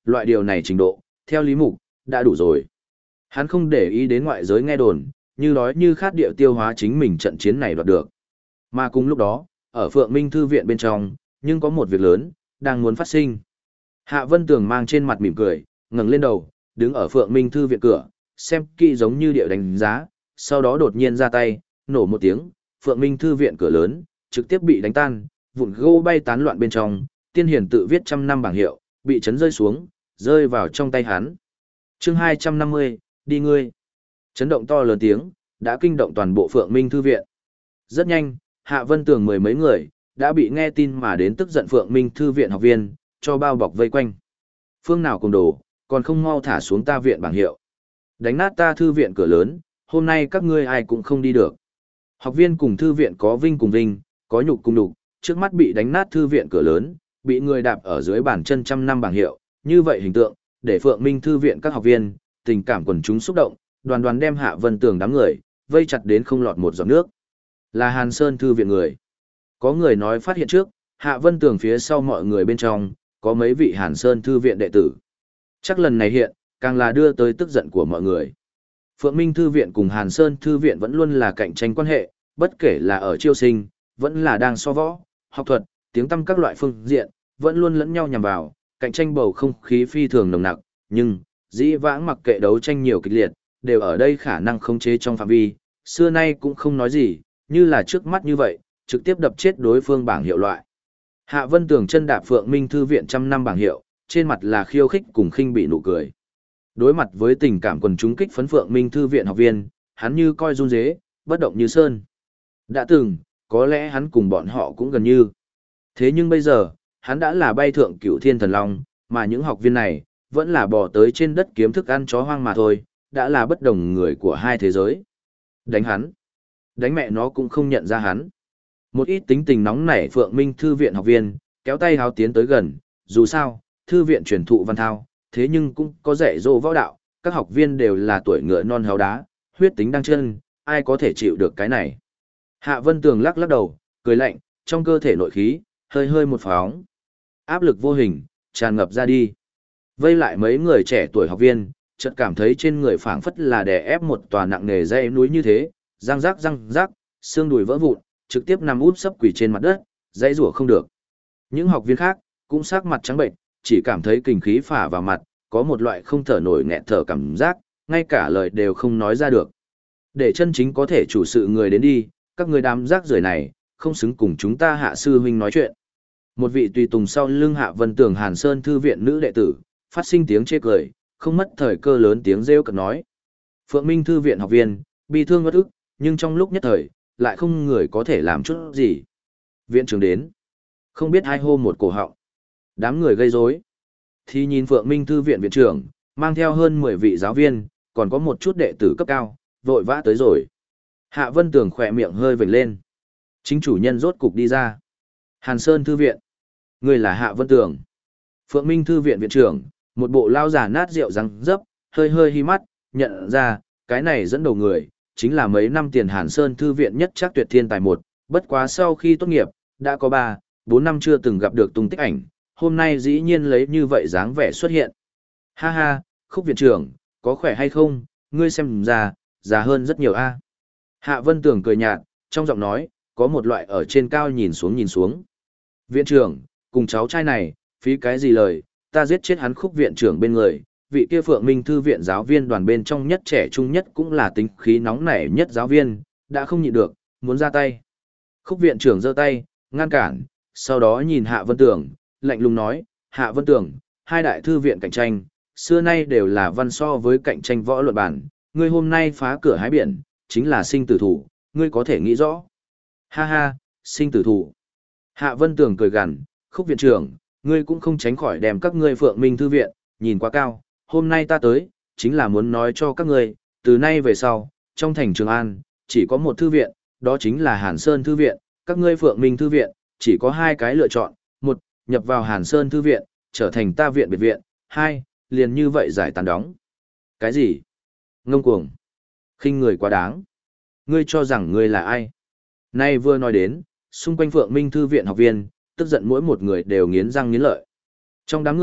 loại điều này trình độ, theo lý mục, đã đủ rồi. Hắn không để ý đến ngoại giới nghe đồn, như đói như khát địa tiêu hóa chính mình trận chiến này đoạt được. Mà cùng lúc đó, ở Phượng Minh Thư viện bên trong, nhưng có một việc lớn, đang muốn phát sinh. Hạ Vân Tường mang trên mặt mỉm cười, ngẩng lên đầu, đứng ở Phượng Minh Thư viện cửa, xem kỹ giống như địa đánh giá, sau đó đột nhiên ra tay, nổ một tiếng, Phượng Minh Thư viện cửa lớn, trực tiếp bị đánh tan, vụn gỗ bay tán loạn bên trong, tiên hiển tự viết trăm năm bảng hiệu, bị chấn rơi xuống, rơi vào trong tay hắn. Chương 250, đi ngươi. Chấn động to lớn tiếng, đã kinh động toàn bộ Phượng Minh Thư viện. Rất nhanh, Hạ Vân Tường mười mấy người, đã bị nghe tin mà đến tức giận Phượng Minh Thư viện học viên, cho bao bọc vây quanh. Phương nào cùng đồ, còn không mau thả xuống ta viện bảng hiệu. Đánh nát ta thư viện cửa lớn, hôm nay các ngươi ai cũng không đi được. Học viên cùng thư viện có vinh cùng vinh, có nhục cùng nhục, trước mắt bị đánh nát thư viện cửa lớn, bị người đạp ở dưới bàn chân trăm năm bảng hiệu, như vậy hình tượng, để Phượng Minh Thư viện các học viên, tình cảm quần chúng xúc động, đoàn đoàn đem Hạ Vân Tường đám người, vây chặt đến không lọt một giọt nước. Là Hàn Sơn Thư viện người. Có người nói phát hiện trước, Hạ Vân Tường phía sau mọi người bên trong, có mấy vị Hàn Sơn Thư viện đệ tử. Chắc lần này hiện, càng là đưa tới tức giận của mọi người. Phượng Minh Thư viện cùng Hàn Sơn Thư viện vẫn luôn là cạnh tranh quan hệ, bất kể là ở chiêu sinh, vẫn là đang so võ, học thuật, tiếng tăm các loại phương diện, vẫn luôn lẫn nhau nhằm vào, cạnh tranh bầu không khí phi thường nồng nặc, nhưng, dĩ vãng mặc kệ đấu tranh nhiều kịch liệt, đều ở đây khả năng khống chế trong phạm vi, xưa nay cũng không nói gì, như là trước mắt như vậy, trực tiếp đập chết đối phương bảng hiệu loại. Hạ Vân Tường chân đạp Phượng Minh Thư viện trăm năm bảng hiệu, trên mặt là khiêu khích cùng khinh bị nụ cười. Đối mặt với tình cảm quần chúng kích phấn Phượng Minh Thư viện học viên, hắn như coi run rế, bất động như sơn. Đã từng, có lẽ hắn cùng bọn họ cũng gần như. Thế nhưng bây giờ, hắn đã là bay thượng cửu thiên thần long, mà những học viên này, vẫn là bò tới trên đất kiếm thức ăn chó hoang mà thôi, đã là bất đồng người của hai thế giới. Đánh hắn. Đánh mẹ nó cũng không nhận ra hắn. Một ít tính tình nóng nảy Phượng Minh Thư viện học viên, kéo tay háo tiến tới gần, dù sao, thư viện truyền thụ văn thao, thế nhưng cũng có dạy dỗ võ đạo, các học viên đều là tuổi ngựa non háo đá, huyết tính đang chân, ai có thể chịu được cái này. Hạ Vân Tường lắc lắc đầu, cười lạnh, trong cơ thể nội khí, hơi hơi một phóng. Áp lực vô hình, tràn ngập ra đi. Vây lại mấy người trẻ tuổi học viên, chợt cảm thấy trên người phảng phất là đè ép một tòa nặng nề dãy núi như thế, răng rắc, xương đùi vỡ vụn, trực tiếp nằm úp sấp quỳ trên mặt đất, dãy rủa không được. Những học viên khác, cũng sắc mặt trắng bệnh, chỉ cảm thấy kinh khí phả vào mặt, có một loại không thở nổi nghẹt thở cảm giác, ngay cả lời đều không nói ra được. Để chân chính có thể chủ sự người đến đi, các người đám rác rưởi này, không xứng cùng chúng ta Hạ sư huynh nói chuyện. Một vị tùy tùng sau lưng Hạ Vân Tường Hàn Sơn Thư viện nữ đệ tử, phát sinh tiếng chê cười, không mất thời cơ lớn tiếng rêu cợt nói. Phượng Minh Thư viện học viên, bi thương bất ức, nhưng trong lúc nhất thời, lại không người có thể làm chút gì. Viện trưởng đến, không biết ai hô một cổ họng. Đám người gây rối. Thì nhìn Phượng Minh Thư viện viện trưởng, mang theo hơn 10 vị giáo viên, còn có một chút đệ tử cấp cao, vội vã tới rồi. Hạ Vân Tường khỏe miệng hơi vểnh lên. Chính chủ nhân rốt cục đi ra. Hàn Sơn Thư viện. Người là Hạ Vân Tường. Phượng Minh Thư viện viện trưởng, một bộ lao giả nát rượu răng dấp, hơi hơi hi mắt, nhận ra, cái này dẫn đầu người, chính là mấy năm tiền Hàn Sơn Thư viện nhất chắc tuyệt thiên tài một, bất quá sau khi tốt nghiệp, đã có 3, 4 năm chưa từng gặp được tung tích ảnh, hôm nay dĩ nhiên lấy như vậy dáng vẻ xuất hiện. Ha ha, Khúc viện trưởng, có khỏe hay không, ngươi xem ra, già hơn rất nhiều a. Hạ Vân Tường cười nhạt, trong giọng nói, có một loại ở trên cao nhìn xuống nhìn xuống. Viện trưởng, cùng cháu trai này, phí cái gì lời, ta giết chết hắn Khúc viện trưởng bên người, vị kia Phượng Minh Thư viện giáo viên đoàn bên trong nhất trẻ trung nhất cũng là tính khí nóng nảy nhất giáo viên, đã không nhịn được, muốn ra tay. Khúc viện trưởng giơ tay, ngăn cản, sau đó nhìn Hạ Vân Tường, lạnh lùng nói, Hạ Vân Tường, hai đại thư viện cạnh tranh, xưa nay đều là văn so với cạnh tranh võ luận bản, ngươi hôm nay phá cửa hái biển, chính là sinh tử thủ, ngươi có thể nghĩ rõ. Ha ha, sinh tử thủ. Hạ Vân Tường cười gằn, Khúc viện trưởng, ngươi cũng không tránh khỏi đem các ngươi Phượng Minh Thư viện, nhìn quá cao, hôm nay ta tới, chính là muốn nói cho các ngươi, từ nay về sau, trong thành Trường An, chỉ có một thư viện, đó chính là Hàn Sơn Thư viện, các ngươi Phượng Minh Thư viện, chỉ có 2 cái lựa chọn, một, nhập vào Hàn Sơn Thư viện, trở thành ta viện biệt viện, 2, liền như vậy giải tàn đóng. Cái gì? Ngông cuồng. Khinh người quá đáng. Ngươi cho rằng ngươi là ai? Nay vừa nói đến, xung quanh Phượng Minh Thư viện học viên, tức giận mỗi một người đều nghiến răng nghiến lợi. Trong đám người,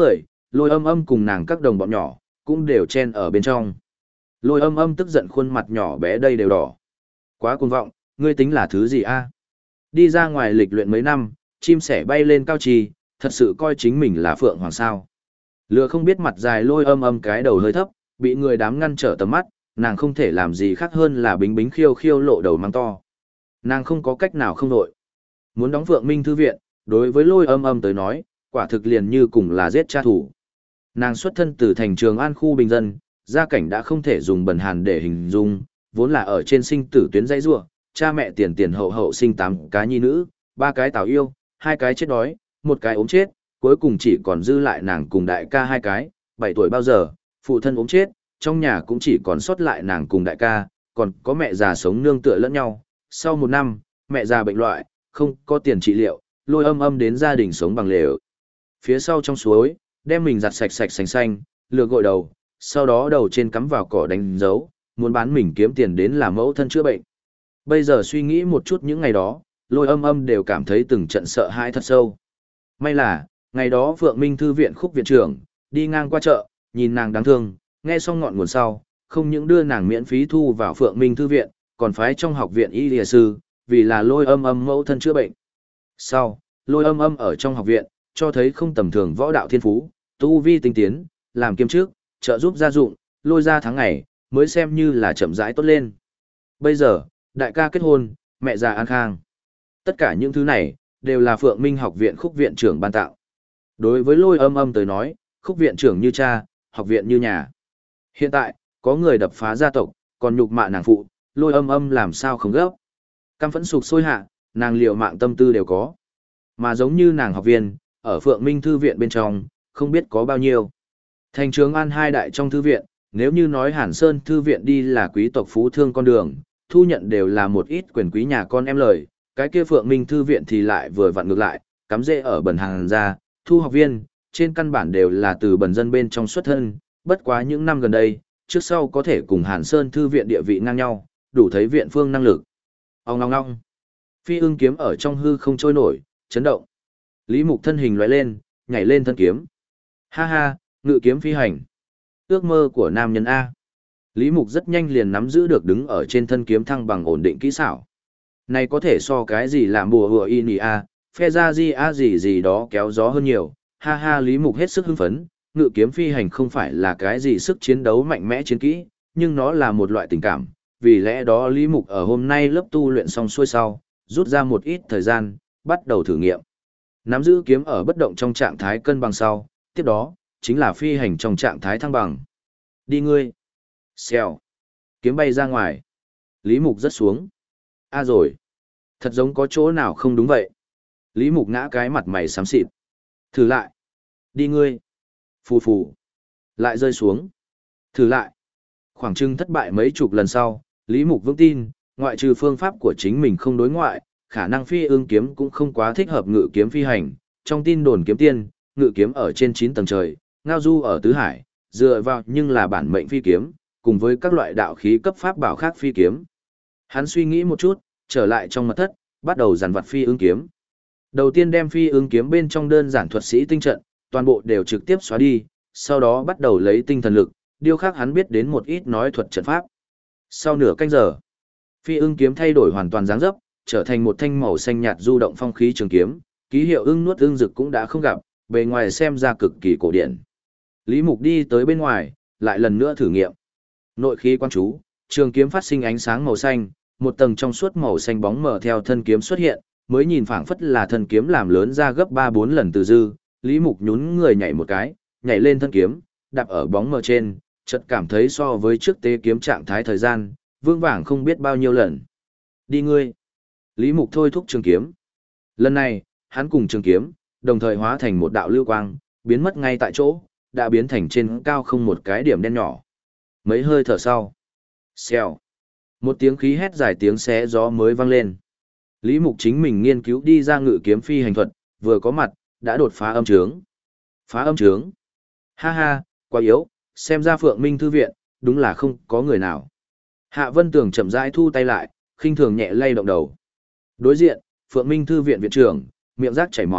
Lôi Âm Âm cùng nàng các đồng bọn nhỏ, cũng đều chen ở bên trong. Lôi Âm Âm tức giận khuôn mặt nhỏ bé đây đều đỏ. Quá cuồng vọng, ngươi tính là thứ gì a? Đi ra ngoài lịch luyện mấy năm, chim sẻ bay lên cao trì, thật sự coi chính mình là phượng hoàng sao. Lừa không biết mặt dài Lôi Âm Âm cái đầu hơi thấp, bị người đám ngăn trở tầm mắt, nàng không thể làm gì khác hơn là bính bính khiêu khiêu lộ đầu mang to. Nàng không có cách nào không đội. Muốn đóng Phượng Minh Thư Viện, đối với Lôi Âm Âm tới nói, quả thực liền như cùng là giết cha thủ. Nàng xuất thân từ thành Trường An khu bình dân, gia cảnh đã không thể dùng bần hàn để hình dung, vốn là ở trên sinh tử tuyến dãy rủa, cha mẹ tiền tiền hậu hậu sinh 8 cái nhi nữ, 3 cái tào yêu, 2 cái chết đói, 1 cái ốm chết, cuối cùng chỉ còn dư lại nàng cùng đại ca 2 cái, 7 tuổi bao giờ, phụ thân ốm chết, trong nhà cũng chỉ còn sót lại nàng cùng đại ca, còn có mẹ già sống nương tựa lẫn nhau. Sau 1 năm, mẹ già bệnh loại, không có tiền trị liệu, Lôi Âm Âm đến gia đình sống bằng lều. Phía sau trong suối, đem mình giặt sạch sạch sành xanh, lừa gội đầu, sau đó đầu trên cắm vào cỏ đánh dấu, muốn bán mình kiếm tiền đến làm mẫu thân chữa bệnh. Bây giờ suy nghĩ một chút những ngày đó, Lôi Âm Âm đều cảm thấy từng trận sợ hãi thật sâu. May là, ngày đó Phượng Minh Thư Viện Khúc viện trưởng, đi ngang qua chợ, nhìn nàng đáng thương, nghe xong ngọn nguồn sau, không những đưa nàng miễn phí thu vào Phượng Minh Thư Viện, còn phái trong học viện y lìa sư, vì là Lôi Âm Âm mẫu thân chữa bệnh. Sau, Lôi Âm Âm ở trong học viện, cho thấy không tầm thường võ đạo thiên phú, tu vi tinh tiến, làm kiêm trước, trợ giúp gia dụng, Lôi ra tháng ngày, mới xem như là chậm rãi tốt lên. Bây giờ, đại ca kết hôn, mẹ già an khang. Tất cả những thứ này, đều là Phượng Minh học viện Khúc viện trưởng ban tạo. Đối với Lôi Âm Âm tới nói, Khúc viện trưởng như cha, học viện như nhà. Hiện tại, có người đập phá gia tộc, còn nhục mạ nàng phụ, Lôi Âm Âm làm sao không gấp. Căm phẫn sục sôi hạ, nàng liều mạng tâm tư đều có. Mà giống như nàng học viên, ở Phượng Minh Thư Viện bên trong, không biết có bao nhiêu. Thành Trường An 2 đại trong thư viện, nếu như nói Hàn Sơn Thư Viện đi là quý tộc phú thương con đường, thu nhận đều là một ít quyền quý nhà con em lời, cái kia Phượng Minh Thư Viện thì lại vừa vặn ngược lại, cắm rễ ở bần hàng ra, thu học viên, trên căn bản đều là từ bần dân bên trong xuất thân, bất quá những năm gần đây, trước sau có thể cùng Hàn Sơn Thư Viện địa vị ngang nhau, đủ thấy viện phương năng lực. Ong ong ong. Phi ưng kiếm ở trong hư không trôi nổi, chấn động. Lý Mục thân hình lóe lên, nhảy lên thân kiếm. Ha ha, ngự kiếm phi hành. Ước mơ của nam nhân A. Lý Mục rất nhanh liền nắm giữ được đứng ở trên thân kiếm thăng bằng ổn định kỹ xảo. Này có thể so cái gì làm bùa hùa y nì A, phe ra gì A gì gì đó kéo gió hơn nhiều. Ha ha, Lý Mục hết sức hưng phấn, ngự kiếm phi hành không phải là cái gì sức chiến đấu mạnh mẽ chiến kỹ, nhưng nó là một loại tình cảm. Vì lẽ đó Lý Mục ở hôm nay lớp tu luyện xong xuôi sau, rút ra một ít thời gian, bắt đầu thử nghiệm. Nắm giữ kiếm ở bất động trong trạng thái cân bằng sau, tiếp đó, chính là phi hành trong trạng thái thăng bằng. Đi ngươi. Xèo. Kiếm bay ra ngoài. Lý Mục rớt xuống. A rồi. Thật giống có chỗ nào không đúng vậy. Lý Mục ngã cái mặt mày xám xịt. Thử lại. Đi ngươi. Phù phù. Lại rơi xuống. Thử lại. Khoảng chừng thất bại mấy chục lần sau, Lý Mục vững tin, ngoại trừ phương pháp của chính mình không đối ngoại, khả năng phi ương kiếm cũng không quá thích hợp ngự kiếm phi hành. Trong tin đồn kiếm tiên, ngự kiếm ở trên 9 tầng trời, ngao du ở tứ hải, dựa vào nhưng là bản mệnh phi kiếm, cùng với các loại đạo khí cấp pháp bảo khác phi kiếm. Hắn suy nghĩ một chút, trở lại trong mật thất, bắt đầu dàn vặt phi ương kiếm. Đầu tiên đem phi ương kiếm bên trong đơn giản thuật sĩ tinh trận, toàn bộ đều trực tiếp xóa đi, sau đó bắt đầu lấy tinh thần lực, điều khác hắn biết đến một ít nói thuật trận pháp. Sau nửa canh giờ, phi ương kiếm thay đổi hoàn toàn dáng dấp, trở thành một thanh màu xanh nhạt du động phong khí trường kiếm, ký hiệu ưng nuốt ưng rực cũng đã không gặp, bề ngoài xem ra cực kỳ cổ điển. Lý Mục đi tới bên ngoài, lại lần nữa thử nghiệm. Nội khí quan chú, trường kiếm phát sinh ánh sáng màu xanh, một tầng trong suốt màu xanh bóng mờ theo thân kiếm xuất hiện, mới nhìn phảng phất là thân kiếm làm lớn ra gấp 3-4 lần từ dư. Lý Mục nhún người nhảy một cái, nhảy lên thân kiếm, đạp ở bóng mờ trên, chợt cảm thấy so với trước tế kiếm trạng thái thời gian, vương vàng không biết bao nhiêu lần. Đi ngươi. Lý Mục thôi thúc trường kiếm. Lần này, hắn cùng trường kiếm, đồng thời hóa thành một đạo lưu quang, biến mất ngay tại chỗ, đã biến thành trên cao không một cái điểm đen nhỏ. Mấy hơi thở sau. Xèo. Một tiếng khí hét dài tiếng xé gió mới vang lên. Lý Mục chính mình nghiên cứu đi ra ngự kiếm phi hành thuật, vừa có mặt, đã đột phá âm trướng. Phá âm trướng. Ha ha, quá yếu, xem ra Phượng Minh Thư Viện, đúng là không có người nào. Hạ Vân Tường chậm rãi thu tay lại, khinh thường nhẹ lay động đầu. Đối diện, Phượng Minh Thư Viện viện trưởng, miệng rác chảy máu,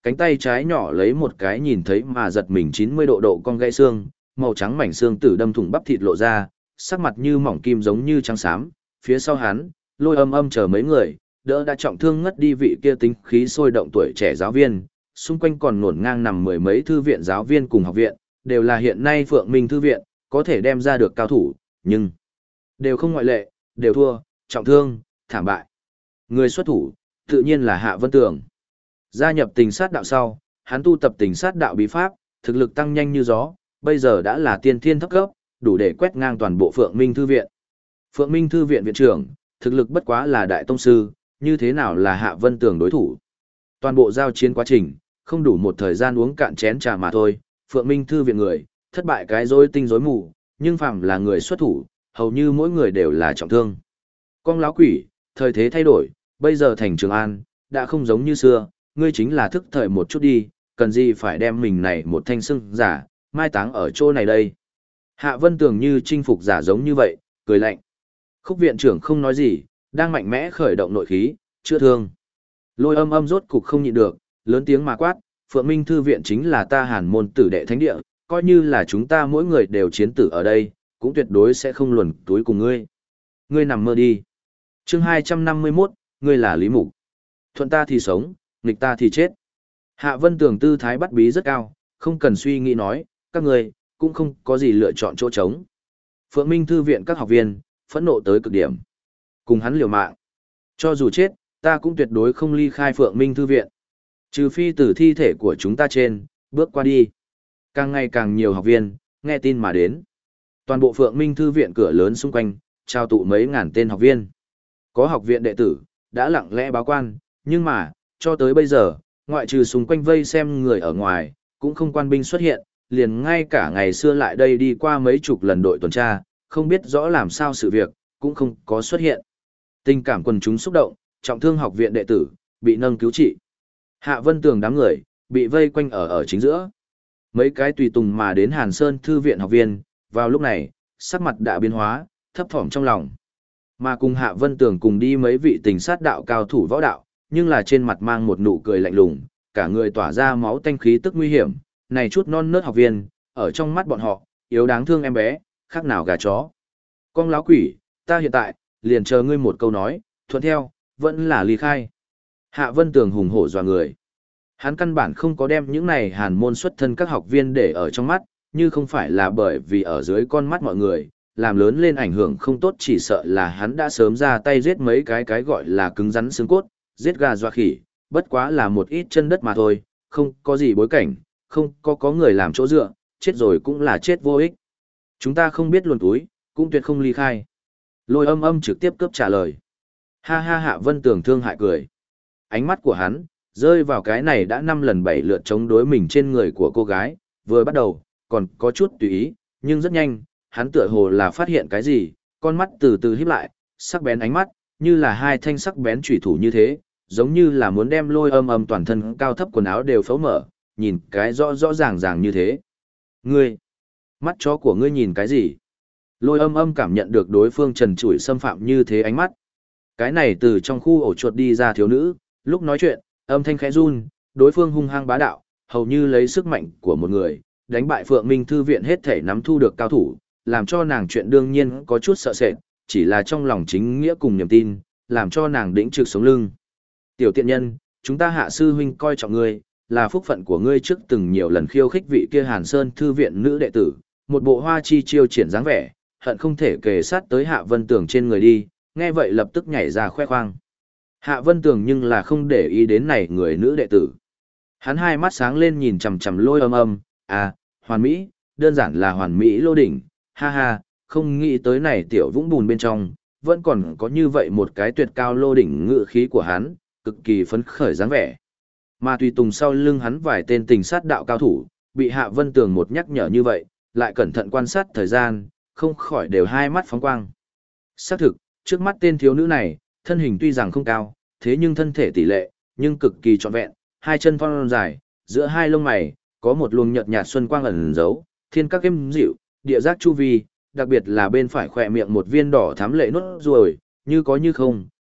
cánh tay trái nhỏ lấy một cái nhìn thấy mà giật mình 90 độ độ cong gãy xương, màu trắng mảnh xương tử đâm thủng bắp thịt lộ ra, sắc mặt như mỏng kim giống như trắng xám, phía sau hắn, Lôi Âm Âm chờ mấy người, đỡ đã trọng thương ngất đi vị kia tính khí sôi động tuổi trẻ giáo viên, xung quanh còn ngổn ngang nằm mười mấy thư viện giáo viên cùng học viện, đều là hiện nay Phượng Minh thư viện, có thể đem ra được cao thủ, nhưng đều không ngoại lệ, đều thua, trọng thương, thảm bại. Người xuất thủ, tự nhiên là Hạ Vân Tường. Gia nhập Tình Sát đạo sau, hắn tu tập Tình Sát đạo bí pháp, thực lực tăng nhanh như gió, bây giờ đã là tiên thiên thấp cấp, đủ để quét ngang toàn bộ Phượng Minh thư viện. Phượng Minh thư viện viện trưởng, thực lực bất quá là đại tông sư, như thế nào là Hạ Vân Tường đối thủ. Toàn bộ giao chiến quá trình, không đủ một thời gian uống cạn chén trà mà thôi, Phượng Minh thư viện người, thất bại cái rối tinh rối mù, nhưng phàm là người xuất thủ, hầu như mỗi người đều là trọng thương. Con láo quỷ, thời thế thay đổi, bây giờ thành Trường An, đã không giống như xưa, ngươi chính là thức thời một chút đi, cần gì phải đem mình này một thanh xưng giả, mai táng ở chỗ này đây. Hạ Vân Tường như chinh phục giả giống như vậy, cười lạnh. Khúc viện trưởng không nói gì, đang mạnh mẽ khởi động nội khí, chữa thương. Lôi Âm Âm rốt cục không nhịn được, lớn tiếng mà quát, Phượng Minh thư viện chính là ta Hàn môn tử đệ thánh địa, coi như là chúng ta mỗi người đều chiến tử ở đây, cũng tuyệt đối sẽ không luồn túi cùng ngươi. Ngươi nằm mơ đi. Chương 251, ngươi là Lý Mục. Thuận ta thì sống, nghịch ta thì chết. Hạ Vân Tường tư thái bắt bí rất cao, không cần suy nghĩ nói, các ngươi cũng không có gì lựa chọn chỗ trống. Phượng Minh thư viện các học viên phẫn nộ tới cực điểm, cùng hắn liều mạng. Cho dù chết, ta cũng tuyệt đối không ly khai Phượng Minh thư viện. Trừ phi từ thi thể của chúng ta trên, bước qua đi. Càng ngày càng nhiều học viên, nghe tin mà đến. Toàn bộ Phượng Minh thư viện cửa lớn xung quanh, trao tụ mấy ngàn tên học viên. Có học viện đệ tử, đã lặng lẽ báo quan, nhưng mà, cho tới bây giờ, ngoại trừ xung quanh vây xem người ở ngoài, cũng không quan binh xuất hiện, liền ngay cả ngày xưa lại đây đi qua mấy chục lần đội tuần tra, không biết rõ làm sao sự việc, cũng không có xuất hiện. Tình cảm quần chúng xúc động, trọng thương học viện đệ tử, bị nâng cứu trị. Hạ Vân Tường đám người, bị vây quanh ở chính giữa. Mấy cái tùy tùng mà đến Hàn Sơn thư viện học viên, vào lúc này, sắc mặt đã biến hóa, thấp thỏm trong lòng. Mà cùng Hạ Vân Tường cùng đi mấy vị Tình Sát đạo cao thủ võ đạo, nhưng là trên mặt mang một nụ cười lạnh lùng, cả người tỏa ra máu tanh khí tức nguy hiểm, này chút non nớt học viên, ở trong mắt bọn họ, yếu đáng thương em bé, khác nào gà chó. Con láo quỷ, ta hiện tại, liền chờ ngươi một câu nói, thuận theo, vẫn là ly khai. Hạ Vân Tường hùng hổ dọa người. Hắn căn bản không có đem những này Hàn môn xuất thân các học viên để ở trong mắt, như không phải là bởi vì ở dưới con mắt mọi người, làm lớn lên ảnh hưởng không tốt, chỉ sợ là hắn đã sớm ra tay giết mấy cái gọi là cứng rắn xương cốt, giết gà dọa khỉ, bất quá là một ít chân đất mà thôi, không có gì bối cảnh, không có người làm chỗ dựa, chết rồi cũng là chết vô ích. Chúng ta không biết luồn túi, cũng tuyệt không ly khai. Lôi Âm Âm trực tiếp cướp trả lời. Ha ha, Hạ Vân Tường thương hại cười. Ánh mắt của hắn, rơi vào cái này đã 5 lần 7 lượt chống đối mình trên người của cô gái, vừa bắt đầu, còn có chút tùy ý, nhưng rất nhanh, hắn tựa hồ là phát hiện cái gì, con mắt từ từ híp lại, sắc bén ánh mắt, như là hai thanh sắc bén chủy thủ như thế, giống như là muốn đem Lôi Âm Âm toàn thân cao thấp quần áo đều phấu mở, nhìn cái rõ rõ ràng ràng như thế. Ngươi, mắt chó của ngươi nhìn cái gì? Lôi Âm Âm cảm nhận được đối phương trần trụi xâm phạm như thế ánh mắt. Cái này từ trong khu ổ chuột đi ra thiếu nữ, lúc nói chuyện, âm thanh khẽ run, đối phương hung hăng bá đạo, hầu như lấy sức mạnh của một người, đánh bại Phượng Minh thư viện hết thể nắm thu được cao thủ, làm cho nàng chuyện đương nhiên có chút sợ sệt, chỉ là trong lòng chính nghĩa cùng niềm tin, làm cho nàng đĩnh trực sống lưng. Tiểu tiện nhân, chúng ta Hạ sư huynh coi trọng ngươi, là phúc phận của ngươi trước từng nhiều lần khiêu khích vị kia Hàn Sơn thư viện nữ đệ tử, một bộ hoa chi chiêu triển dáng vẻ, hận không thể kề sát tới Hạ Vân Tường trên người đi, nghe vậy lập tức nhảy ra khoe khoang. Hạ Vân Tường nhưng là không để ý đến này người nữ đệ tử. Hắn hai mắt sáng lên nhìn chằm chằm Lôi Âm Âm, à, hoàn mỹ, đơn giản là hoàn mỹ lô đỉnh, ha ha, không nghĩ tới này tiểu vũng bùn bên trong, vẫn còn có như vậy một cái tuyệt cao lô đỉnh ngự khí của hắn, cực kỳ phấn khởi dáng vẻ. Mà tùy tùng sau lưng hắn vài tên Tình Sát đạo cao thủ, bị Hạ Vân Tường một nhắc nhở như vậy, lại cẩn thận quan sát thời gian, không khỏi đều hai mắt phóng quang. Xác thực, trước mắt tên thiếu nữ này, thân hình tuy rằng không cao, thế nhưng thân thể tỷ lệ, nhưng cực kỳ trọn vẹn, hai chân thon dài, giữa hai lông mày, có một luồng nhợt nhạt xuân quang ẩn giấu, thiên các êm dịu, địa giác chu vi, đặc biệt là bên phải khỏe miệng một viên đỏ thắm lệ nốt ruồi, như có như không,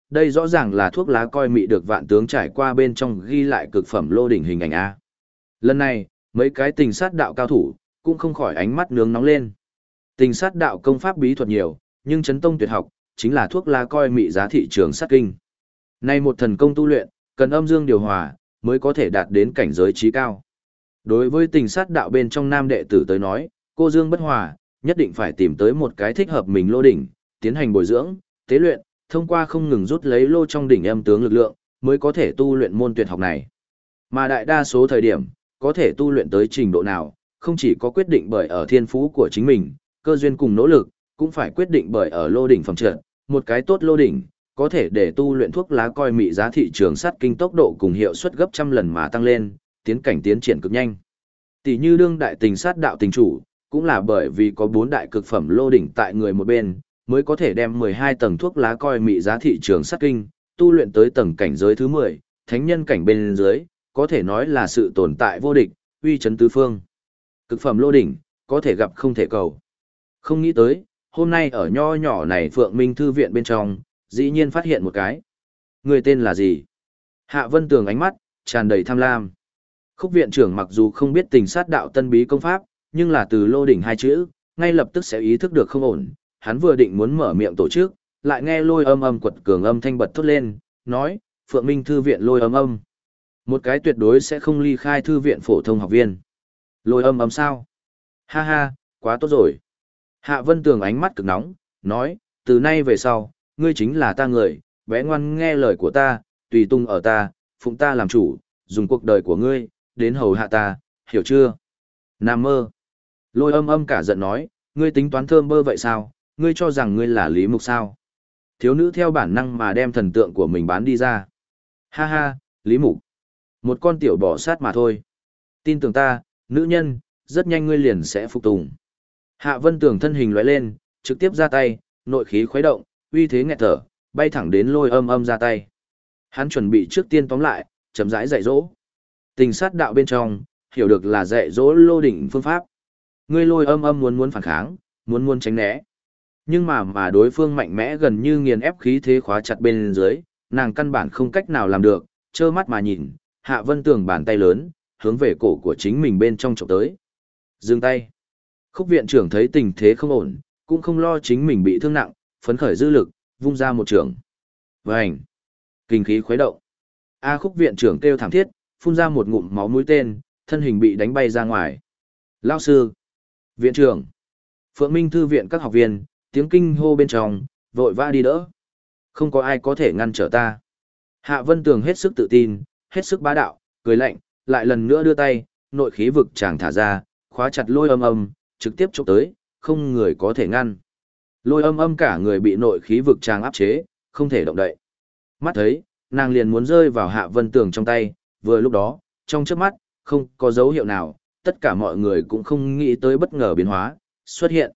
đây rõ ràng là thuốc lá coi mị được vạn tướng trải qua bên trong ghi lại cực phẩm lô đỉnh hình ảnh A. Lần này, mấy cái tình sát đạo cao thủ, cũng không khỏi ánh mắt nướng nóng lên. Tình sát đạo công pháp bí thuật nhiều, nhưng chấn tông tuyệt học, chính là thuốc lá coi mị giá thị trường sát kinh. Nay một thần công tu luyện, cần âm dương điều hòa, mới có thể đạt đến cảnh giới trí cao. Đối với tình sát đạo bên trong nam đệ tử tới nói, cô dương bất hòa, nhất định phải tìm tới một cái thích hợp mình lô đỉnh, tiến hành bồi dưỡng, tế luyện, thông qua không ngừng rút lấy lô trong đỉnh âm tướng lực lượng, mới có thể tu luyện môn tuyệt học này. Mà đại đa số thời điểm, có thể tu luyện tới trình độ nào, không chỉ có quyết định bởi ở thiên phú của chính mình, cơ duyên cùng nỗ lực, cũng phải quyết định bởi ở lô đỉnh phẩm chất. Một cái tốt lô đỉnh, có thể để tu luyện thuốc lá coi mị giá thị trường sát kinh tốc độ cùng hiệu suất gấp trăm lần mà tăng lên, tiến cảnh tiến triển cực nhanh. Tỷ như đương đại tình sát đạo tình chủ, cũng là bởi vì có 4 đại cực phẩm lô đỉnh tại người một bên, mới có thể đem 12 tầng thuốc lá coi mị giá thị trường sát kinh, tu luyện tới tầng cảnh giới thứ 10, thánh nhân cảnh bên dưới, có thể nói là sự tồn tại vô địch, uy chấn tứ phương. Cực phẩm lô đỉnh, có thể gặp không thể cầu. Không nghĩ tới, hôm nay ở nho nhỏ này Phượng Minh Thư viện bên trong, dĩ nhiên phát hiện một cái. Người tên là gì? Hạ Vân Tường ánh mắt, tràn đầy tham lam. Khúc viện trưởng mặc dù không biết tình sát đạo tân bí công pháp, nhưng là từ lô đỉnh 2 chữ, ngay lập tức sẽ ý thức được không ổn. Hắn vừa định muốn mở miệng tổ chức, lại nghe lôi âm âm quật cường âm thanh bật thốt lên, nói, Phượng Minh Thư viện lôi âm âm. Một cái tuyệt đối sẽ không ly khai thư viện phổ thông học viên. Lôi âm âm sao? Ha ha, quá tốt rồi. Hạ Vân Tường ánh mắt cực nóng, nói, từ nay về sau, ngươi chính là ta người, bé ngoan nghe lời của ta, tùy tung ở ta, phụng ta làm chủ, dùng cuộc đời của ngươi, đến hầu hạ ta, hiểu chưa? Nam mơ. Lôi âm âm cả giận nói, ngươi tính toán thơm bơ vậy sao, ngươi cho rằng ngươi là Lý Mục sao? Thiếu nữ theo bản năng mà đem thần tượng của mình bán đi ra. Ha ha, Lý Mục. Một con tiểu bò sát mà thôi. Tin tưởng ta, nữ nhân, rất nhanh ngươi liền sẽ phục tùng. Hạ Vân Tường thân hình lóe lên, trực tiếp ra tay, nội khí khuấy động, uy thế nghẹt thở, bay thẳng đến lôi âm âm ra tay. Hắn chuẩn bị trước tiên tóm lại, chậm rãi dạy dỗ. Tình sát đạo bên trong, hiểu được là dạy dỗ lô đỉnh phương pháp. Ngươi lôi âm âm muốn phản kháng, muốn tránh né. Nhưng mà đối phương mạnh mẽ gần như nghiền ép khí thế khóa chặt bên dưới, nàng căn bản không cách nào làm được, trơ mắt mà nhìn, Hạ Vân Tường bàn tay lớn, hướng về cổ của chính mình bên trong chụp tới. Dừng tay. Khúc viện trưởng thấy tình thế không ổn, cũng không lo chính mình bị thương nặng, phấn khởi dư lực, vung ra một trường. Vành. Kinh khí khuấy động. Khúc viện trưởng kêu thảm thiết, phun ra một ngụm máu mũi tên, thân hình bị đánh bay ra ngoài. Lao sư. Viện trưởng. Phượng Minh Thư viện các học viên, tiếng kinh hô bên trong, vội vã đi đỡ. Không có ai có thể ngăn trở ta. Hạ Vân Tường hết sức tự tin, hết sức bá đạo, cười lạnh, lại lần nữa đưa tay, nội khí vực chàng thả ra, khóa chặt lôi âm âm, trực tiếp chụp tới, không người có thể ngăn. Lôi âm âm cả người bị nội khí vực chàng áp chế, không thể động đậy. Mắt thấy, nàng liền muốn rơi vào Hạ Vân Tường trong tay, vừa lúc đó, trong chớp mắt, không có dấu hiệu nào, tất cả mọi người cũng không nghĩ tới bất ngờ biến hóa, xuất hiện.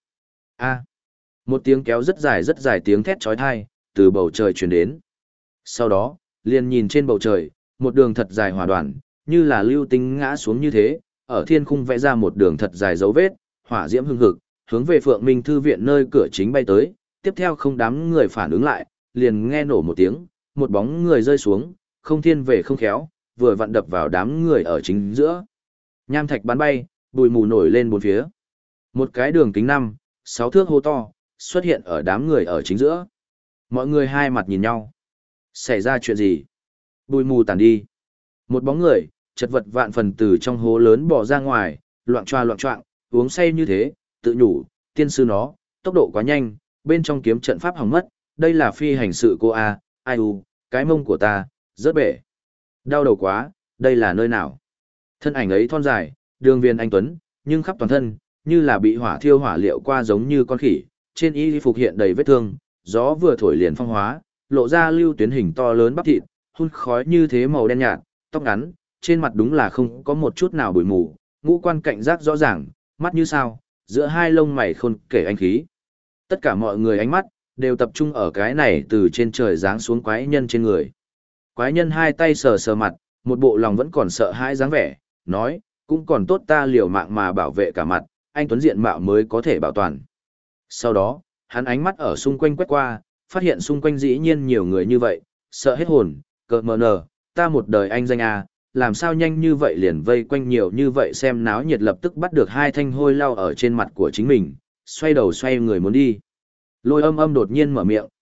Một tiếng kéo rất dài tiếng thét chói tai, từ bầu trời truyền đến. Sau đó, liền nhìn trên bầu trời, một đường thật dài hỏa đoàn, như là lưu tinh ngã xuống như thế, ở thiên khung vẽ ra một đường thật dài dấu vết, hỏa diễm hừng hực, hướng về Phượng Minh Thư viện nơi cửa chính bay tới, tiếp theo không đám người phản ứng lại, liền nghe nổ một tiếng, một bóng người rơi xuống, không thiên về không khéo, vừa vặn đập vào đám người ở chính giữa. Nham thạch bắn bay, bụi mù nổi lên bốn phía. Một cái đường kính 5-6 thước hô to, xuất hiện ở đám người ở chính giữa. Mọi người hai mặt nhìn nhau. Xảy ra chuyện gì? Bụi mù tàn đi. Một bóng người, chật vật vạn phần từ trong hố lớn bỏ ra ngoài, loạng choạng, uống say như thế, tự nhủ, tiên sư nó, tốc độ quá nhanh, bên trong kiếm trận pháp hỏng mất, đây là phi hành sự cô A, ai u, cái mông của ta, rớt bể. Đau đầu quá, đây là nơi nào? Thân ảnh ấy thon dài, đường viền anh tuấn, nhưng khắp toàn thân, như là bị hỏa thiêu hỏa liệu qua giống như con khỉ, trên y phục hiện đầy vết thương, gió vừa thổi liền phong hóa, lộ ra lưu tuyến hình to lớn bắp thịt, hun khói như thế màu đen nhạt, tóc ngắn, trên mặt đúng là không có một chút nào bụi mù, ngũ quan cảnh giác rõ ràng, mắt như sao, giữa hai lông mày khôn kể anh khí. Tất cả mọi người ánh mắt, đều tập trung ở cái này từ trên trời giáng xuống quái nhân trên người. Quái nhân hai tay sờ sờ mặt, một bộ lòng vẫn còn sợ hãi dáng vẻ, nói, cũng còn tốt ta liều mạng mà bảo vệ cả mặt, anh tuấn diện mạo mới có thể bảo toàn. Sau đó, hắn ánh mắt ở xung quanh quét qua, phát hiện xung quanh dĩ nhiên nhiều người như vậy, sợ hết hồn, cợt mờ nờ, ta một đời anh danh à, làm sao nhanh như vậy liền vây quanh nhiều như vậy xem náo nhiệt lập tức bắt được hai thanh hôi lau ở trên mặt của chính mình, xoay đầu xoay người muốn đi. Lôi âm âm đột nhiên mở miệng,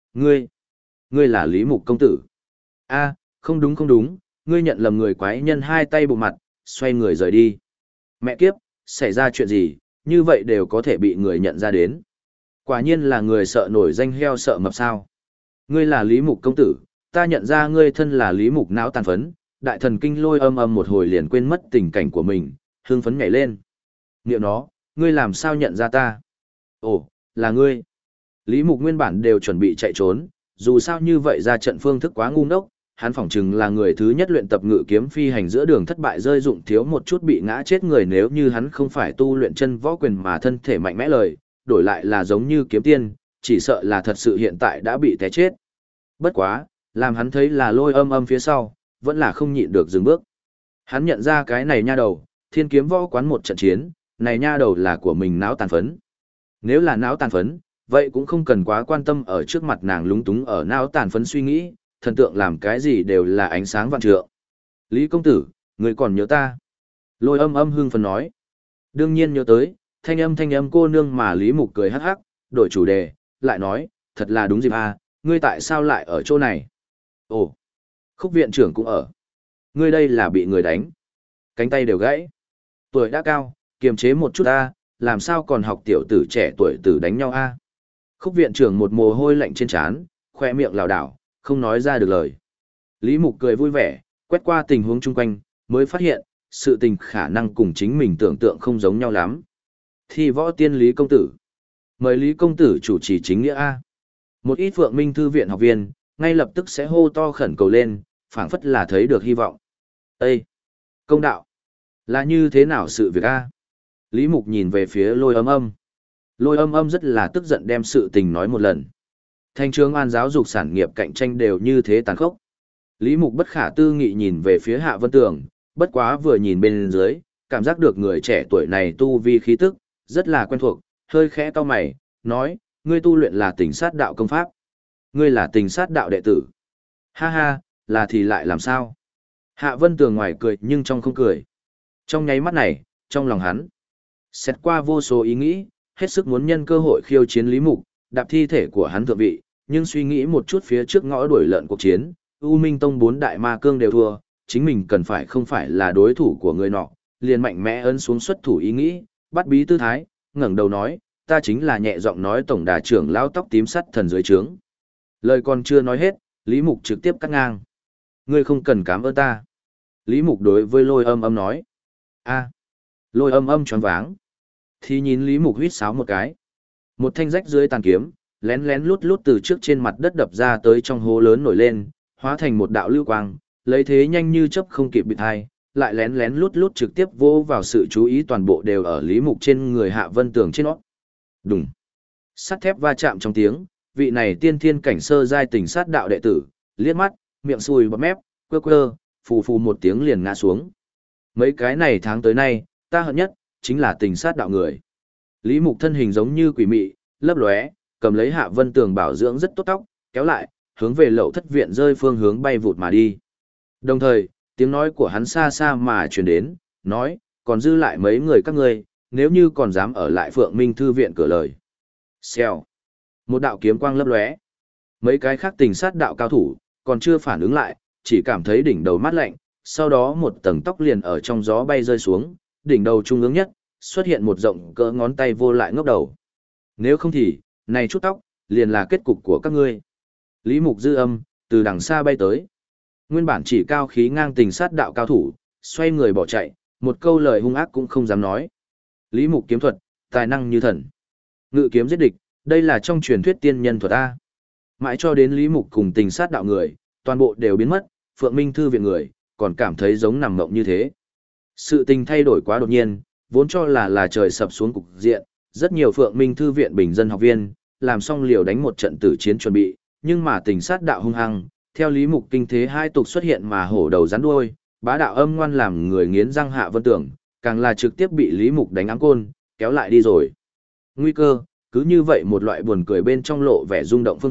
ngươi là Lý Mục công tử. A, không đúng không đúng, ngươi nhận lầm người quái nhân hai tay bụng mặt, xoay người rời đi. Mẹ kiếp, xảy ra chuyện gì, như vậy đều có thể bị người nhận ra đến. Quả nhiên là người sợ nổi danh heo sợ mập sao. Ngươi là Lý Mục công tử, ta nhận ra ngươi thân là Lý Mục não tàn phấn, đại thần kinh lôi âm âm một hồi liền quên mất tình cảnh của mình, hưng phấn nhảy lên. Niệm nó, ngươi làm sao nhận ra ta? Ồ, là ngươi. Lý Mục nguyên bản đều chuẩn bị chạy trốn, dù sao như vậy ra trận phương thức quá ngu ngốc, hắn phỏng chừng là người thứ nhất luyện tập ngự kiếm phi hành giữa đường thất bại rơi dụng thiếu một chút bị ngã chết người nếu như hắn không phải tu luyện chân võ quyền mà thân thể mạnh mẽ lời, đổi lại là giống như kiếm tiên, chỉ sợ là thật sự hiện tại đã bị té chết. Bất quá, làm hắn thấy là lôi âm âm phía sau, vẫn là không nhịn được dừng bước. Hắn nhận ra cái này nha đầu, thiên kiếm võ quán một trận chiến, này nha đầu là của mình não tàn phấn. Nếu là não tàn phấn, vậy cũng không cần quá quan tâm ở trước mặt nàng lúng túng ở não tàn phấn suy nghĩ, thần tượng làm cái gì đều là ánh sáng vạn trượng. Lý công tử, người còn nhớ ta? Lôi âm âm hưng phấn nói. Đương nhiên nhớ tới, thanh âm cô nương mà Lý Mục cười hắc hắc, đổi chủ đề, lại nói, thật là đúng dịp à, ngươi tại sao lại ở chỗ này? Ồ, Khúc viện trưởng cũng ở. Ngươi đây là bị người đánh. Cánh tay đều gãy. Tuổi đã cao, kiềm chế một chút a, làm sao còn học tiểu tử trẻ tuổi tử đánh nhau a? Khúc viện trưởng một mồ hôi lạnh trên trán, khoe miệng lảo đảo, không nói ra được lời. Lý Mục cười vui vẻ, quét qua tình huống chung quanh, mới phát hiện, sự tình khả năng cùng chính mình tưởng tượng không giống nhau lắm. Thi võ tiên Lý công tử. Mời Lý công tử chủ trì chính nghĩa a. Một ít Phượng Minh thư viện học viên, ngay lập tức sẽ hô to khẩn cầu lên, phảng phất là thấy được hy vọng. Ê! Công đạo! Là như thế nào sự việc a? Lý Mục nhìn về phía lôi âm âm. Lôi âm âm rất là tức giận đem sự tình nói một lần. Thanh trường an giáo dục sản nghiệp cạnh tranh đều như thế tàn khốc. Lý Mục bất khả tư nghị nhìn về phía Hạ Vân Tường, bất quá vừa nhìn bên dưới, cảm giác được người trẻ tuổi này tu vi khí tức, rất là quen thuộc, hơi khẽ cau mày, nói, ngươi tu luyện là tình sát đạo công pháp. Ngươi là tình sát đạo đệ tử. Ha ha, là thì lại làm sao? Hạ Vân Tường ngoài cười nhưng trong không cười. Trong nháy mắt này, trong lòng hắn, xét qua vô số ý nghĩ, hết sức muốn nhân cơ hội khiêu chiến Lý Mục, đạp thi thể của hắn thượng vị, nhưng suy nghĩ một chút phía trước ngõ đuổi lợn cuộc chiến, U Minh Tông 4 đại ma cương đều thua, chính mình cần phải không phải là đối thủ của người nọ, liền mạnh mẽ ấn xuống xuất thủ ý nghĩ, bắt bí tư thái, ngẩng đầu nói, ta chính là nhẹ giọng nói tổng đà trưởng lao tóc tím sắt thần dưới trướng. Lời còn chưa nói hết, Lý Mục trực tiếp cắt ngang. Ngươi không cần cảm ơn ta. Lý Mục đối với lôi âm âm nói. A. Lôi âm âm choáng váng. Thì nhìn Lý Mục huýt sáo một cái. Một thanh rách dưới tàn kiếm, lén lén lút lút từ trước trên mặt đất đập ra tới trong hố lớn nổi lên, hóa thành một đạo lưu quang, lấy thế nhanh như chớp không kịp bịt hai, lại lén lén lút lút trực tiếp vô vào sự chú ý toàn bộ đều ở Lý Mục trên người Hạ Vân Tường trên nó. Đùng. Sắt thép va chạm trong tiếng, vị này tiên thiên cảnh sơ giai tình sát đạo đệ tử, liếc mắt, miệng sùi bọt mép, quơ quơ, phù phù một tiếng liền ngã xuống. Mấy cái này tháng tới nay, ta hận nhất, chính là tình sát đạo người. Lý Mục thân hình giống như quỷ mị, lấp lóe, cầm lấy Hạ Vân Tường bảo dưỡng rất tốt tóc, kéo lại, hướng về lậu thất viện rơi phương hướng bay vụt mà đi. Đồng thời, tiếng nói của hắn xa xa mà truyền đến, nói, còn dư lại mấy người các ngươi, nếu như còn dám ở lại Phượng Minh thư viện cửa lời. Xèo. Một đạo kiếm quang lấp lóe. Mấy cái khác tình sát đạo cao thủ, còn chưa phản ứng lại, chỉ cảm thấy đỉnh đầu mát lạnh, sau đó một tầng tóc liền ở trong gió bay rơi xuống, đỉnh đầu trung ương nhất, xuất hiện một rộng cỡ ngón tay vô lại ngốc đầu. Nếu không thì, này chút tóc, liền là kết cục của các ngươi. Lý Mục dư âm, từ đằng xa bay tới. Nguyên bản chỉ cao khí ngang tình sát đạo cao thủ, xoay người bỏ chạy, một câu lời hung ác cũng không dám nói. Lý Mục kiếm thuật, tài năng như thần. Ngự kiếm giết địch, đây là trong truyền thuyết tiên nhân thuật A. Mãi cho đến Lý Mục cùng tình sát đạo người, toàn bộ đều biến mất, Phượng Minh thư viện người, còn cảm thấy giống nằm mộng như thế. Sự tình thay đổi quá đột nhiên, vốn cho là trời sập xuống cục diện, rất nhiều Phượng Minh thư viện bình dân học viên, làm xong liều đánh một trận tử chiến chuẩn bị, nhưng mà tình sát đạo hung hăng, theo Lý Mục kinh thế hai tục xuất hiện mà hổ đầu rắn đuôi, bá đạo âm ngoan làm người nghiến răng Hạ Vân Tường, càng là trực tiếp bị Lý Mục đánh áng côn, kéo lại đi rồi. Nguy cơ, cứ như vậy một loại buồn cười bên trong lộ vẻ rung động phương thức,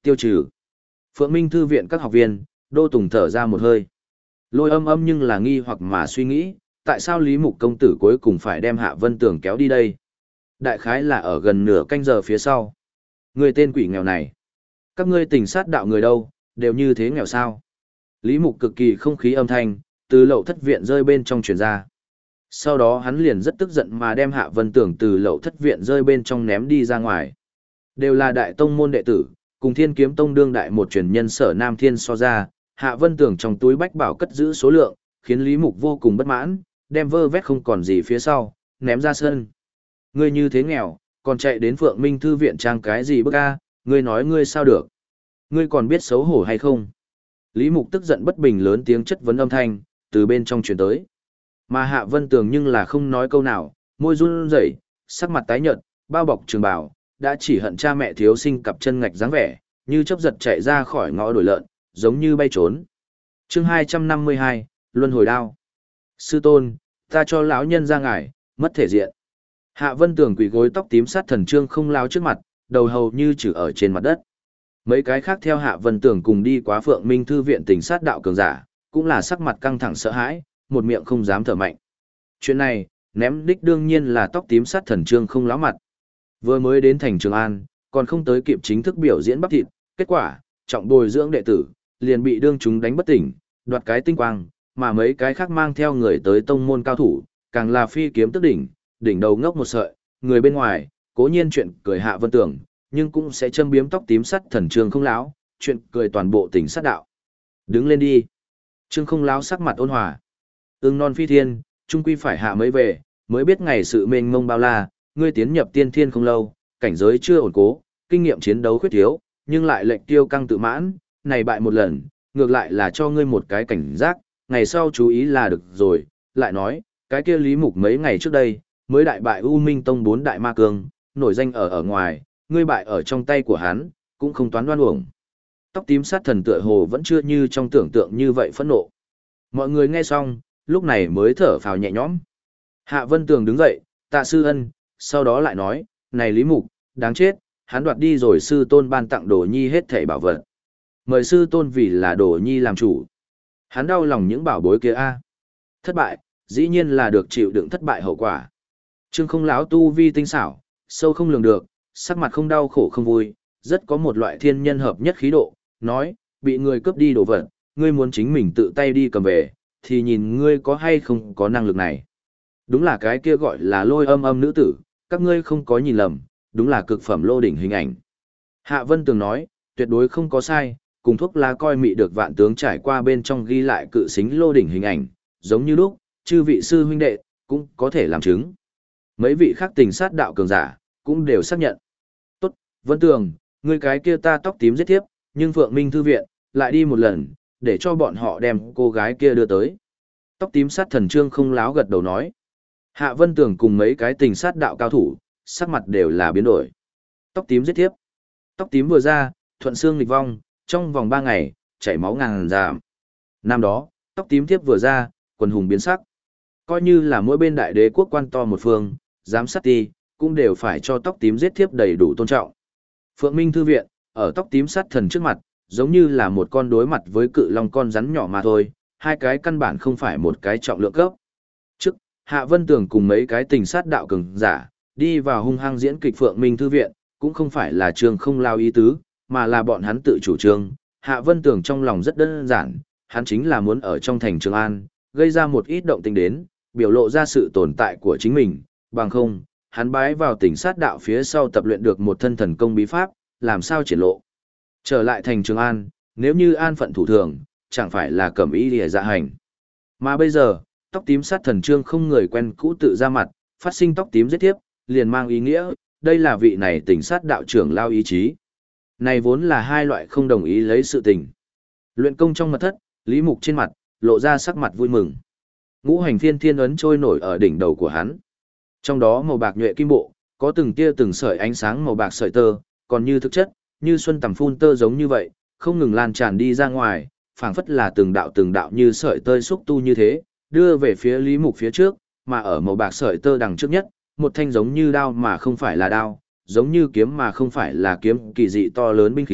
Tiêu trừ. Phượng Minh Thư viện các học viên, Đô Tùng thở ra một hơi. Lôi âm âm nhưng là nghi hoặc mà suy nghĩ, tại sao Lý Mục công tử cuối cùng phải đem Hạ Vân Tường kéo đi đây? Đại khái là ở gần nửa canh giờ phía sau. Người tên quỷ nghèo này. Các ngươi tình sát đạo người đâu, đều như thế nghèo sao? Lý Mục cực kỳ không khí âm thanh, từ lậu thất viện rơi bên trong truyền ra. Sau đó hắn liền rất tức giận mà đem Hạ Vân Tường từ lậu thất viện rơi bên trong ném đi ra ngoài. Đều là đại tông môn đệ tử, cùng Thiên Kiếm Tông đương đại một truyền nhân Sở Nam Thiên so ra, Hạ Vân Tường trong túi bách bảo cất giữ số lượng, khiến Lý Mục vô cùng bất mãn, đem vơ vét không còn gì phía sau, ném ra sân. Ngươi như thế nghèo, còn chạy đến Phượng Minh Thư viện trang cái gì bức a, ngươi nói ngươi sao được? Ngươi còn biết xấu hổ hay không? Lý Mục tức giận bất bình lớn tiếng chất vấn âm thanh, từ bên trong truyền tới. Mà Hạ Vân Tường nhưng là không nói câu nào, môi run rẩy, sắc mặt tái nhợt, bao bọc trường bào, đã chỉ hận cha mẹ thiếu sinh cặp chân ngạch dáng vẻ, như chớp giật chạy ra khỏi ngõ đổi lợn, giống như bay trốn. Chương 252, Luân hồi đao. Sư tôn, ta cho lão nhân ra ngải, mất thể diện. Hạ Vân Tường quỳ gối tóc tím sát thần trương không lao trước mặt, đầu hầu như chử ở trên mặt đất. Mấy cái khác theo Hạ Vân Tường cùng đi quá Phượng Minh Thư viện tình sát đạo cường giả, cũng là sắc mặt căng thẳng sợ hãi, một miệng không dám thở mạnh. Chuyện này, ném đích đương nhiên là tóc tím sát thần trương không láo mặt. Vừa mới đến thành Trường An, còn không tới kịp chính thức biểu diễn bắp thịt, kết quả, trọng bồi dưỡng đệ tử, liền bị đương chúng đánh bất tỉnh, đoạt cái tinh quang, mà mấy cái khác mang theo người tới tông môn cao thủ, càng là phi kiếm tức đỉnh, đỉnh đầu ngốc một sợi, người bên ngoài, cố nhiên chuyện cười Hạ Vân Tường, nhưng cũng sẽ châm biếm tóc tím sắt thần trương không láo, chuyện cười toàn bộ tỉnh sát đạo. Đứng lên đi. Trương không láo sắc mặt ôn hòa. Ưng non phi thiên, trung quy phải hạ mới về, mới biết ngày sự mênh mông bao la, ngươi tiến nhập tiên thiên không lâu, cảnh giới chưa ổn cố, kinh nghiệm chiến đấu khuyết thiếu, nhưng lại lệnh tiêu căng tự mãn, này bại một lần, ngược lại là cho ngươi một cái cảnh giác, ngày sau chú ý là được rồi, lại nói, cái kia Lý Mục mấy ngày trước đây, mới đại bại U Minh Tông 4 đại ma cương, nổi danh ở ngoài, ngươi bại ở trong tay của hắn, cũng không toán đoan uổng. Tóc tím sát thần tựa hồ vẫn chưa như trong tưởng tượng như vậy phẫn nộ. Mọi người nghe xong, lúc này mới thở phào nhẹ nhõm. Hạ Vân Tường đứng dậy, tạ sư ân, sau đó lại nói, này Lý Mục, đáng chết, hắn đoạt đi rồi sư tôn ban tặng Đồ Nhi hết thảy bảo vật. Mời sư tôn vì là Đồ Nhi làm chủ. Hắn đau lòng những bảo bối kia a. Thất bại, dĩ nhiên là được chịu đựng thất bại hậu quả. Trương không láo tu vi tinh xảo, sâu không lường được, sắc mặt không đau khổ không vui, rất có một loại thiên nhân hợp nhất khí độ, nói, bị người cướp đi đồ vật, ngươi muốn chính mình tự tay đi cầm về, thì nhìn ngươi có hay không có năng lực này. Đúng là cái kia gọi là Lôi âm âm nữ tử, các ngươi không có nhìn lầm, đúng là cực phẩm lô đỉnh hình ảnh. Hạ Vân Tường nói, tuyệt đối không có sai, cùng thuốc lá coi mị được vạn tướng trải qua bên trong ghi lại cự xính lô đỉnh hình ảnh, giống như lúc, chư vị sư huynh đệ, cũng có thể làm chứng. Mấy vị khác tình sát đạo cường giả, cũng đều xác nhận. Tốt, Vân Tường, ngươi cái kia ta tóc tím giết tiếp, nhưng Phượng Minh Thư viện, lại đi một lần, để cho bọn họ đem cô gái kia đưa tới. Tóc tím sát thần trương không láo gật đầu nói. Hạ Vân Tường cùng mấy cái tình sát đạo cao thủ, sắc mặt đều là biến đổi. Tóc tím giết tiếp. Tóc tím vừa ra, thuận xương nghịch vong, trong vòng 3 ngày, chảy máu ngàn giảm. Năm đó, tóc tím tiếp vừa ra, quần hùng biến sắc. Coi như là mỗi bên đại đế quốc quan to một phương, giám sát ti, cũng đều phải cho tóc tím giết tiếp đầy đủ tôn trọng. Phượng Minh Thư viện, ở tóc tím sát thần trước mặt, giống như là một con đối mặt với cự long con rắn nhỏ mà thôi, hai cái căn bản không phải một cái trọng lượng cấp. Trước, Hạ Vân Tường cùng mấy cái tình sát đạo cường giả, đi vào hung hăng diễn kịch Phượng Minh Thư viện, cũng không phải là trường không lao ý tứ, mà là bọn hắn tự chủ trương. Hạ Vân Tường trong lòng rất đơn giản, hắn chính là muốn ở trong thành Trường An, gây ra một ít động tình đến, biểu lộ ra sự tồn tại của chính mình, bằng không, hắn bái vào tỉnh sát đạo phía sau tập luyện được một thân thần công bí pháp, làm sao triển lộ. Trở lại thành Trường An, nếu như an phận thủ thường, chẳng phải là cẩm ý lìa dạ hành. Mà bây giờ, tóc tím sát thần trương không người quen cũ tự ra mặt, phát sinh tóc tím giết tiếp, liền mang ý nghĩa, đây là vị này tỉnh sát đạo trưởng lao ý chí. Này vốn là hai loại không đồng ý lấy sự tình. Luyện công trong mật thất, Lý Mục trên mặt, lộ ra sắc mặt vui mừng. Ngũ hành phiên thiên ấn trôi nổi ở đỉnh đầu của hắn. Trong đó màu bạc nhuệ kim bộ, có từng tia từng sợi ánh sáng màu bạc sợi tơ, còn như thực chất, như xuân tầm phun tơ giống như vậy, không ngừng lan tràn đi ra ngoài, phảng phất là từng đạo như sợi tơ xúc tu như thế, đưa về phía Lý Mục phía trước, mà ở màu bạc sợi tơ đằng trước nhất, một thanh giống như đao mà không phải là đao, giống như kiếm mà không phải là kiếm kỳ dị to lớn binh khí,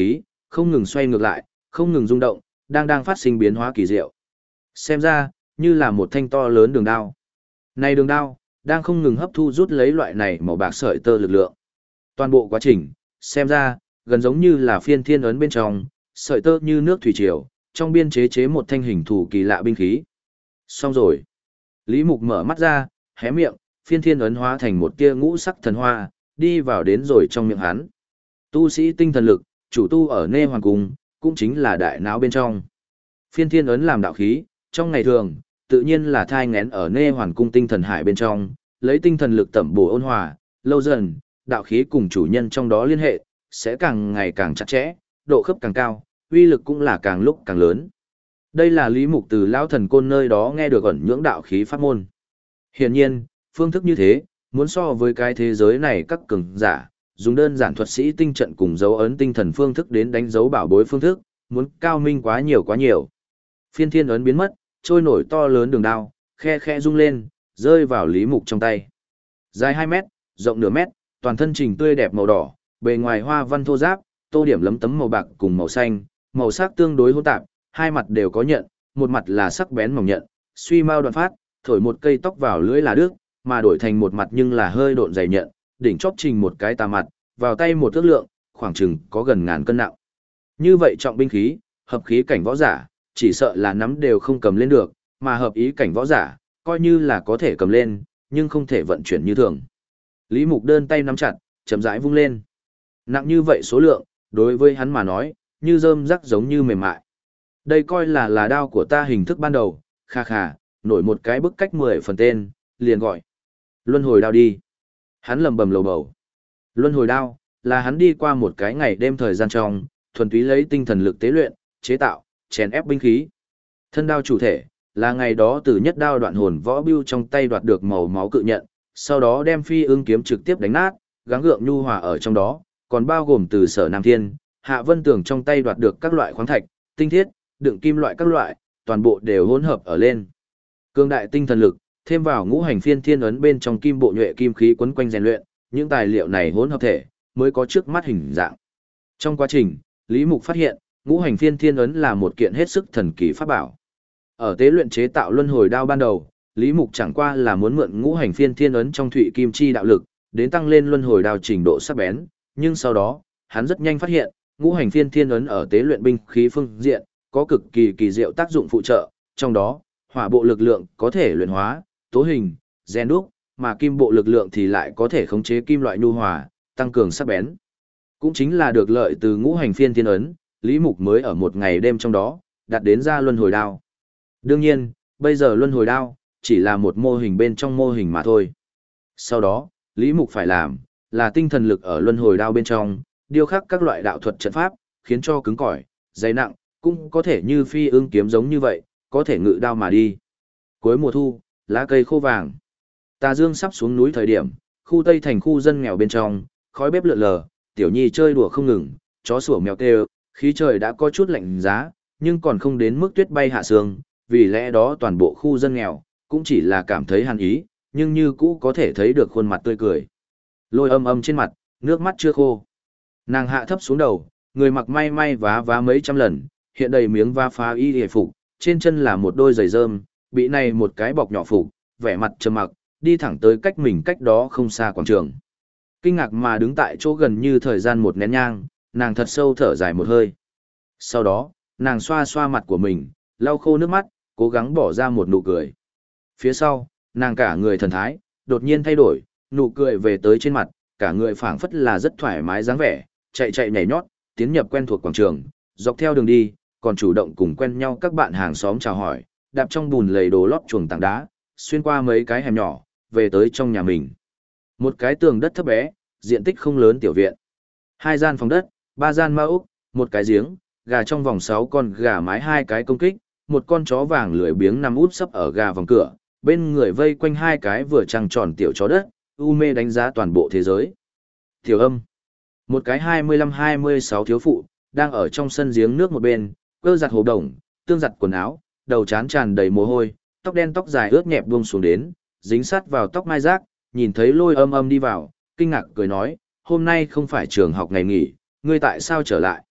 không ngừng xoay ngược lại, không ngừng rung động, đang phát sinh biến hóa kỳ diệu. Xem ra, như là một thanh to lớn đường đao. Này đường đao, đang không ngừng hấp thu rút lấy loại này màu bạc sợi tơ lực lượng. Toàn bộ quá trình, xem ra, gần giống như là phiên thiên ấn bên trong, sợi tơ như nước thủy triều, trong biên chế một thanh hình thù kỳ lạ binh khí. Xong rồi. Lý Mục mở mắt ra, hé miệng, phiên thiên ấn hóa thành một tia ngũ sắc thần hoa, đi vào đến rồi trong miệng hắn. Tu sĩ tinh thần lực, chủ tu ở Nê Hoàng Cung, cũng chính là đại não bên trong. Phiên thiên ấn làm đạo khí, trong ngày thường, tự nhiên là thai ngén ở Nê Hoàn Cung tinh thần hải bên trong, lấy tinh thần lực tẩm bổ ôn hòa, lâu dần, đạo khí cùng chủ nhân trong đó liên hệ, sẽ càng ngày càng chặt chẽ, độ khớp càng cao, uy lực cũng là càng lúc càng lớn. Đây là Lý Mục từ lão thần côn nơi đó nghe được ẩn nhưỡng đạo khí pháp môn. Hiển nhiên, phương thức như thế, muốn so với cái thế giới này các cường giả, dùng đơn giản thuật sĩ tinh trận cùng dấu ấn tinh thần phương thức đến đánh dấu bảo bối phương thức, muốn cao minh quá nhiều quá nhiều. Phiên thiên ấn biến mất, trôi nổi to lớn đường đao, khe khe rung lên, rơi vào Lý Mục trong tay. Dài 2 mét, rộng nửa mét, toàn thân trình tươi đẹp màu đỏ, bề ngoài hoa văn thô ráp, tô điểm lấm tấm màu bạc cùng màu xanh, màu sắc tương đối hỗn tạp, hai mặt đều có nhận, một mặt là sắc bén mỏng nhận, suy mau đoạn phát, thổi một cây tóc vào lưỡi là đứt, mà đổi thành một mặt nhưng là hơi độn dày nhận, đỉnh chóp trình một cái tà mặt, vào tay một thước lượng, khoảng chừng có gần ngàn cân nặng. Như vậy trọng binh khí, hợp khí cảnh võ giả, chỉ sợ là nắm đều không cầm lên được, mà hợp ý cảnh võ giả, coi như là có thể cầm lên, nhưng không thể vận chuyển như thường. Lý Mục đơn tay nắm chặt, chậm rãi vung lên. Nặng như vậy số lượng, đối với hắn mà nói, như rơm rắc giống như mềm mại. Đây coi là đao của ta hình thức ban đầu, kha kha, nổi một cái bức cách 10 phần tên, liền gọi. Luân hồi đao đi. Hắn lầm bầm lầu bầu. Luân hồi đao, là hắn đi qua một cái ngày đêm thời gian trong, thuần túy lấy tinh thần lực tế luyện, chế tạo, chèn ép binh khí. Thân đao chủ thể, là ngày đó từ nhất đao đoạn hồn võ bưu trong tay đoạt được màu máu cự nhận, sau đó đem phi ương kiếm trực tiếp đánh nát, gắng gượng nhu hòa ở trong đó, còn bao gồm từ Sở Nam Thiên, Hạ Vân Tường trong tay đoạt được các loại khoáng thạch, tinh thiết, đựng kim loại các loại, toàn bộ đều hỗn hợp ở lên. Cương đại tinh thần lực, thêm vào ngũ hành phiên thiên ấn bên trong kim bộ nhuệ kim khí quấn quanh rèn luyện, những tài liệu này hỗn hợp thể, mới có trước mắt hình dạng. Trong quá trình, Lý Mục phát hiện, ngũ hành phiên thiên ấn là một kiện hết sức thần kỳ pháp bảo. Ở tế luyện chế tạo luân hồi đao ban đầu, Lý Mục chẳng qua là muốn mượn ngũ hành phiên thiên ấn trong thụy kim chi đạo lực, đến tăng lên luân hồi đao trình độ sắc bén, nhưng sau đó, hắn rất nhanh phát hiện, ngũ hành phiên thiên ấn ở tế luyện binh khí phương diện, có cực kỳ kỳ diệu tác dụng phụ trợ, trong đó, hỏa bộ lực lượng có thể luyện hóa, tố hình, rèn đúc, mà kim bộ lực lượng thì lại có thể khống chế kim loại nhu hòa, tăng cường sắc bén. Cũng chính là được lợi từ ngũ hành phiên thiên ấn, Lý Mục mới ở một ngày đêm trong đó, đạt đến ra luân hồi đao. Đương nhiên, bây giờ luân hồi đao, chỉ là một mô hình bên trong mô hình mà thôi. Sau đó, Lý Mục phải làm, là tinh thần lực ở luân hồi đao bên trong, điêu khắc các loại đạo thuật trận pháp, khiến cho cứng cỏi, dày nặng, cũng có thể như phi ương kiếm giống như vậy, có thể ngự đao mà đi. Cuối mùa thu, lá cây khô vàng. Tà dương sắp xuống núi thời điểm, khu Tây thành khu dân nghèo bên trong, khói bếp lượn lờ, tiểu nhi chơi đùa không ngừng, chó sủa mèo kêu, khí trời đã có chút lạnh giá, nhưng còn không đến mức tuyết bay hạ sương, vì lẽ đó toàn bộ khu dân nghèo, cũng chỉ là cảm thấy hàn ý, nhưng như cũ có thể thấy được khuôn mặt tươi cười. Lôi âm âm trên mặt, nước mắt chưa khô. Nàng hạ thấp xuống đầu, người mặc may may vá mấy trăm lần, hiện đầy miếng va phá y hề phục, trên chân là một đôi giày rơm, bị này một cái bọc nhỏ phục, vẻ mặt trầm mặc, đi thẳng tới cách mình cách đó không xa quảng trường. Kinh ngạc mà đứng tại chỗ gần như thời gian một nén nhang, nàng thật sâu thở dài một hơi. Sau đó, nàng xoa xoa mặt của mình, lau khô nước mắt, cố gắng bỏ ra một nụ cười. Phía sau, nàng cả người thần thái, đột nhiên thay đổi, nụ cười về tới trên mặt, cả người phảng phất là rất thoải mái dáng vẻ, chạy chạy nhảy nhót, tiến nhập quen thuộc quảng trường, dọc theo đường đi, còn chủ động cùng quen nhau các bạn hàng xóm chào hỏi, đạp trong bùn lầy đồ lót chuồng tảng đá, xuyên qua mấy cái hẻm nhỏ, về tới trong nhà mình. Một cái tường đất thấp bé, diện tích không lớn tiểu viện. 2 gian phòng đất, 3 gian ma ốc, một cái giếng, gà trong vòng 6 con gà mái 2 cái công kích, một con chó vàng lười biếng nằm út sấp ở gà vòng cửa, bên người vây quanh 2 cái vừa trăng tròn tiểu chó đất, u mê đánh giá toàn bộ thế giới. Tiểu Âm, một cái 25-26 thiếu phụ, đang ở trong sân giếng nước một bên, cơ giặt hồ đồng, tương giặt quần áo, đầu trán tràn đầy mồ hôi, tóc đen tóc dài ướt nhẹp buông xuống đến, dính sát vào tóc mai rác, nhìn thấy Lôi Âm Âm đi vào, kinh ngạc cười nói, hôm nay không phải trường học ngày nghỉ, ngươi tại sao trở lại?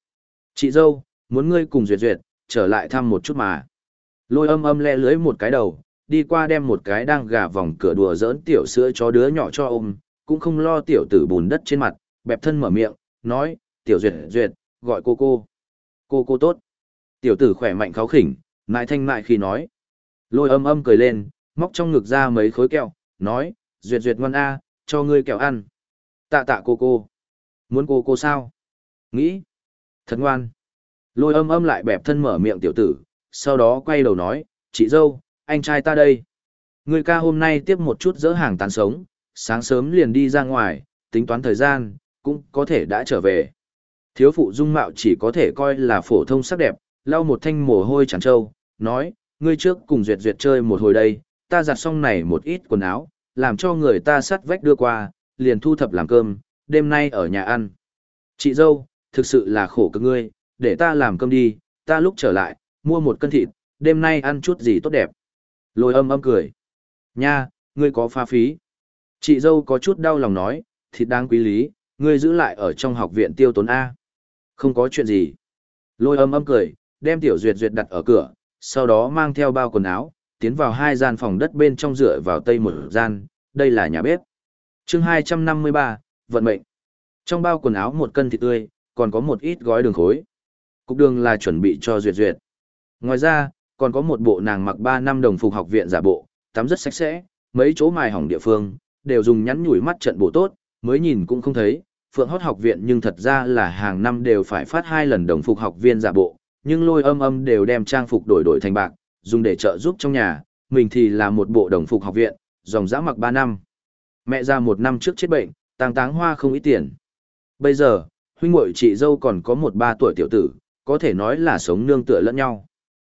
Chị dâu, muốn ngươi cùng Duyệt Duyệt, trở lại thăm một chút mà. Lôi âm âm le lưới một cái đầu, đi qua đem một cái đang gà vòng cửa đùa giỡn tiểu sữa chó đứa nhỏ cho ôm, cũng không lo tiểu tử bùn đất trên mặt, bẹp thân mở miệng, nói, tiểu Duyệt Duyệt, gọi cô cô. Cô tốt. Tiểu tử khỏe mạnh kháo khỉnh, mại thanh mại khi nói. Lôi âm âm cười lên, móc trong ngực ra mấy khối kẹo, nói, Duyệt Duyệt ngoan a, cho ngươi kẹo ăn. Tạ tạ cô. Muốn cô sao? Nghĩ. Thật ngoan. Lôi âm âm lại bẹp thân mở miệng tiểu tử, sau đó quay đầu nói, chị dâu, anh trai ta đây. Người ca hôm nay tiếp một chút dỡ hàng tán sống, sáng sớm liền đi ra ngoài, tính toán thời gian, cũng có thể đã trở về. Thiếu phụ dung mạo chỉ có thể coi là phổ thông sắc đẹp, lau một thanh mồ hôi trắng trâu, nói, ngươi trước cùng Duyệt Duyệt chơi một hồi đây, ta giặt xong này một ít quần áo, làm cho người ta sắt vách đưa qua, liền thu thập làm cơm, đêm nay ở nhà ăn. Chị dâu, thực sự là khổ cực ngươi, để ta làm cơm đi, ta lúc trở lại, mua một cân thịt, đêm nay ăn chút gì tốt đẹp. Lôi âm âm cười. Nha, ngươi có pha phí. Chị dâu có chút đau lòng nói, thịt đáng quý lý, ngươi giữ lại ở trong học viện tiêu tốn A. Không có chuyện gì. Lôi âm âm cười, đem tiểu Duyệt Duyệt đặt ở cửa, sau đó mang theo bao quần áo, tiến vào hai gian phòng đất bên trong dựa vào tây một gian, đây là nhà bếp. Chương 253, vận mệnh. Trong bao quần áo một cân thịt tươi, còn có một ít gói đường khối. Cục đường là chuẩn bị cho Duyệt Duyệt. Ngoài ra, còn có một bộ nàng mặc 3 năm đồng phục học viện giả bộ, tắm rất sạch sẽ, mấy chỗ mài hỏng địa phương, đều dùng nhắn nhủi mắt trận bộ tốt, mới nhìn cũng không thấy. Phượng Hót học viện nhưng thật ra là hàng năm đều phải phát 2 lần đồng phục học viên giả bộ, nhưng lôi âm âm đều đem trang phục đổi thành bạc, dùng để trợ giúp trong nhà, mình thì là một bộ đồng phục học viện, dòng dã mặc 3 năm. Mẹ ra 1 năm trước chết bệnh, táng hoa không ít tiền. Bây giờ, huynh muội chị dâu còn có một 3 tuổi tiểu tử, có thể nói là sống nương tựa lẫn nhau.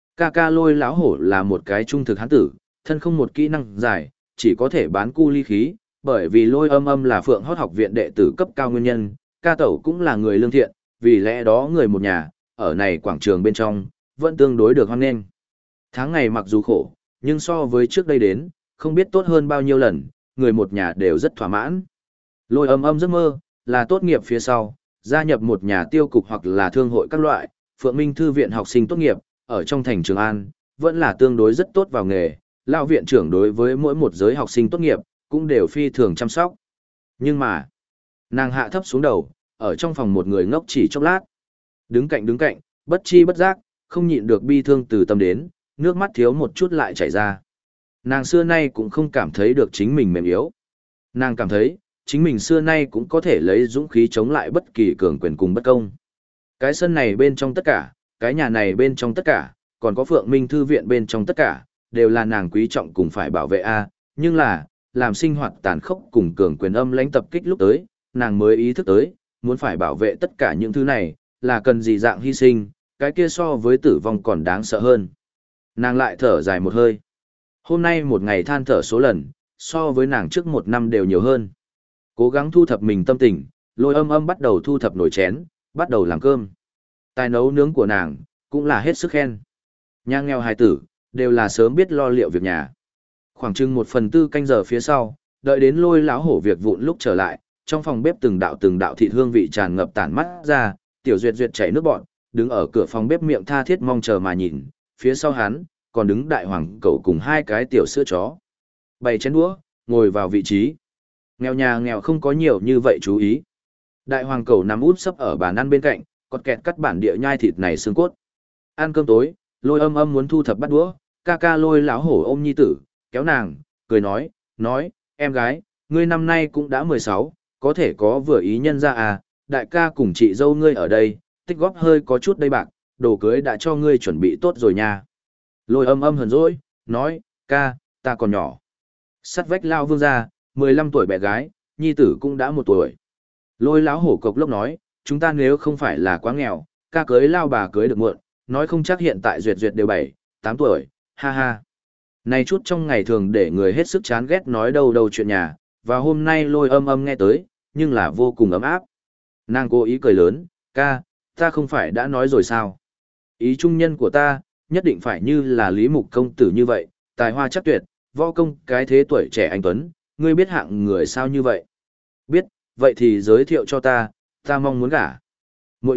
Ca lôi lão hổ là một cái trung thực hán tử, thân không một kỹ năng dài, chỉ có thể bán cu ly khí, bởi vì lôi âm âm là Phượng Hót học viện đệ tử cấp cao nguyên nhân, ca tẩu cũng là người lương thiện, vì lẽ đó người một nhà, ở này quảng trường bên trong, vẫn tương đối được hoan nghênh. Tháng ngày mặc dù khổ, nhưng so với trước đây đến, không biết tốt hơn bao nhiêu lần, người một nhà đều rất thỏa mãn. Lôi âm âm giấc mơ, là tốt nghiệp phía sau, gia nhập một nhà tiêu cục hoặc là thương hội các loại, Phượng Minh Thư viện học sinh tốt nghiệp, ở trong thành Trường An, vẫn là tương đối rất tốt vào nghề, lão viện trưởng đối với mỗi một giới học sinh tốt nghiệp, cũng đều phi thường chăm sóc. Nhưng mà, nàng hạ thấp xuống đầu, ở trong phòng một người ngốc chỉ chốc lát. Đứng cạnh, bất chi bất giác, không nhịn được bi thương từ tâm đến, nước mắt thiếu một chút lại chảy ra. Nàng xưa nay cũng không cảm thấy được chính mình mềm yếu. Nàng cảm thấy, chính mình xưa nay cũng có thể lấy dũng khí chống lại bất kỳ cường quyền cùng bất công. Cái sân này bên trong tất cả, cái nhà này bên trong tất cả, còn có Phượng Minh Thư viện bên trong tất cả, đều là nàng quý trọng cùng phải bảo vệ a. Nhưng là, làm sinh hoạt tàn khốc cùng cường quyền âm lãnh tập kích lúc tới, nàng mới ý thức tới, muốn phải bảo vệ tất cả những thứ này, là cần gì dạng hy sinh, cái kia so với tử vong còn đáng sợ hơn. Nàng lại thở dài một hơi. Hôm nay một ngày than thở số lần, so với nàng trước 1 năm đều nhiều hơn. Cố gắng thu thập mình tâm tình, lôi âm âm bắt đầu thu thập nồi chén, bắt đầu làm cơm. Tài nấu nướng của nàng, cũng là hết sức khen. Nhà nghèo hài tử, đều là sớm biết lo liệu việc nhà. Khoảng chừng 1/4 canh giờ phía sau, đợi đến lôi lão hổ việc vụn lúc trở lại, trong phòng bếp từng đạo thịt hương vị tràn ngập tản mắt ra, tiểu Duyệt Duyệt chảy nước bọn, đứng ở cửa phòng bếp miệng tha thiết mong chờ mà nhìn, phía sau hắn, còn đứng đại hoàng cẩu cùng 2 cái tiểu sữa chó. Bày chén đũa, ngồi vào vị trí. Nghèo nhà nghèo không có nhiều như vậy chú ý. Đại hoàng cẩu nằm úp sấp ở bàn ăn bên cạnh, cọt kẹt cắt bản địa nhai thịt này xương cốt. Ăn cơm tối, lôi âm âm muốn thu thập bát đũa, ca lôi lão hổ ôm nhi tử, kéo nàng, cười nói, em gái, ngươi năm nay cũng đã 16, có thể có vừa ý nhân ra à, đại ca cùng chị dâu ngươi ở đây, tích góp hơi có chút đây bạc, đồ cưới đã cho ngươi chuẩn bị tốt rồi nha. Lôi âm âm hờn dỗi, nói, ca, ta còn nhỏ. Sắt vách lao vương ra, 15 tuổi bé gái, nhi tử cũng đã 1 tuổi. Lôi lão hổ cộc lốc nói, chúng ta nếu không phải là quá nghèo, ca cưới lao bà cưới được muộn, nói không chắc hiện tại Duyệt Duyệt đều 7, 8 tuổi, ha ha. Này chút trong ngày thường để người hết sức chán ghét nói đâu chuyện nhà, và hôm nay lôi âm âm nghe tới, nhưng là vô cùng ấm áp. Nàng cố ý cười lớn, ca, ta không phải đã nói rồi sao? Ý trung nhân của ta, nhất định phải như là Lý Mục công tử như vậy, tài hoa chắc tuyệt, võ công cái thế tuổi trẻ anh tuấn, ngươi biết hạng người sao như vậy? Biết, vậy thì giới thiệu cho ta mong muốn gả. Muội nha,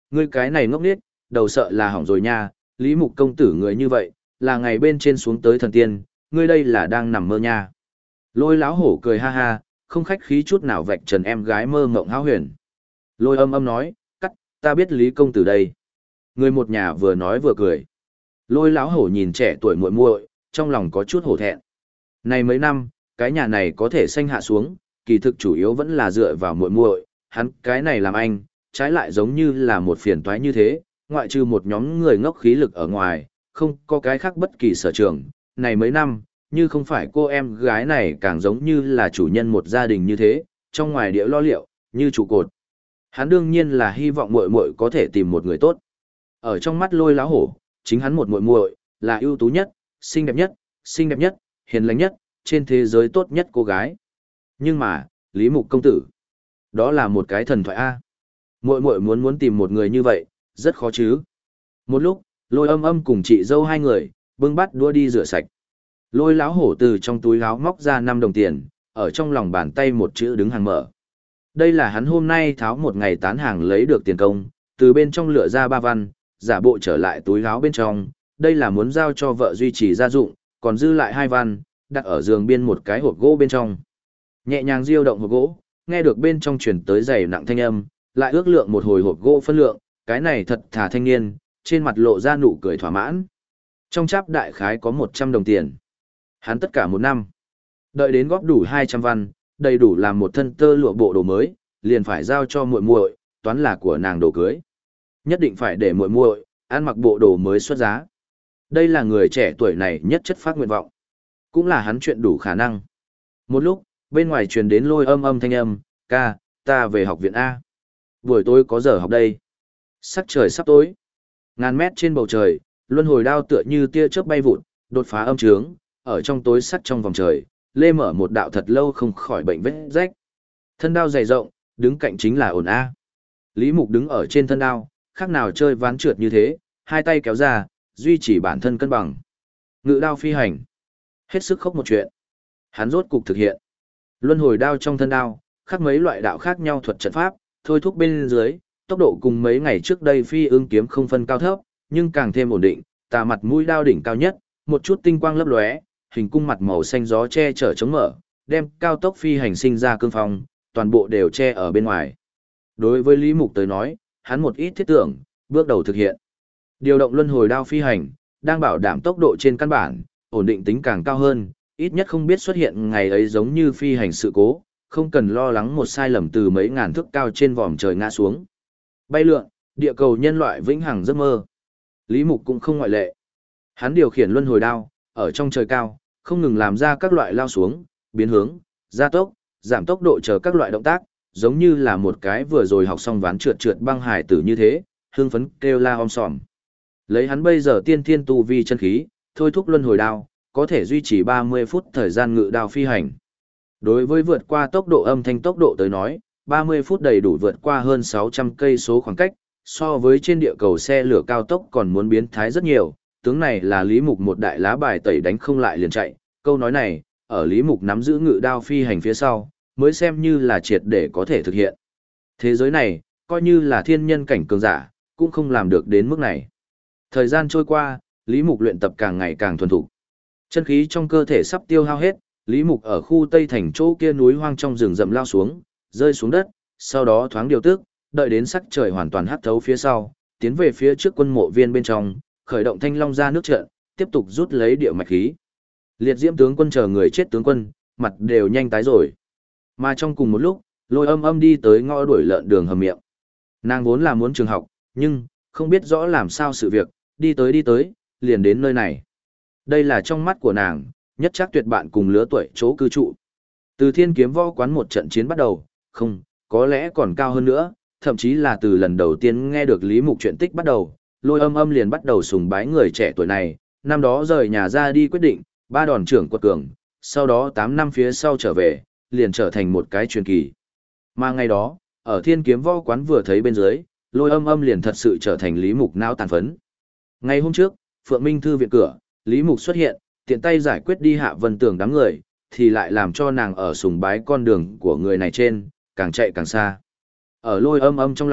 ngươi cái này ngốc nghếch, đầu sợ là hỏng rồi nha, Lý Mục công tử người như vậy, là ngày bên trên xuống tới thần tiên, ngươi đây là đang nằm mơ nha. Lôi lão hổ cười ha ha, không khách khí chút nào vạch trần em gái mơ mộng hão huyền. Lôi âm âm nói, cắt, ta biết Lý công tử đây. Người một nhà vừa nói vừa cười. Lôi lão hổ nhìn trẻ tuổi muội muội, trong lòng có chút hổ thẹn. Này mấy năm, cái nhà này có thể sanh hạ xuống, kỳ thực chủ yếu vẫn là dựa vào muội muội, hắn cái này làm anh, trái lại giống như là một phiền toái như thế, ngoại trừ một nhóm người ngốc khí lực ở ngoài, không có cái khác bất kỳ sở trường. Này mấy năm, như không phải cô em gái này càng giống như là chủ nhân một gia đình như thế, trong ngoài địa lo liệu, như trụ cột. Hắn đương nhiên là hy vọng muội muội có thể tìm một người tốt. Ở trong mắt Lôi lão hổ, chính hắn một muội muội là ưu tú nhất, xinh đẹp nhất, hiền lành nhất, trên thế giới tốt nhất cô gái. Nhưng mà, Lý Mục công tử, đó là một cái thần thoại a. Muội muội muốn tìm một người như vậy, rất khó chứ. Một lúc, Lôi âm âm cùng chị dâu hai người, bưng bát đũa đi rửa sạch. Lôi lão hổ từ trong túi áo móc ra 5 đồng tiền, ở trong lòng bàn tay một chữ đứng hàng mở. Đây là hắn hôm nay tháo một ngày tán hàng lấy được tiền công, từ bên trong lựa ra 3 văn, giả bộ trở lại túi áo bên trong, đây là muốn giao cho vợ duy trì gia dụng, còn dư lại 2 văn, đặt ở giường biên một cái hộp gỗ bên trong. Nhẹ nhàng diêu động hộp gỗ, nghe được bên trong truyền tới dày nặng thanh âm, lại ước lượng một hồi hộp gỗ phân lượng, cái này thật thà thanh niên, trên mặt lộ ra nụ cười thỏa mãn. Trong cháp đại khái có 100 đồng tiền. Hắn tất cả một năm. Đợi đến góp đủ 200 văn, đầy đủ làm một thân tơ lụa bộ đồ mới, liền phải giao cho muội muội, toán là của nàng đồ cưới. Nhất định phải để muội muội ăn mặc bộ đồ mới xuất giá. Đây là người trẻ tuổi này nhất chất phát nguyện vọng. Cũng là hắn chuyện đủ khả năng. Một lúc, bên ngoài truyền đến Lôi âm âm thanh âm, ca, ta về học viện A. Buổi tối có giờ học đây. Sắc trời sắp tối. Ngàn mét trên bầu trời, luân hồi đao tựa như tia chớp bay vụt, đột phá âm trướng, ở trong tối sắt trong vòng trời, lê mở một đạo thật lâu không khỏi bệnh vết rách. Thân đao dày rộng, đứng cạnh chính là ổn A. Lý Mục đứng ở trên thân đao, khác nào chơi ván trượt như thế, hai tay kéo ra, duy trì bản thân cân bằng. Ngự đao phi hành. Hết sức khốc một chuyện. Hắn rốt cục thực hiện. Luân hồi đao trong thân đao, khắc mấy loại đạo khác nhau thuật trận pháp, thôi thúc bên dưới, tốc độ cùng mấy ngày trước đây phi ương kiếm không phân cao thấp, nhưng càng thêm ổn định, tà mặt mũi đao đỉnh cao nhất, một chút tinh quang lấp lóe, hình cung mặt màu xanh gió che chở chống mở, đem cao tốc phi hành sinh ra cương phong, toàn bộ đều che ở bên ngoài. Đối với Lý Mục tới nói, hắn một ít thiết tưởng, bước đầu thực hiện. Điều động luân hồi đao phi hành, đang bảo đảm tốc độ trên căn bản, ổn định tính càng cao hơn, ít nhất không biết xuất hiện ngày ấy giống như phi hành sự cố, không cần lo lắng một sai lầm từ mấy ngàn thước cao trên vòm trời ngã xuống. Bay lượn, địa cầu nhân loại vĩnh hằng giấc mơ. Lý Mục cũng không ngoại lệ. Hắn điều khiển luân hồi đao, ở trong trời cao, không ngừng làm ra các loại lao xuống, biến hướng, gia tốc, giảm tốc độ chờ các loại động tác, giống như là một cái vừa rồi học xong ván trượt trượt băng hải tử như thế, hưng phấn kêu la om sòm. Lấy hắn bây giờ tiên thiên tu vi chân khí, thôi thúc luân hồi đao, có thể duy trì 30 phút thời gian ngự đao phi hành. Đối với vượt qua tốc độ âm thanh tốc độ tới nói, 30 phút đầy đủ vượt qua hơn 600 cây số khoảng cách, so với trên địa cầu xe lửa cao tốc còn muốn biến thái rất nhiều. Tướng này là Lý Mục một đại lá bài tẩy đánh không lại liền chạy, câu nói này, ở Lý Mục nắm giữ ngự đao phi hành phía sau, mới xem như là triệt để có thể thực hiện. Thế giới này, coi như là thiên nhân cảnh cường giả, cũng không làm được đến mức này. Thời gian trôi qua, Lý Mục luyện tập càng ngày càng thuần thục. Chân khí trong cơ thể sắp tiêu hao hết, Lý Mục ở khu Tây Thành chỗ kia núi hoang trong rừng rậm lao xuống, rơi xuống đất, sau đó thoáng điều tức, đợi đến sắc trời hoàn toàn hắt thấu phía sau, tiến về phía trước quân mộ viên bên trong, khởi động thanh long ra nước trận, tiếp tục rút lấy địa mạch khí. Liệt diễm tướng quân chờ người chết tướng quân, mặt đều nhanh tái rồi. Mà trong cùng một lúc, Lôi âm âm đi tới ngõ đuổi lợn đường hầm miệng. Nàng vốn là muốn trường học, nhưng, không biết rõ làm sao sự việc, đi tới, liền đến nơi này. Đây là trong mắt của nàng, nhất chắc tuyệt bạn cùng lứa tuổi chỗ cư trụ. Từ thiên kiếm võ quán một trận chiến bắt đầu, không, có lẽ còn cao hơn nữa, thậm chí là từ lần đầu tiên nghe được Lý Mục chuyện tích bắt đầu, Lôi âm âm liền bắt đầu sùng bái người trẻ tuổi này, năm đó rời nhà ra đi quyết định, 3 đòn trưởng quật cường, sau đó 8 năm phía sau trở về, liền trở thành một cái truyền kỳ. Mà ngày đó, ở thiên kiếm võ quán vừa thấy bên dưới, Lôi âm âm liền thật sự trở thành Lý Mục não tàn phấn. Ngày hôm trước, Phượng Minh Thư viện cửa, Lý Mục xuất hiện, tiện tay giải quyết đi Hạ Vân Tường đám người, thì lại làm cho nàng ở sùng bái con đường của người này trên, càng chạy càng xa. Ở Lôi âm âm trong lòng,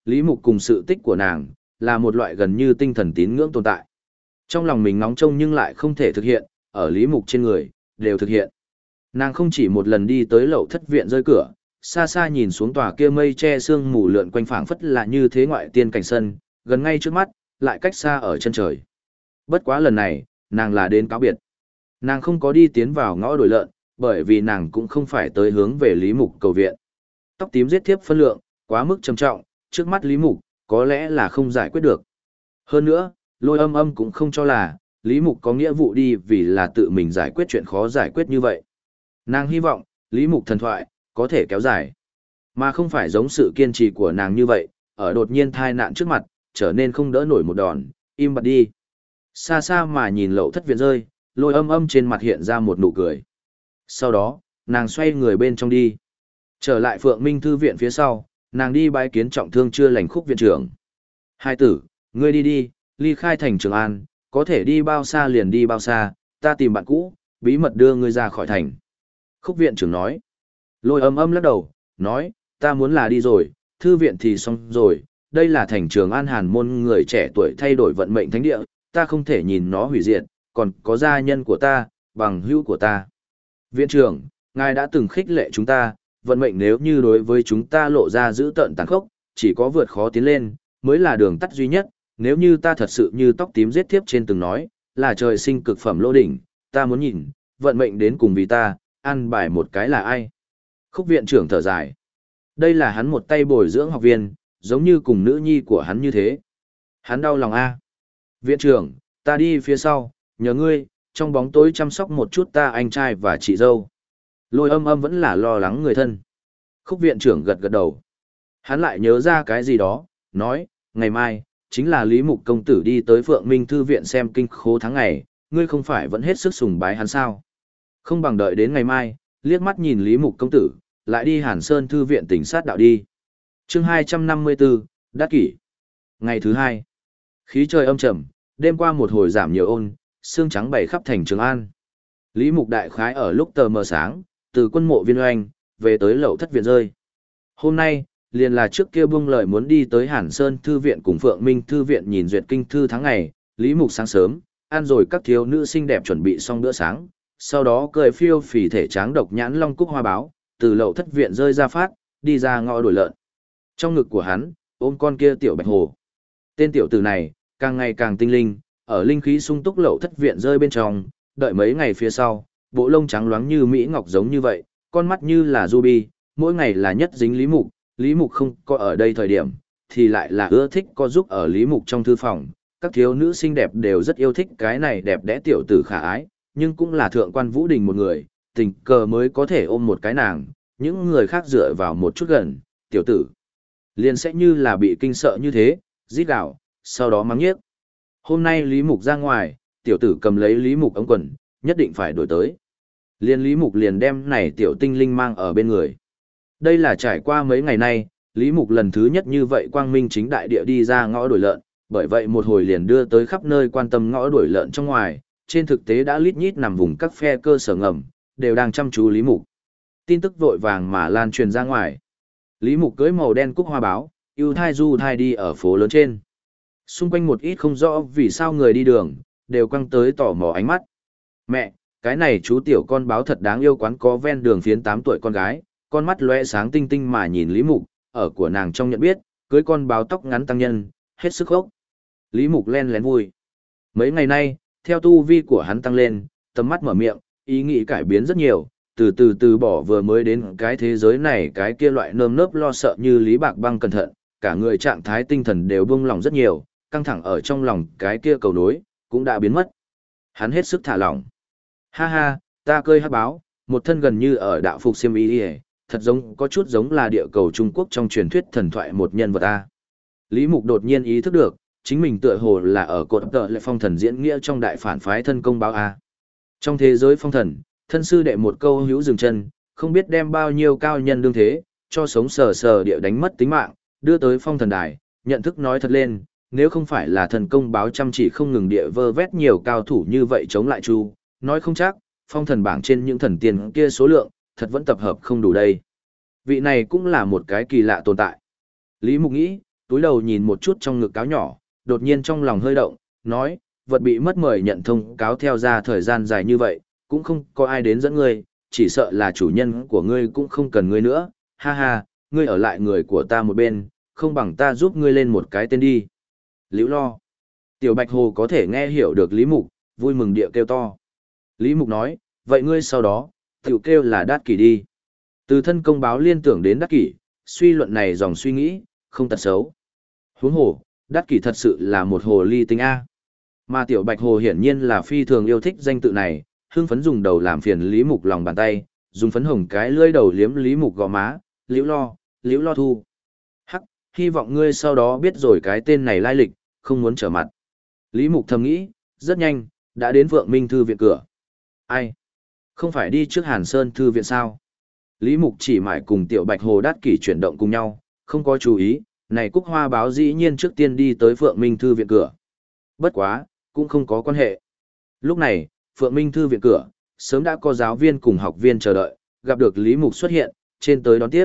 Lý Mục cùng sự tích của nàng, là một loại gần như tinh thần tín ngưỡng tồn tại. Trong lòng mình ngóng trông nhưng lại không thể thực hiện, ở Lý Mục trên người, đều thực hiện. Nàng không chỉ một lần đi tới lậu thất viện rơi cửa, xa xa nhìn xuống tòa kia mây che sương mù lượn quanh phảng phất là như thế ngoại tiên cảnh sân, gần ngay trước mắt, lại cách xa ở chân trời. Bất quá lần này, nàng là đến cáo biệt. Nàng không có đi tiến vào ngõ đổi lợn, bởi vì nàng cũng không phải tới hướng về Lý Mục cầu viện. Tóc tím giết thiếp phân lượng, quá mức trầm trọng, trước mắt Lý Mục, có lẽ là không giải quyết được. Hơn nữa, Lôi Âm Âm cũng không cho là, Lý Mục có nghĩa vụ đi vì là tự mình giải quyết chuyện khó giải quyết như vậy. Nàng hy vọng, Lý Mục thần thoại, có thể kéo dài. Mà không phải giống sự kiên trì của nàng như vậy, ở đột nhiên thai nạn trước mặt, trở nên không đỡ nổi một đòn, im bặt đi. Xa xa mà nhìn Lậu thất viện rơi, Lôi Âm Âm trên mặt hiện ra một nụ cười. Sau đó, nàng xoay người bên trong đi. Trở lại Phượng Minh Thư viện phía sau, nàng đi bái kiến trọng thương chưa lành Khúc viện trưởng. Hai tử, ngươi đi đi, ly khai thành Trường An, có thể đi bao xa liền đi bao xa, ta tìm bạn cũ, bí mật đưa ngươi ra khỏi thành. Khúc viện trưởng nói. Lôi Âm Âm lắc đầu, nói, ta muốn là đi rồi, thư viện thì xong rồi, đây là thành Trường An Hàn môn người trẻ tuổi thay đổi vận mệnh thánh địa, ta không thể nhìn nó hủy diệt, còn có gia nhân của ta, bằng hữu của ta. Viện trưởng, ngài đã từng khích lệ chúng ta, vận mệnh nếu như đối với chúng ta lộ ra dữ tợn tàn khốc, chỉ có vượt khó tiến lên, mới là đường tắt duy nhất, nếu như ta thật sự như tóc tím giết thiếp trên từng nói, là trời sinh cực phẩm lô đỉnh, ta muốn nhìn, vận mệnh đến cùng vì ta, ăn bài một cái là ai. Khúc viện trưởng thở dài. Đây là hắn một tay bồi dưỡng học viên, giống như cùng nữ nhi của hắn như thế. Hắn đau lòng a. Viện trưởng, ta đi phía sau, nhờ ngươi, trong bóng tối chăm sóc một chút ta anh trai và chị dâu. Lôi Âm Âm vẫn là lo lắng người thân. Khúc viện trưởng gật gật đầu. Hắn lại nhớ ra cái gì đó, nói, ngày mai, chính là Lý Mục công tử đi tới Phượng Minh Thư viện xem kinh khố tháng ngày, ngươi không phải vẫn hết sức sùng bái hắn sao? Không bằng đợi đến ngày mai, liếc mắt nhìn Lý Mục công tử, lại đi Hàn Sơn Thư viện tỉnh sát đạo đi. Chương 254, Đắc Kỷ. Ngày thứ hai, khí trời âm trầm, đêm qua một hồi giảm nhiều ôn, sương trắng bày khắp thành Trường An. Lý Mục đại khái ở lúc tờ mờ sáng, từ quân mộ viên oanh, về tới lậu thất viện rơi. Hôm nay, liền là trước kia buông lời muốn đi tới Hàn Sơn Thư viện cùng Phượng Minh Thư viện nhìn duyệt kinh thư tháng ngày, Lý Mục sáng sớm, ăn rồi các thiếu nữ xinh đẹp chuẩn bị xong bữa sáng, sau đó cười phiêu phì thể tráng độc nhãn long cúc hoa báo, từ lậu thất viện rơi ra phát, đi ra ngõ đổi lợn. Trong ngực của hắn, ôm con kia tiểu bạch hồ. Tên tiểu tử này, càng ngày càng tinh linh, ở linh khí sung túc lậu thất viện rơi bên trong, đợi mấy ngày phía sau, bộ lông trắng loáng như mỹ ngọc giống như vậy, con mắt như là ruby, mỗi ngày là nhất dính Lý Mục không có ở đây thời điểm, thì lại là ưa thích có giúp ở Lý Mục trong thư phòng, các thiếu nữ xinh đẹp đều rất yêu thích cái này đẹp đẽ tiểu tử khả ái, nhưng cũng là thượng quan Vũ Đình một người, tình cờ mới có thể ôm một cái nàng, những người khác dựa vào một chút gần, tiểu tử liền sẽ như là bị kinh sợ như thế, rít gào, sau đó mắng nhiếc. Hôm nay Lý Mục ra ngoài, tiểu tử cầm lấy Lý Mục ống quần, nhất định phải đổi tới. Liên Lý Mục liền đem này tiểu tinh linh mang ở bên người. Đây là trải qua mấy ngày nay, Lý Mục lần thứ nhất như vậy quang minh chính đại địa đi ra ngõ đổi lợn, bởi vậy một hồi liền đưa tới khắp nơi quan tâm ngõ đổi lợn trong ngoài, trên thực tế đã lít nhít nằm vùng các phe cơ sở ngầm, đều đang chăm chú Lý Mục. Tin tức vội vàng mà lan truyền ra ngoài. Lý Mục cưỡi màu đen cúc hoa báo, ưu thai du thai đi ở phố lớn trên. Xung quanh một ít không rõ vì sao người đi đường, đều quăng tới tò mò ánh mắt. Mẹ, cái này chú tiểu con báo thật đáng yêu, quán có ven đường phiến 8 tuổi con gái, con mắt lóe sáng tinh tinh mà nhìn Lý Mục, ở của nàng trong nhận biết, cưới con báo tóc ngắn tăng nhân, hết sức hốc. Lý Mục len lén vui. Mấy ngày nay, theo tu vi của hắn tăng lên, tầm mắt mở miệng, ý nghĩ cải biến rất nhiều, từ bỏ vừa mới đến cái thế giới này cái kia loại nơm nớp lo sợ như Lý Bạc Băng cẩn thận, cả người trạng thái tinh thần đều buông lỏng rất nhiều, căng thẳng ở trong lòng cái kia cầu nối, cũng đã biến mất. Hắn hết sức thả lỏng. Ha ha, ta cơi hắc báo, một thân gần như ở đạo phục xiêm y, thật giống có chút giống là địa cầu Trung Quốc trong truyền thuyết thần thoại một nhân vật a. Lý Mục đột nhiên ý thức được, chính mình tựa hồ là ở cột tợ lệ phong thần diễn nghĩa trong đại phản phái thân công báo a. Trong thế giới phong thần, thân sư đệ một câu hữu dừng chân, không biết đem bao nhiêu cao nhân đương thế, cho sống sờ sờ địa đánh mất tính mạng, đưa tới phong thần đài, nhận thức nói thật lên, nếu không phải là thần công báo chăm chỉ không ngừng địa vơ vét nhiều cao thủ như vậy chống lại Chu, nói không chắc, phong thần bảng trên những thần tiên kia số lượng, thật vẫn tập hợp không đủ đây. Vị này cũng là một cái kỳ lạ tồn tại. Lý Mục nghĩ, túi đầu nhìn một chút trong ngực cáo nhỏ, đột nhiên trong lòng hơi động, nói, vật bị mất mời nhận thông cáo theo ra thời gian dài như vậy, cũng không có ai đến dẫn ngươi, chỉ sợ là chủ nhân của ngươi cũng không cần ngươi nữa, ha ha, ngươi ở lại người của ta một bên, không bằng ta giúp ngươi lên một cái tên đi. Liễu Lo. Tiểu Bạch Hồ có thể nghe hiểu được Lý Mục, vui mừng địa kêu to. Lý Mục nói, vậy ngươi sau đó, tiểu kêu là Đát Kỷ đi. Từ thân công báo liên tưởng đến Đát Kỷ, suy luận này dòng suy nghĩ, không tật xấu. Huống hồ, Đát Kỷ thật sự là một hồ ly tinh A. Mà Tiểu Bạch Hồ hiển nhiên là phi thường yêu thích danh tự này, hưng phấn dùng đầu làm phiền Lý Mục lòng bàn tay, dùng phấn hồng cái lưỡi đầu liếm Lý Mục gò má, Liễu Lo thu. Hắc, hy vọng ngươi sau đó biết rồi cái tên này lai lịch, không muốn trở mặt. Lý Mục thầm nghĩ, rất nhanh, đã đến Vượng Minh Thư viện cửa. Ai? Không phải đi trước Hàn Sơn Thư viện sao? Lý Mục chỉ mải cùng Tiểu Bạch Hồ Đát Kỷ chuyển động cùng nhau, không có chú ý, này Cúc Hoa báo dĩ nhiên trước tiên đi tới Phượng Minh Thư viện cửa. Bất quá, cũng không có quan hệ. Lúc này, Phượng Minh Thư viện cửa, sớm đã có giáo viên cùng học viên chờ đợi, gặp được Lý Mục xuất hiện, trên tới đón tiếp.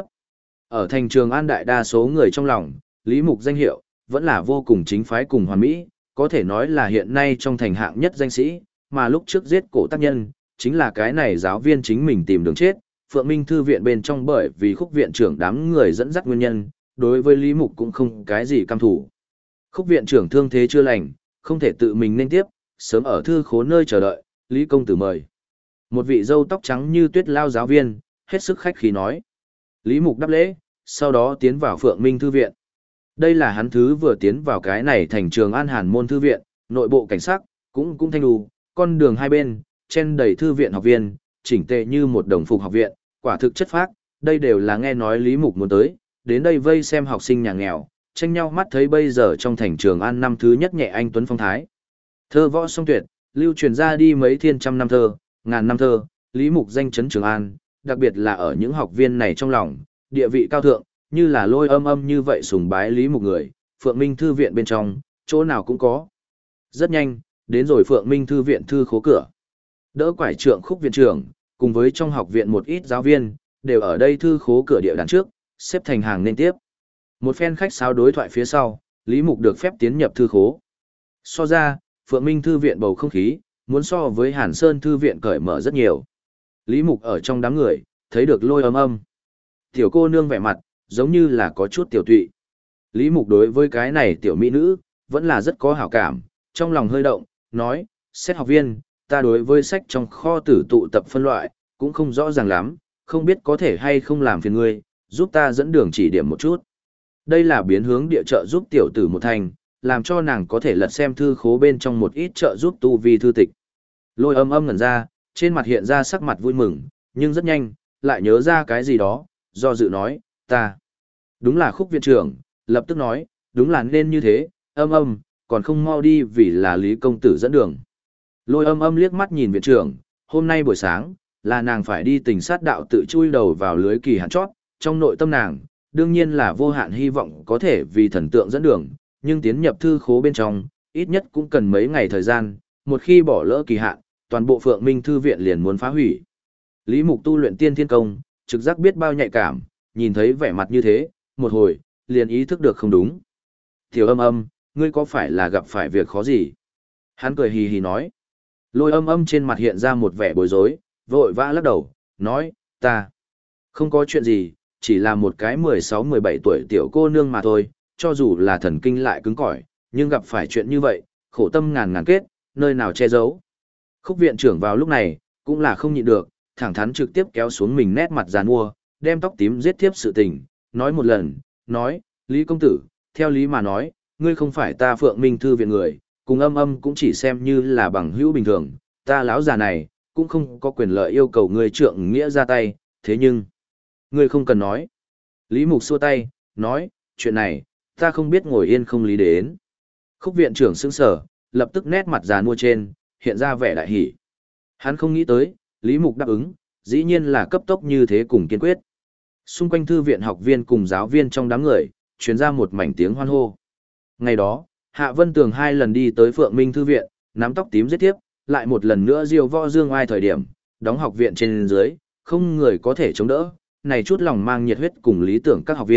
Ở thành Trường An đại đa số người trong lòng, Lý Mục danh hiệu, vẫn là vô cùng chính phái cùng hoàn mỹ, có thể nói là hiện nay trong thành hạng nhất danh sĩ, mà lúc trước giết cổ tác nhân, chính là cái này giáo viên chính mình tìm đường chết, Phượng Minh Thư viện bên trong bởi vì Khúc viện trưởng đám người dẫn dắt nguyên nhân, đối với Lý Mục cũng không cái gì căm thủ. Khúc viện trưởng thương thế chưa lành, không thể tự mình nên tiếp, sớm ở thư khố nơi chờ đợi, Lý công tử mời. Một vị râu tóc trắng như tuyết lao giáo viên, hết sức khách khí nói. Lý Mục đáp lễ, sau đó tiến vào Phượng Minh Thư viện. Đây là hắn thứ vừa tiến vào cái này thành Trường An Hàn môn thư viện, nội bộ cảnh sát, cũng thanh đủ, con đường hai bên, chen đầy thư viện học viên, chỉnh tề như một đồng phục học viện, quả thực chất phác, đây đều là nghe nói Lý Mục muốn tới, đến đây vây xem học sinh nhà nghèo, tranh nhau mắt thấy bây giờ trong thành Trường An năm thứ nhất nhẹ anh tuấn phong thái. Thơ võ song tuyệt, lưu truyền ra đi mấy thiên trăm năm thơ, ngàn năm thơ, Lý Mục danh chấn Trường An, đặc biệt là ở những học viên này trong lòng, địa vị cao thượng, như là Lôi Âm như vậy sùng bái Lý Mục người, Phượng Minh Thư viện bên trong, chỗ nào cũng có. Rất nhanh, đến rồi Phượng Minh Thư viện thư khố cửa. Đỡ quải trượng Khúc viện trưởng, cùng với trong học viện một ít giáo viên, đều ở đây thư khố cửa địa đàn trước, xếp thành hàng nên tiếp. Một phen khách sáo đối thoại phía sau, Lý Mục được phép tiến nhập thư khố. So ra, Phượng Minh Thư viện bầu không khí, muốn so với Hàn Sơn Thư viện cởi mở rất nhiều. Lý Mục ở trong đám người, thấy được Lôi Âm. Tiểu cô nương vẻ mặt, giống như là có chút tiểu tụy. Lý Mục đối với cái này tiểu mỹ nữ, vẫn là rất có hảo cảm, trong lòng hơi động, nói, xét học viên, ta đối với sách trong kho tử tụ tập phân loại, cũng không rõ ràng lắm, không biết có thể hay không làm phiền ngươi, giúp ta dẫn đường chỉ điểm một chút. Đây là biến hướng địa trợ giúp tiểu tử một thành, làm cho nàng có thể lật xem thư khố bên trong một ít trợ giúp tu vi thư tịch. Lôi Âm ngẩn ra, trên mặt hiện ra sắc mặt vui mừng, nhưng rất nhanh, lại nhớ ra cái gì đó, do dự nói, ta. Đúng là Khúc viện trưởng, lập tức nói, đúng là nên như thế, Âm, còn không mau đi vì là Lý công tử dẫn đường. Lôi Âm liếc mắt nhìn viện trưởng, hôm nay buổi sáng, là nàng phải đi tình sát đạo tự chui đầu vào lưới kỳ hạn chót, trong nội tâm nàng, đương nhiên là vô hạn hy vọng có thể vì thần tượng dẫn đường, nhưng tiến nhập thư khố bên trong, ít nhất cũng cần mấy ngày thời gian, một khi bỏ lỡ kỳ hạn, toàn bộ Phượng Minh Thư viện liền muốn phá hủy. Lý Mục tu luyện tiên thiên công, trực giác biết bao nhạy cảm, nhìn thấy vẻ mặt như thế, một hồi, liền ý thức được không đúng. Tiểu Âm, ngươi có phải là gặp phải việc khó gì? Hắn cười hì hì nói. Lôi Âm trên mặt hiện ra một vẻ bối rối, vội vã lắc đầu, nói, ta không có chuyện gì, chỉ là một cái 16-17 tuổi tiểu cô nương mà thôi, cho dù là thần kinh lại cứng cỏi, nhưng gặp phải chuyện như vậy, khổ tâm ngàn ngàn kết, nơi nào che giấu. Khúc viện trưởng vào lúc này, cũng là không nhịn được, thẳng thắn trực tiếp kéo xuống mình nét mặt giàn mua, đem tóc tím giết tiếp sự tình, nói một lần, nói, Lý công tử, theo lý mà nói, ngươi không phải ta Phượng Minh Thư viện người, cùng Âm cũng chỉ xem như là bằng hữu bình thường, ta lão già này, cũng không có quyền lợi yêu cầu ngươi trượng nghĩa ra tay, thế nhưng, ngươi không cần nói. Lý Mục xua tay, nói, chuyện này, ta không biết ngồi yên không lý đến. Khúc viện trưởng sững sờ, lập tức nét mặt già nua trên, hiện ra vẻ đại hỉ. Hắn không nghĩ tới, Lý Mục đáp ứng, dĩ nhiên là cấp tốc như thế cùng kiên quyết. Xung quanh thư viện học viên cùng giáo viên trong đám người, truyền ra một mảnh tiếng hoan hô. Ngày đó, Hạ Vân Tường 2 lần đi tới Phượng Minh Thư viện, nắm tóc tím giết tiếp, lại một lần nữa diêu võ dương ai thời điểm, đóng học viện trên dưới, không người có thể chống đỡ. Này chút lòng mang nhiệt huyết cùng lý tưởng các học viên,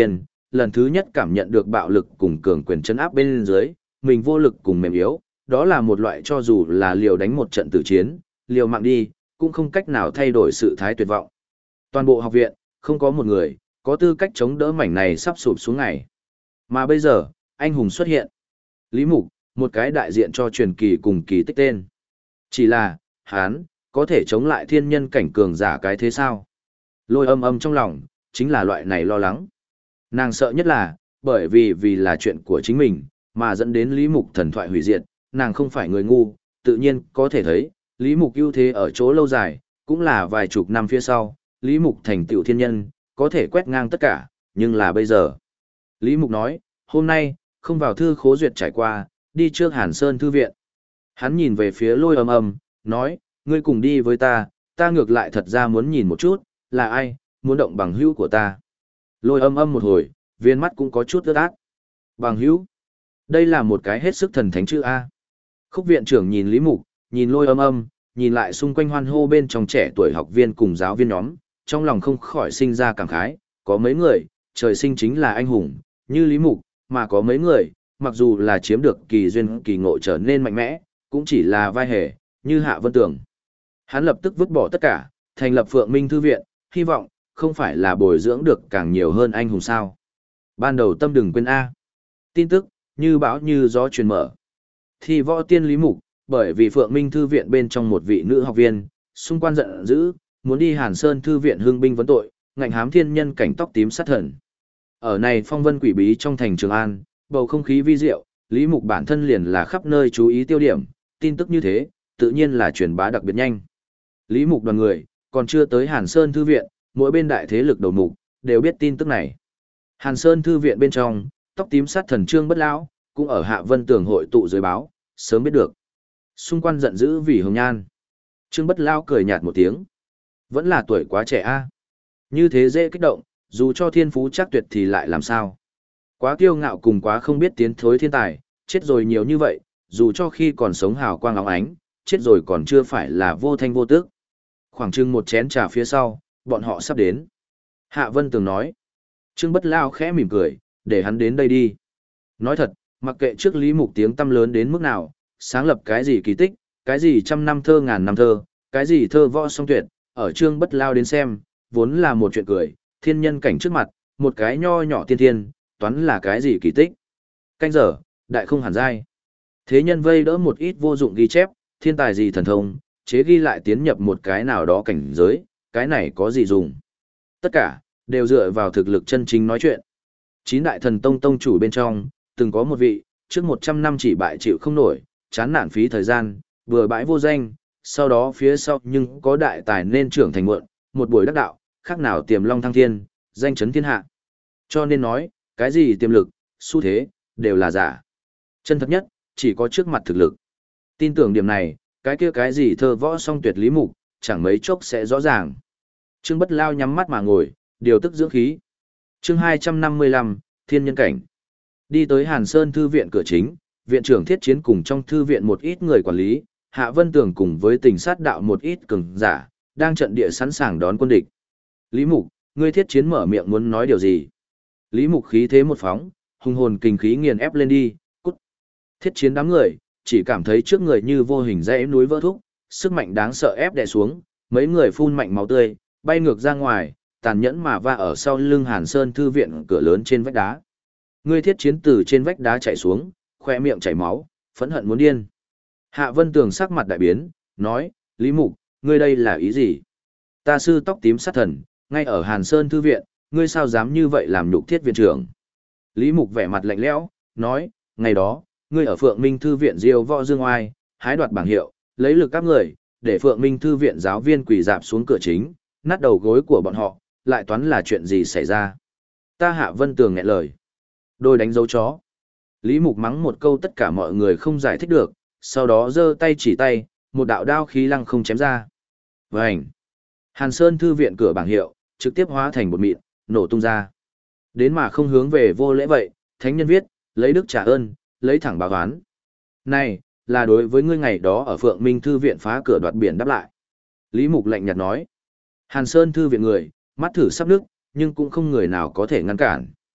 lần thứ nhất cảm nhận được bạo lực cùng cường quyền chấn áp bên dưới, mình vô lực cùng mềm yếu, đó là một loại cho dù là liều đánh một trận tử chiến, liều mạng đi, cũng không cách nào thay đổi sự thái tuyệt vọng. Toàn bộ học viện, không có một người, có tư cách chống đỡ mảnh này sắp sụp xuống ngày. Mà bây giờ, anh hùng xuất hiện. Lý Mục, một cái đại diện cho truyền kỳ cùng kỳ tích tên. Chỉ là, hắn có thể chống lại thiên nhân cảnh cường giả cái thế sao? Lôi âm âm trong lòng, chính là loại này lo lắng. Nàng sợ nhất là, bởi vì là chuyện của chính mình, mà dẫn đến Lý Mục thần thoại hủy diệt, nàng không phải người ngu, tự nhiên có thể thấy, Lý Mục ưu thế ở chỗ lâu dài, cũng là vài chục năm phía sau, Lý Mục thành tựu thiên nhân, có thể quét ngang tất cả, nhưng là bây giờ. Lý Mục nói, hôm nay, không vào thư khố duyệt trải qua, đi trước Hàn Sơn Thư viện. Hắn nhìn về phía lôi âm âm, nói, ngươi cùng đi với ta ngược lại thật ra muốn nhìn một chút, là ai, muốn động bằng hữu của ta. Lôi âm âm một hồi, viên mắt cũng có chút ướt át. Bằng hữu? Đây là một cái hết sức thần thánh chữ A. Khúc viện trưởng nhìn Lý Mục, nhìn lôi âm âm, nhìn lại xung quanh hoan hô bên trong trẻ tuổi học viên cùng giáo viên nhóm, trong lòng không khỏi sinh ra cảm khái, có mấy người, trời sinh chính là anh hùng, như Lý Mục, mà có mấy người, mặc dù là chiếm được kỳ duyên kỳ ngộ trở nên mạnh mẽ, cũng chỉ là vai hề, như Hạ Vân Tường. Hắn lập tức vứt bỏ tất cả, thành lập Phượng Minh Thư viện, hy vọng, không phải là bồi dưỡng được càng nhiều hơn anh hùng sao. Ban đầu tâm đừng quên A. Tin tức, như bão như gió truyền mở. Thì võ tiên Lý Mục, bởi vì Phượng Minh Thư viện bên trong một vị nữ học viên, xung quanh giận dữ, muốn đi Hàn Sơn Thư viện hương binh vấn tội, ngạnh hám thiên nhân cảnh tóc tím sát thần. Ở này phong vân quỷ bí trong thành Trường An, bầu không khí vi diệu, Lý Mục bản thân liền là khắp nơi chú ý tiêu điểm, tin tức như thế, tự nhiên là truyền bá đặc biệt nhanh. Lý Mục đoàn người, còn chưa tới Hàn Sơn Thư viện, mỗi bên đại thế lực đầu mục, đều biết tin tức này. Hàn Sơn Thư viện bên trong, tóc tím sát thần Trương Bất Lão, cũng ở Hạ Vân Tường hội tụ dưới báo, sớm biết được. Xung quanh giận dữ vì hồng nhan. Trương Bất Lão cười nhạt một tiếng. Vẫn là tuổi quá trẻ a. Như thế dễ kích động, dù cho thiên phú chắc tuyệt thì lại làm sao. Quá kiêu ngạo cùng quá không biết tiến thối thiên tài, chết rồi nhiều như vậy, dù cho khi còn sống hào quang óng ánh, chết rồi còn chưa phải là vô thanh vô tước. Khoảng chừng một chén trà phía sau, bọn họ sắp đến. Hạ Vân Tường nói. Trương Bất Lão khẽ mỉm cười, để hắn đến đây đi. Nói thật, mặc kệ trước Lý Mục tiếng tăm lớn đến mức nào, sáng lập cái gì kỳ tích, cái gì trăm năm thơ ngàn năm thơ, cái gì thơ võ song tuyệt, ở Trương Bất Lão đến xem, vốn là một chuyện cười, thiên nhân cảnh trước mặt, một cái nho nhỏ tiên thiên, toán là cái gì kỳ tích. Canh giờ, đại không hẳn dai. Thế nhân vây đỡ một ít vô dụng ghi chép, thiên tài gì thần thông, chế ghi lại tiến nhập một cái nào đó cảnh giới, cái này có gì dùng. Tất cả, đều dựa vào thực lực chân chính nói chuyện. Chín đại thần tông tông chủ bên trong, từng có một vị, trước 100 năm chỉ bại chịu không nổi, chán nản phí thời gian, vừa bãi vô danh, sau đó phía sau nhưng có đại tài nên trưởng thành muộn, một buổi đắc đạo, khác nào tiềm long thăng thiên, danh chấn thiên hạ. Cho nên nói, cái gì tiềm lực, xu thế, đều là giả. Chân thật nhất, chỉ có trước mặt thực lực. Tin tưởng điểm này, cái kia cái gì thơ võ song tuyệt Lý Mục, chẳng mấy chốc sẽ rõ ràng. Trương Bất Lão nhắm mắt mà ngồi, điều tức dưỡng khí. Chương 255, Thiên nhân cảnh. Đi tới Hàn Sơn Thư viện cửa chính, viện trưởng Thiết Chiến cùng trong thư viện một ít người quản lý, Hạ Vân Tường cùng với Tình Sát đạo một ít cường giả, đang trận địa sẵn sàng đón quân địch. Lý Mục, ngươi Thiết Chiến mở miệng muốn nói điều gì? Lý Mục khí thế một phóng, hùng hồn kinh khí nghiền ép lên đi, cút. Thiết Chiến đám người, chỉ cảm thấy trước người như vô hình dãy núi vỡ thúc, sức mạnh đáng sợ ép đè xuống, mấy người phun mạnh máu tươi, bay ngược ra ngoài, tàn nhẫn mà va ở sau lưng Hàn Sơn Thư viện cửa lớn trên vách đá. Ngươi Thiết Chiến từ trên vách đá chạy xuống, khoe miệng chảy máu, phẫn hận muốn điên. Hạ Vân Tường sắc mặt đại biến, nói, Lý Mục, ngươi đây là ý gì? Ta sư tóc tím sát thần, ngay ở Hàn Sơn Thư viện, ngươi sao dám như vậy làm nhục Thiết viện trưởng? Lý Mục vẻ mặt lạnh lẽo, nói, ngày đó, ngươi ở Phượng Minh Thư viện diêu võ dương oai, hái đoạt bảng hiệu, lấy lực áp người, để Phượng Minh Thư viện giáo viên quỳ dạp xuống cửa chính, nát đầu gối của bọn họ, lại toán là chuyện gì xảy ra? Ta Hạ Vân Tường nghẹn lời. Đôi đánh dấu chó. Lý Mục mắng một câu tất cả mọi người không giải thích được, sau đó giơ tay chỉ tay, một đạo đao khí lăng không chém ra. Vành. Hàn Sơn Thư viện cửa bảng hiệu, trực tiếp hóa thành bột mịn, nổ tung ra. Đến mà không hướng về vô lễ vậy, thánh nhân viết, lấy đức trả ơn, lấy thẳng báo oán. Này, là đối với ngươi ngày đó ở Phượng Minh Thư viện phá cửa đoạt biển đáp lại. Lý Mục lạnh nhạt nói. Hàn Sơn Thư viện người, mắt thử sắp nước, nhưng cũng không người nào có thể ngăn cản.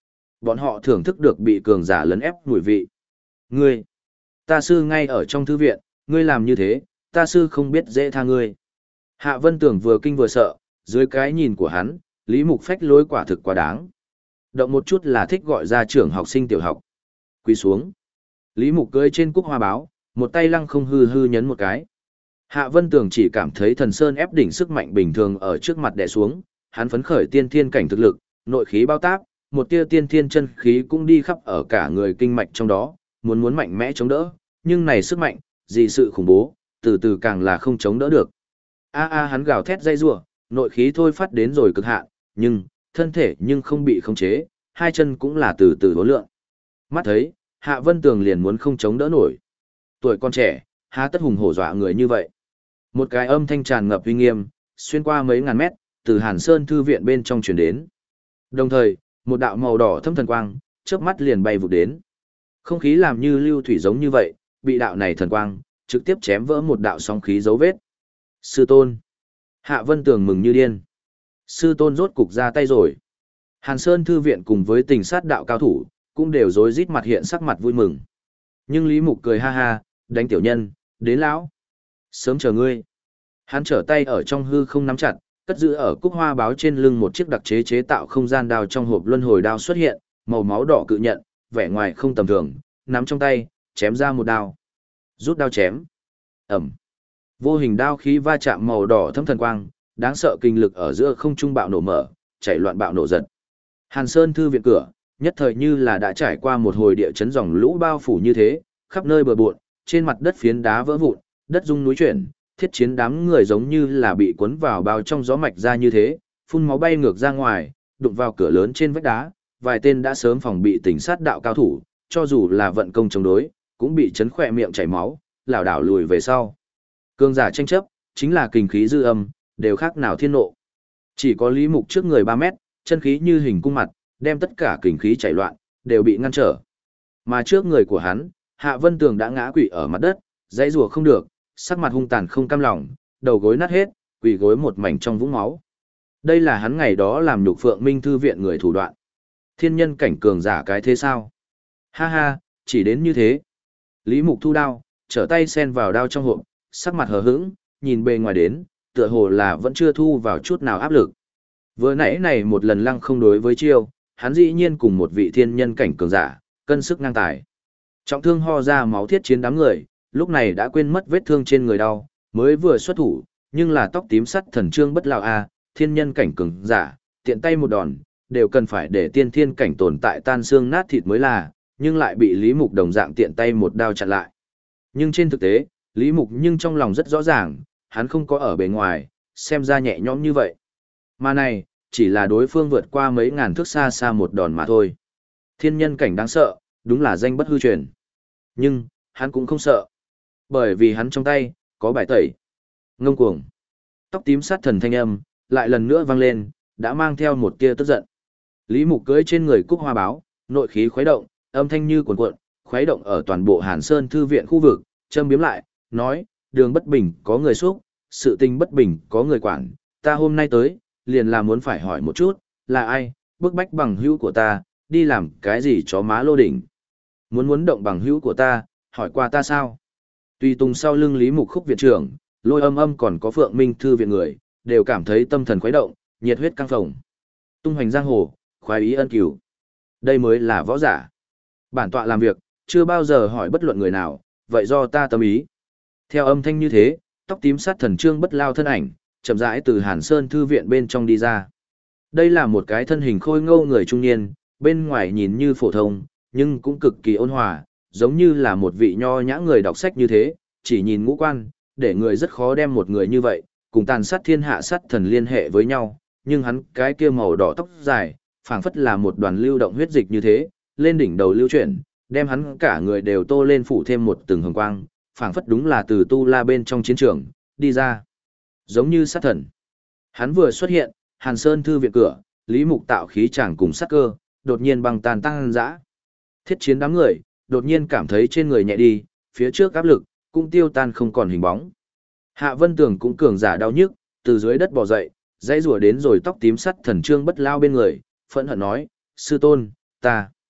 bọn họ thưởng thức được bị cường giả lấn ép mùi vị. Ngươi, ta sư ngay ở trong thư viện, ngươi làm như thế, ta sư không biết dễ tha ngươi. Hạ Vân Tường vừa kinh vừa sợ, dưới cái nhìn của hắn, Lý Mục phách lối quả thực quá đáng. Động một chút là thích gọi ra trưởng học sinh tiểu học. Quỳ xuống. Lý Mục cưỡi trên cúc hoa báo, một tay lăng không hư hư nhấn một cái. Hạ Vân Tường chỉ cảm thấy thần sơn ép đỉnh sức mạnh bình thường ở trước mặt đè xuống, hắn phấn khởi tiên thiên cảnh thực lực, nội khí bao táp, một tia tiên thiên chân khí cũng đi khắp ở cả người kinh mạch trong đó, muốn mạnh mẽ chống đỡ, nhưng này sức mạnh, gì sự khủng bố, từ từ càng là không chống đỡ được. Hắn gào thét dây rủa, nội khí thôi phát đến rồi cực hạn, nhưng thân thể nhưng không bị khống chế, hai chân cũng là từ từ uốn lượn. Mắt thấy, Hạ Vân Tường liền muốn không chống đỡ nổi. Tuổi con trẻ, há tất hùng hổ dọa người như vậy. Một cái âm thanh tràn ngập uy nghiêm, xuyên qua mấy ngàn mét, từ Hàn Sơn thư viện bên trong truyền đến. Đồng thời, một đạo màu đỏ thâm thần quang, chớp mắt liền bay vụt đến. Không khí làm như lưu thủy giống như vậy, bị đạo này thần quang trực tiếp chém vỡ một đạo sóng khí dấu vết. Sư tôn. Hạ Vân Tường mừng như điên. Sư tôn rốt cục ra tay rồi. Hàn Sơn thư viện cùng với Tình Sát đạo cao thủ, cũng đều rối rít mặt hiện sắc mặt vui mừng. Nhưng Lý Mục cười ha ha, đánh tiểu nhân, đến lão. Sớm chờ ngươi. Hắn trở tay ở trong hư không nắm chặt, cất giữ ở cúc hoa báo trên lưng một chiếc đặc chế chế tạo không gian đao trong hộp luân hồi đao xuất hiện, màu máu đỏ cự nhận, vẻ ngoài không tầm thường, nắm trong tay, chém ra một đao. Rút đao chém. Ẩm. Vô hình đao khí va chạm màu đỏ thâm thần quang, đáng sợ kinh lực ở giữa không trung bạo nổ mở, chảy loạn bạo nổ giật. Hàn Sơn thư viện cửa, nhất thời như là đã trải qua một hồi địa chấn dòng lũ bao phủ như thế, khắp nơi bờ bộn, trên mặt đất phiến đá vỡ vụn, đất rung núi chuyển, thiết chiến đám người giống như là bị cuốn vào bao trong gió mạch ra như thế, phun máu bay ngược ra ngoài, đụng vào cửa lớn trên vách đá, vài tên đã sớm phòng bị Tình Sát đạo cao thủ, cho dù là vận công chống đối, cũng bị chấn khỏe miệng chảy máu, lảo đảo lùi về sau. Cương giả tranh chấp, chính là kình khí dư âm, đều khác nào thiên nộ. Chỉ có Lý Mục trước người 3 mét, chân khí như hình cung mặt, đem tất cả kình khí chảy loạn, đều bị ngăn trở. Mà trước người của hắn, Hạ Vân Tường đã ngã quỵ ở mặt đất, dãy rùa không được, sắc mặt hung tàn không cam lòng, đầu gối nát hết, quỳ gối một mảnh trong vũng máu. Đây là hắn ngày đó làm Nhục Phượng Minh thư viện người thủ đoạn. Thiên nhân cảnh cường giả cái thế sao? Ha ha, chỉ đến như thế. Lý Mục thu đao, trở tay sen vào đao trong hộp, sắc mặt hờ hững, nhìn bề ngoài đến, tựa hồ là vẫn chưa thu vào chút nào áp lực. Vừa nãy này một lần lăng không đối với chiêu, hắn dĩ nhiên cùng một vị thiên nhân cảnh cường giả, cân sức ngang tài. Trọng thương ho ra máu thiết chiến đám người, lúc này đã quên mất vết thương trên người đau, mới vừa xuất thủ, nhưng là tóc tím sắt thần trương bất lão a, thiên nhân cảnh cường giả, tiện tay một đòn, đều cần phải để tiên thiên cảnh tồn tại tan xương nát thịt mới là, nhưng lại bị Lý Mục đồng dạng tiện tay một đao chặn lại. Nhưng trên thực tế, Lý Mục nhưng trong lòng rất rõ ràng, hắn không có ở bề ngoài, xem ra nhẹ nhõm như vậy. Mà này, chỉ là đối phương vượt qua mấy ngàn thước xa xa một đòn mà thôi. Thiên nhân cảnh đáng sợ, đúng là danh bất hư truyền. Nhưng, hắn cũng không sợ. Bởi vì hắn trong tay, có bài tẩy. Ngông cuồng. Tóc tím sát thần thanh âm, lại lần nữa vang lên, đã mang theo một tia tức giận. Lý Mục cưỡi trên người cúc hoa báo, nội khí khuấy động, âm thanh như cuồn cuộn, khuấy động ở toàn bộ Hàn Sơn thư viện khu vực, châm biếm lại, nói, đường bất bình có người xúc, sự tình bất bình có người quản, ta hôm nay tới, liền là muốn phải hỏi một chút, là ai, bức bách bằng hữu của ta, đi làm cái gì chó má lô đỉnh. Muốn động bằng hữu của ta, hỏi qua ta sao? Tùy tùng sau lưng Lý Mục Khúc viện trưởng, Lôi Âm còn có Phượng Minh thư viện người, đều cảm thấy tâm thần khuấy động, nhiệt huyết căng phồng. Tung hoành giang hồ, khoái ý ân cửu. Đây mới là võ giả. Bản tọa làm việc, chưa bao giờ hỏi bất luận người nào, vậy do ta tâm ý. Theo âm thanh như thế, tóc tím sát thần trương bất lao thân ảnh, chậm rãi từ Hàn Sơn thư viện bên trong đi ra. Đây là một cái thân hình khôi ngô người trung niên, bên ngoài nhìn như phổ thông, nhưng cũng cực kỳ ôn hòa, giống như là một vị nho nhã người đọc sách như thế, chỉ nhìn ngũ quan, để người rất khó đem một người như vậy, cùng tàn sát thiên hạ sát thần liên hệ với nhau, nhưng hắn cái kia màu đỏ tóc dài, phảng phất là một đoàn lưu động huyết dịch như thế, lên đỉnh đầu lưu chuyển, đem hắn cả người đều tô lên phủ thêm một từng hồng quang, phảng phất đúng là từ tu la bên trong chiến trường, đi ra. Giống như sát thần. Hắn vừa xuất hiện, Hàn Sơn thư viện cửa, Lý Mục tạo khí chàng cùng sát cơ, đột nhiên băng tàn tăng dã. Thiết chiến đám người, đột nhiên cảm thấy trên người nhẹ đi, phía trước áp lực, cũng tiêu tan không còn hình bóng. Hạ Vân Tường cũng cường giả đau nhức, từ dưới đất bò dậy, dãy rùa đến rồi tóc tím sắt thần trương bất lao bên người, phẫn hận nói, sư tôn, ta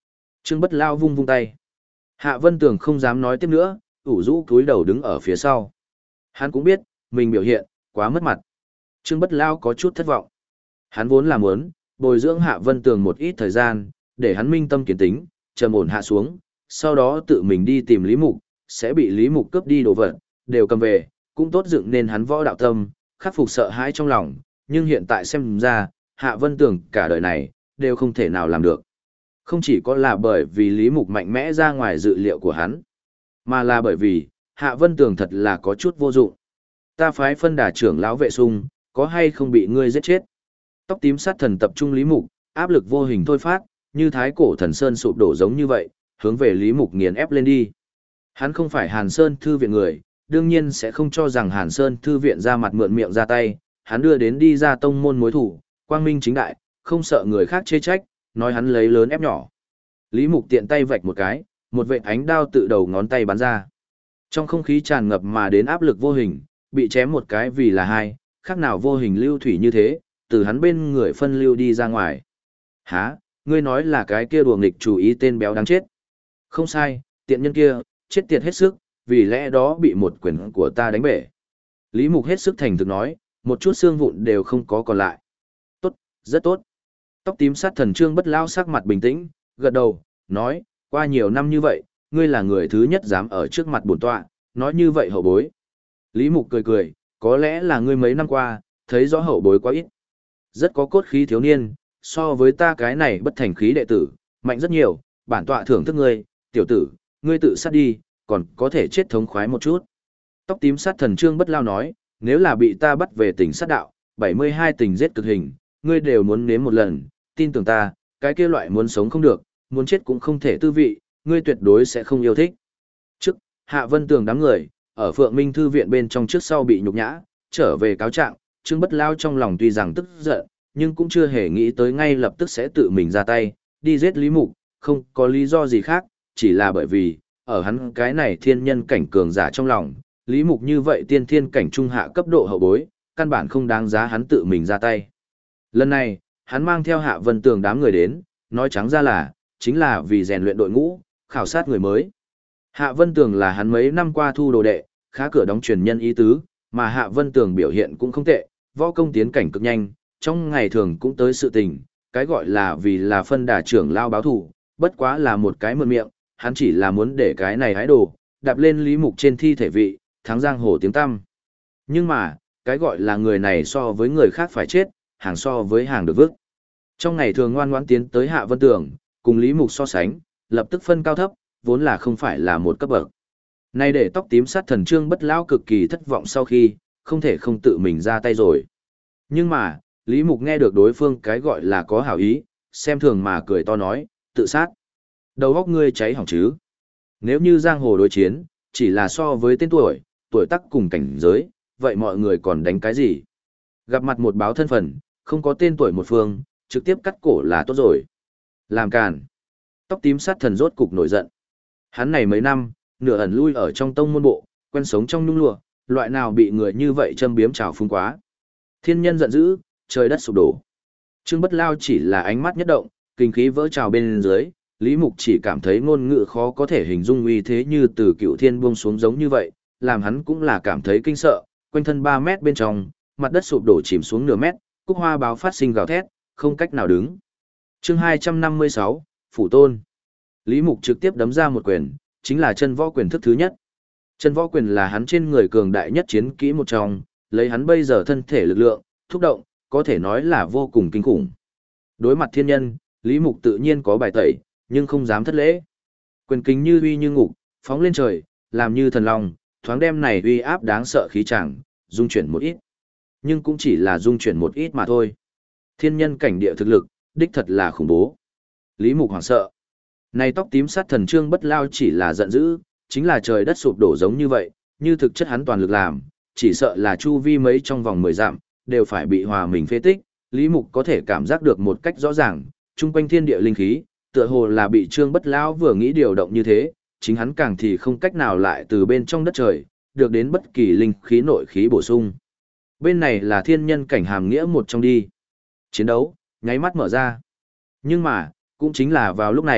Trương Bất Lao vung vung tay. Hạ Vân Tường không dám nói tiếp nữa, ủ rũ cúi đầu đứng ở phía sau. Hắn cũng biết, mình biểu hiện, quá mất mặt. Trương Bất Lao có chút thất vọng. Hắn vốn là muốn bồi dưỡng Hạ Vân Tường một ít thời gian, để hắn minh tâm kiến tính, trầm ổn hạ xuống, sau đó tự mình đi tìm Lý Mục, sẽ bị Lý Mục cướp đi đồ vật, đều cầm về, cũng tốt dựng nên hắn võ đạo tâm, khắc phục sợ hãi trong lòng, nhưng hiện tại xem ra, Hạ Vân Tường cả đời này, đều không thể nào làm được. Không chỉ có là bởi vì Lý Mục mạnh mẽ ra ngoài dự liệu của hắn, mà là bởi vì, Hạ Vân Tường thật là có chút vô dụng. Ta phái phân đà trưởng lão vệ sung, có hay không bị ngươi giết chết? Tóc tím sát thần tập trung Lý Mục, áp lực vô hình thôi phát, như thái cổ thần sơn sụp đổ giống như vậy, hướng về Lý Mục nghiền ép lên đi. Hắn không phải Hàn Sơn thư viện người, đương nhiên sẽ không cho rằng Hàn Sơn thư viện ra mặt mượn miệng ra tay, hắn đưa đến đi ra tông môn mối thủ, quang minh chính đại, không sợ người khác chê trách, nói hắn lấy lớn ép nhỏ. Lý Mục tiện tay vạch một cái, một vệt ánh đao tự đầu ngón tay bắn ra. Trong không khí tràn ngập mà đến áp lực vô hình, bị chém một cái vì là hai, khác nào vô hình lưu thủy như thế, từ hắn bên người phân lưu đi ra ngoài. Hả, ngươi nói là cái kia đùa nghịch chủ ý tên béo đáng chết. Không sai, tiện nhân kia, chết tiệt hết sức, vì lẽ đó bị một quyền của ta đánh bể. Lý Mục hết sức thành thực nói, một chút xương vụn đều không có còn lại. Tốt, rất tốt. Tóc tím sát thần Trương Bất Lao sắc mặt bình tĩnh, gật đầu, nói, qua nhiều năm như vậy, ngươi là người thứ nhất dám ở trước mặt bổn tọa, nói như vậy hậu bối. Lý Mục cười cười, có lẽ là ngươi mấy năm qua, thấy rõ hậu bối quá ít. Rất có cốt khí thiếu niên, so với ta cái này bất thành khí đệ tử, mạnh rất nhiều, bản tọa thưởng thức ngươi, tiểu tử, ngươi tự sát đi, còn có thể chết thống khoái một chút. Tóc tím sát thần Trương Bất Lao nói, nếu là bị ta bắt về tỉnh sát đạo, 72 tình giết cực hình, ngươi đều muốn nếm một lần, tin tưởng ta, cái kia loại muốn sống không được, muốn chết cũng không thể tư vị, ngươi tuyệt đối sẽ không yêu thích. Trước, Hạ Vân Tường đám người, ở Phượng Minh Thư viện bên trong trước sau bị nhục nhã, trở về cáo trạng, Trương Bất Lao trong lòng tuy rằng tức giận, nhưng cũng chưa hề nghĩ tới ngay lập tức sẽ tự mình ra tay, đi giết Lý Mục, không có lý do gì khác, chỉ là bởi vì, ở hắn cái này thiên nhân cảnh cường giả trong lòng, Lý Mục như vậy tiên thiên cảnh trung hạ cấp độ hậu bối, căn bản không đáng giá hắn tự mình ra tay. Lần này, hắn mang theo Hạ Vân Tường đám người đến, nói trắng ra là, chính là vì rèn luyện đội ngũ, khảo sát người mới. Hạ Vân Tường là hắn mấy năm qua thu đồ đệ, khá cửa đóng truyền nhân ý tứ, mà Hạ Vân Tường biểu hiện cũng không tệ, võ công tiến cảnh cực nhanh, trong ngày thường cũng tới sự tình, cái gọi là vì là phân đà trưởng lao báo thủ, bất quá là một cái mượn miệng, hắn chỉ là muốn để cái này hái đồ, đạp lên Lý Mục trên thi thể vị, thắng giang hồ tiếng tăm. Nhưng mà, cái gọi là người này so với người khác phải chết, hàng so với hàng được vứt. Trong ngày thường ngoan ngoãn tiến tới Hạ Vân Tường, cùng Lý Mục so sánh, lập tức phân cao thấp, vốn là không phải là một cấp bậc. Nay để tóc tím sát thần Trương Bất Lão cực kỳ thất vọng sau khi, không thể không tự mình ra tay rồi. Nhưng mà, Lý Mục nghe được đối phương cái gọi là có hảo ý, xem thường mà cười to nói, tự sát. Đầu óc ngươi cháy hỏng chứ. Nếu như giang hồ đối chiến, chỉ là so với tên tuổi, tuổi tác cùng cảnh giới, vậy mọi người còn đánh cái gì? Gặp mặt một báo thân phận, không có tên tuổi một phương, trực tiếp cắt cổ là tốt rồi. Làm càn. Tóc tím sát thần rốt cục nổi giận. Hắn này mấy năm, nửa ẩn lui ở trong tông môn bộ, quen sống trong nhung lụa, loại nào bị người như vậy châm biếm trào phúng quá. Thiên nhân giận dữ, trời đất sụp đổ. Trương Bất Lao chỉ là ánh mắt nhất động, kinh khí vỡ trào bên dưới, Lý Mục chỉ cảm thấy ngôn ngữ khó có thể hình dung uy thế như từ cựu thiên buông xuống giống như vậy, làm hắn cũng là cảm thấy kinh sợ, quanh thân 3 mét bên trong, mặt đất sụp đổ chìm xuống nửa mét, cúc hoa báo phát sinh gào thét, không cách nào đứng. Chương 256, Phủ Tôn. Lý Mục trực tiếp đấm ra một quyền, chính là chân võ quyền thức thứ nhất. Chân võ quyền là hắn trên người cường đại nhất chiến kỹ một trong, lấy hắn bây giờ thân thể lực lượng, thúc động, có thể nói là vô cùng kinh khủng. Đối mặt thiên nhân, Lý Mục tự nhiên có bài tẩy, nhưng không dám thất lễ. Quyền kính như uy như ngục, phóng lên trời, làm như thần long, thoáng đem này uy áp đáng sợ khí chẳng, dung chuyển một ít. Nhưng cũng chỉ là dung chuyển một ít mà thôi. Thiên nhân cảnh địa thực lực, đích thật là khủng bố. Lý Mục hoảng sợ. Này tóc tím sát thần Trương Bất Lao chỉ là giận dữ, chính là trời đất sụp đổ giống như vậy, như thực chất hắn toàn lực làm, chỉ sợ là chu vi mấy trong vòng 10 dặm, đều phải bị hòa mình phế tích. Lý Mục có thể cảm giác được một cách rõ ràng, chung quanh thiên địa linh khí, tựa hồ là bị Trương Bất Lão vừa nghĩ điều động như thế, chính hắn càng thì không cách nào lại từ bên trong đất trời, được đến bất kỳ linh khí nội khí bổ sung. Bên này là thiên nhân cảnh hàm nghĩa một trong đi. Chiến đấu, nháy mắt mở ra. Nhưng mà, cũng chính là vào lúc này,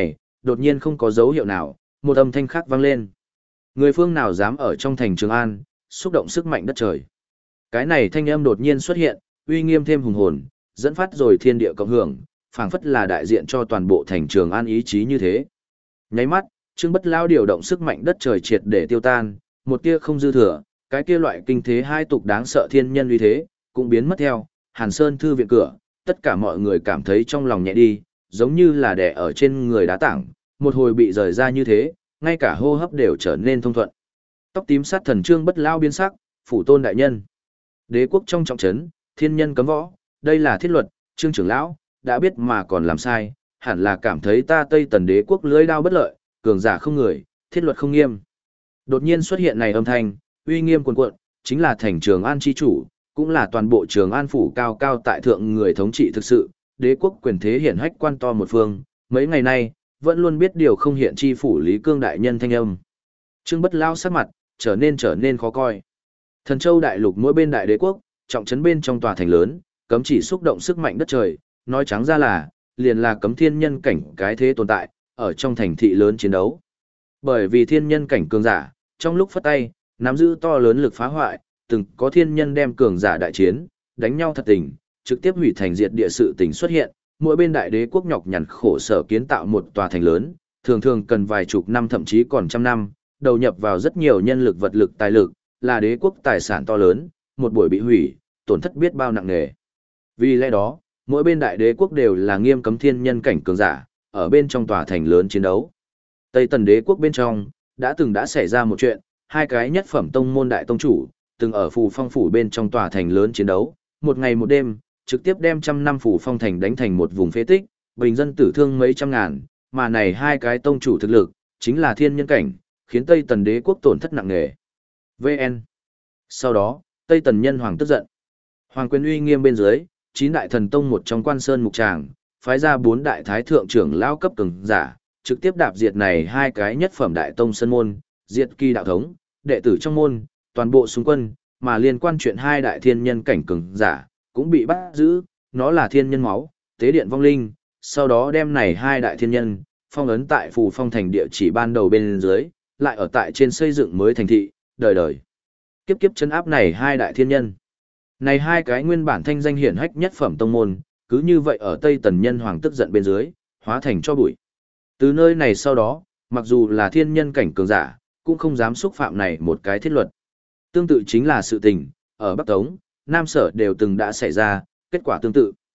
đột nhiên không có dấu hiệu nào, một âm thanh khác vang lên. Người phương nào dám ở trong thành Trường An, xúc động sức mạnh đất trời. Cái này thanh âm đột nhiên xuất hiện, uy nghiêm thêm hùng hồn, dẫn phát rồi thiên địa cộng hưởng, phảng phất là đại diện cho toàn bộ thành Trường An ý chí như thế. Nháy mắt, Trương Bất Lao điều động sức mạnh đất trời triệt để tiêu tan, một tia không dư thừa, cái kia loại kinh thế hai tục đáng sợ thiên nhân uy thế, cũng biến mất theo. Hàn Sơn thư viện cửa, tất cả mọi người cảm thấy trong lòng nhẹ đi, giống như là đè ở trên người đá tảng, một hồi bị rời ra như thế, ngay cả hô hấp đều trở nên thông thuận. Tóc tím sát thần Trương Bất Lao biến sắc, phủ tôn đại nhân. Đế quốc trong trọng trấn, thiên nhân cấm võ, đây là thiết luật, Trương trưởng lão đã biết mà còn làm sai, hẳn là cảm thấy ta Tây Tần đế quốc lưỡi đao bất lợi, cường giả không người, thiết luật không nghiêm. Đột nhiên xuất hiện này âm thanh, uy nghiêm cuồn cuộn, chính là thành Trường An chi chủ, cũng là toàn bộ Trường An phủ cao cao tại thượng người thống trị thực sự, đế quốc quyền thế hiển hách quan to một phương, mấy ngày nay vẫn luôn biết điều không hiện chi phủ Lý Cương đại nhân thanh âm. Trương Bất Lao sắc mặt trở nên khó coi. Thần Châu đại lục mỗi bên đại đế quốc, trọng trấn bên trong tòa thành lớn, cấm chỉ xúc động sức mạnh đất trời, nói trắng ra là liền là cấm thiên nhân cảnh cái thế tồn tại ở trong thành thị lớn chiến đấu. Bởi vì thiên nhân cảnh cường giả, trong lúc phất tay, nắm giữ to lớn lực phá hoại, từng có thiên nhân đem cường giả đại chiến, đánh nhau thật tình, trực tiếp hủy thành diệt địa sự tình xuất hiện, mỗi bên đại đế quốc nhọc nhằn khổ sở kiến tạo một tòa thành lớn, thường thường cần vài chục năm thậm chí còn trăm năm, đầu nhập vào rất nhiều nhân lực vật lực tài lực, là đế quốc tài sản to lớn, một buổi bị hủy, tổn thất biết bao nặng nề. Vì lẽ đó, mỗi bên đại đế quốc đều là nghiêm cấm thiên nhân cảnh cường giả, ở bên trong tòa thành lớn chiến đấu. Tây Tần đế quốc bên trong, đã xảy ra một chuyện, hai cái nhất phẩm tông môn đại tông chủ, từng ở Phù Phong phủ bên trong tòa thành lớn chiến đấu, một ngày một đêm, trực tiếp đem trăm năm Phù Phong thành đánh thành một vùng phế tích, bình dân tử thương mấy trăm ngàn, mà này hai cái tông chủ thực lực, chính là thiên nhân cảnh, khiến Tây Tần đế quốc tổn thất nặng nề. VN. Sau đó, Tây Tần nhân hoàng tức giận. Hoàng quyền uy nghiêm bên dưới, 9 đại thần tông một trong Quan Sơn Mục Tràng, phái ra 4 đại thái thượng trưởng lao cấp cường giả, trực tiếp đạp diệt này hai cái nhất phẩm đại tông sơn môn, diệt kỳ đạo thống, đệ tử trong môn, toàn bộ xung quân, mà liên quan chuyện hai đại thiên nhân cảnh cường giả, cũng bị bắt giữ, nó là thiên nhân máu, tế điện vong linh, sau đó đem này hai đại thiên nhân, phong ấn tại Phù Phong thành địa chỉ ban đầu bên dưới, lại ở tại trên xây dựng mới thành thị, đời đời. Kiếp kiếp chân áp này hai đại thiên nhân. Này hai cái nguyên bản thanh danh hiển hách nhất phẩm tông môn, cứ như vậy ở Tây Tần nhân hoàng tức giận bên dưới, hóa thành cho bụi. Từ nơi này sau đó, mặc dù là thiên nhân cảnh cường giả, cũng không dám xúc phạm này một cái thiết luật. Tương tự chính là sự tình, ở Bắc Tống, Nam Sở đều từng đã xảy ra, kết quả tương tự.